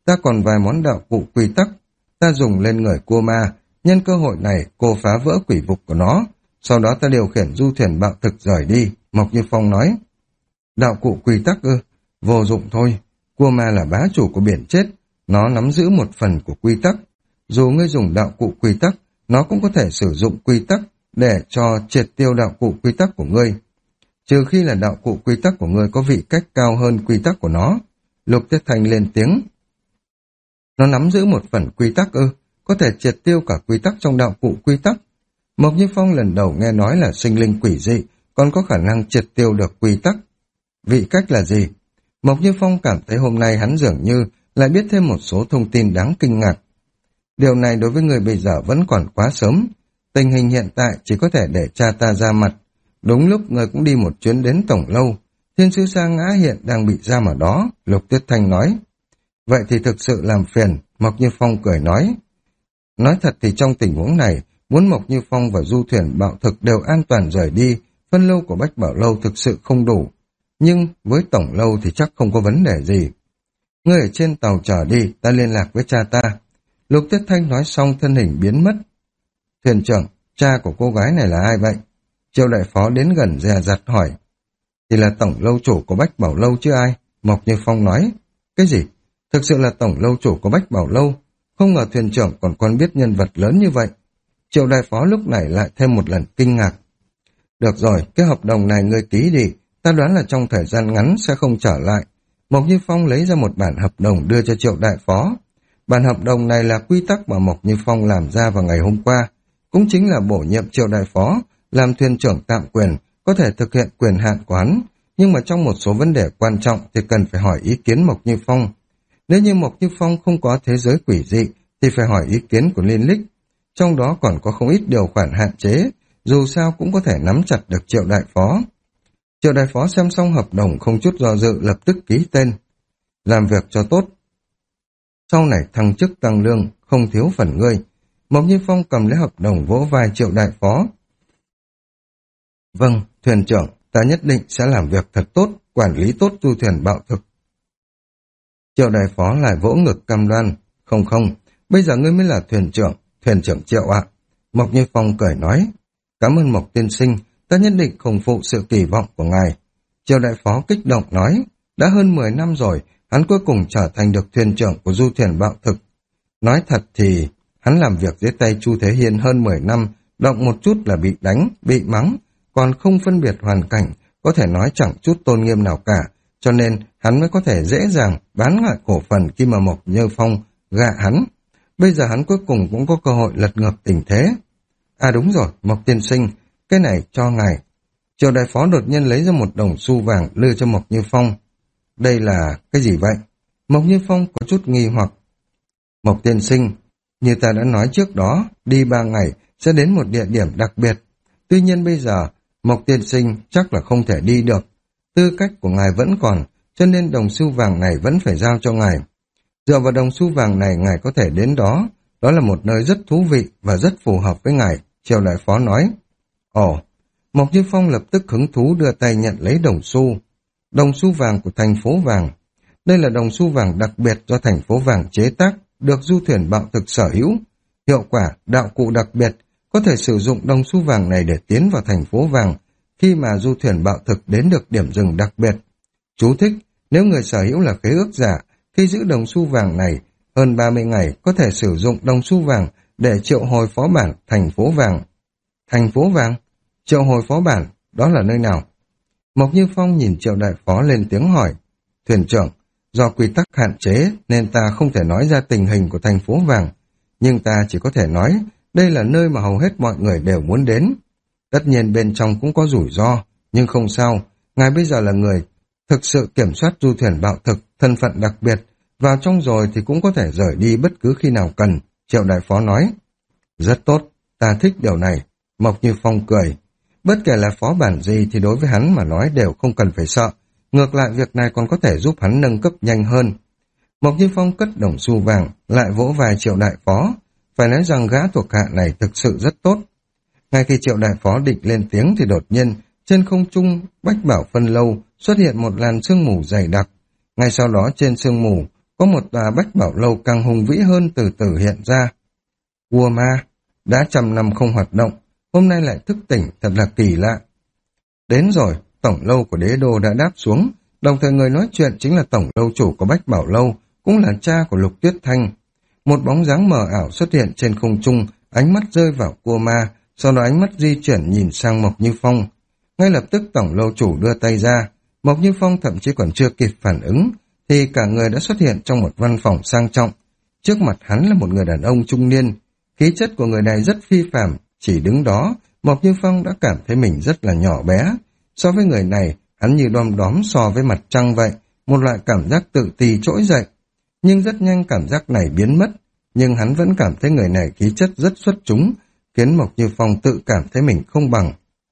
ta còn vài món đạo cụ quy tắc, ta dùng lên người cua ma, nhân cơ hội này cô phá vỡ quỷ vực của nó, sau đó ta điều khiển du thuyền bạo thực rời đi, Mộc Như Phong nói. Đạo cụ quy tắc ư, vô dụng thôi, cua ma là bá chủ của biển chết, nó nắm giữ một phần của quy tắc, dù ngươi dùng đạo cụ quy tắc, nó cũng có thể sử dụng quy tắc để cho triệt tiêu đạo cụ quy tắc của ngươi. Trừ khi là đạo cụ quy tắc của ngươi có vị cách cao hơn quy tắc của nó. Lục Tuyết Thanh lên tiếng. Nó nắm giữ một phần quy tắc ư, có thể triệt tiêu cả quy tắc trong đạo cụ quy tắc. Mộc Như Phong lần đầu nghe nói là sinh linh quỷ dị, còn có khả năng triệt tiêu được quy tắc. Vị cách là gì? Mộc Như Phong cảm thấy hôm nay hắn dường như lại biết thêm một số thông tin đáng kinh ngạc. Điều này đối với người bây giờ vẫn còn quá sớm. Tình hình hiện tại chỉ có thể để cha ta ra mặt. Đúng lúc người cũng đi một chuyến đến Tổng Lâu. Thiên sứ Sa Ngã hiện đang bị giam ở đó, Lục Tuyết Thanh nói. Vậy thì thực sự làm phiền, Mộc Như Phong cười nói. Nói thật thì trong tình huống này, muốn Mộc Như Phong và du thuyền bạo thực đều an toàn rời đi, phân lâu của Bách Bảo Lâu thực sự không đủ. Nhưng với Tổng Lâu thì chắc không có vấn đề gì. Ngươi ở trên tàu chờ đi, ta liên lạc với cha ta. Lục Tuyết Thanh nói xong thân hình biến mất. Thuyền trưởng, cha của cô gái này là ai vậy? Triệu đại phó đến gần dè dặt hỏi. Thì là tổng lâu chủ của Bách Bảo Lâu chứ ai? Mộc Như Phong nói. Cái gì? Thực sự là tổng lâu chủ của Bách Bảo Lâu? Không ngờ thuyền trưởng còn quen biết nhân vật lớn như vậy. Triệu đại phó lúc này lại thêm một lần kinh ngạc. Được rồi, cái hợp đồng này ngươi ký đi, ta đoán là trong thời gian ngắn sẽ không trở lại. Mộc Như Phong lấy ra một bản hợp đồng đưa cho Triệu đại phó. Bản hợp đồng này là quy tắc mà Mộc Như Phong làm ra vào ngày hôm qua, cũng chính là bổ nhiệm Triệu đại phó làm thuyền trưởng tạm quyền, có thể thực hiện quyền hạn của hắn, nhưng mà trong một số vấn đề quan trọng thì cần phải hỏi ý kiến Mộc Như Phong. Nếu như Mộc Như Phong không có thế giới quỷ dị thì phải hỏi ý kiến của Liên Lích, trong đó còn có không ít điều khoản hạn chế, dù sao cũng có thể nắm chặt được Triệu đại phó. Triệu đại phó xem xong hợp đồng không chút do dự lập tức ký tên. Làm việc cho tốt, sau này thăng chức tăng lương, không thiếu phần ngươi. Mộc Như Phong cầm lấy hợp đồng vỗ vai Triệu đại phó. Vâng, thuyền trưởng, ta nhất định sẽ làm việc thật tốt, quản lý tốt du thuyền bạo thực. Triệu đại phó lại vỗ ngực cam đoan. Không không, bây giờ ngươi mới là thuyền trưởng, thuyền trưởng Triệu ạ. Mộc Như Phong cười nói. Cảm ơn Mộc tiên sinh, ta nhất định không phụ sự kỳ vọng của ngài. Triệu đại phó kích động nói. Đã hơn mười năm rồi, hắn cuối cùng trở thành được thuyền trưởng của du thuyền bạo thực. Nói thật thì, hắn làm việc dưới tay Chu Thế Hiên hơn mười năm, động một chút là bị đánh, bị mắng, còn không phân biệt hoàn cảnh, có thể nói chẳng chút tôn nghiêm nào cả, cho nên hắn mới có thể dễ dàng bán lại cổ phần khi mà Mộc Như Phong gạ hắn. Bây giờ hắn cuối cùng cũng có cơ hội lật ngược tình thế. À đúng rồi, Mộc tiên sinh, cái này cho ngài. Triệu đại phó đột nhiên lấy ra một đồng xu vàng đưa cho Mộc Như Phong. Đây là cái gì vậy? Mộc Như Phong có chút nghi hoặc. Mộc tiên sinh, như ta đã nói trước đó, đi ba ngày sẽ đến một địa điểm đặc biệt. Tuy nhiên bây giờ, Mộc tiên sinh chắc là không thể đi được. Tư cách của ngài vẫn còn, cho nên đồng xu vàng này vẫn phải giao cho ngài. Dựa vào đồng xu vàng này ngài có thể đến đó. Đó là một nơi rất thú vị và rất phù hợp với ngài, Triệu đại phó nói. Ồ, Mộc Như Phong lập tức hứng thú đưa tay nhận lấy đồng xu. Đồng xu vàng của thành phố vàng. Đây là đồng xu vàng đặc biệt do thành phố vàng chế tác, được du thuyền bạo thực sở hữu. Hiệu quả, đạo cụ đặc biệt, có thể sử dụng đồng xu vàng này để tiến vào thành phố vàng khi mà du thuyền bạo thực đến được điểm dừng đặc biệt. Chú thích, nếu người sở hữu là khế ước giả, khi giữ đồng xu vàng này hơn ba mươi ngày có thể sử dụng đồng xu vàng để triệu hồi phó bản thành phố vàng. Thành phố vàng? Triệu hồi phó bản, đó là nơi nào? Mộc Như Phong nhìn Triệu đại phó lên tiếng hỏi. Thuyền trưởng, do quy tắc hạn chế nên ta không thể nói ra tình hình của thành phố vàng, nhưng ta chỉ có thể nói đây là nơi mà hầu hết mọi người đều muốn đến. Tất nhiên bên trong cũng có rủi ro, nhưng không sao, ngài bây giờ là người thực sự kiểm soát du thuyền bạo thực, thân phận đặc biệt, vào trong rồi thì cũng có thể rời đi bất cứ khi nào cần, Triệu đại phó nói. Rất tốt, ta thích điều này, Mộc Như Phong cười. Bất kể là phó bản gì thì đối với hắn mà nói đều không cần phải sợ, ngược lại việc này còn có thể giúp hắn nâng cấp nhanh hơn. Mộc Như Phong cất đồng xu vàng, lại vỗ vai Triệu đại phó, phải nói rằng gã thuộc hạ này thực sự rất tốt. Ngay khi Triệu đại phó định lên tiếng thì đột nhiên, trên không trung Bách Bảo Phân Lâu xuất hiện một làn sương mù dày đặc. Ngay sau đó trên sương mù có một tòa bách bảo lâu càng hùng vĩ hơn từ từ hiện ra. Cua ma, đã trăm năm không hoạt động, hôm nay lại thức tỉnh, thật là kỳ lạ. Đến rồi, tổng lâu của đế đô đã đáp xuống, đồng thời người nói chuyện chính là tổng lâu chủ của bách bảo lâu, cũng là cha của Lục Tuyết Thanh. Một bóng dáng mờ ảo xuất hiện trên không trung, ánh mắt rơi vào cua ma, sau đó ánh mắt di chuyển nhìn sang Mộc Như Phong. Ngay lập tức tổng lâu chủ đưa tay ra, Mộc Như Phong thậm chí còn chưa kịp phản ứng, thì cả người đã xuất hiện trong một văn phòng sang trọng. Trước mặt hắn là một người đàn ông trung niên, khí chất của người này rất phi phàm, chỉ đứng đó, Mộc Như Phong đã cảm thấy mình rất là nhỏ bé. So với người này, hắn như đom đóm so với mặt trăng vậy, một loại cảm giác tự ti trỗi dậy. Nhưng rất nhanh cảm giác này biến mất, nhưng hắn vẫn cảm thấy người này khí chất rất xuất chúng, khiến Mộc Như Phong tự cảm thấy mình không bằng.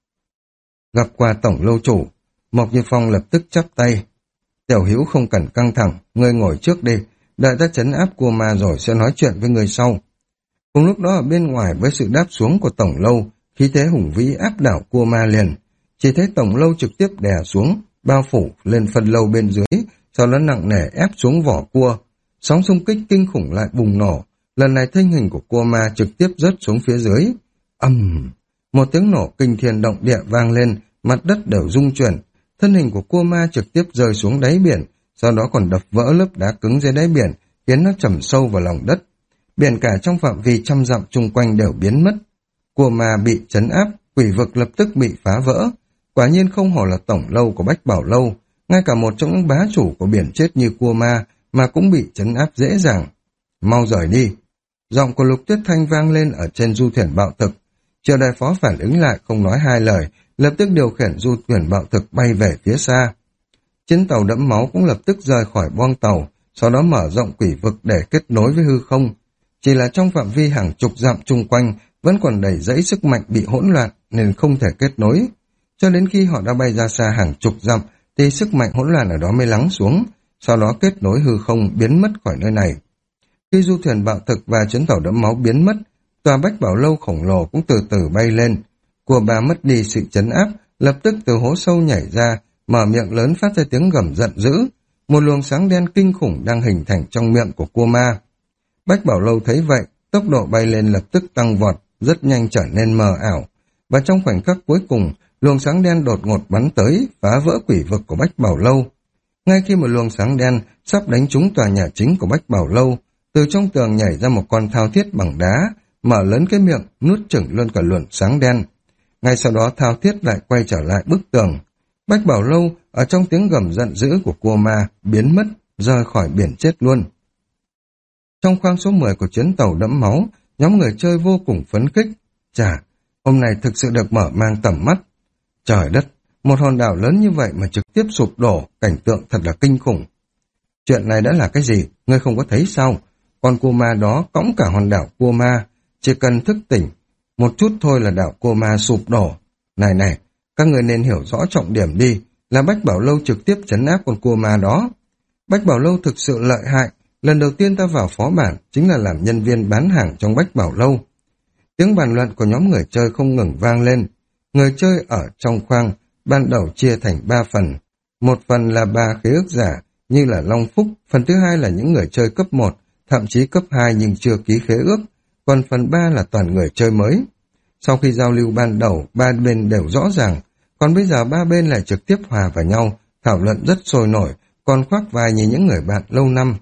Gặp qua tổng lâu chủ, Mộc Như Phong lập tức chắp tay. Tiểu Hữu không cần căng thẳng, ngươi ngồi trước đi, đợi ta trấn áp cua ma rồi sẽ nói chuyện với ngươi sau. Cùng lúc đó ở bên ngoài với sự đáp xuống của tổng lâu, khí thế hùng vĩ áp đảo cua ma liền. Chỉ thấy tổng lâu trực tiếp đè xuống, bao phủ lên phần lâu bên dưới, sau đó nặng nề ép xuống vỏ cua. Sóng xung kích kinh khủng lại bùng nổ, lần này thân hình của cua ma trực tiếp rớt xuống phía dưới. Ầm, một tiếng nổ kinh thiên động địa vang lên, mặt đất đều rung chuyển. Thân hình của cua ma trực tiếp rơi xuống đáy biển, sau đó còn đập vỡ lớp đá cứng dưới đáy biển, khiến nó chầm sâu vào lòng đất. Biển cả trong phạm vi trăm dặm chung quanh đều biến mất. Cua ma bị trấn áp, quỷ vực lập tức bị phá vỡ. Quả nhiên không hổ là tổng lâu của Bách Bảo Lâu, ngay cả một trong những bá chủ của biển chết như cua ma mà cũng bị trấn áp dễ dàng. Mau rời đi. Giọng của Lục Tuyết Thanh vang lên ở trên du thuyền bạo thực. Triều đại phó phản ứng lại không nói hai lời, lập tức điều khiển du thuyền bạo thực bay về phía xa. Chiến tàu đẫm máu cũng lập tức rời khỏi boong tàu, sau đó mở rộng quỷ vực để kết nối với hư không. Chỉ là trong phạm vi hàng chục dặm chung quanh vẫn còn đầy dẫy sức mạnh bị hỗn loạn nên không thể kết nối. Cho đến khi họ đã bay ra xa hàng chục dặm thì sức mạnh hỗn loạn ở đó mới lắng xuống, sau đó kết nối hư không biến mất khỏi nơi này. Khi du thuyền bạo thực và chuyến tàu đẫm máu biến mất, tòa Bách Bảo Lâu khổng lồ cũng từ từ bay lên. Cua bà mất đi sự trấn áp, lập tức từ hố sâu nhảy ra, mở miệng lớn phát ra tiếng gầm giận dữ. Một luồng sáng đen kinh khủng đang hình thành trong miệng của cua ma. Bách Bảo Lâu thấy vậy, tốc độ bay lên lập tức tăng vọt, rất nhanh trở nên mờ ảo. Và trong khoảnh khắc cuối cùng, luồng sáng đen đột ngột bắn tới, phá vỡ quỷ vực của Bách Bảo Lâu. Ngay khi một luồng sáng đen sắp đánh trúng tòa nhà chính của Bách Bảo Lâu, từ trong tường nhảy ra một con thao thiết bằng đá, mở lớn cái miệng, nuốt chửng luôn cả luồng sáng đen. Ngay sau đó thao thiết lại quay trở lại bức tường. Bách Bảo Lâu, ở trong tiếng gầm giận dữ của cua ma, biến mất, rời khỏi biển chết luôn. Trong khoang số mười của chuyến tàu đẫm máu, nhóm người chơi vô cùng phấn khích. Chà, hôm nay thực sự được mở mang tầm mắt. Trời đất, một hòn đảo lớn như vậy mà trực tiếp sụp đổ, cảnh tượng thật là kinh khủng. Chuyện này đã là cái gì, ngươi không có thấy sao? Con cua ma đó cõng cả hòn đảo cua ma, chỉ cần thức tỉnh, một chút thôi là đảo cua ma sụp đổ. Này này, các người nên hiểu rõ trọng điểm đi, là Bách Bảo Lâu trực tiếp trấn áp con cua ma đó. Bách Bảo Lâu thực sự lợi hại, lần đầu tiên ta vào phó bản chính là làm nhân viên bán hàng trong Bách Bảo Lâu. Tiếng bàn luận của nhóm người chơi không ngừng vang lên. Người chơi ở trong khoang ban đầu chia thành ba phần. Một phần là ba khế ước giả như là Long Phúc, phần thứ hai là những người chơi cấp một, thậm chí cấp hai nhưng chưa ký khế ước, còn phần ba là toàn người chơi mới. Sau khi giao lưu ban đầu, ba bên đều rõ ràng, còn bây giờ ba bên lại trực tiếp hòa vào nhau, thảo luận rất sôi nổi, còn khoác vai như những người bạn lâu năm.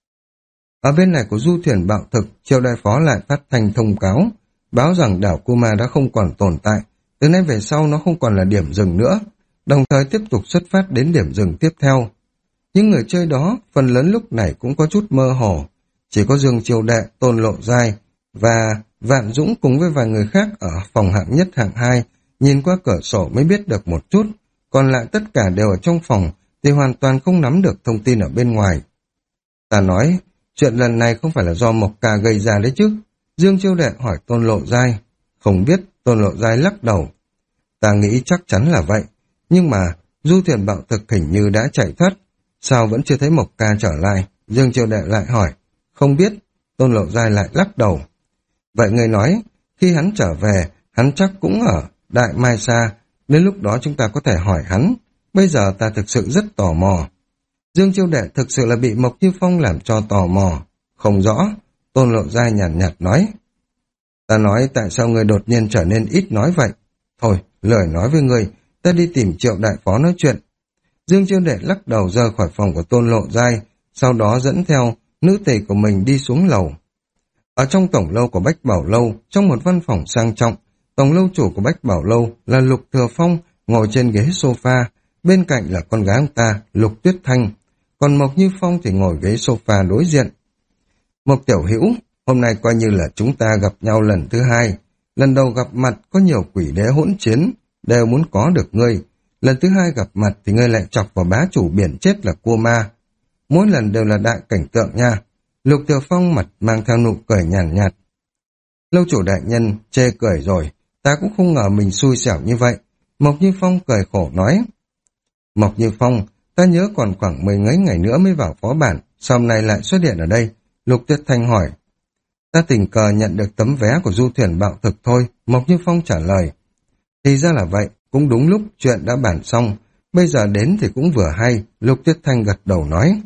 Ở bên này của du thuyền bạo thực, Triều đại phó lại phát thanh thông cáo, báo rằng đảo Kuma đã không còn tồn tại, từ nay về sau nó không còn là điểm dừng nữa, đồng thời tiếp tục xuất phát đến điểm dừng tiếp theo. Những người chơi đó, phần lớn lúc này cũng có chút mơ hồ, chỉ có Dương Triều Đệ, Tôn Lộ Giai và Vạn Dũng cùng với vài người khác ở phòng hạng nhất hạng hai, nhìn qua cửa sổ mới biết được một chút, còn lại tất cả đều ở trong phòng thì hoàn toàn không nắm được thông tin ở bên ngoài. Ta nói, chuyện lần này không phải là do Mộc Ca gây ra đấy chứ? Dương Chiêu Đệ hỏi Tôn Lộ Giai. Không biết, Tôn Lộ Giai lắc đầu. Ta nghĩ chắc chắn là vậy, nhưng mà du thuyền bạo thực hình như đã chạy thoát, sao vẫn chưa thấy Mộc Ca trở lại? Dương Chiêu Đệ lại hỏi. Không biết, Tôn Lộ Giai lại lắc đầu. Vậy người nói, khi hắn trở về, hắn chắc cũng ở Đại Mai Sa, đến lúc đó chúng ta có thể hỏi hắn. Bây giờ ta thực sự rất tò mò. Dương Chiêu Đệ thực sự là bị Mộc Như Phong làm cho tò mò. Không rõ, Tôn Lộ Giai nhàn nhạt, nhạt nói. Ta nói tại sao người đột nhiên trở nên ít nói vậy? Thôi, lời nói với người, ta đi tìm Triệu đại phó nói chuyện. Dương Chiêu Đệ lắc đầu rời khỏi phòng của Tôn Lộ Giai, sau đó dẫn theo nữ tỳ của mình đi xuống lầu. Ở trong tổng lâu của Bách Bảo Lâu, trong một văn phòng sang trọng, tổng lâu chủ của Bách Bảo Lâu là Lục Thừa Phong ngồi trên ghế sofa, bên cạnh là con gái ông ta, Lục Tuyết Thanh, còn Mộc Như Phong thì ngồi ghế sofa đối diện. Mộc tiểu hữu, hôm nay coi như là chúng ta gặp nhau lần thứ hai. Lần đầu gặp mặt có nhiều quỷ đế hỗn chiến, đều muốn có được ngươi. Lần thứ hai gặp mặt thì ngươi lại chọc vào bá chủ biển chết là cua ma. Mỗi lần đều là đại cảnh tượng nha. Lục Thừa Phong mặt mang theo nụ cười nhàn nhạt, nhạt. Lâu chủ đại nhân chê cười rồi, ta cũng không ngờ mình xui xẻo như vậy. Mộc Như Phong cười khổ nói. Mộc Như Phong, ta nhớ còn khoảng mười mấy ngày nữa mới vào phó bản, sao hôm nay lại xuất hiện ở đây? Lục Tuyết Thanh hỏi. Ta tình cờ nhận được tấm vé của du thuyền bạo thực thôi, Mộc Như Phong trả lời. Thì ra là vậy, cũng đúng lúc chuyện đã bản xong, bây giờ đến thì cũng vừa hay, Lục Tuyết Thanh gật đầu nói.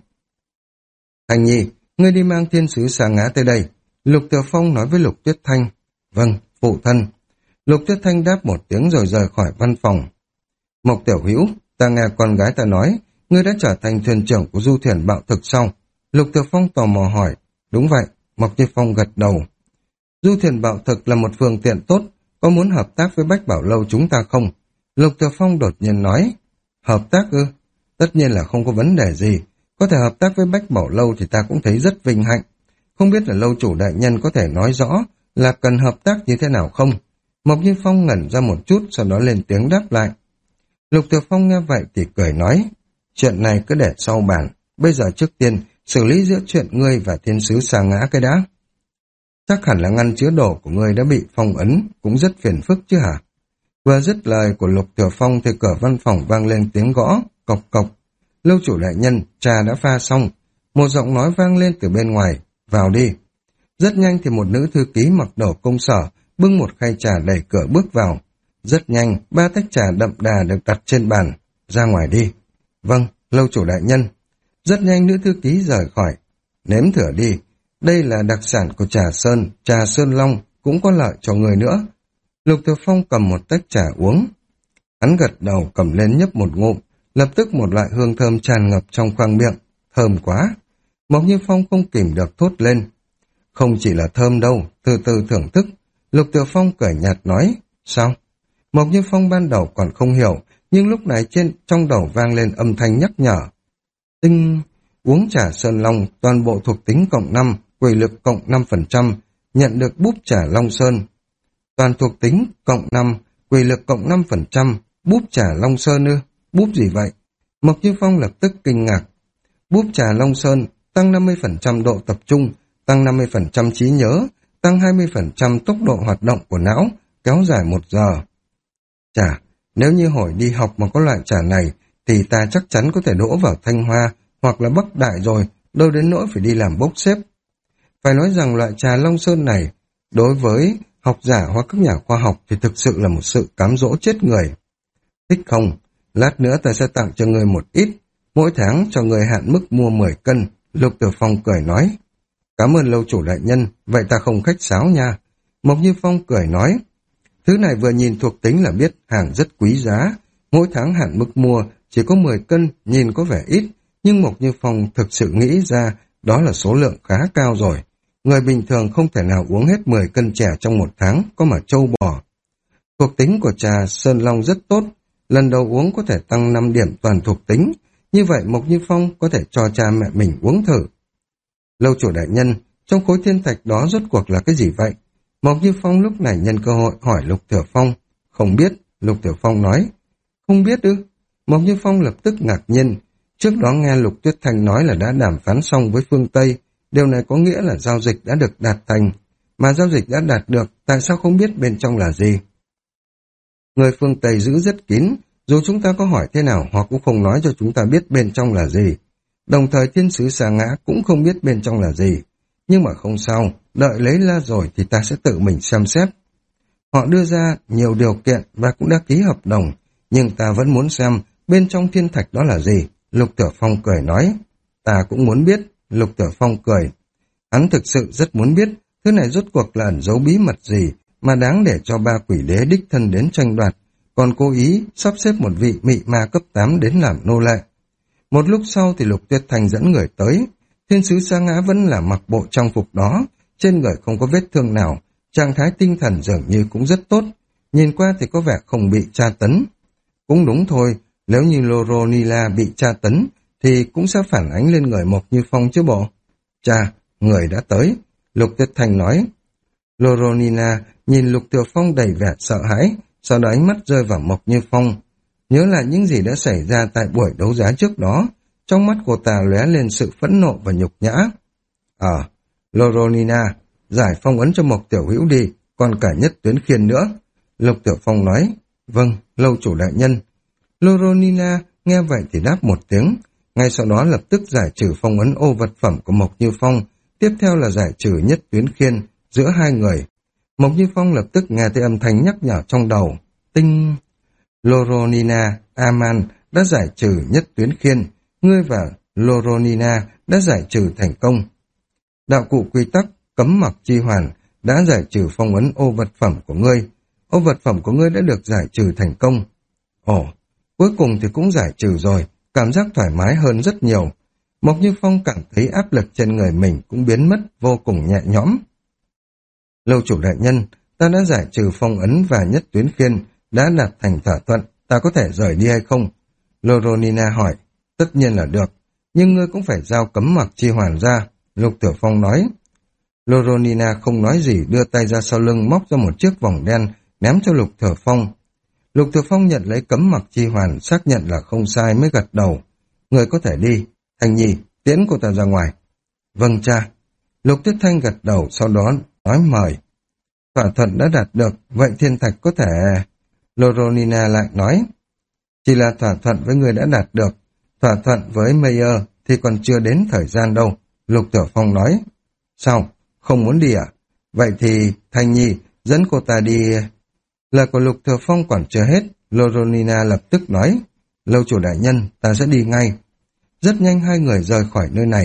Thanh Nhi, ngươi đi mang thiên sứ Sa Ngã tới đây. Lục Thừa Phong nói với Lục Tuyết Thanh. Vâng, phụ thân. Lục Tuyết Thanh đáp một tiếng rồi rời khỏi văn phòng. Mộc tiểu hữu, ta nghe con gái ta nói, ngươi đã trở thành thuyền trưởng của du thuyền bạo thực sau. Lục Thừa Phong tò mò hỏi. Đúng vậy, Mộc Như Phong gật đầu. Du thuyền bạo thực là một phương tiện tốt, có muốn hợp tác với Bách Bảo Lâu chúng ta không? Lục Thừa Phong đột nhiên nói. Hợp tác ư? Tất nhiên là không có vấn đề gì. Có thể hợp tác với Bách Bảo Lâu thì ta cũng thấy rất vinh hạnh. Không biết là lâu chủ đại nhân có thể nói rõ là cần hợp tác như thế nào không? Mộc Như Phong ngẩn ra một chút, sau đó lên tiếng đáp lại. Lục Thừa Phong nghe vậy thì cười nói. Chuyện này cứ để sau bàn. Bây giờ trước tiên xử lý giữa chuyện ngươi và thiên sứ Sa Ngã cái đã. Chắc hẳn là ngăn chứa đồ của ngươi đã bị phong ấn, cũng rất phiền phức chứ hả? Vừa dứt lời của Lục Thừa Phong thì cửa văn phòng vang lên tiếng gõ, cộc cộc. Lâu chủ đại nhân, trà đã pha xong. Một giọng nói vang lên từ bên ngoài, vào đi. Rất nhanh thì một nữ thư ký mặc đồ công sở, bưng một khay trà đẩy cửa bước vào. Rất nhanh, ba tách trà đậm đà được đặt trên bàn. Ra ngoài đi. Vâng, lâu chủ đại nhân. Rất nhanh nữ thư ký rời khỏi. Nếm thử đi. Đây là đặc sản của trà Sơn, trà Sơn Long, cũng có lợi cho người nữa. Lục Thừa Phong cầm một tách trà uống. Hắn gật đầu cầm lên nhấp một ngụm, lập tức một loại hương thơm tràn ngập trong khoang miệng. Thơm quá. Mộc Như Phong không kìm được thốt lên. Không chỉ là thơm đâu, từ từ thưởng thức. Lục Thừa Phong cười nhạt nói. Sao? Mộc Như Phong ban đầu còn không hiểu, nhưng lúc này trên trong đầu vang lên âm thanh nhắc nhở. Tinh, uống trà Sơn Long, toàn bộ thuộc tính cộng năm, quỷ lực cộng năm phần trăm, nhận được búp trà Long Sơn. Toàn thuộc tính cộng năm, quỷ lực cộng năm phần trăm, búp trà Long Sơn ư? Búp gì vậy? Mộc Như Phong lập tức kinh ngạc. Búp trà Long Sơn tăng năm mươi phần trăm độ tập trung, tăng năm mươi phần trăm trí nhớ, tăng hai mươi phần trăm tốc độ hoạt động của não, kéo dài một giờ. Chà, nếu như hồi đi học mà có loại trà này, thì ta chắc chắn có thể đỗ vào Thanh Hoa hoặc là Bắc Đại rồi, đâu đến nỗi phải đi làm bốc xếp. Phải nói rằng loại trà Long Sơn này, đối với học giả hoặc các nhà khoa học thì thực sự là một sự cám dỗ chết người. Thích không? Lát nữa ta sẽ tặng cho người một ít, mỗi tháng cho người hạn mức mua mười cân, Lục Thừa Phong cười nói. Cảm ơn lâu chủ đại nhân, vậy ta không khách sáo nha. Mộc Như Phong cười nói. Thứ này vừa nhìn thuộc tính là biết hàng rất quý giá, mỗi tháng hạn mức mua chỉ có mười cân, nhìn có vẻ ít, nhưng Mộc Như Phong thực sự nghĩ ra đó là số lượng khá cao rồi. Người bình thường không thể nào uống hết mười cân chè trong một tháng, có mà trâu bò. Thuộc tính của trà Sơn Long rất tốt, lần đầu uống có thể tăng năm điểm toàn thuộc tính, như vậy Mộc Như Phong có thể cho cha mẹ mình uống thử. Lâu chủ đại nhân, trong khối thiên thạch đó rốt cuộc là cái gì vậy? Mộc Như Phong lúc này nhân cơ hội hỏi Lục Thừa Phong. Không biết, Lục Thừa Phong nói. Không biết ư? Mộc Như Phong lập tức ngạc nhiên. Trước đó nghe Lục Tuyết Thanh nói là đã đàm phán xong với phương Tây, điều này có nghĩa là giao dịch đã được đạt thành. Mà giao dịch đã đạt được, tại sao không biết bên trong là gì? Người phương Tây giữ rất kín, dù chúng ta có hỏi thế nào họ cũng không nói cho chúng ta biết bên trong là gì. Đồng thời thiên sứ Sa Ngã cũng không biết bên trong là gì. Nhưng mà không sao, đợi lấy la rồi thì ta sẽ tự mình xem xét. Họ đưa ra nhiều điều kiện và cũng đã ký hợp đồng, nhưng ta vẫn muốn xem bên trong thiên thạch đó là gì. Lục Tiểu Phong cười nói. Ta cũng muốn biết. Lục Tiểu Phong cười. Hắn thực sự rất muốn biết thứ này rốt cuộc là ẩn giấu bí mật gì mà đáng để cho ba quỷ đế đích thân đến tranh đoạt, còn cố ý sắp xếp một vị mị ma cấp tám đến làm nô lệ. Một lúc sau thì Lục Tuyết Thanh dẫn người tới. Thiên sứ Sa Ngã vẫn là mặc bộ trang phục đó, trên người không có vết thương nào, trạng thái tinh thần dường như cũng rất tốt, nhìn qua thì có vẻ không bị tra tấn. Cũng đúng thôi, nếu như Loronila bị tra tấn thì cũng sẽ phản ánh lên người Mộc Như Phong chứ bộ. Chà, người đã tới, Lục Tuyết Thanh nói. Loronina nhìn Lục Tiểu Phong đầy vẻ sợ hãi, sau đó ánh mắt rơi vào Mộc Như Phong. Nhớ lại những gì đã xảy ra tại buổi đấu giá trước đó, trong mắt cô ta lóe lên sự phẫn nộ và nhục nhã. Ờ, Loronina, giải phong ấn cho Mộc Tiểu Hữu đi, còn cả Nhất Tuyến Khiên nữa. Lục Tiểu Phong nói. Vâng, lâu chủ đại nhân. Loronina nghe vậy thì đáp một tiếng, ngay sau đó lập tức giải trừ phong ấn ô vật phẩm của Mộc Như Phong, tiếp theo là giải trừ Nhất Tuyến Khiên giữa hai người. Mộc Như Phong lập tức nghe thấy âm thanh nhắc nhở trong đầu. Tinh! Loronina, Aman đã giải trừ Nhất Tuyến Khiên, ngươi và Loronina đã giải trừ thành công. Đạo cụ quy tắc, cấm mặc chi hoàn, đã giải trừ phong ấn ô vật phẩm của ngươi. Ô vật phẩm của ngươi đã được giải trừ thành công. Ồ, cuối cùng thì cũng giải trừ rồi, cảm giác thoải mái hơn rất nhiều. Mộc Như Phong cảm thấy áp lực trên người mình cũng biến mất vô cùng nhẹ nhõm. Lâu chủ đại nhân, ta đã giải trừ phong ấn và Nhất Tuyến Khiên, đã đạt thành thỏa thuận, ta có thể rời đi hay không? Loronina hỏi. Tất nhiên là được, nhưng ngươi cũng phải giao cấm mặc chi hoàn ra, Lục Tiểu Phong nói. Loronina không nói gì, đưa tay ra sau lưng móc ra một chiếc vòng đen, ném cho Lục Tiểu Phong. Lục Tiểu Phong nhận lấy cấm mặc chi hoàn, xác nhận là không sai mới gật đầu. Người có thể đi, Thanh Nhi, tiễn cô ta ra ngoài. Vâng cha. Lục Tuyết Thanh gật đầu, sau đó nói mời. Thỏa thuận đã đạt được, vậy thiên thạch có thể... Loronina lại nói. Chỉ là thỏa thuận với người đã đạt được, thỏa thuận với Mayer thì còn chưa đến thời gian đâu, Lục Tiểu Phong nói. Sao, không muốn đi à? Vậy thì, Thanh Nhi, dẫn cô ta đi... Lời của Lục Tiểu Phong còn chưa hết, Loronina lập tức nói. Lâu chủ đại nhân, ta sẽ đi ngay. Rất nhanh hai người rời khỏi nơi này.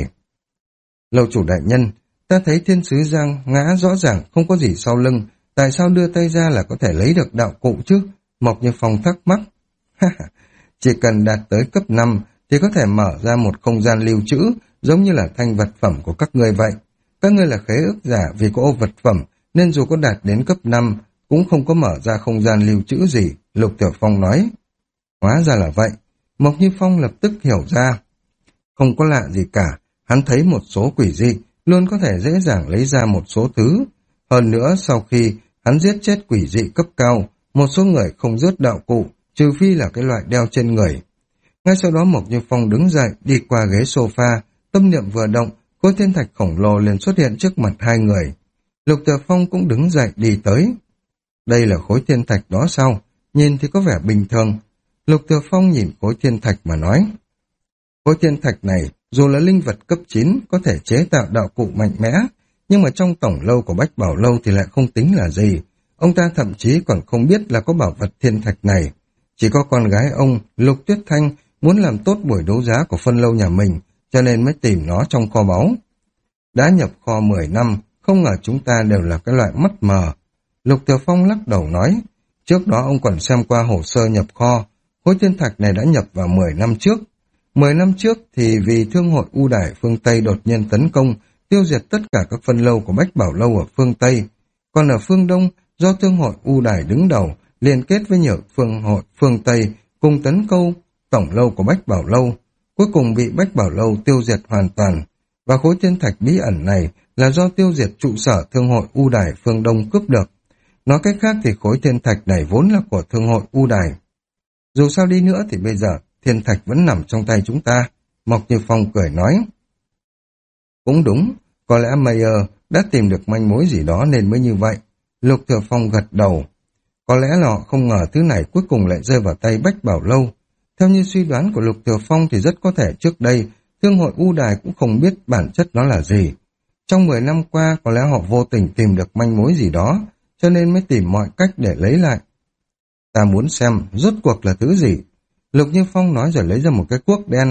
Lâu chủ đại nhân, ta thấy thiên sứ Giang Ngã rõ ràng không có gì sau lưng, tại sao đưa tay ra là có thể lấy được đạo cụ chứ? Mộc Như Phong thắc mắc. Chỉ cần đạt tới cấp năm thì có thể mở ra một không gian lưu trữ giống như là thanh vật phẩm của các ngươi vậy. Các ngươi là khế ước giả vì có ô vật phẩm nên dù có đạt đến cấp năm cũng không có mở ra không gian lưu trữ gì, Lục Tiểu Phong nói. Hóa ra là vậy, Mộc Như Phong lập tức hiểu ra. Không có lạ gì cả, hắn thấy một số quỷ dị luôn có thể dễ dàng lấy ra một số thứ. Hơn nữa sau khi hắn giết chết quỷ dị cấp cao, một số người không rớt đạo cụ, trừ phi là cái loại đeo trên người. Ngay sau đó Mộc Như Phong đứng dậy, đi qua ghế sofa, tâm niệm vừa động, khối thiên thạch khổng lồ liền xuất hiện trước mặt hai người. Lục Tiểu Phong cũng đứng dậy đi tới. Đây là khối thiên thạch đó sao? Nhìn thì có vẻ bình thường. Lục Tiểu Phong nhìn khối thiên thạch mà nói. Khối thiên thạch này, dù là linh vật cấp chín, có thể chế tạo đạo cụ mạnh mẽ, nhưng mà trong tổng lâu của Bách Bảo Lâu thì lại không tính là gì. Ông ta thậm chí còn không biết là có bảo vật thiên thạch này. Chỉ có con gái ông, Lục Tuyết Thanh, muốn làm tốt buổi đấu giá của phân lâu nhà mình, cho nên mới tìm nó trong kho báu. Đã nhập kho mười năm, không ngờ chúng ta đều là cái loại mắt mờ. Lục Tiểu Phong lắc đầu nói, trước đó ông còn xem qua hồ sơ nhập kho, khối thiên thạch này đã nhập vào mười năm trước. mười năm trước thì vì thương hội ưu đải phương Tây đột nhiên tấn công, tiêu diệt tất cả các phân lâu của Bách Bảo Lâu ở phương Tây. Còn ở phương Đông, do thương hội ưu đải đứng đầu, liên kết với nhiều phương hội phương Tây cùng tấn công tổng lâu của Bách Bảo Lâu, cuối cùng bị Bách Bảo Lâu tiêu diệt hoàn toàn. Và khối thiên thạch bí ẩn này là do tiêu diệt trụ sở thương hội ưu đải phương Đông cướp được. Nói cách khác thì khối thiên thạch này vốn là của thương hội ưu đải. Dù sao đi nữa thì bây giờ thiên thạch vẫn nằm trong tay chúng ta, Mộc Như Phong cười nói. Cũng đúng, có lẽ Mayer đã tìm được manh mối gì đó nên mới như vậy. Lục Tiểu Phong gật đầu. Có lẽ là họ không ngờ thứ này cuối cùng lại rơi vào tay Bách Bảo Lâu. Theo như suy đoán của Lục Tiểu Phong thì rất có thể trước đây thương hội ưu đài cũng không biết bản chất nó là gì. Trong mười năm qua có lẽ họ vô tình tìm được manh mối gì đó, cho nên mới tìm mọi cách để lấy lại. Ta muốn xem rốt cuộc là thứ gì. Lục Như Phong nói rồi lấy ra một cái cuốc đen.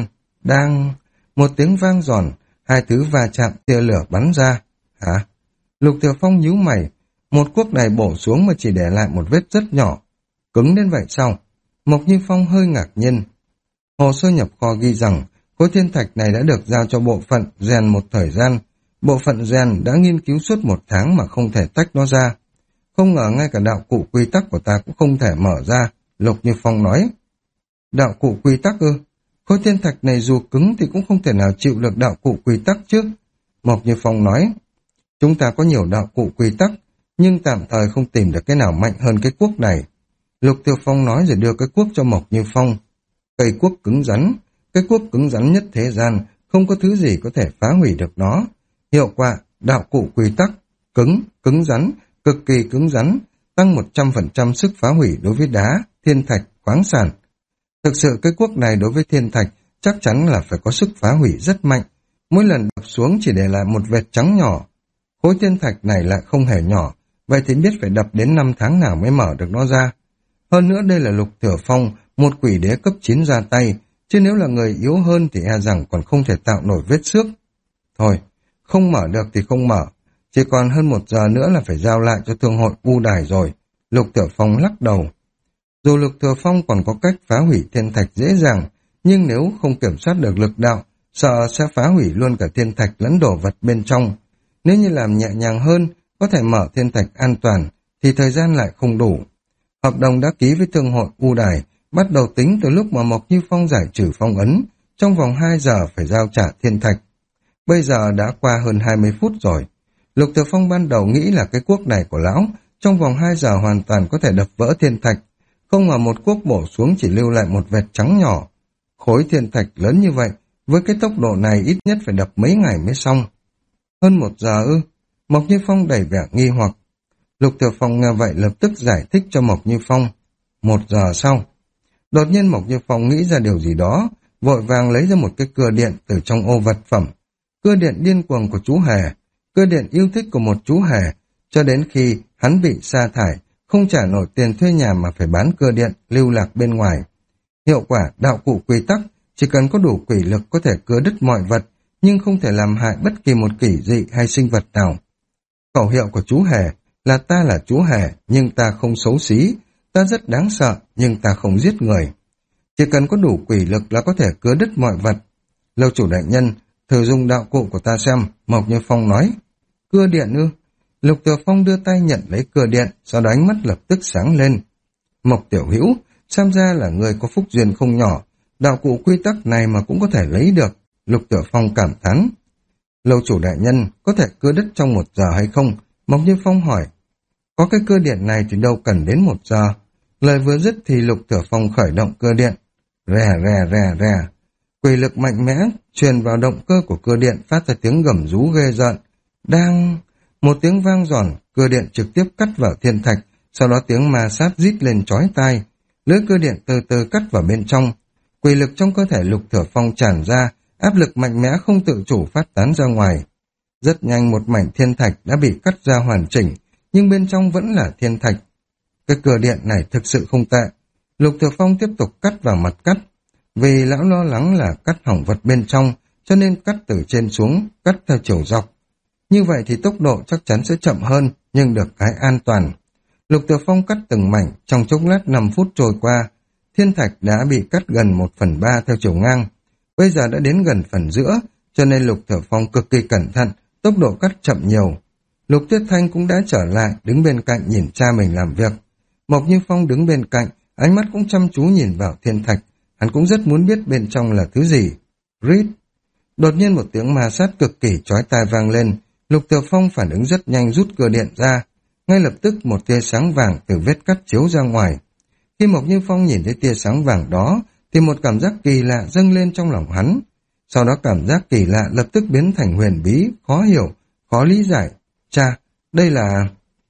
Đang... Một tiếng vang giòn, hai thứ va chạm tia lửa bắn ra. Hả? Lục Thừa Phong nhíu mày, một cuốc này bổ xuống mà chỉ để lại một vết rất nhỏ. Cứng đến vậy sao? Mộc Như Phong hơi ngạc nhiên. Hồ sơ nhập kho ghi rằng khối thiên thạch này đã được giao cho bộ phận rèn một thời gian. Bộ phận rèn đã nghiên cứu suốt một tháng mà không thể tách nó ra. Không ngờ ngay cả đạo cụ quy tắc của ta cũng không thể mở ra, Lục Như Phong nói. Đạo cụ quy tắc ư? Khối thiên thạch này dù cứng thì cũng không thể nào chịu được đạo cụ quy tắc chứ. Mộc Như Phong nói, chúng ta có nhiều đạo cụ quy tắc, nhưng tạm thời không tìm được cái nào mạnh hơn cái cuốc này. Lục Thừa Phong nói rồi đưa cái cuốc cho Mộc Như Phong. Cây cuốc cứng rắn, cái cuốc cứng rắn nhất thế gian, không có thứ gì có thể phá hủy được nó. Hiệu quả, đạo cụ quy tắc, cứng, cứng rắn, cực kỳ cứng rắn, tăng một trăm phần trăm sức phá hủy đối với đá, thiên thạch, khoáng sản. Thực sự cái cuốc này đối với thiên thạch chắc chắn là phải có sức phá hủy rất mạnh. Mỗi lần đập xuống chỉ để lại một vệt trắng nhỏ. Khối thiên thạch này lại không hề nhỏ, vậy thì biết phải đập đến năm tháng nào mới mở được nó ra. Hơn nữa đây là Lục Thừa Phong, một quỷ đế cấp chín ra tay, chứ nếu là người yếu hơn thì e rằng còn không thể tạo nổi vết xước. Thôi, không mở được thì không mở, chỉ còn hơn một giờ nữa là phải giao lại cho thương hội U Đài rồi. Lục Thừa Phong lắc đầu. Dù Lục Thừa Phong còn có cách phá hủy thiên thạch dễ dàng, nhưng nếu không kiểm soát được lực đạo, sợ sẽ phá hủy luôn cả thiên thạch lẫn đồ vật bên trong. Nếu như làm nhẹ nhàng hơn, có thể mở thiên thạch an toàn, thì thời gian lại không đủ. Hợp đồng đã ký với thương hội U Đài, bắt đầu tính từ lúc mà Mộc Như Phong giải trừ phong ấn, trong vòng hai giờ phải giao trả thiên thạch. Bây giờ đã qua hơn hai mươi phút rồi. Lục Thừa Phong ban đầu nghĩ là cái cuốc này của lão, trong vòng hai giờ hoàn toàn có thể đập vỡ thiên thạch, không ngờ một cuốc bổ xuống chỉ lưu lại một vệt trắng nhỏ. Khối thiên thạch lớn như vậy, với cái tốc độ này ít nhất phải đập mấy ngày mới xong. Hơn một giờ ư? Mộc Như Phong đầy vẻ nghi hoặc. Lục Thừa Phong nghe vậy lập tức giải thích cho Mộc Như Phong. Một giờ sau. Đột nhiên Mộc Như Phong nghĩ ra điều gì đó, vội vàng lấy ra một cái cưa điện từ trong ô vật phẩm. Cưa điện điên cuồng của chú Hề, cưa điện yêu thích của một chú Hề, cho đến khi hắn bị sa thải, không trả nổi tiền thuê nhà mà phải bán cưa điện lưu lạc bên ngoài. Hiệu quả đạo cụ quy tắc, chỉ cần có đủ quỷ lực có thể cưa đứt mọi vật, nhưng không thể làm hại bất kỳ một kỷ dị hay sinh vật nào. Khẩu hiệu của chú Hề là ta là chú Hề, nhưng ta không xấu xí, ta rất đáng sợ, nhưng ta không giết người. Chỉ cần có đủ quỷ lực là có thể cưa đứt mọi vật. Lâu chủ đại nhân, thử dùng đạo cụ của ta xem, Mộc Như Phong nói. Cưa điện ư? Lục Thừa Phong đưa tay nhận lấy cưa điện, sau đó ánh mắt lập tức sáng lên. Mộc tiểu hữu, xem ra là người có phúc duyên không nhỏ, đạo cụ quy tắc này mà cũng có thể lấy được. Lục Thừa Phong cảm thán. Lâu chủ đại nhân, có thể cưa đứt trong một giờ hay không? Mộc Như Phong hỏi. Có cái cưa điện này thì đâu cần đến một giờ. Lời vừa dứt thì Lục Thừa Phong khởi động cưa điện. Rè rè rè rè. Quỷ lực mạnh mẽ truyền vào động cơ của cưa điện, phát ra tiếng gầm rú ghê rợn. Đang... Một tiếng vang giòn, cưa điện trực tiếp cắt vào thiên thạch, sau đó tiếng ma sát rít lên chói tai. Lưỡi cưa điện từ từ cắt vào bên trong. Quỷ lực trong cơ thể Lục Thừa Phong tràn ra, áp lực mạnh mẽ không tự chủ phát tán ra ngoài. Rất nhanh một mảnh thiên thạch đã bị cắt ra hoàn chỉnh, nhưng bên trong vẫn là thiên thạch. Cái cưa điện này thực sự không tệ. Lục Thừa Phong tiếp tục cắt vào mặt cắt. Vì lão lo lắng là cắt hỏng vật bên trong, cho nên cắt từ trên xuống, cắt theo chiều dọc. Như vậy thì tốc độ chắc chắn sẽ chậm hơn, nhưng được cái an toàn. Lục Thừa Phong cắt từng mảnh, trong chốc lát năm phút trôi qua, thiên thạch đã bị cắt gần một phần ba theo chiều ngang. Bây giờ đã đến gần phần giữa, cho nên Lục Thừa Phong cực kỳ cẩn thận, tốc độ cắt chậm nhiều. Lục Tuyết Thanh cũng đã trở lại, đứng bên cạnh nhìn cha mình làm việc. Mộc Như Phong đứng bên cạnh, ánh mắt cũng chăm chú nhìn vào thiên thạch, hắn cũng rất muốn biết bên trong là thứ gì. Rít! Đột nhiên một tiếng ma sát cực kỳ chói tai vang lên. Lục Thừa Phong phản ứng rất nhanh, rút cưa điện ra. Ngay lập tức một tia sáng vàng từ vết cắt chiếu ra ngoài. Khi Mộc Như Phong nhìn thấy tia sáng vàng đó, thì một cảm giác kỳ lạ dâng lên trong lòng hắn. Sau đó cảm giác kỳ lạ lập tức biến thành huyền bí, khó hiểu, khó lý giải. Cha, đây là...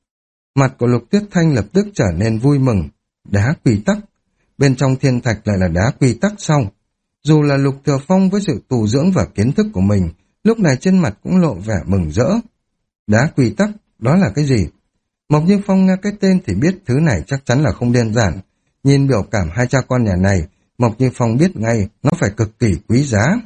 Mặt của Lục Tuyết Thanh lập tức trở nên vui mừng. Đá quy tắc. Bên trong thiên thạch lại là đá quy tắc sau. Dù là Lục Thừa Phong với sự tu dưỡng và kiến thức của mình, lúc này trên mặt cũng lộ vẻ mừng rỡ. Đá quy tắc, đó là cái gì? Mộc Như Phong nghe cái tên thì biết thứ này chắc chắn là không đơn giản. Nhìn biểu cảm hai cha con nhà này, Mộc Như Phong biết ngay, nó phải cực kỳ quý giá.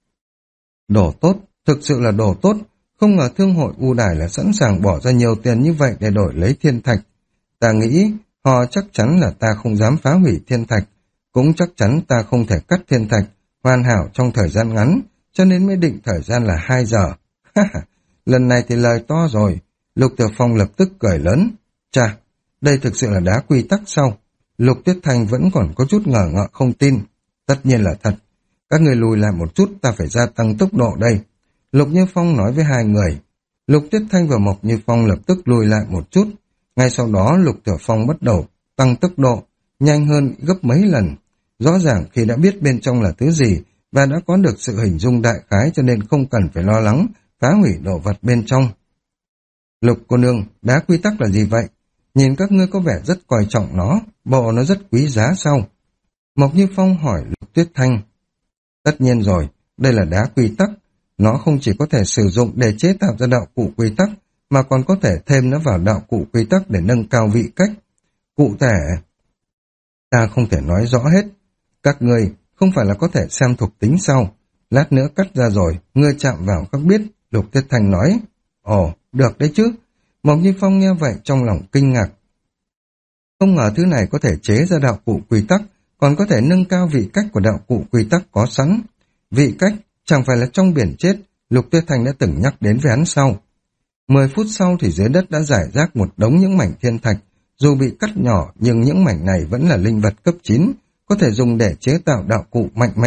Đồ tốt, thực sự là đồ tốt, không ngờ thương hội U Đài là sẵn sàng bỏ ra nhiều tiền như vậy để đổi lấy thiên thạch. Ta nghĩ, họ chắc chắn là ta không dám phá hủy thiên thạch, cũng chắc chắn ta không thể cắt thiên thạch, hoàn hảo trong thời gian ngắn, cho nên mới định thời gian là hai giờ. Lần này thì lời to rồi, Lục Tiểu Phong lập tức cười lớn. Chà, đây thực sự là đá quy tắc sao? Lục Tuyết Thanh vẫn còn có chút ngờ ngợ không tin. Tất nhiên là thật. Các người lùi lại một chút, ta phải gia tăng tốc độ đây. Lục Như Phong nói với hai người. Lục Tuyết Thanh và Mộc Như Phong lập tức lùi lại một chút. Ngay sau đó Lục Tiểu Phong bắt đầu tăng tốc độ, nhanh hơn gấp mấy lần. Rõ ràng khi đã biết bên trong là thứ gì và đã có được sự hình dung đại khái cho nên không cần phải lo lắng phá hủy đồ vật bên trong. Lục cô nương, đá quy tắc là gì vậy? Nhìn các ngươi có vẻ rất coi trọng nó, bộ nó rất quý giá sao? Mộc Như Phong hỏi Lục Tuyết Thanh. Tất nhiên rồi, đây là đá quy tắc. Nó không chỉ có thể sử dụng để chế tạo ra đạo cụ quy tắc, mà còn có thể thêm nó vào đạo cụ quy tắc để nâng cao vị cách. Cụ thể, ta không thể nói rõ hết. Các ngươi không phải là có thể xem thuộc tính sao? Lát nữa cắt ra rồi, ngươi chạm vào các biết, Lục Tuyết Thanh nói. Ồ, được đấy chứ. Mộc Như Phong nghe vậy trong lòng kinh ngạc. Không ngờ thứ này có thể chế ra đạo cụ quy tắc, còn có thể nâng cao vị cách của đạo cụ quy tắc có sẵn. Vị cách chẳng phải là trong biển chết, Lục Tuyết Thanh đã từng nhắc đến với hắn sau. Mười phút sau thì dưới đất đã rải rác một đống những mảnh thiên thạch, dù bị cắt nhỏ nhưng những mảnh này vẫn là linh vật cấp chín, có thể dùng để chế tạo đạo cụ mạnh mẽ.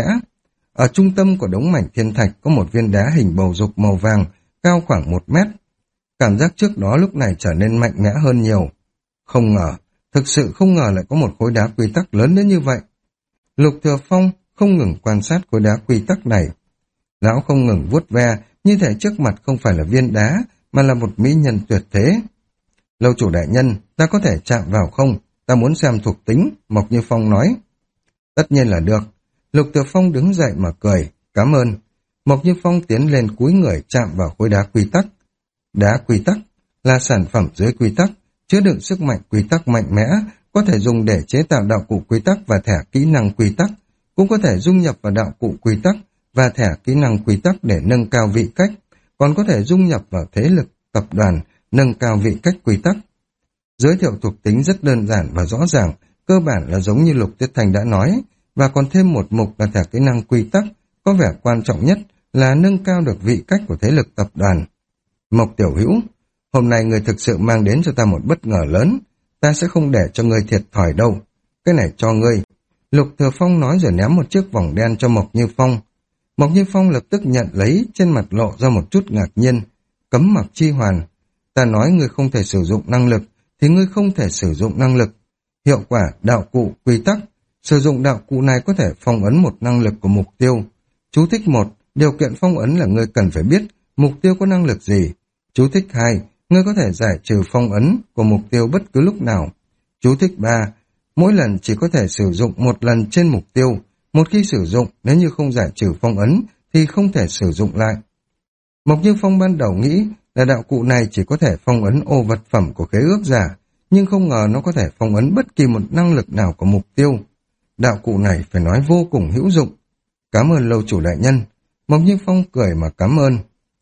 Ở trung tâm của đống mảnh thiên thạch có một viên đá hình bầu dục màu vàng, cao khoảng một mét. Cảm giác trước đó lúc này trở nên mạnh mẽ hơn nhiều. Không ngờ, thực sự không ngờ lại có một khối đá quy tắc lớn đến như vậy. Lục Thừa Phong không ngừng quan sát khối đá quy tắc này. Lão không ngừng vuốt ve, như thể trước mặt không phải là viên đá, mà là một mỹ nhân tuyệt thế. Lâu chủ đại nhân, ta có thể chạm vào không? Ta muốn xem thuộc tính, Mộc Như Phong nói. Tất nhiên là được. Lục Thừa Phong đứng dậy mà cười, cảm ơn. Mộc Như Phong tiến lên cúi người chạm vào khối đá quy tắc. Đá quy tắc là sản phẩm dưới quy tắc, chứa đựng sức mạnh quy tắc mạnh mẽ, có thể dùng để chế tạo đạo cụ quy tắc và thẻ kỹ năng quy tắc, cũng có thể dung nhập vào đạo cụ quy tắc và thẻ kỹ năng quy tắc để nâng cao vị cách, còn có thể dung nhập vào thế lực, tập đoàn, nâng cao vị cách quy tắc. Giới thiệu thuộc tính rất đơn giản và rõ ràng, cơ bản là giống như Lục Tuyết Thanh đã nói, và còn thêm một mục là thẻ kỹ năng quy tắc, có vẻ quan trọng nhất là nâng cao được vị cách của thế lực tập đoàn. Mộc tiểu hữu, hôm nay người thực sự mang đến cho ta một bất ngờ lớn, ta sẽ không để cho ngươi thiệt thòi đâu. Cái này cho ngươi. Lục Thừa Phong nói rồi ném một chiếc vòng đen cho Mộc Như Phong. Mộc Như Phong lập tức nhận lấy, trên mặt lộ ra một chút ngạc nhiên. Cấm mặc chi hoàn. Ta nói ngươi không thể sử dụng năng lực, thì ngươi không thể sử dụng năng lực. Hiệu quả đạo cụ quy tắc. Sử dụng đạo cụ này có thể phong ấn một năng lực của mục tiêu. Chú thích một, điều kiện phong ấn là ngươi cần phải biết mục tiêu có năng lực gì. Chú thích hai, ngươi có thể giải trừ phong ấn của mục tiêu bất cứ lúc nào. Chú thích ba, mỗi lần chỉ có thể sử dụng một lần trên mục tiêu. Một khi sử dụng, nếu như không giải trừ phong ấn, thì không thể sử dụng lại. Mộc Như Phong ban đầu nghĩ là đạo cụ này chỉ có thể phong ấn ô vật phẩm của khế ước giả, nhưng không ngờ nó có thể phong ấn bất kỳ một năng lực nào của mục tiêu. Đạo cụ này phải nói vô cùng hữu dụng. Cảm ơn lâu chủ đại nhân. Mộc Như Phong cười mà cảm ơn.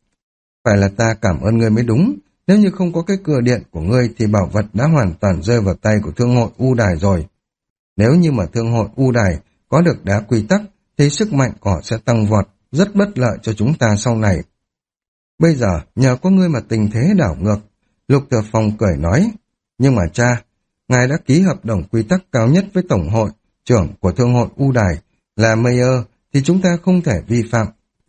Phải là ta cảm ơn ngươi mới đúng. Nếu như không có cái cửa điện của ngươi thì bảo vật đã hoàn toàn rơi vào tay của thương hội U Đài rồi. Nếu như mà thương hội U Đài có được đá quy tắc thì sức mạnh của họ sẽ tăng vọt, rất bất lợi cho chúng ta sau này. Bây giờ nhờ có ngươi mà tình thế đảo ngược. Lục Thừa Phong cười nói. Nhưng mà cha, ngài đã ký hợp đồng quy tắc cao nhất với tổng hội trưởng của thương hội U Đài là Mayer, thì chúng ta không thể vi phạm.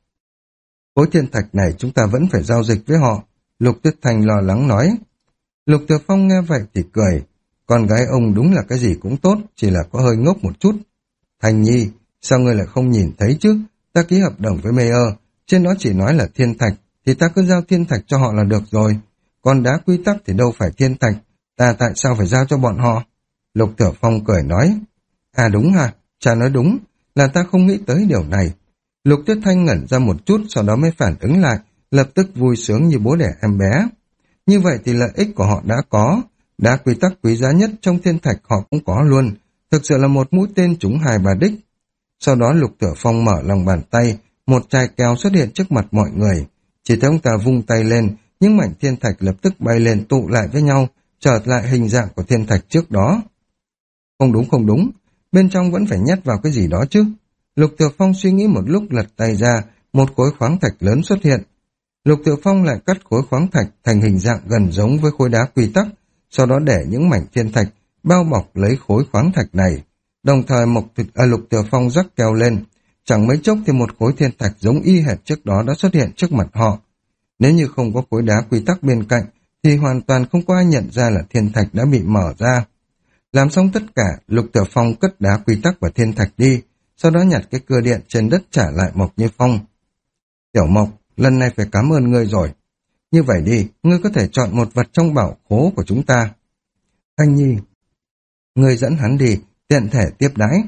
Khối thiên thạch này chúng ta vẫn phải giao dịch với họ. Lục Tuyết Thanh lo lắng nói. Lục Thừa Phong nghe vậy thì cười. Con gái ông đúng là cái gì cũng tốt, chỉ là có hơi ngốc một chút. Thành Nhi, sao ngươi lại không nhìn thấy chứ? Ta ký hợp đồng với Mayer, trên đó chỉ nói là thiên thạch, thì ta cứ giao thiên thạch cho họ là được rồi. Còn đá quy tắc thì đâu phải thiên thạch, ta tại sao phải giao cho bọn họ? Lục Thừa Phong cười nói. À đúng hả, cha nói đúng, là ta không nghĩ tới điều này. Lục Tuyết Thanh ngẩn ra một chút, sau đó mới phản ứng lại, lập tức vui sướng như bố đẻ em bé. Như vậy thì lợi ích của họ đã có, đá quy tắc quý giá nhất trong thiên thạch họ cũng có luôn, thực sự là một mũi tên trúng hai ba đích. Sau đó Lục Tiểu Phong mở lòng bàn tay, một chai keo xuất hiện trước mặt mọi người. Chỉ thấy ông ta vung tay lên, những mảnh thiên thạch lập tức bay lên tụ lại với nhau, trở lại hình dạng của thiên thạch trước đó. Không đúng không đúng, bên trong vẫn phải nhét vào cái gì đó chứ. Lục Tiểu Phong suy nghĩ một lúc, lật tay ra, một khối khoáng thạch lớn xuất hiện. Lục Tiểu Phong lại cắt khối khoáng thạch thành hình dạng gần giống với khối đá quy tắc, sau đó để những mảnh thiên thạch bao bọc lấy khối khoáng thạch này. Đồng thời Mộc à, Lục Tiểu Phong rắc keo lên, chẳng mấy chốc thì một khối thiên thạch giống y hệt trước đó đã xuất hiện trước mặt họ. Nếu như không có khối đá quy tắc bên cạnh, thì hoàn toàn không có ai nhận ra là thiên thạch đã bị mở ra. Làm xong tất cả, Lục Tiểu Phong cất đá quy tắc và thiên thạch đi, sau đó nhặt cái cưa điện trên đất trả lại Mộc Như Phong. Tiểu Mộc, lần này phải cảm ơn ngươi rồi. Như vậy đi, ngươi có thể chọn một vật trong bảo khố của chúng ta. Thanh Nhi, ngươi dẫn hắn đi, tiện thể tiếp đãi.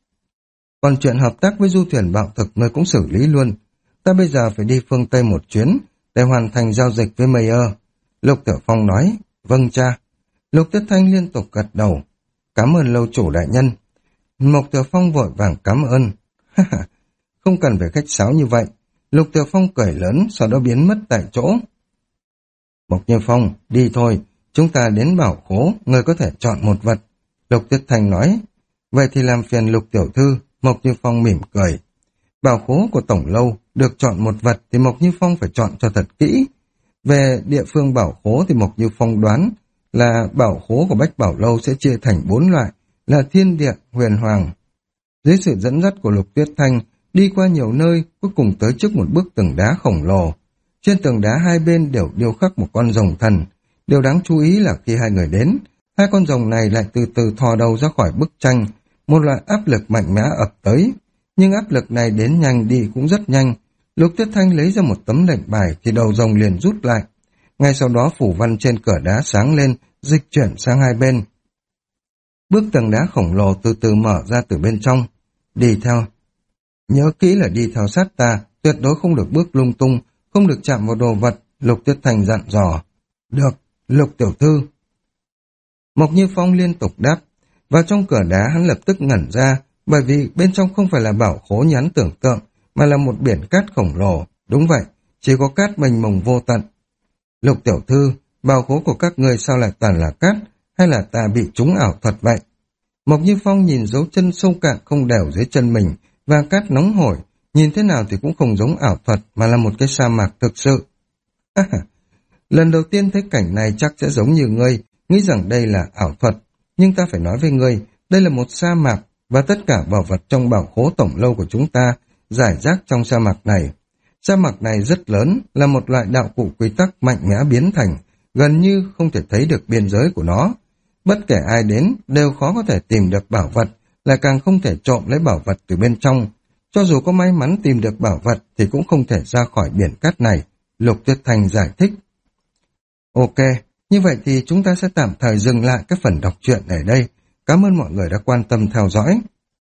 Còn chuyện hợp tác với du thuyền bạo thực ngươi cũng xử lý luôn. Ta bây giờ phải đi phương Tây một chuyến để hoàn thành giao dịch với Mayer. Lục Tiểu Phong nói, vâng cha. Lục Tuyết Thanh liên tục gật đầu. Cảm ơn lâu chủ đại nhân. Mộc Tiểu Phong vội vàng cảm ơn. Không cần phải khách sáo như vậy. Lục Tiểu Phong cười lớn, sau đó biến mất tại chỗ. Mộc Như Phong, đi thôi, chúng ta đến bảo khố, người có thể chọn một vật. Lục Tuyết Thanh nói, vậy thì làm phiền Lục Tiểu Thư. Mộc Như Phong mỉm cười. Bảo khố của Tổng Lâu, được chọn một vật thì Mộc Như Phong phải chọn cho thật kỹ. Về địa phương bảo khố thì Mộc Như Phong đoán là bảo khố của Bách Bảo Lâu sẽ chia thành bốn loại, là thiên địa, huyền hoàng. Dưới sự dẫn dắt của Lục Tuyết Thanh, đi qua nhiều nơi, cuối cùng tới trước một bức tường đá khổng lồ. Trên tường đá hai bên đều điêu khắc một con rồng thần. Điều đáng chú ý là khi hai người đến, hai con rồng này lại từ từ thò đầu ra khỏi bức tranh, một loại áp lực mạnh mẽ ập tới. Nhưng áp lực này đến nhanh đi cũng rất nhanh. Lục Tuyết Thanh lấy ra một tấm lệnh bài thì đầu rồng liền rút lại. Ngay sau đó phủ văn trên cửa đá sáng lên, dịch chuyển sang hai bên. Bức tường đá khổng lồ từ từ mở ra từ bên trong. Đi theo. Nhớ kỹ là đi theo sát ta, tuyệt đối không được bước lung tung, không được chạm vào đồ vật, Lục Tuyết Thanh dặn dò. Được, Lục Tiểu Thư. Mộc Như Phong liên tục đáp. Vào trong cửa đá hắn lập tức ngẩn ra, bởi vì bên trong không phải là bảo khố như hắn tưởng tượng, mà là một biển cát khổng lồ. Đúng vậy, chỉ có cát mênh mông vô tận. Lục Tiểu Thư, bảo khố của các ngươi sao lại toàn là cát, hay là ta bị trúng ảo thuật vậy? Mộc Như Phong nhìn dấu chân sâu cạn không đều dưới chân mình, và cát nóng hổi, nhìn thế nào thì cũng không giống ảo thuật, mà là một cái sa mạc thực sự. À, lần đầu tiên thấy cảnh này chắc sẽ giống như ngươi, nghĩ rằng đây là ảo thuật, nhưng ta phải nói với ngươi, đây là một sa mạc, và tất cả bảo vật trong bảo khố Tổng Lâu của chúng ta rải rác trong sa mạc này. Sa mạc này rất lớn, là một loại đạo cụ quy tắc mạnh mẽ biến thành, gần như không thể thấy được biên giới của nó. Bất kể ai đến, đều khó có thể tìm được bảo vật, lại càng không thể trộm lấy bảo vật từ bên trong. Cho dù có may mắn tìm được bảo vật thì cũng không thể ra khỏi biển cát này, Lục Tuyết Thanh giải thích. Ok, như vậy thì chúng ta sẽ tạm thời dừng lại các phần đọc truyện ở đây. Cảm ơn mọi người đã quan tâm theo dõi.